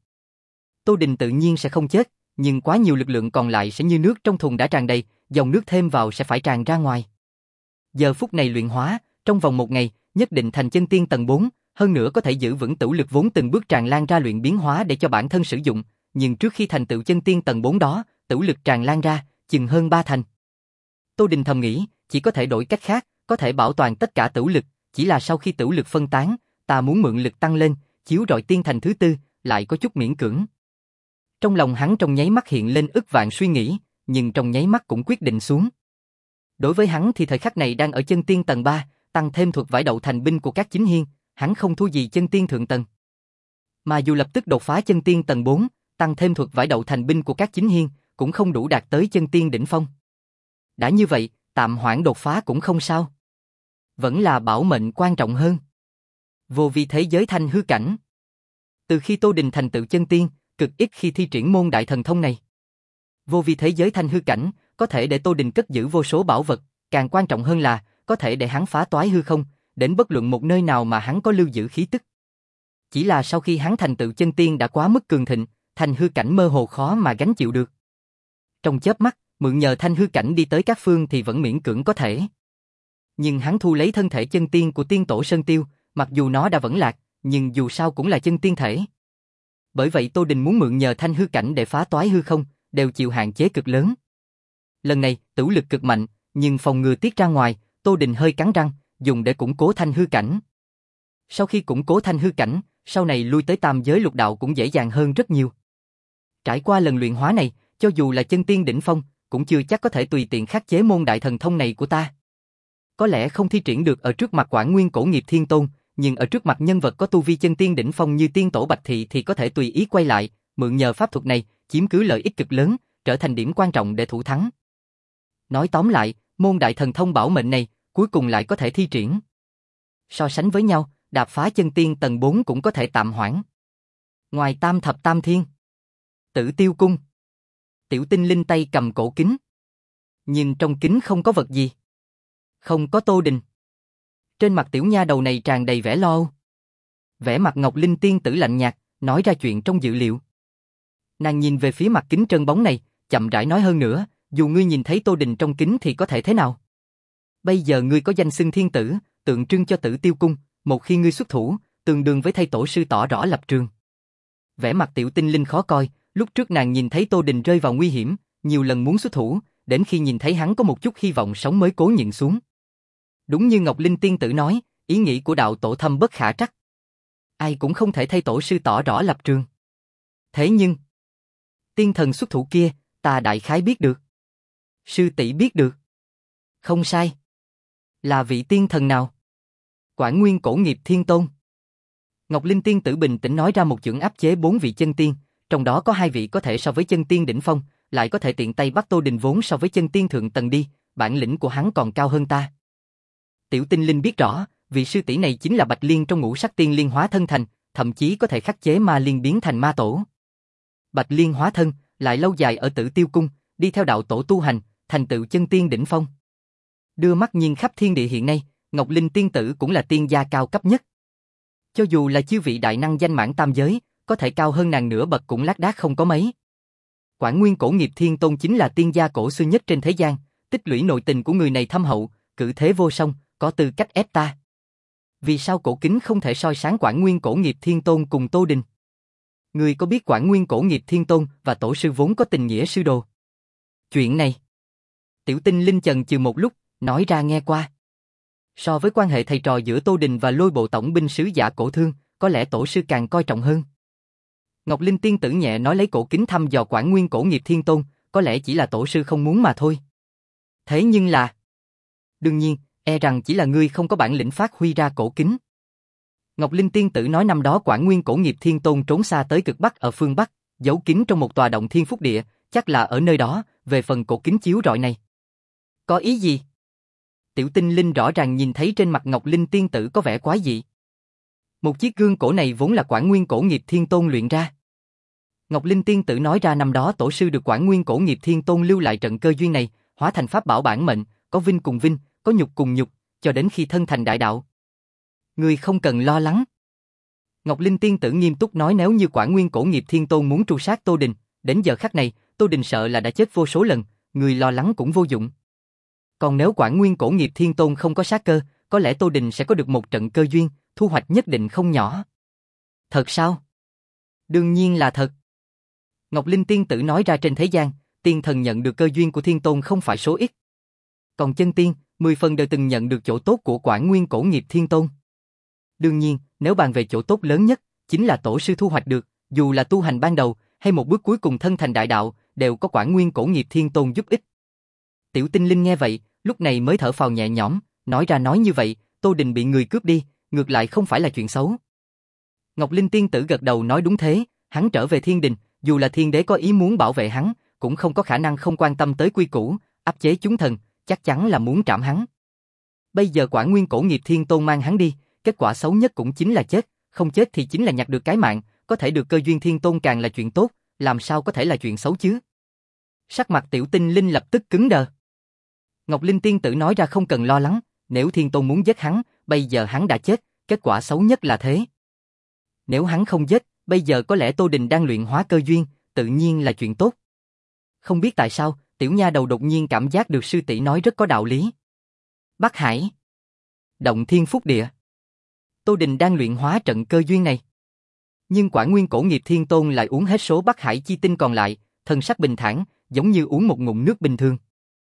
Tô Đình tự nhiên sẽ không chết, nhưng quá nhiều lực lượng còn lại sẽ như nước trong thùng đã tràn đầy, dòng nước thêm vào sẽ phải tràn ra ngoài. Giờ phút này luyện hóa, trong vòng một ngày, nhất định thành chân tiên tầng bốn, hơn nữa có thể giữ vững tửu lực vốn từng bước tràn lan ra luyện biến hóa để cho bản thân sử dụng, nhưng trước khi thành tựu chân tiên tầng bốn đó, tửu lực tràn lan ra, chừng hơn ba thành. Tô Đình thầm nghĩ, chỉ có thể đổi cách khác, có thể bảo toàn tất cả tửu lực, chỉ là sau khi tửu lực phân tán, ta muốn mượn lực tăng lên, chiếu rọi tiên thành thứ tư, lại có chút miễn cưỡng. Trong lòng hắn trong nháy mắt hiện lên ức vạn suy nghĩ, nhưng trong nháy mắt cũng quyết định xuống. Đối với hắn thì thời khắc này đang ở chân tiên tầng ba, tăng thêm thuật vải đậu thành binh của các chính hiên, hắn không thua gì chân tiên thượng tầng. Mà dù lập tức đột phá chân tiên tầng bốn, tăng thêm thuật vải đậu thành binh của các chính hiên, cũng không đủ đạt tới chân tiên đỉnh phong. Đã như vậy, tạm hoãn đột phá cũng không sao. Vẫn là bảo mệnh quan trọng hơn. Vô vi thế giới thanh hư cảnh. Từ khi Tô Đình thành tựu chân tiên, cực ít khi thi triển môn đại thần thông này. Vô vi thế giới thanh hư cảnh, có thể để Tô Đình cất giữ vô số bảo vật, càng quan trọng hơn là, có thể để hắn phá toái hư không, đến bất luận một nơi nào mà hắn có lưu giữ khí tức. Chỉ là sau khi hắn thành tựu chân tiên đã quá mức cường thịnh, thanh hư cảnh mơ hồ khó mà gánh chịu được. Trong chớp mắt, mượn nhờ thanh hư cảnh đi tới các phương thì vẫn miễn cưỡng có thể. Nhưng hắn thu lấy thân thể chân tiên của tiên tổ Sơn Tiêu, mặc dù nó đã vẫn lạc, nhưng dù sao cũng là chân tiên thể. Bởi vậy Tô Đình muốn mượn nhờ thanh hư cảnh để phá toái hư không, đều chịu hạn chế cực lớn. Lần này, tửu lực cực mạnh, nhưng phòng ngừa tiết ra ngoài, Tô Đình hơi cắn răng, dùng để củng cố thanh hư cảnh. Sau khi củng cố thanh hư cảnh, sau này lui tới tam giới lục đạo cũng dễ dàng hơn rất nhiều. Trải qua lần luyện hóa này, cho dù là chân tiên đỉnh phong, cũng chưa chắc có thể tùy tiện khắc chế môn đại thần thông này của ta. Có lẽ không thi triển được ở trước mặt Quản Nguyên Cổ Nghiệp Thiên Tôn, nhưng ở trước mặt nhân vật có tu vi chân tiên đỉnh phong như tiên tổ Bạch Thị thì có thể tùy ý quay lại, mượn nhờ pháp thuật này, chiếm cứ lợi ích cực lớn, trở thành điểm quan trọng để thủ thắng. Nói tóm lại, môn đại thần thông bảo mệnh này, cuối cùng lại có thể thi triển. So sánh với nhau, đạp phá chân tiên tầng bốn cũng có thể tạm hoãn. Ngoài tam thập tam thiên, Tử Tiêu Cung, Tiểu Tinh Linh tay cầm cổ kính. Nhưng trong kính không có vật gì. Không có Tô Đình. Trên mặt tiểu nha đầu này tràn đầy vẻ lo âu. Vẻ mặt Ngọc Linh tiên tử lạnh nhạt, nói ra chuyện trong dự liệu. Nàng nhìn về phía mặt kính trơn bóng này, chậm rãi nói hơn nữa, dù ngươi nhìn thấy Tô Đình trong kính thì có thể thế nào? Bây giờ ngươi có danh xưng thiên tử, tượng trưng cho Tử Tiêu Cung, một khi ngươi xuất thủ, tương đương với thay tổ sư tỏ rõ lập trường. Vẻ mặt Tiểu Tinh Linh khó coi, lúc trước nàng nhìn thấy Tô Đình rơi vào nguy hiểm, nhiều lần muốn xuất thủ, đến khi nhìn thấy hắn có một chút hy vọng sống mới cố nhịn xuống. Đúng như Ngọc Linh tiên tử nói, ý nghĩ của đạo tổ thâm bất khả trắc. Ai cũng không thể thay tổ sư tỏ rõ lập trường. Thế nhưng, tiên thần xuất thủ kia, ta đại khái biết được. Sư tỷ biết được. Không sai. Là vị tiên thần nào? Quản Nguyên Cổ Nghiệp Thiên Tôn. Ngọc Linh tiên tử bình tĩnh nói ra một chưởng áp chế bốn vị chân tiên, trong đó có hai vị có thể so với chân tiên đỉnh phong, lại có thể tiện tay bắt Tô Đình vốn so với chân tiên thượng tầng đi, bản lĩnh của hắn còn cao hơn ta. Tiểu Tinh Linh biết rõ, vị sư tỷ này chính là Bạch Liên trong ngũ sắc tiên liên hóa thân thành, thậm chí có thể khắc chế ma liên biến thành ma tổ. Bạch Liên hóa thân, lại lâu dài ở Tử Tiêu Cung, đi theo đạo tổ tu hành, thành tựu chân tiên đỉnh phong. Đưa mắt nhìn khắp thiên địa hiện nay, Ngọc Linh tiên tử cũng là tiên gia cao cấp nhất. Cho dù là chư vị đại năng danh mãn tam giới, có thể cao hơn nàng nửa bậc cũng lác đác không có mấy. Quản Nguyên Cổ Nghiệp Thiên Tôn chính là tiên gia cổ xưa nhất trên thế gian, tích lũy nội tình của người này thâm hậu, cử thế vô song, có tư cách ép ta. Vì sao cổ kính không thể soi sáng Quản Nguyên Cổ Nghiệp Thiên Tôn cùng Tô Đình? Người có biết Quản Nguyên Cổ Nghiệp Thiên Tôn và tổ sư vốn có tình nghĩa sư đồ? Chuyện này, Tiểu Tinh Linh chần chừ một lúc, nói ra nghe qua. So với quan hệ thầy trò giữa Tô Đình và Lôi Bộ tổng binh sứ Giả Cổ Thương, có lẽ tổ sư càng coi trọng hơn. Ngọc Linh tiên tử nhẹ nói lấy cổ kính thăm dò Quản Nguyên Cổ Nghiệp Thiên Tôn, có lẽ chỉ là tổ sư không muốn mà thôi. Thế nhưng là... Đương nhiên, e rằng chỉ là ngươi không có bản lĩnh phát huy ra cổ kính. Ngọc Linh tiên tử nói năm đó Quản Nguyên Cổ Nghiệp Thiên Tôn trốn xa tới cực Bắc ở phương Bắc, giấu kín trong một tòa động thiên phúc địa, chắc là ở nơi đó, về phần cổ kính chiếu rọi này. Có ý gì? Tiểu Tinh Linh rõ ràng nhìn thấy trên mặt Ngọc Linh tiên tử có vẻ quái dị. Một chiếc gương cổ này vốn là Quản Nguyên Cổ Nghiệp Thiên Tôn luyện ra. Ngọc Linh tiên tử nói ra năm đó tổ sư được Quản Nguyên Cổ Nghiệp Thiên Tôn lưu lại trận cơ duyên này, hóa thành pháp bảo bản mệnh, có vinh cùng vinh, có nhục cùng nhục, cho đến khi thân thành đại đạo. Ngươi không cần lo lắng. Ngọc Linh tiên tử nghiêm túc nói, nếu như Quản Nguyên Cổ Nghiệp Thiên Tôn muốn tru sát Tô Đình, đến giờ khắc này, Tô Đình sợ là đã chết vô số lần, người lo lắng cũng vô dụng. Còn nếu Quản Nguyên Cổ Nghiệp Thiên Tôn không có sát cơ, có lẽ Tô Đình sẽ có được một trận cơ duyên, thu hoạch nhất định không nhỏ. Thật sao? Đương nhiên là thật. Ngọc Linh tiên tử nói ra, trên thế gian, tiên thần nhận được cơ duyên của Thiên Tôn không phải số ít. Còn chân tiên, mười phần đều từng nhận được chỗ tốt của Quản Nguyên Cổ Nghiệp Thiên Tôn. Đương nhiên, nếu bàn về chỗ tốt lớn nhất, chính là tổ sư thu hoạch được, dù là tu hành ban đầu, hay một bước cuối cùng thân thành đại đạo, đều có Quản Nguyên Cổ Nghiệp Thiên Tôn giúp ích. Tiểu Tinh Linh nghe vậy, lúc này mới thở phào nhẹ nhõm, nói ra nói như vậy, Tô Đình bị người cướp đi, ngược lại không phải là chuyện xấu. Ngọc Linh tiên tử gật đầu nói đúng thế, hắn trở về thiên đình, dù là thiên đế có ý muốn bảo vệ hắn, cũng không có khả năng không quan tâm tới quy củ, áp chế chúng thần, chắc chắn là muốn trảm hắn. Bây giờ Quản Nguyên Cổ Nghiệp Thiên Tôn mang hắn đi, kết quả xấu nhất cũng chính là chết, không chết thì chính là nhặt được cái mạng, có thể được cơ duyên Thiên Tôn càng là chuyện tốt, làm sao có thể là chuyện xấu chứ? Sắc mặt Tiểu Tinh Linh lập tức cứng đờ. Ngọc Linh tiên tử nói ra, không cần lo lắng, nếu Thiên Tôn muốn giết hắn, bây giờ hắn đã chết, kết quả xấu nhất là thế. Nếu hắn không giết, bây giờ có lẽ Tô Đình đang luyện hóa cơ duyên, tự nhiên là chuyện tốt. Không biết tại sao, tiểu nha đầu đột nhiên cảm giác được sư tỷ nói rất có đạo lý. Bắc Hải, Động Thiên Phúc Địa. Tô Đình đang luyện hóa trận cơ duyên này. Nhưng Quản Nguyên Cổ Nghiệp Thiên Tôn lại uống hết số Bắc Hải chi tinh còn lại, thân sắc bình thản, giống như uống một ngụm nước bình thường.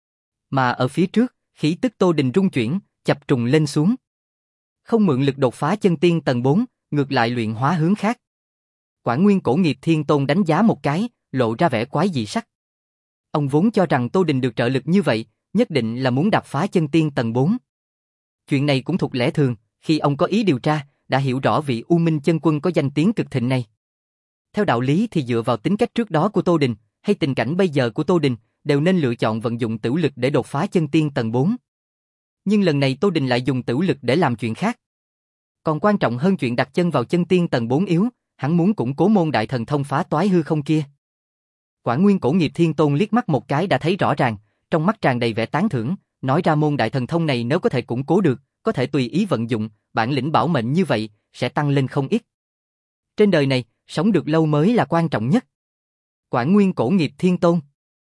Mà ở phía trước, khí tức Tô Đình rung chuyển, chập trùng lên xuống. Không mượn lực đột phá chân tiên tầng bốn, ngược lại luyện hóa hướng khác. Quản Nguyên Cổ Nghiệp Thiên Tôn đánh giá một cái, lộ ra vẻ quái dị sắc. Ông vốn cho rằng Tô Đình được trợ lực như vậy, nhất định là muốn đạp phá chân tiên tầng bốn. Chuyện này cũng thuộc lẽ thường, khi ông có ý điều tra, đã hiểu rõ vị U Minh chân quân có danh tiếng cực thịnh này. Theo đạo lý thì dựa vào tính cách trước đó của Tô Đình, hay tình cảnh bây giờ của Tô Đình, đều nên lựa chọn vận dụng tửu lực để đột phá chân tiên tầng bốn. Nhưng lần này Tô Đình lại dùng tửu lực để làm chuyện khác. Còn quan trọng hơn chuyện đặt chân vào chân tiên tầng bốn yếu, hắn muốn củng cố môn đại thần thông phá toái hư không kia. Quản Nguyên Cổ Nghiệp Thiên Tôn liếc mắt một cái đã thấy rõ ràng, trong mắt tràn đầy vẻ tán thưởng, nói ra môn đại thần thông này nếu có thể củng cố được, có thể tùy ý vận dụng, bản lĩnh bảo mệnh như vậy, sẽ tăng lên không ít. Trên đời này, sống được lâu mới là quan trọng nhất. Quản Nguyên Cổ Nghiệp Thiên Tôn,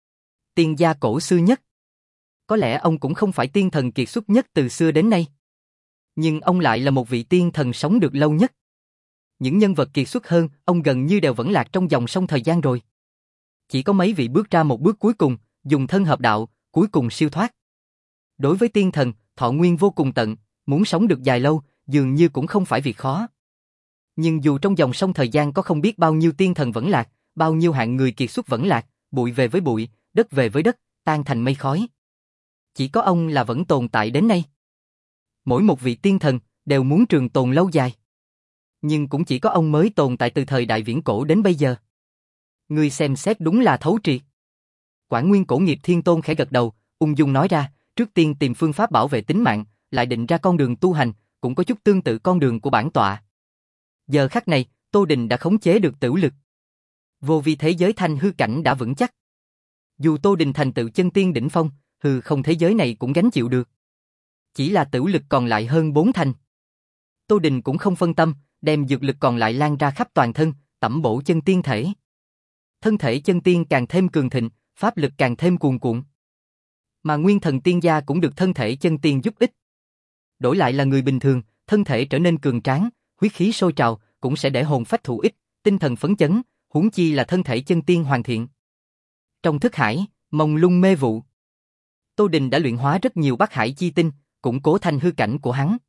tiên gia cổ xưa nhất. Có lẽ ông cũng không phải tiên thần kiệt xuất nhất từ xưa đến nay. Nhưng ông lại là một vị tiên thần sống được lâu nhất. Những nhân vật kiệt xuất hơn, ông gần như đều vẫn lạc trong dòng sông thời gian rồi. Chỉ có mấy vị bước ra một bước cuối cùng, dùng thân hợp đạo, cuối cùng siêu thoát. Đối với tiên thần, thọ nguyên vô cùng tận, muốn sống được dài lâu, dường như cũng không phải việc khó. Nhưng dù trong dòng sông thời gian có không biết bao nhiêu tiên thần vẫn lạc, bao nhiêu hạng người kiệt xuất vẫn lạc, bụi về với bụi, đất về với đất, tan thành mây khói. Chỉ có ông là vẫn tồn tại đến nay. Mỗi một vị tiên thần đều muốn trường tồn lâu dài. Nhưng cũng chỉ có ông mới tồn tại từ thời đại viễn cổ đến bây giờ. Ngươi xem xét đúng là thấu triệt. Quản Nguyên Cổ Nghiệp Thiên Tôn khẽ gật đầu, ung dung nói ra, trước tiên tìm phương pháp bảo vệ tính mạng, lại định ra con đường tu hành, cũng có chút tương tự con đường của bản tọa. Giờ khắc này, Tô Đình đã khống chế được tửu lực. Vô vi thế giới thanh hư cảnh đã vững chắc. Dù Tô Đình thành tựu chân tiên đỉnh phong, hư không thế giới này cũng gánh chịu được. Chỉ là tửu lực còn lại hơn bốn thành. Tô Đình cũng không phân tâm, đem dược lực còn lại lan ra khắp toàn thân, tẩm bổ chân tiên thể. Thân thể chân tiên càng thêm cường thịnh, pháp lực càng thêm cuồn cuộn. Mà nguyên thần tiên gia cũng được thân thể chân tiên giúp ích. Đổi lại là người bình thường, thân thể trở nên cường tráng, huyết khí sôi trào, cũng sẽ để hồn phách thụ ích, tinh thần phấn chấn, huống chi là thân thể chân tiên hoàn thiện. Trong thức hải, mông lung mê vụ. Tô Đình đã luyện hóa rất nhiều Bắc Hải chi tinh, củng cố thanh hư cảnh của hắn.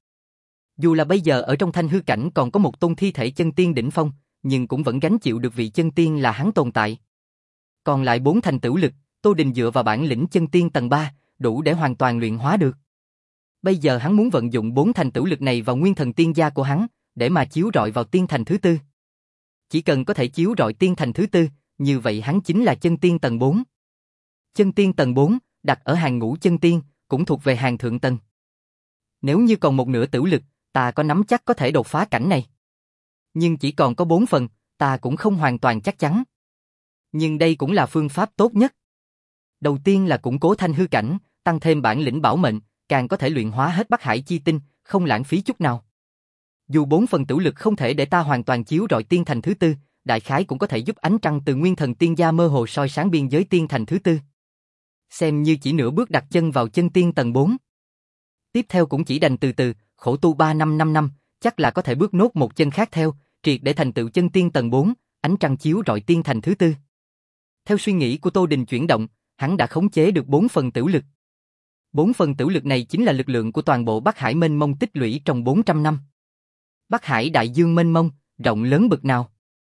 Dù là bây giờ ở trong thanh hư cảnh còn có một tôn thi thể chân tiên đỉnh phong, nhưng cũng vẫn gánh chịu được vị chân tiên là hắn tồn tại. Còn lại bốn thành tửu lực, Tô Đình dựa vào bản lĩnh chân tiên tầng ba, đủ để hoàn toàn luyện hóa được. Bây giờ hắn muốn vận dụng bốn thành tửu lực này vào nguyên thần tiên gia của hắn, để mà chiếu rọi vào tiên thành thứ tư. Chỉ cần có thể chiếu rọi tiên thành thứ tư, như vậy hắn chính là chân tiên tầng bốn. Chân tiên tầng bốn, đặt ở hàng ngũ chân tiên, cũng thuộc về hàng thượng tầng. Nếu như còn một nửa tửu lực, ta có nắm chắc có thể đột phá cảnh này. Nhưng chỉ còn có bốn phần, ta cũng không hoàn toàn chắc chắn. Nhưng đây cũng là phương pháp tốt nhất. Đầu tiên là củng cố thanh hư cảnh, tăng thêm bản lĩnh bảo mệnh, càng có thể luyện hóa hết Bắc Hải chi tinh, không lãng phí chút nào. Dù bốn phần tửu lực không thể để ta hoàn toàn chiếu rọi tiên thành thứ tư, đại khái cũng có thể giúp ánh trăng từ nguyên thần tiên gia mơ hồ soi sáng biên giới tiên thành thứ tư. Xem như chỉ nửa bước đặt chân vào chân tiên tầng bốn. Tiếp theo cũng chỉ đành từ từ, khổ tu ba năm năm năm, chắc là có thể bước nốt một chân khác theo, triệt để thành tựu chân tiên tầng bốn, ánh trăng chiếu rọi tiên thành thứ tư. Theo suy nghĩ của Tô Đình chuyển động, hắn đã khống chế được bốn phần tửu lực. Bốn phần tửu lực này chính là lực lượng của toàn bộ Bắc Hải mênh mông tích lũy trong bốn trăm năm. Bắc Hải đại dương mênh mông, rộng lớn bực nào.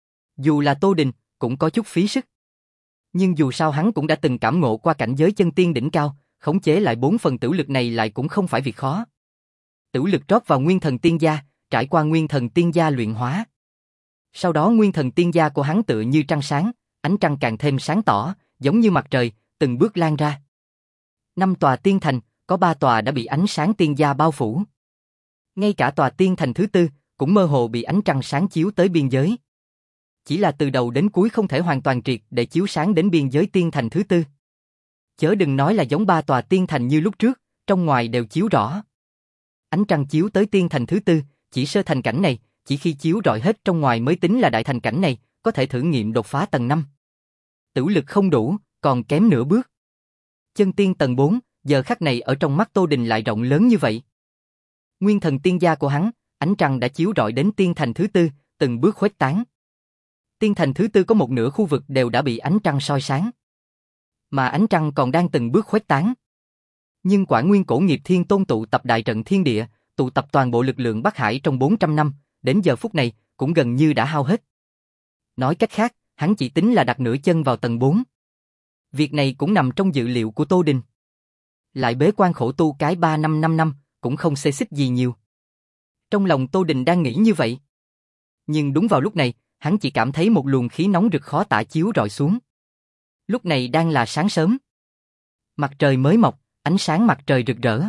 Dù là Tô Đình, cũng có chút phí sức. Nhưng dù sao hắn cũng đã từng cảm ngộ qua cảnh giới chân tiên đỉnh cao, khống chế lại bốn phần tửu lực này lại cũng không phải việc khó. Tửu lực rót vào nguyên thần tiên gia, trải qua nguyên thần tiên gia luyện hóa. Sau đó nguyên thần tiên gia của hắn tựa như trăng sáng, ánh trăng càng thêm sáng tỏ, giống như mặt trời, từng bước lan ra. Năm tòa tiên thành, có ba tòa đã bị ánh sáng tiên gia bao phủ. Ngay cả tòa tiên thành thứ tư, cũng mơ hồ bị ánh trăng sáng chiếu tới biên giới. Chỉ là từ đầu đến cuối không thể hoàn toàn triệt để chiếu sáng đến biên giới tiên thành thứ tư. Chớ đừng nói là giống ba tòa tiên thành như lúc trước, trong ngoài đều chiếu rõ. Ánh trăng chiếu tới tiên thành thứ tư, chỉ sơ thành cảnh này, chỉ khi chiếu rọi hết trong ngoài mới tính là đại thành cảnh này, có thể thử nghiệm đột phá tầng năm. Tửu lực không đủ, còn kém nửa bước. Chân tiên tầng bốn, giờ khắc này ở trong mắt Tô Đình lại rộng lớn như vậy. Nguyên thần tiên gia của hắn, ánh trăng đã chiếu rọi đến tiên thành thứ tư, từng bước khuếch tán. Tiên thành thứ tư có một nửa khu vực đều đã bị ánh trăng soi sáng. Mà ánh trăng còn đang từng bước khuếch tán. Nhưng Quản Nguyên Cổ Nghiệp Thiên Tôn tụ tập đại trận thiên địa, tụ tập toàn bộ lực lượng Bắc Hải trong bốn trăm năm, đến giờ phút này cũng gần như đã hao hết. Nói cách khác, hắn chỉ tính là đặt nửa chân vào tầng bốn. Việc này cũng nằm trong dự liệu của Tô Đình. Lại bế quan khổ tu cái ba năm năm năm, cũng không xê xích gì nhiều. Trong lòng Tô Đình đang nghĩ như vậy. Nhưng đúng vào lúc này, hắn chỉ cảm thấy một luồng khí nóng rực khó tả chiếu rọi xuống. Lúc này đang là sáng sớm. Mặt trời mới mọc, ánh sáng mặt trời rực rỡ.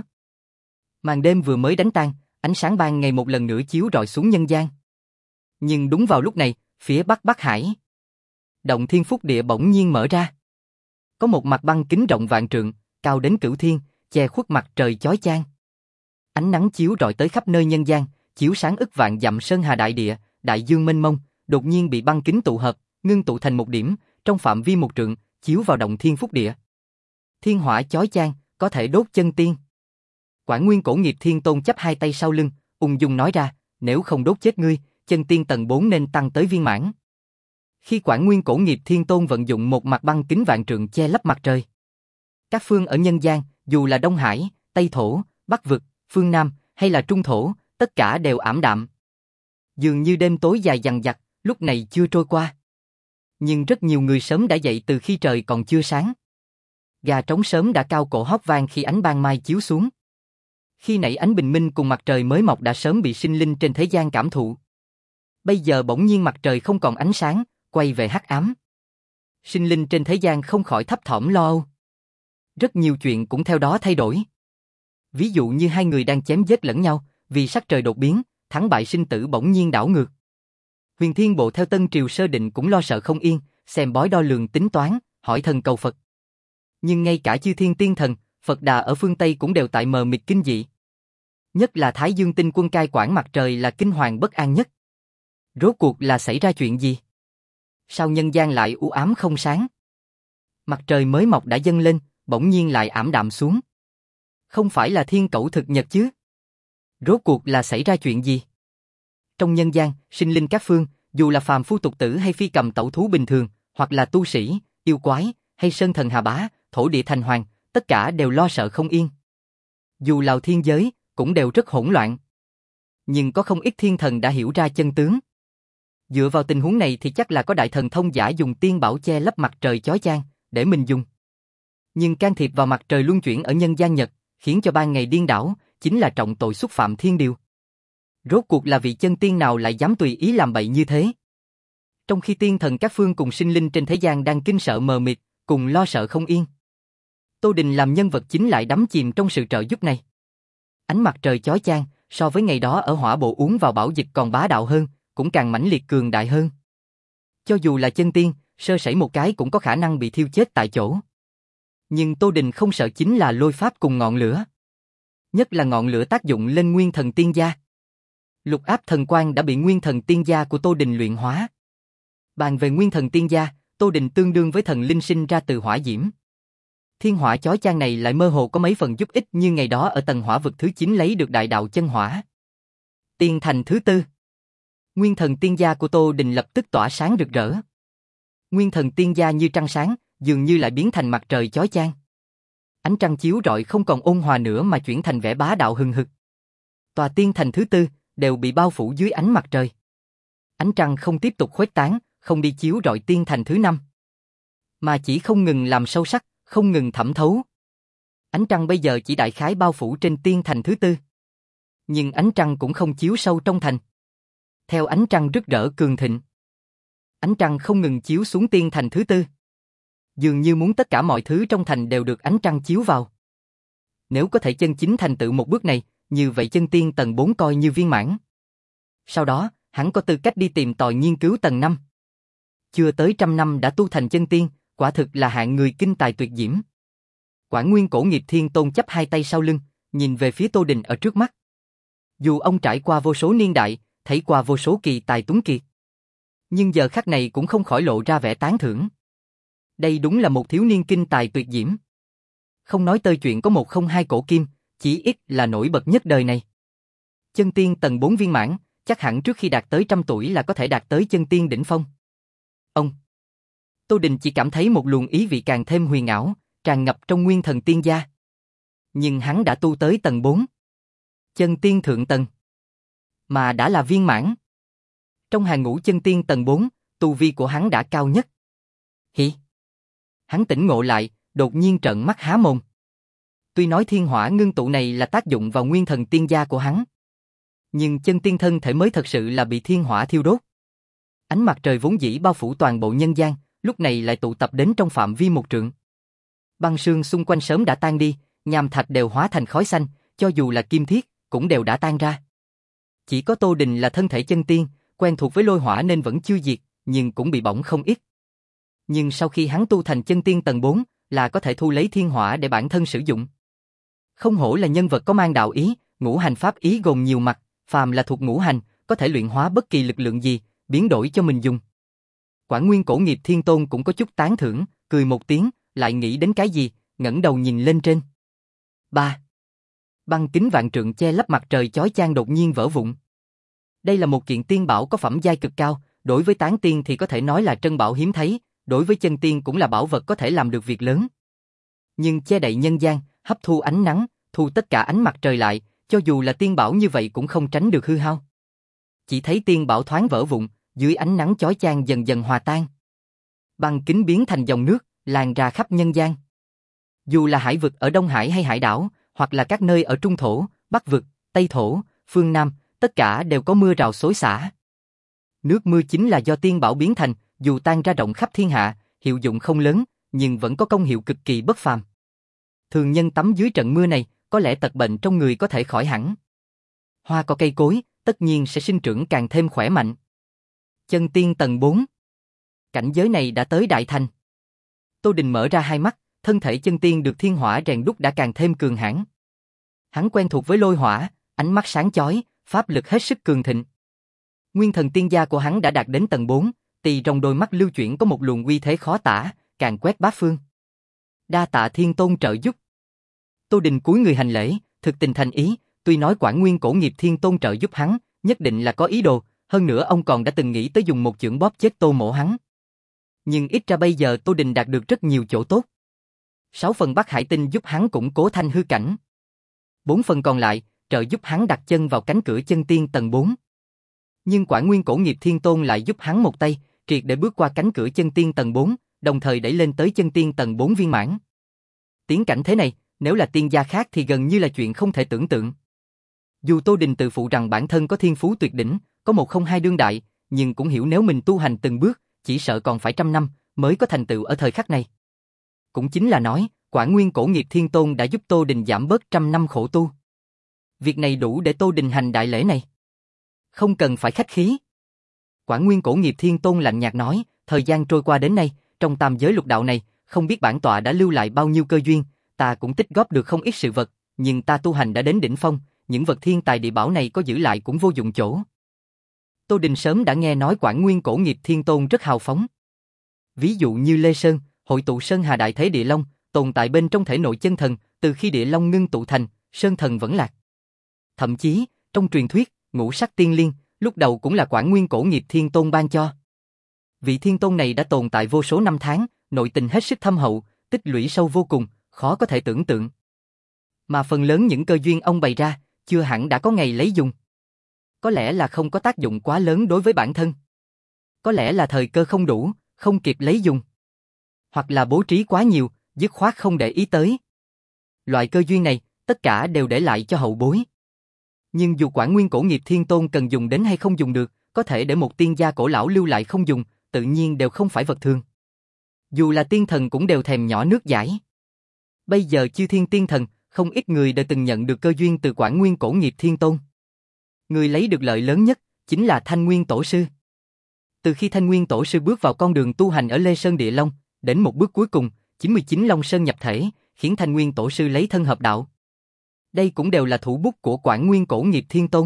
Màn đêm vừa mới đánh tan, ánh sáng ban ngày một lần nữa chiếu rọi xuống nhân gian. Nhưng đúng vào lúc này, phía bắc Bắc Hải, động thiên phúc địa bỗng nhiên mở ra. Có một mặt băng kính rộng vạn trượng, cao đến cửu thiên, che khuất mặt trời chói chang. Ánh nắng chiếu rọi tới khắp nơi nhân gian, chiếu sáng ức vạn dặm sơn hà đại địa, đại dương mênh mông, đột nhiên bị băng kính tụ hợp, ngưng tụ thành một điểm, trong phạm vi một trượng, chiếu vào động thiên phúc địa. Thiên hỏa chói chang, có thể đốt chân tiên. Quản Nguyên Cổ Nghiệp Thiên Tôn chắp hai tay sau lưng, ung dung nói ra, nếu không đốt chết ngươi, chân tiên tầng bốn nên tăng tới viên mãn. Khi Quản Nguyên Cổ Nghiệp Thiên Tôn vận dụng một mặt băng kính vạn trượng che lấp mặt trời, các phương ở nhân gian, dù là Đông Hải, Tây Thổ, Bắc Vực, phương Nam hay là Trung Thổ, tất cả đều ảm đạm. Dường như đêm tối dài dằng dặc, lúc này chưa trôi qua. Nhưng rất nhiều người sớm đã dậy từ khi trời còn chưa sáng. Gà trống sớm đã cao cổ hót vang khi ánh ban mai chiếu xuống. Khi nãy ánh bình minh cùng mặt trời mới mọc đã sớm bị sinh linh trên thế gian cảm thụ. Bây giờ bỗng nhiên mặt trời không còn ánh sáng, quay về hắc ám. Sinh linh trên thế gian không khỏi thấp thỏm lo âu. Rất nhiều chuyện cũng theo đó thay đổi. Ví dụ như hai người đang chém giết lẫn nhau, vì sắc trời đột biến, thắng bại sinh tử bỗng nhiên đảo ngược. Huyền Thiên Bộ theo Tân Triều sơ định cũng lo sợ không yên, xem bói đo lường tính toán, hỏi thần cầu Phật. Nhưng ngay cả chư thiên tiên thần, Phật Đà ở phương Tây cũng đều tại mờ mịt kinh dị. Nhất là Thái Dương tinh quân cai quản mặt trời là kinh hoàng bất an nhất. Rốt cuộc là xảy ra chuyện gì? Sao nhân gian lại u ám không sáng? Mặt trời mới mọc đã dâng lên, bỗng nhiên lại ảm đạm xuống. Không phải là thiên cẩu thực nhật chứ? Rốt cuộc là xảy ra chuyện gì? Trong nhân gian, sinh linh các phương, dù là phàm phu tục tử hay phi cầm tẩu thú bình thường, hoặc là tu sĩ, yêu quái, hay sơn thần hà bá, thổ địa thành hoàng, tất cả đều lo sợ không yên. Dù là thiên giới, cũng đều rất hỗn loạn. Nhưng có không ít thiên thần đã hiểu ra chân tướng. Dựa vào tình huống này thì chắc là có đại thần thông giả dùng tiên bảo che lấp mặt trời chói chang, để mình dùng. Nhưng can thiệp vào mặt trời luân chuyển ở nhân gian Nhật, khiến cho ban ngày điên đảo, chính là trọng tội xúc phạm thiên điều. Rốt cuộc là vị chân tiên nào lại dám tùy ý làm bậy như thế? Trong khi tiên thần các phương cùng sinh linh trên thế gian đang kinh sợ mờ mịt, cùng lo sợ không yên, Tô Đình làm nhân vật chính lại đắm chìm trong sự trợ giúp này. Ánh mặt trời chói chang, so với ngày đó ở hỏa bộ uống vào bảo dịch còn bá đạo hơn, cũng càng mãnh liệt cường đại hơn. Cho dù là chân tiên, sơ sẩy một cái cũng có khả năng bị thiêu chết tại chỗ. Nhưng Tô Đình không sợ chính là lôi pháp cùng ngọn lửa. Nhất là ngọn lửa tác dụng lên nguyên thần tiên gia. Lục áp thần quang đã bị nguyên thần tiên gia của Tô Đình luyện hóa. Bàn về nguyên thần tiên gia, Tô Đình tương đương với thần linh sinh ra từ hỏa diễm. Thiên hỏa chói chang này lại mơ hồ có mấy phần giúp ích như ngày đó ở tầng hỏa vực thứ chín lấy được đại đạo chân hỏa. Tiên thành thứ tư. Nguyên thần tiên gia của Tô Đình lập tức tỏa sáng rực rỡ. Nguyên thần tiên gia như trăng sáng, dường như lại biến thành mặt trời chói chang. Ánh trăng chiếu rọi không còn ôn hòa nữa mà chuyển thành vẻ bá đạo hừng hực. Tòa tiên thành thứ tư đều bị bao phủ dưới ánh mặt trời. Ánh trăng không tiếp tục khuếch tán, không đi chiếu rọi tiên thành thứ năm, mà chỉ không ngừng làm sâu sắc, không ngừng thẩm thấu. Ánh trăng bây giờ chỉ đại khái bao phủ trên tiên thành thứ tư. Nhưng ánh trăng cũng không chiếu sâu trong thành. Theo ánh trăng rực rỡ cường thịnh, ánh trăng không ngừng chiếu xuống tiên thành thứ tư. Dường như muốn tất cả mọi thứ trong thành đều được ánh trăng chiếu vào. Nếu có thể chân chính thành tựu một bước này, như vậy chân tiên tầng bốn coi như viên mãn. Sau đó, hắn có tư cách đi tìm tòi nghiên cứu tầng năm. Chưa tới trăm năm đã tu thành chân tiên, quả thực là hạng người kinh tài tuyệt diễm. Quản Nguyên Cổ Nghiệp Thiên Tôn chắp hai tay sau lưng, nhìn về phía Tô Đình ở trước mắt. Dù ông trải qua vô số niên đại, thấy qua vô số kỳ tài tuấn kiệt, nhưng giờ khắc này cũng không khỏi lộ ra vẻ tán thưởng. Đây đúng là một thiếu niên kinh tài tuyệt diễm. Không nói tới chuyện có một không hai cổ kim, chỉ ít là nổi bật nhất đời này. Chân tiên tầng bốn viên mãn, chắc hẳn trước khi đạt tới trăm tuổi là có thể đạt tới chân tiên đỉnh phong. Ông Tô Đình chỉ cảm thấy một luồng ý vị càng thêm huyền ảo, tràn ngập trong nguyên thần tiên gia. Nhưng hắn đã tu tới tầng bốn. Chân tiên thượng tầng. Mà đã là viên mãn. Trong hàng ngũ chân tiên tầng bốn, tu vi của hắn đã cao nhất. Hỉ. Hắn tỉnh ngộ lại, đột nhiên trợn mắt há mồm. Tuy nói thiên hỏa ngưng tụ này là tác dụng vào nguyên thần tiên gia của hắn, nhưng chân tiên thân thể mới thật sự là bị thiên hỏa thiêu đốt. Ánh mặt trời vốn dĩ bao phủ toàn bộ nhân gian, lúc này lại tụ tập đến trong phạm vi một trượng. Băng sương xung quanh sớm đã tan đi, nham thạch đều hóa thành khói xanh, cho dù là kim thiết, cũng đều đã tan ra. Chỉ có Tô Đình là thân thể chân tiên, quen thuộc với lôi hỏa nên vẫn chưa diệt, nhưng cũng bị bỏng không ít. Nhưng sau khi hắn tu thành chân tiên tầng bốn, là có thể thu lấy thiên hỏa để bản thân sử dụng. Không hổ là nhân vật có mang đạo ý, ngũ hành pháp ý gồm nhiều mặt, phàm là thuộc ngũ hành, có thể luyện hóa bất kỳ lực lượng gì, biến đổi cho mình dùng. Quản Nguyên Cổ Nghiệp Thiên Tôn cũng có chút tán thưởng, cười một tiếng, lại nghĩ đến cái gì, ngẩng đầu nhìn lên trên. Ba. Băng kính vạn trượng che lấp mặt trời chói chang đột nhiên vỡ vụn. Đây là một kiện tiên bảo có phẩm giai cực cao, đối với tán tiên thì có thể nói là trân bảo hiếm thấy, đối với chân tiên cũng là bảo vật có thể làm được việc lớn. Nhưng che đậy nhân gian, hấp thu ánh nắng, thu tất cả ánh mặt trời lại, cho dù là tiên bảo như vậy cũng không tránh được hư hao. Chỉ thấy tiên bảo thoáng vỡ vụn, dưới ánh nắng chói chang dần dần hòa tan. băng kính biến thành dòng nước, lan ra khắp nhân gian. Dù là hải vực ở Đông Hải hay hải đảo, hoặc là các nơi ở Trung Thổ, Bắc Vực, Tây Thổ, phương Nam, tất cả đều có mưa rào xối xả. Nước mưa chính là do tiên bảo biến thành, dù tan ra rộng khắp thiên hạ, hiệu dụng không lớn, nhưng vẫn có công hiệu cực kỳ bất phàm. Thường nhân tắm dưới trận mưa này, có lẽ tật bệnh trong người có thể khỏi hẳn. Hoa cỏ cây cối, tất nhiên sẽ sinh trưởng càng thêm khỏe mạnh. Chân tiên tầng bốn. Cảnh giới này đã tới đại thành. Tô Đình mở ra hai mắt, thân thể chân tiên được thiên hỏa rèn đúc đã càng thêm cường hãn. Hắn quen thuộc với lôi hỏa, ánh mắt sáng chói, pháp lực hết sức cường thịnh. Nguyên thần tiên gia của hắn đã đạt đến tầng bốn, tỳ trong đôi mắt lưu chuyển có một luồng uy thế khó tả, càng quét bát phương. Đa tạ Thiên Tôn trợ giúp. Tô Đình cúi người hành lễ, thực tình thành ý, tuy nói Quản Nguyên Cổ Nghiệp Thiên Tôn trợ giúp hắn, nhất định là có ý đồ, hơn nữa ông còn đã từng nghĩ tới dùng một chưởng bóp chết Tô Mỗ hắn. Nhưng ít ra bây giờ Tô Đình đạt được rất nhiều chỗ tốt. Sáu phần Bắc Hải Tinh giúp hắn củng cố thanh hư cảnh. Bốn phần còn lại, trợ giúp hắn đặt chân vào cánh cửa chân tiên tầng bốn. Nhưng Quản Nguyên Cổ Nghiệp Thiên Tôn lại giúp hắn một tay, triệt để bước qua cánh cửa chân tiên tầng bốn, đồng thời đẩy lên tới chân tiên tầng bốn viên mãn. Tiến cảnh thế này, nếu là tiên gia khác thì gần như là chuyện không thể tưởng tượng. Dù Tô Đình tự phụ rằng bản thân có thiên phú tuyệt đỉnh, có một không hai đương đại, nhưng cũng hiểu nếu mình tu hành từng bước, chỉ sợ còn phải trăm năm mới có thành tựu ở thời khắc này. Cũng chính là nói, Quản Nguyên Cổ Nghiệp Thiên Tôn đã giúp Tô Đình giảm bớt trăm năm khổ tu. Việc này đủ để Tô Đình hành đại lễ này. Không cần phải khách khí. Quản Nguyên Cổ Nghiệp Thiên Tôn lạnh nhạt nói, thời gian trôi qua đến nay, trong tam giới lục đạo này, không biết bản tọa đã lưu lại bao nhiêu cơ duyên, ta cũng tích góp được không ít sự vật, nhưng ta tu hành đã đến đỉnh phong, những vật thiên tài địa bảo này có giữ lại cũng vô dụng chỗ. Tô Đình sớm đã nghe nói Quản Nguyên Cổ Nghiệp Thiên Tôn rất hào phóng. Ví dụ như Lê Sơn, hội tụ Sơn Hà Đại Thế Địa Long, tồn tại bên trong thể nội chân thần, từ khi Địa Long ngưng tụ thành, Sơn Thần vẫn lạc. Thậm chí, trong truyền thuyết, ngũ sắc tiên liên, lúc đầu cũng là Quản Nguyên Cổ Nghiệp Thiên Tôn ban cho. Vị Thiên Tôn này đã tồn tại vô số năm tháng, nội tình hết sức thâm hậu, tích lũy sâu vô cùng, khó có thể tưởng tượng. Mà phần lớn những cơ duyên ông bày ra, chưa hẳn đã có ngày lấy dùng. Có lẽ là không có tác dụng quá lớn đối với bản thân. Có lẽ là thời cơ không đủ, không kịp lấy dùng. Hoặc là bố trí quá nhiều, dứt khoát không để ý tới. Loại cơ duyên này, tất cả đều để lại cho hậu bối. Nhưng dù Quản Nguyên Cổ Nghiệp Thiên Tôn cần dùng đến hay không dùng được, có thể để một tiên gia cổ lão lưu lại không dùng, tự nhiên đều không phải vật thường. Dù là tiên thần cũng đều thèm nhỏ nước dãi. Bây giờ chư thiên tiên thần, không ít người đã từng nhận được cơ duyên từ Quản Nguyên Cổ Nghiệp Thiên Tôn. Người lấy được lợi lớn nhất, chính là Thanh Nguyên Tổ Sư. Từ khi Thanh Nguyên Tổ Sư bước vào con đường tu hành ở Lê Sơn Địa Long, đến một bước cuối cùng, chín mươi chín Long Sơn nhập thể, khiến Thanh Nguyên Tổ Sư lấy thân hợp đạo. Đây cũng đều là thủ bút của Quản Nguyên Cổ Nghiệp Thiên Tôn.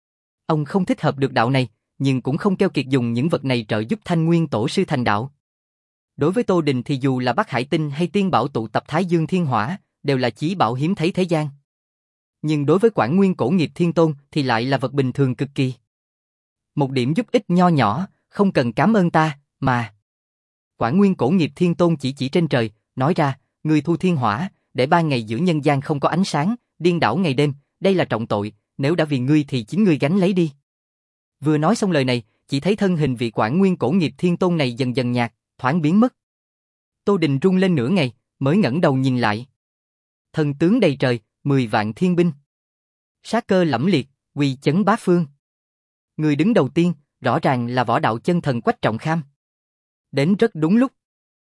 Ông không thích hợp được đạo này, nhưng cũng không keo kiệt dùng những vật này trợ giúp Thanh Nguyên Tổ Sư thành đạo. Đối với Tô Đình thì dù là Bắc Hải Tinh hay tiên bảo tụ tập Thái Dương Thiên Hỏa, đều là chí bảo hiếm thấy thế gian. Nhưng đối với Quản Nguyên Cổ Nghiệp Thiên Tôn thì lại là vật bình thường cực kỳ. Một điểm giúp ích nho nhỏ, không cần cảm ơn ta, mà. Quản Nguyên Cổ Nghiệp Thiên Tôn chỉ chỉ trên trời, nói ra, người thu thiên hỏa, để ba ngày giữa nhân gian không có ánh sáng, điên đảo ngày đêm, đây là trọng tội, nếu đã vì ngươi thì chính ngươi gánh lấy đi. Vừa nói xong lời này, chỉ thấy thân hình vị Quản Nguyên Cổ Nghiệp Thiên Tôn này dần dần nhạt, thoáng biến mất. Tô Đình rung lên nửa ngày, mới ngẩng đầu nhìn lại. Thần tướng đầy trời, mười vạn thiên binh. Sát cơ lẫm liệt, uy chấn bá phương. Người đứng đầu tiên, rõ ràng là võ đạo chân thần Quách Trọng Kham. Đến rất đúng lúc.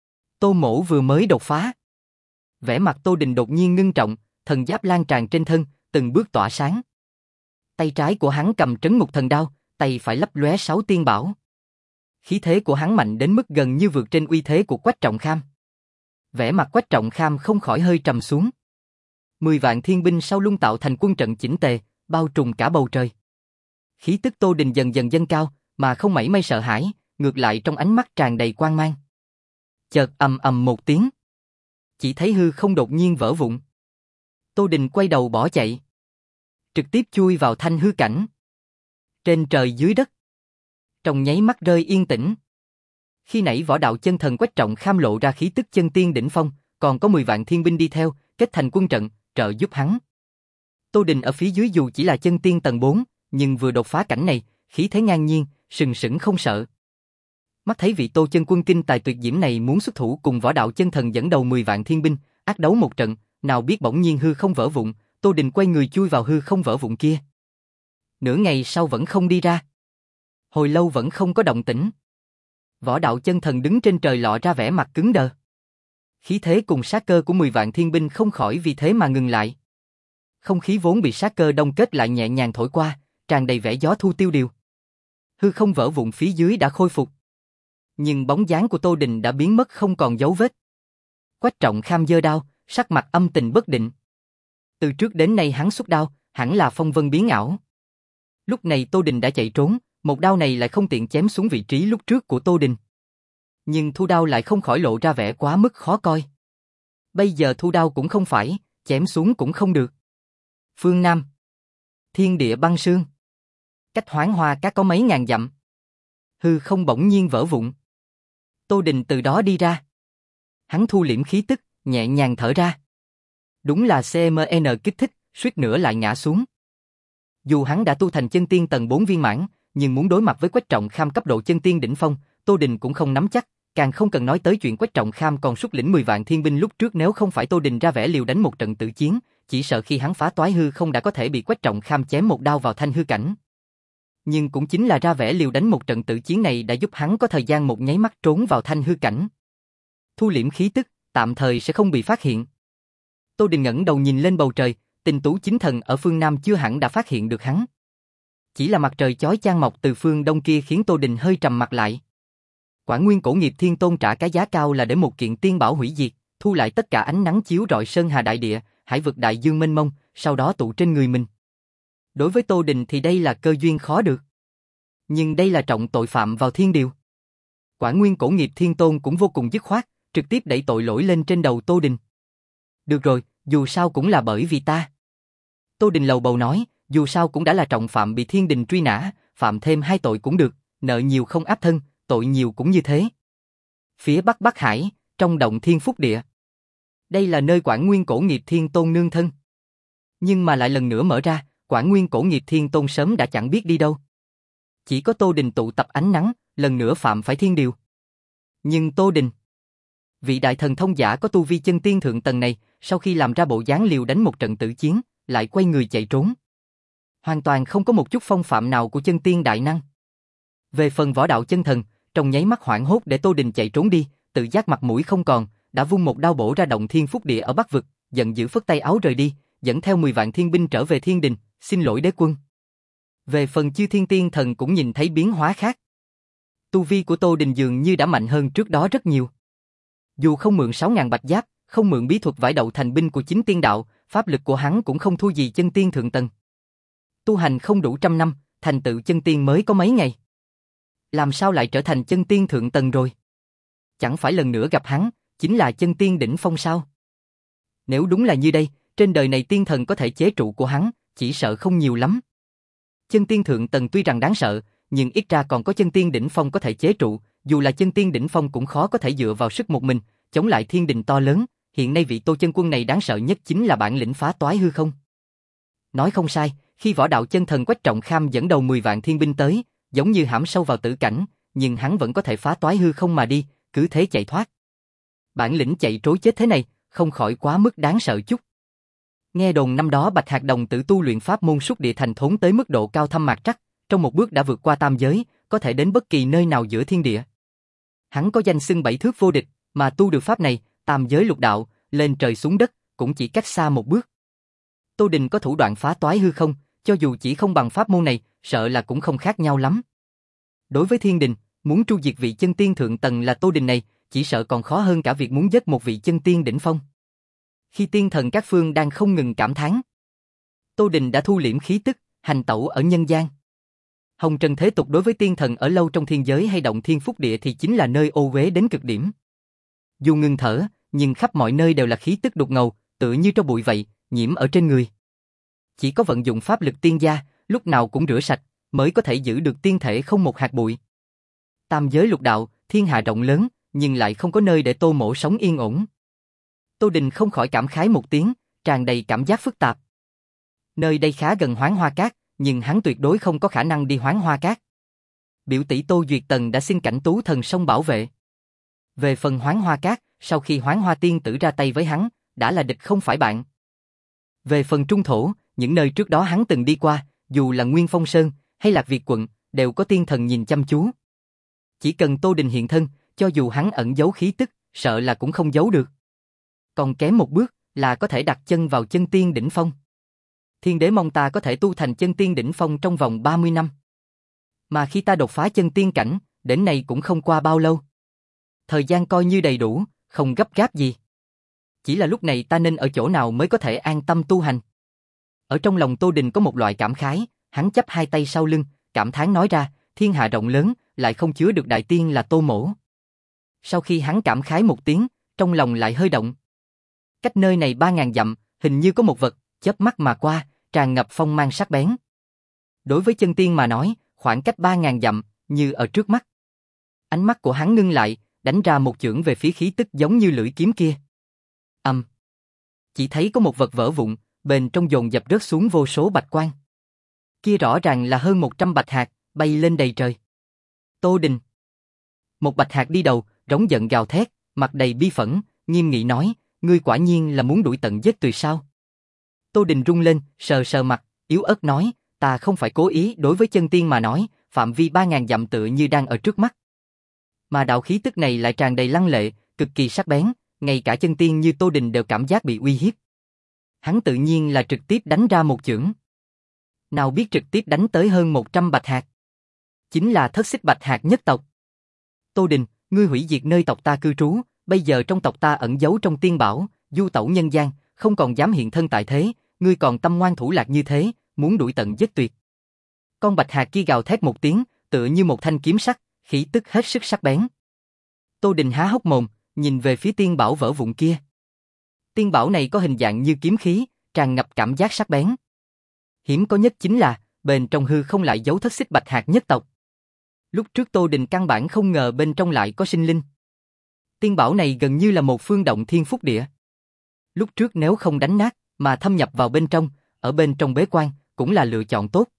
Tô Mỗ vừa mới đột phá. Vẻ mặt Tô Đình đột nhiên ngưng trọng, thần giáp lan tràn trên thân, từng bước tỏa sáng. Tay trái của hắn cầm trấn ngục thần đao, tay phải lấp lóe sáu tiên bảo. Khí thế của hắn mạnh đến mức gần như vượt trên uy thế của Quách Trọng Kham. Vẻ mặt Quách Trọng Kham không khỏi hơi trầm xuống. Mười vạn thiên binh sau lưng tạo thành quân trận chỉnh tề, bao trùm cả bầu trời. Khí tức Tô Đình dần dần dâng cao, mà không mảy may sợ hãi, ngược lại trong ánh mắt tràn đầy quang mang. Chợt ầm ầm một tiếng, chỉ thấy hư không đột nhiên vỡ vụn. Tô Đình quay đầu bỏ chạy, trực tiếp chui vào thanh hư cảnh. Trên trời dưới đất, trong nháy mắt rơi yên tĩnh. Khi nãy võ đạo chân thần Quách Trọng Kham lộ ra khí tức chân tiên đỉnh phong, còn có mười vạn thiên binh đi theo, kết thành quân trận, trợ giúp hắn. Tô Đình ở phía dưới dù chỉ là chân tiên tầng bốn, nhưng vừa đột phá cảnh này, khí thế ngang nhiên, sừng sững không sợ. Mắt thấy vị Tô chân quân kinh tài tuyệt diễm này muốn xuất thủ cùng võ đạo chân thần dẫn đầu mười vạn thiên binh, ác đấu một trận, nào biết bỗng nhiên hư không vỡ vụn, Tô Đình quay người chui vào hư không vỡ vụn kia. Nửa ngày sau vẫn không đi ra. Hồi lâu vẫn không có động tĩnh. Võ đạo chân thần đứng trên trời lọ ra vẻ mặt cứng đờ. Khí thế cùng sát cơ của mười vạn thiên binh không khỏi vì thế mà ngừng lại. Không khí vốn bị sát cơ đông kết lại nhẹ nhàng thổi qua, tràn đầy vẻ gió thu tiêu điều. Hư không vỡ vụn phía dưới đã khôi phục. Nhưng bóng dáng của Tô Đình đã biến mất không còn dấu vết. Quách Trọng Kham giơ đao, sắc mặt âm tình bất định. Từ trước đến nay hắn xuất đao, hẳn là phong vân biến ảo. Lúc này Tô Đình đã chạy trốn, một đao này lại không tiện chém xuống vị trí lúc trước của Tô Đình. Nhưng thu đao lại không khỏi lộ ra vẻ quá mức khó coi. Bây giờ thu đao cũng không phải, chém xuống cũng không được. Phương Nam, thiên địa băng sương. Cách Hoán Hoa Các có mấy ngàn dặm. Hư không bỗng nhiên vỡ vụn. Tô Đình từ đó đi ra. Hắn thu liễm khí tức, nhẹ nhàng thở ra. Đúng là xê em en kích thích, suýt nữa lại ngã xuống. Dù hắn đã tu thành chân tiên tầng bốn viên mãn, nhưng muốn đối mặt với Quách Trọng Kham cấp độ chân tiên đỉnh phong, Tô Đình cũng không nắm chắc, càng không cần nói tới chuyện Quách Trọng Kham còn xuất lĩnh mười vạn thiên binh lúc trước, nếu không phải Tô Đình ra vẻ liều đánh một trận tử chiến, chỉ sợ khi hắn phá toái hư không đã có thể bị Quách Trọng Kham chém một đao vào thanh hư cảnh. Nhưng cũng chính là ra vẻ liều đánh một trận tử chiến này đã giúp hắn có thời gian một nháy mắt trốn vào thanh hư cảnh. Thu liễm khí tức, tạm thời sẽ không bị phát hiện. Tô Đình ngẩng đầu nhìn lên bầu trời, Tình Tú chính thần ở phương Nam chưa hẳn đã phát hiện được hắn. Chỉ là mặt trời chói chang mọc từ phương Đông kia khiến Tô Đình hơi trầm mặt lại. Quả Nguyên Cổ Nghiệp Thiên Tôn trả cái giá cao là để một kiện tiên bảo hủy diệt, thu lại tất cả ánh nắng chiếu rọi sơn hà đại địa, hải vực đại dương mênh mông, sau đó tụ trên người mình. Đối với Tô Đình thì đây là cơ duyên khó được. Nhưng đây là trọng tội phạm vào thiên điều. Quả Nguyên Cổ Nghiệp Thiên Tôn cũng vô cùng dứt khoát, trực tiếp đẩy tội lỗi lên trên đầu Tô Đình. Được rồi, dù sao cũng là bởi vì ta. Tô Đình lầu bầu nói, dù sao cũng đã là trọng phạm bị thiên đình truy nã, phạm thêm hai tội cũng được, nợ nhiều không áp thân, tội nhiều cũng như thế. Phía Bắc Bắc Hải, trong động Thiên Phúc Địa. Đây là nơi Quả Nguyên Cổ Nghiệp Thiên Tôn nương thân. Nhưng mà lại lần nữa mở ra, Quả Nguyên Cổ Nghiệp Thiên Tôn sớm đã chẳng biết đi đâu. Chỉ có Tô Đình tụ tập ánh nắng, lần nữa phạm phải thiên điều. Nhưng Tô Đình, vị đại thần thông giả có tu vi chân tiên thượng tầng này, sau khi làm ra bộ dáng liều đánh một trận tử chiến, lại quay người chạy trốn. Hoàn toàn không có một chút phong phạm nào của chân tiên đại năng. Về phần võ đạo chân thần, trong nháy mắt hoảng hốt để Tô Đình chạy trốn đi, tự giác mặt mũi không còn, đã vung một đao bổ ra động Thiên Phúc Địa ở Bắc Vực, giận dữ phất tay áo rời đi, dẫn theo mười vạn thiên binh trở về thiên đình, xin lỗi đế quân. Về phần chư thiên tiên thần cũng nhìn thấy biến hóa khác. Tu vi của Tô Đình dường như đã mạnh hơn trước đó rất nhiều. Dù không mượn sáu ngàn bạch giáp, không mượn bí thuật vải đậu thành binh của chính tiên đạo, pháp lực của hắn cũng không thua gì chân tiên thượng tầng. Tu hành không đủ trăm năm, thành tựu chân tiên mới có mấy ngày. Làm sao lại trở thành chân tiên thượng tầng rồi? Chẳng phải lần nữa gặp hắn, chính là chân tiên đỉnh phong sao? Nếu đúng là như đây, trên đời này tiên thần có thể chế trụ của hắn, chỉ sợ không nhiều lắm. Chân tiên thượng tầng tuy rằng đáng sợ, nhưng ít ra còn có chân tiên đỉnh phong có thể chế trụ, dù là chân tiên đỉnh phong cũng khó có thể dựa vào sức một mình, chống lại thiên đình to lớn. Hiện nay vị Tô chân quân này đáng sợ nhất chính là bản lĩnh phá toái hư không. Nói không sai, khi võ đạo chân thần Quách Trọng Kham dẫn đầu mười vạn thiên binh tới, giống như hãm sâu vào tử cảnh, nhưng hắn vẫn có thể phá toái hư không mà đi, cứ thế chạy thoát. Bản lĩnh chạy trối chết thế này, không khỏi quá mức đáng sợ chút. Nghe đồn năm đó Bạch Hạc Đồng tự tu luyện pháp môn Xúc Địa Thành Thốn tới mức độ cao thâm mạc trắc, trong một bước đã vượt qua tam giới, có thể đến bất kỳ nơi nào giữa thiên địa. Hắn có danh xưng bảy thước vô địch, mà tu được pháp này, tam giới lục đạo, lên trời xuống đất, cũng chỉ cách xa một bước. Tô Đình có thủ đoạn phá toái hư không, cho dù chỉ không bằng pháp môn này, sợ là cũng không khác nhau lắm. Đối với thiên đình, muốn tru diệt vị chân tiên thượng tầng là Tô Đình này, chỉ sợ còn khó hơn cả việc muốn giết một vị chân tiên đỉnh phong. Khi tiên thần các phương đang không ngừng cảm thán, Tô Đình đã thu liễm khí tức, hành tẩu ở nhân gian. Hồng trần thế tục đối với tiên thần ở lâu trong thiên giới hay động Thiên Phúc Địa thì chính là nơi ô uế đến cực điểm. Dù ngừng thở, nhưng khắp mọi nơi đều là khí tức đục ngầu, tựa như tro bụi vậy, nhiễm ở trên người. Chỉ có vận dụng pháp lực tiên gia, lúc nào cũng rửa sạch, mới có thể giữ được tiên thể không một hạt bụi. Tam giới lục đạo, thiên hạ rộng lớn, nhưng lại không có nơi để Tô Mỗ sống yên ổn. Tô Đình không khỏi cảm khái một tiếng, tràn đầy cảm giác phức tạp. Nơi đây khá gần Hoán Hoa Các, nhưng hắn tuyệt đối không có khả năng đi Hoán Hoa Các. Biểu tỷ Tô Duyệt Tần đã xin Cảnh Tú Thần Sông bảo vệ. Về phần Hoán Hoa Cát, sau khi Hoán Hoa Tiên Tử ra tay với hắn, đã là địch không phải bạn. Về phần Trung Thổ, những nơi trước đó hắn từng đi qua, dù là Nguyên Phong Sơn hay Lạc Việt quận, đều có tiên thần nhìn chăm chú. Chỉ cần Tô Đình hiện thân, cho dù hắn ẩn giấu khí tức, sợ là cũng không giấu được. Còn kém một bước là có thể đặt chân vào chân tiên đỉnh phong. Thiên đế mong ta có thể tu thành chân tiên đỉnh phong trong vòng ba mươi năm. Mà khi ta đột phá chân tiên cảnh, đến nay cũng không qua bao lâu. Thời gian coi như đầy đủ, không gấp gáp gì. Chỉ là lúc này ta nên ở chỗ nào mới có thể an tâm tu hành. Ở trong lòng Tô Đình có một loại cảm khái, hắn chắp hai tay sau lưng, cảm thán nói ra, thiên hạ rộng lớn, lại không chứa được đại tiên là Tô Mỗ. Sau khi hắn cảm khái một tiếng, trong lòng lại hơi động. Cách nơi này ba ngàn dặm, hình như có một vật, chớp mắt mà qua, tràn ngập phong mang sắc bén. Đối với chân tiên mà nói, khoảng cách ba ngàn dặm, như ở trước mắt. Ánh mắt của hắn ngưng lại, đánh ra một chưởng về phía khí tức giống như lưỡi kiếm kia. Âm. Chỉ thấy có một vật vỡ vụn, bên trong dồn dập rớt xuống vô số bạch quang. Kia rõ ràng là hơn một trăm bạch hạt, bay lên đầy trời. Tô Đình. Một bạch hạt đi đầu, rống giận gào thét, mặt đầy bi phẫn, nghiêm nghị nói, ngươi quả nhiên là muốn đuổi tận giết tuyệt sao? Tô Đình rung lên, sờ sờ mặt, yếu ớt nói, ta không phải cố ý, đối với chân tiên mà nói, phạm vi ba ngàn dặm tựa như đang ở trước mắt. Mà đạo khí tức này lại tràn đầy lăng lệ, cực kỳ sắc bén, ngay cả chân tiên như Tô Đình đều cảm giác bị uy hiếp. Hắn tự nhiên là trực tiếp đánh ra một chưởng. Nào biết trực tiếp đánh tới hơn một trăm bạch hạt. Chính là thất xích bạch hạt nhất tộc. Tô Đình, ngươi hủy diệt nơi tộc ta cư trú, bây giờ trong tộc ta ẩn giấu trong tiên bảo, du tẩu nhân gian, không còn dám hiện thân tại thế, ngươi còn tâm ngoan thủ lạc như thế, muốn đuổi tận giết tuyệt. Con bạch hạt kia gào thét một tiếng, tựa như một thanh kiếm sắc, khí tức hết sức sắc bén. Tô Đình há hốc mồm, nhìn về phía tiên bảo vỡ vụn kia. Tiên bảo này có hình dạng như kiếm khí, tràn ngập cảm giác sắc bén. Hiếm có nhất chính là, bên trong hư không lại giấu thất xích bạch hạt nhất tộc. Lúc trước Tô Đình căn bản không ngờ bên trong lại có sinh linh. Tiên bảo này gần như là một phương động thiên phúc địa. Lúc trước nếu không đánh nát, mà thâm nhập vào bên trong, ở bên trong bế quan, cũng là lựa chọn tốt.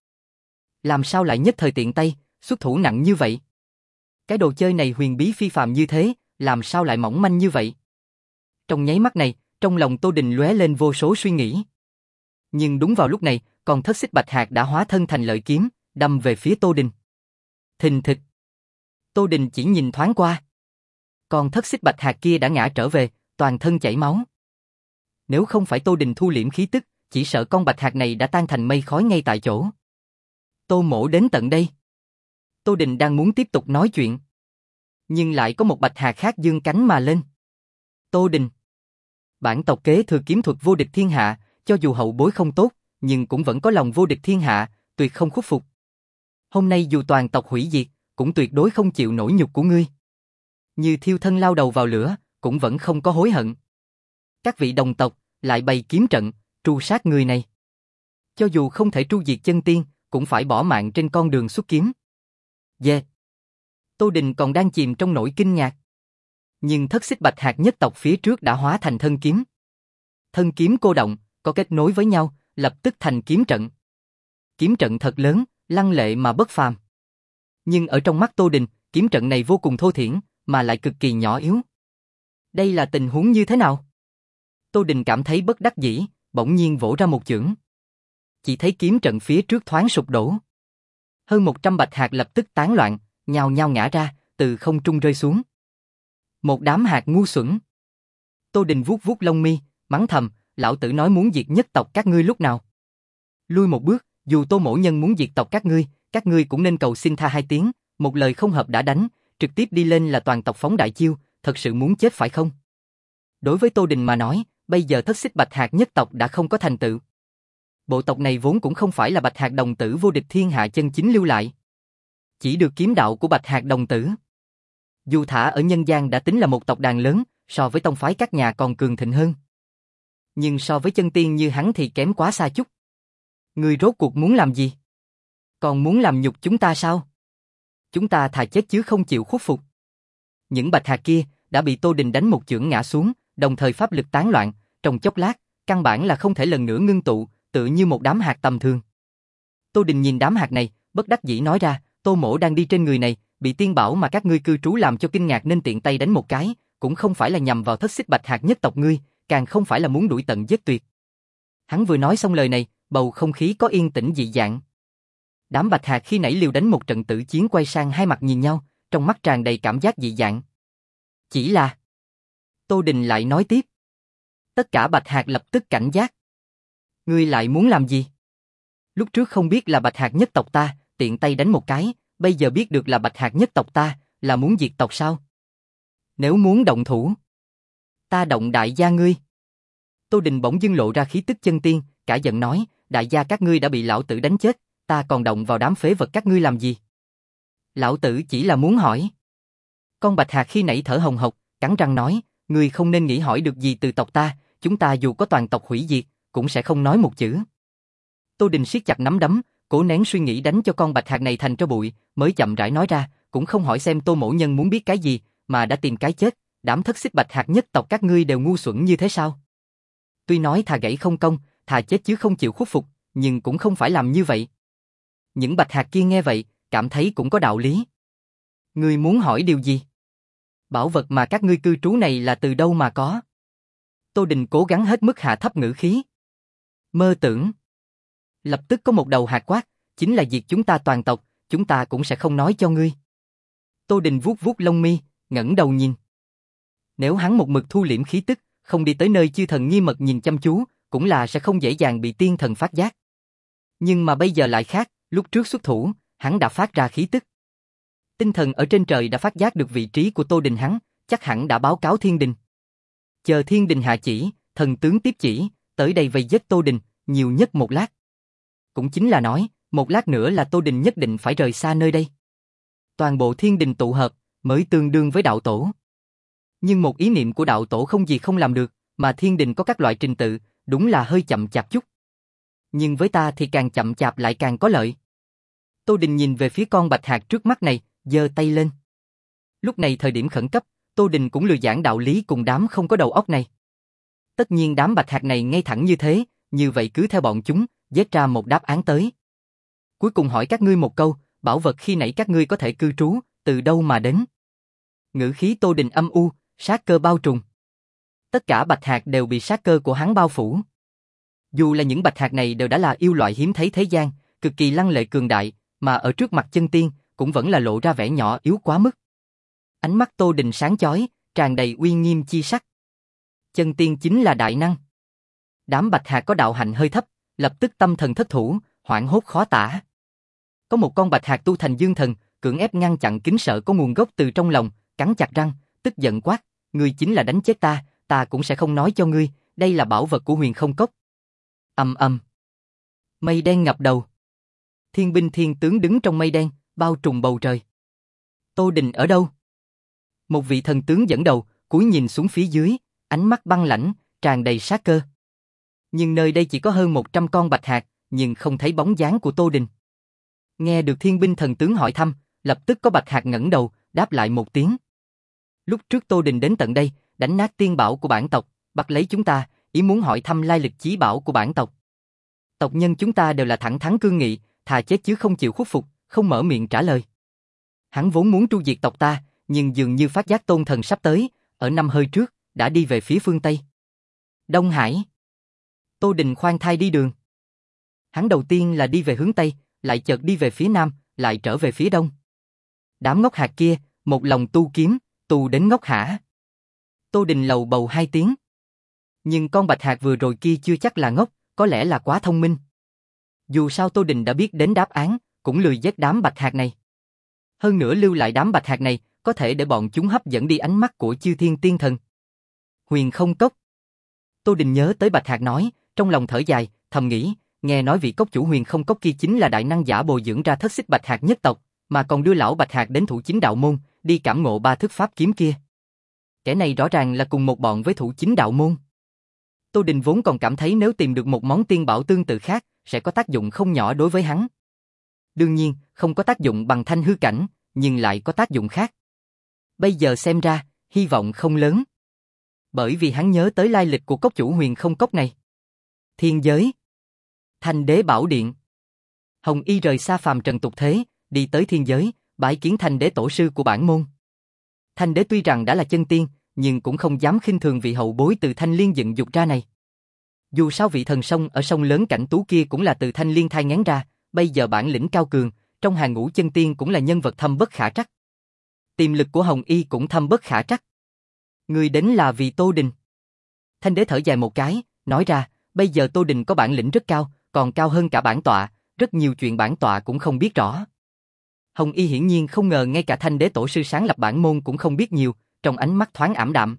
Làm sao lại nhất thời tiện tay, xuất thủ nặng như vậy? Cái đồ chơi này huyền bí phi phàm như thế, làm sao lại mỏng manh như vậy? Trong nháy mắt này, trong lòng Tô Đình lóe lên vô số suy nghĩ. Nhưng đúng vào lúc này, con thất xích bạch hạt đã hóa thân thành lợi kiếm, đâm về phía Tô Đình. Thình thịch. Tô Đình chỉ nhìn thoáng qua. Con thất xích bạch hạt kia đã ngã trở về, toàn thân chảy máu. Nếu không phải Tô Đình thu liễm khí tức, chỉ sợ con bạch hạt này đã tan thành mây khói ngay tại chỗ. Tô Mỗ đến tận đây. Tô Đình đang muốn tiếp tục nói chuyện. Nhưng lại có một bạch hạt khác dương cánh mà lên. Tô Đình. Bản tộc kế thừa kiếm thuật vô địch thiên hạ, cho dù hậu bối không tốt, nhưng cũng vẫn có lòng vô địch thiên hạ, tuyệt không khuất phục. Hôm nay dù toàn tộc hủy diệt, cũng tuyệt đối không chịu nổi nhục của ngươi. Như thiêu thân lao đầu vào lửa, cũng vẫn không có hối hận. Các vị đồng tộc lại bày kiếm trận, tru sát người này. Cho dù không thể tru diệt chân tiên, cũng phải bỏ mạng trên con đường xuất kiếm. Yeah. Tô Đình còn đang chìm trong nỗi kinh ngạc. Nhưng thất xích bạch hạt nhất tộc phía trước đã hóa thành thân kiếm. Thân kiếm cô động, có kết nối với nhau, lập tức thành kiếm trận. Kiếm trận thật lớn, lăng lệ mà bất phàm. Nhưng ở trong mắt Tô Đình, kiếm trận này vô cùng thô thiển, mà lại cực kỳ nhỏ yếu. Đây là tình huống như thế nào? Tô Đình cảm thấy bất đắc dĩ, bỗng nhiên vỗ ra một chưởng. Chỉ thấy kiếm trận phía trước thoáng sụp đổ. Hơn một trăm bạch hạt lập tức tán loạn, nhao nhao ngã ra, từ không trung rơi xuống. Một đám hạt ngu xuẩn. Tô Đình vuốt vuốt lông mi, mắng thầm, lão tử nói muốn diệt nhất tộc các ngươi lúc nào. Lui một bước, dù Tô Mỗ Nhân muốn diệt tộc các ngươi, các ngươi cũng nên cầu xin tha hai tiếng, một lời không hợp đã đánh, trực tiếp đi lên là toàn tộc phóng đại chiêu, thật sự muốn chết phải không? Đối với Tô Đình mà nói, bây giờ thất xích bạch hạt nhất tộc đã không có thành tựu. Bộ tộc này vốn cũng không phải là bạch hạt đồng tử vô địch thiên hạ chân chính lưu lại. Chỉ được kiếm đạo của bạch hạt đồng tử. Dù thả ở nhân gian đã tính là một tộc đàn lớn, so với tông phái các nhà còn cường thịnh hơn. Nhưng so với chân tiên như hắn thì kém quá xa chút. Ngươi rốt cuộc muốn làm gì? Còn muốn làm nhục chúng ta sao? Chúng ta thà chết chứ không chịu khuất phục. Những bạch hạt kia đã bị Tô Đình đánh một chưởng ngã xuống, đồng thời pháp lực tán loạn, trong chốc lát, căn bản là không thể lần nữa ngưng tụ, tựa như một đám hạt tầm thường. Tô Đình nhìn đám hạt này, bất đắc dĩ nói ra, Tô Mỗ đang đi trên người này, bị tiên bảo mà các ngươi cư trú làm cho kinh ngạc nên tiện tay đánh một cái, cũng không phải là nhằm vào thất xích bạch hạc nhất tộc ngươi, càng không phải là muốn đuổi tận giết tuyệt. Hắn vừa nói xong lời này, bầu không khí có yên tĩnh dị dạng. Đám bạch hạc khi nãy liều đánh một trận tử chiến quay sang hai mặt nhìn nhau, trong mắt tràn đầy cảm giác dị dạng. Chỉ là... Tô Đình lại nói tiếp. Tất cả bạch hạc lập tức cảnh giác. Ngươi lại muốn làm gì? Lúc trước không biết là bạch hạc nhất tộc ta, tiện tay đánh một cái, bây giờ biết được là bạch hạc nhất tộc ta, là muốn diệt tộc sao? Nếu muốn động thủ, ta động đại gia ngươi. Tô Đình bỗng dưng lộ ra khí tức chân tiên, cả giận nói, đại gia các ngươi đã bị lão tử đánh chết, ta còn động vào đám phế vật các ngươi làm gì? Lão tử chỉ là muốn hỏi. Con bạch hạc khi nãy thở hồng hộc, cắn răng nói, ngươi không nên nghĩ hỏi được gì từ tộc ta, chúng ta dù có toàn tộc hủy diệt, cũng sẽ không nói một chữ. Tô Đình siết chặt nắm đấm, cố nén suy nghĩ đánh cho con bạch hạc này thành tro bụi, mới chậm rãi nói ra, cũng không hỏi xem Tô Mỗ Nhân muốn biết cái gì, mà đã tìm cái chết, đám thất xích bạch hạc nhất tộc các ngươi đều ngu xuẩn như thế sao? Tuy nói thà gãy không công, thà chết chứ không chịu khuất phục, nhưng cũng không phải làm như vậy. Những bạch hạc kia nghe vậy, cảm thấy cũng có đạo lý. Ngươi muốn hỏi điều gì? Bảo vật mà các ngươi cư trú này là từ đâu mà có? Tô Đình cố gắng hết mức hạ thấp ngữ khí. Mơ tưởng. Lập tức có một đầu hạt quát, chính là diệt chúng ta toàn tộc, chúng ta cũng sẽ không nói cho ngươi. Tô Đình vuốt vuốt lông mi, ngẩng đầu nhìn. Nếu hắn một mực thu liễm khí tức, không đi tới nơi chư thần nghiêm mật nhìn chăm chú, cũng là sẽ không dễ dàng bị tiên thần phát giác. Nhưng mà bây giờ lại khác, lúc trước xuất thủ, hắn đã phát ra khí tức. Tinh thần ở trên trời đã phát giác được vị trí của Tô Đình hắn, chắc hẳn đã báo cáo thiên đình. Chờ thiên đình hạ chỉ, thần tướng tiếp chỉ, tới đây vây giết Tô Đình, nhiều nhất một lát. Cũng chính là nói, một lát nữa là Tô Đình nhất định phải rời xa nơi đây. Toàn bộ thiên đình tụ hợp, mới tương đương với đạo tổ. Nhưng một ý niệm của đạo tổ không gì không làm được, mà thiên đình có các loại trình tự, đúng là hơi chậm chạp chút. Nhưng với ta thì càng chậm chạp lại càng có lợi. Tô Đình nhìn về phía con bạch hạc trước mắt này, giơ tay lên. Lúc này thời điểm khẩn cấp, Tô Đình cũng lừa giảng đạo lý cùng đám không có đầu óc này. Tất nhiên đám bạch hạc này ngay thẳng như thế, như vậy cứ theo bọn chúng, giết ra một đáp án tới. Cuối cùng hỏi các ngươi một câu, bảo vật khi nãy các ngươi có thể cư trú, từ đâu mà đến? Ngữ khí Tô Đình âm u, sát cơ bao trùm. Tất cả bạch hạc đều bị sát cơ của hắn bao phủ. Dù là những bạch hạc này đều đã là yêu loại hiếm thấy thế gian, cực kỳ lăng lệ cường đại, mà ở trước mặt chân tiên, cũng vẫn là lộ ra vẻ nhỏ yếu quá mức. Ánh mắt Tô Đình sáng chói, tràn đầy uy nghiêm chi sắc. Chân tiên chính là đại năng. Đám bạch hạc có đạo hạnh hơi thấp, lập tức tâm thần thất thủ, hoảng hốt khó tả. Có một con bạch hạc tu thành dương thần, cưỡng ép ngăn chặn kính sợ có nguồn gốc từ trong lòng, cắn chặt răng, tức giận quát, ngươi chính là đánh chết ta, ta cũng sẽ không nói cho ngươi, đây là bảo vật của Huyền Không Cốc. Ầm ầm. Mây đen ngập đầu. Thiên binh thiên tướng đứng trong mây đen, bao trùm bầu trời. Tô Đình ở đâu? Một vị thần tướng dẫn đầu, cúi nhìn xuống phía dưới, ánh mắt băng lãnh, tràn đầy sát cơ. Nhưng nơi đây chỉ có hơn một trăm con bạch hạc, nhưng không thấy bóng dáng của Tô Đình. Nghe được thiên binh thần tướng hỏi thăm, lập tức có bạch hạc ngẩng đầu, đáp lại một tiếng. Lúc trước Tô Đình đến tận đây, đánh nát tiên bảo của bản tộc, bắt lấy chúng ta, ý muốn hỏi thăm lai lịch chí bảo của bản tộc. Tộc nhân chúng ta đều là thẳng thắn cương nghị, thà chết chứ không chịu khuất phục, không mở miệng trả lời. Hắn vốn muốn tru diệt tộc ta, nhưng dường như phát giác tôn thần sắp tới, ở năm hơi trước, đã đi về phía phương Tây. Đông Hải. Tô Đình khoan thai đi đường. Hắn đầu tiên là đi về hướng Tây, lại chợt đi về phía Nam, lại trở về phía Đông. Đám ngốc hạt kia, một lòng tu kiếm, tu đến ngốc hả. Tô Đình lầu bầu hai tiếng. Nhưng con bạch hạc vừa rồi kia chưa chắc là ngốc, có lẽ là quá thông minh. Dù sao Tô Đình đã biết đến đáp án, cũng lười giết đám bạch hạc này. Hơn nữa lưu lại đám bạch hạc này, có thể để bọn chúng hấp dẫn đi ánh mắt của chư thiên tiên thần. Huyền Không Cốc. Tô Đình nhớ tới bạch hạc nói, trong lòng thở dài, thầm nghĩ, nghe nói vị cốc chủ Huyền Không Cốc kia chính là đại năng giả bồi dưỡng ra thất xích bạch hạc nhất tộc, mà còn đưa lão bạch hạc đến thủ chính đạo môn, đi cảm ngộ ba thức pháp kiếm kia. Kẻ này rõ ràng là cùng một bọn với thủ chính đạo môn. Tô Đình vốn còn cảm thấy nếu tìm được một món tiên bảo tương tự khác, sẽ có tác dụng không nhỏ đối với hắn. Đương nhiên, không có tác dụng bằng thanh hư cảnh, nhưng lại có tác dụng khác. Bây giờ xem ra, hy vọng không lớn. Bởi vì hắn nhớ tới lai lịch của cốc chủ Huyền Không Cốc này. Thiên giới. Thanh đế bảo điện. Hồng Y rời xa phàm trần tục thế, đi tới thiên giới, bái kiến Thanh Đế tổ sư của bản môn. Thanh Đế tuy rằng đã là chân tiên, nhưng cũng không dám khinh thường vị hậu bối từ Thanh Liên dựng dục ra này. Dù sao vị thần sông ở sông lớn Cảnh Tú kia cũng là từ Thanh Liên thai nghén ra, bây giờ bản lĩnh cao cường, trong hàng ngũ chân tiên cũng là nhân vật thâm bất khả trắc. Tiềm lực của Hồng Y cũng thâm bất khả trắc. Người đến là vì Tô Đình. Thanh Đế thở dài một cái, nói ra, bây giờ Tô Đình có bản lĩnh rất cao, còn cao hơn cả bản tọa, rất nhiều chuyện bản tọa cũng không biết rõ. Hồng Y hiển nhiên không ngờ ngay cả Thanh Đế tổ sư sáng lập bản môn cũng không biết nhiều, trong ánh mắt thoáng ảm đạm.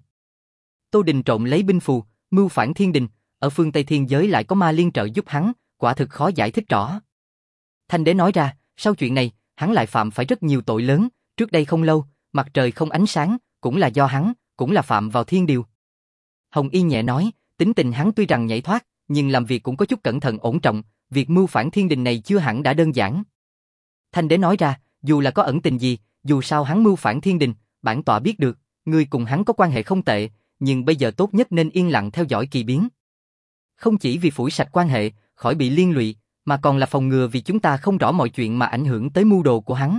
Tô Đình trộn lấy binh phù, mưu phản thiên đình, ở phương Tây thiên giới lại có ma liên trợ giúp hắn, quả thực khó giải thích rõ. Thanh Đế nói ra, sau chuyện này, hắn lại phạm phải rất nhiều tội lớn, trước đây không lâu, mặt trời không ánh sáng, cũng là do hắn, cũng là phạm vào thiên điều. Hồng Y nhẹ nói, tính tình hắn tuy rằng nhảy thoát, nhưng làm việc cũng có chút cẩn thận ổn trọng, việc mưu phản thiên đình này chưa hẳn đã đơn giản. Thanh Đế nói ra, dù là có ẩn tình gì, dù sao hắn mưu phản thiên đình, bản tọa biết được, ngươi cùng hắn có quan hệ không tệ, nhưng bây giờ tốt nhất nên yên lặng theo dõi kỳ biến. Không chỉ vì phủi sạch quan hệ, khỏi bị liên lụy, mà còn là phòng ngừa vì chúng ta không rõ mọi chuyện mà ảnh hưởng tới mưu đồ của hắn.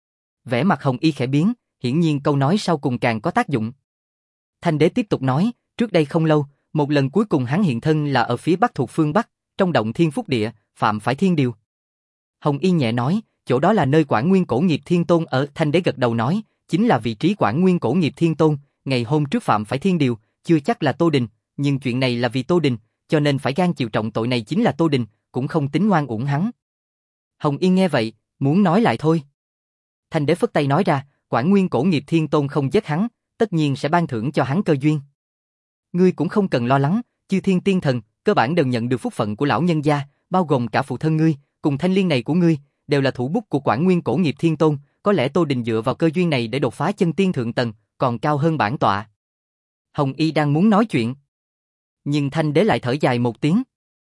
Vẻ mặt Hồng Y khẽ biến, hiển nhiên câu nói sau cùng càng có tác dụng. Thanh Đế tiếp tục nói, trước đây không lâu, một lần cuối cùng hắn hiện thân là ở phía bắc thuộc phương Bắc, trong động Thiên Phúc Địa, phạm phải thiên điều. Hồng Y nhẹ nói, chỗ đó là nơi Quản Nguyên Cổ Nghiệp Thiên Tôn ở. Thanh Đế gật đầu nói, chính là vị trí Quản Nguyên Cổ Nghiệp Thiên Tôn, ngày hôm trước phạm phải thiên điều, chưa chắc là Tô Đình, nhưng chuyện này là vì Tô Đình, cho nên phải gan chịu trọng tội này chính là Tô Đình, cũng không tính ngoan uổng hắn. Hồng Y nghe vậy, muốn nói lại thôi. Thanh Đế phất tay nói ra, Quản Nguyên Cổ Nghiệp Thiên Tôn không giết hắn, tất nhiên sẽ ban thưởng cho hắn cơ duyên. Ngươi cũng không cần lo lắng, chư thiên tiên thần, cơ bản đều nhận được phúc phận của lão nhân gia, bao gồm cả phụ thân ngươi, cùng thanh liên này của ngươi, đều là thủ bút của Quản Nguyên Cổ Nghiệp Thiên Tôn, có lẽ Tô Đình dựa vào cơ duyên này để đột phá chân tiên thượng tầng, còn cao hơn bản tọa. Hồng Y đang muốn nói chuyện, nhưng Thanh Đế lại thở dài một tiếng.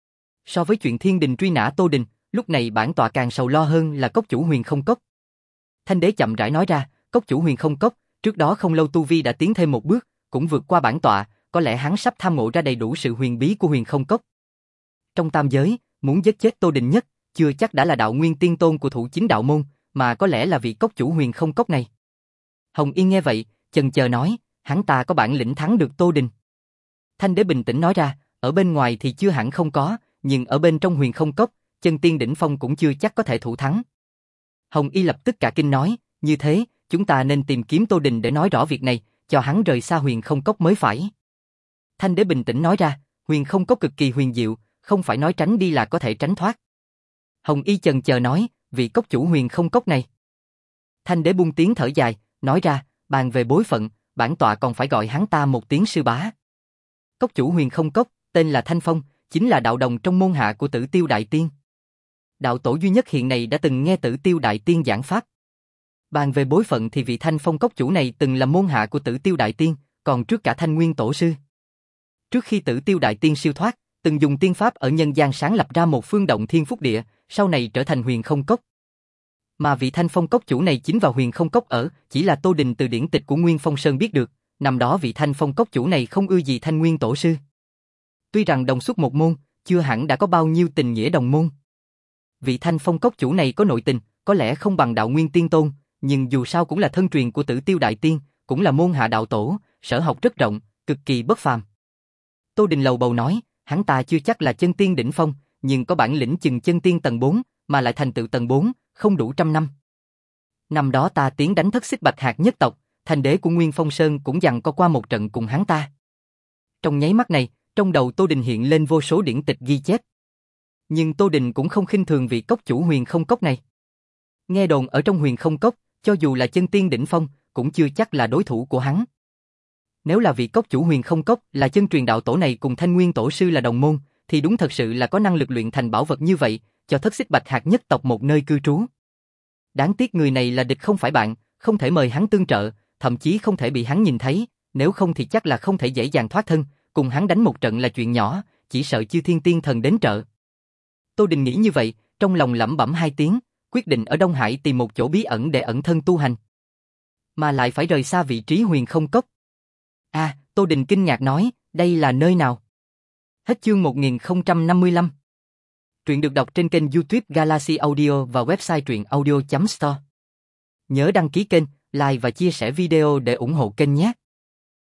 So với chuyện thiên đình truy nã Tô Đình, lúc này bản tọa càng sầu lo hơn là cốc chủ Huyền Không Cốc. Thanh Đế chậm rãi nói ra, cốc chủ Huyền Không Cốc, trước đó không lâu tu vi đã tiến thêm một bước, cũng vượt qua bản tọa, có lẽ hắn sắp tham ngộ ra đầy đủ sự huyền bí của Huyền Không Cốc. Trong tam giới, muốn giết chết Tô Đình nhất, chưa chắc đã là đạo nguyên tiên tôn của thủ chính đạo môn, mà có lẽ là vị cốc chủ Huyền Không Cốc này. Hồng Y nghe vậy, chần chờ nói, hắn ta có bản lĩnh thắng được Tô Đình. Thanh Đế bình tĩnh nói ra, ở bên ngoài thì chưa hẳn không có, nhưng ở bên trong Huyền Không Cốc, chân tiên đỉnh phong cũng chưa chắc có thể thủ thắng. Hồng Y lập tức cả kinh nói, như thế, chúng ta nên tìm kiếm Tô Đình để nói rõ việc này, cho hắn rời xa Huyền Không Cốc mới phải. Thanh Đế bình tĩnh nói ra, Huyền Không Cốc cực kỳ huyền diệu, không phải nói tránh đi là có thể tránh thoát. Hồng Y chần chờ nói, vị cốc chủ Huyền Không Cốc này. Thanh Đế buông tiếng thở dài, nói ra, bàn về bối phận, bản tọa còn phải gọi hắn ta một tiếng sư bá. Cốc chủ Huyền Không Cốc, tên là Thanh Phong, chính là đạo đồng trong môn hạ của Tử Tiêu Đại Tiên. Đạo tổ duy nhất hiện này đã từng nghe Tử Tiêu Đại Tiên giảng pháp. Bàn về bối phận thì vị Thanh Phong cốc chủ này từng là môn hạ của Tử Tiêu Đại Tiên, còn trước cả Thanh Nguyên Tổ sư. Trước khi Tử Tiêu Đại Tiên siêu thoát, từng dùng tiên pháp ở nhân gian sáng lập ra một phương động Thiên Phúc Địa, sau này trở thành Huyền Không Cốc. Mà vị Thanh Phong cốc chủ này chính vào Huyền Không Cốc ở, chỉ là Tô Đình từ điển tịch của Nguyên Phong Sơn biết được, năm đó vị Thanh Phong cốc chủ này không ưa gì Thanh Nguyên Tổ sư. Tuy rằng đồng xuất một môn, chưa hẳn đã có bao nhiêu tình nghĩa đồng môn. Vị Thanh Phong cốc chủ này có nội tình, có lẽ không bằng đạo Nguyên Tiên Tôn, nhưng dù sao cũng là thân truyền của Tử Tiêu Đại Tiên, cũng là môn hạ đạo tổ, sở học rất rộng, cực kỳ bất phàm. Tô Đình lầu bầu nói, hắn ta chưa chắc là chân tiên đỉnh phong, nhưng có bản lĩnh chừng chân tiên tầng bốn, mà lại thành tựu tầng bốn, không đủ trăm năm. Năm đó ta tiến đánh thất xích bạch hạt nhất tộc, thành đế của Nguyên Phong Sơn cũng giằng co qua một trận cùng hắn ta. Trong nháy mắt này, trong đầu Tô Đình hiện lên vô số điển tịch ghi chép. Nhưng Tô Đình cũng không khinh thường vị cốc chủ Huyền Không Cốc này. Nghe đồn ở trong Huyền Không Cốc, cho dù là chân tiên đỉnh phong, cũng chưa chắc là đối thủ của hắn. Nếu là vị cốc chủ Huyền Không Cốc là chân truyền đạo tổ này cùng Thanh Nguyên Tổ sư là đồng môn, thì đúng thật sự là có năng lực luyện thành bảo vật như vậy, cho thất xích bạch hạt nhất tộc một nơi cư trú. Đáng tiếc người này là địch không phải bạn, không thể mời hắn tương trợ, thậm chí không thể bị hắn nhìn thấy, nếu không thì chắc là không thể dễ dàng thoát thân, cùng hắn đánh một trận là chuyện nhỏ, chỉ sợ chư thiên tiên thần đến trợ. Tô Đình nghĩ như vậy, trong lòng lẩm bẩm hai tiếng, quyết định ở Đông Hải tìm một chỗ bí ẩn để ẩn thân tu hành. Mà lại phải rời xa vị trí Huyền Không Cốc. À, Tô Đình kinh ngạc nói, đây là nơi nào? Hết chương một nghìn không trăm năm mươi lăm. Truyện được đọc trên kênh YouTube Galaxy Audio và website truyện audio chấm store. Nhớ đăng ký kênh, like và chia sẻ video để ủng hộ kênh nhé.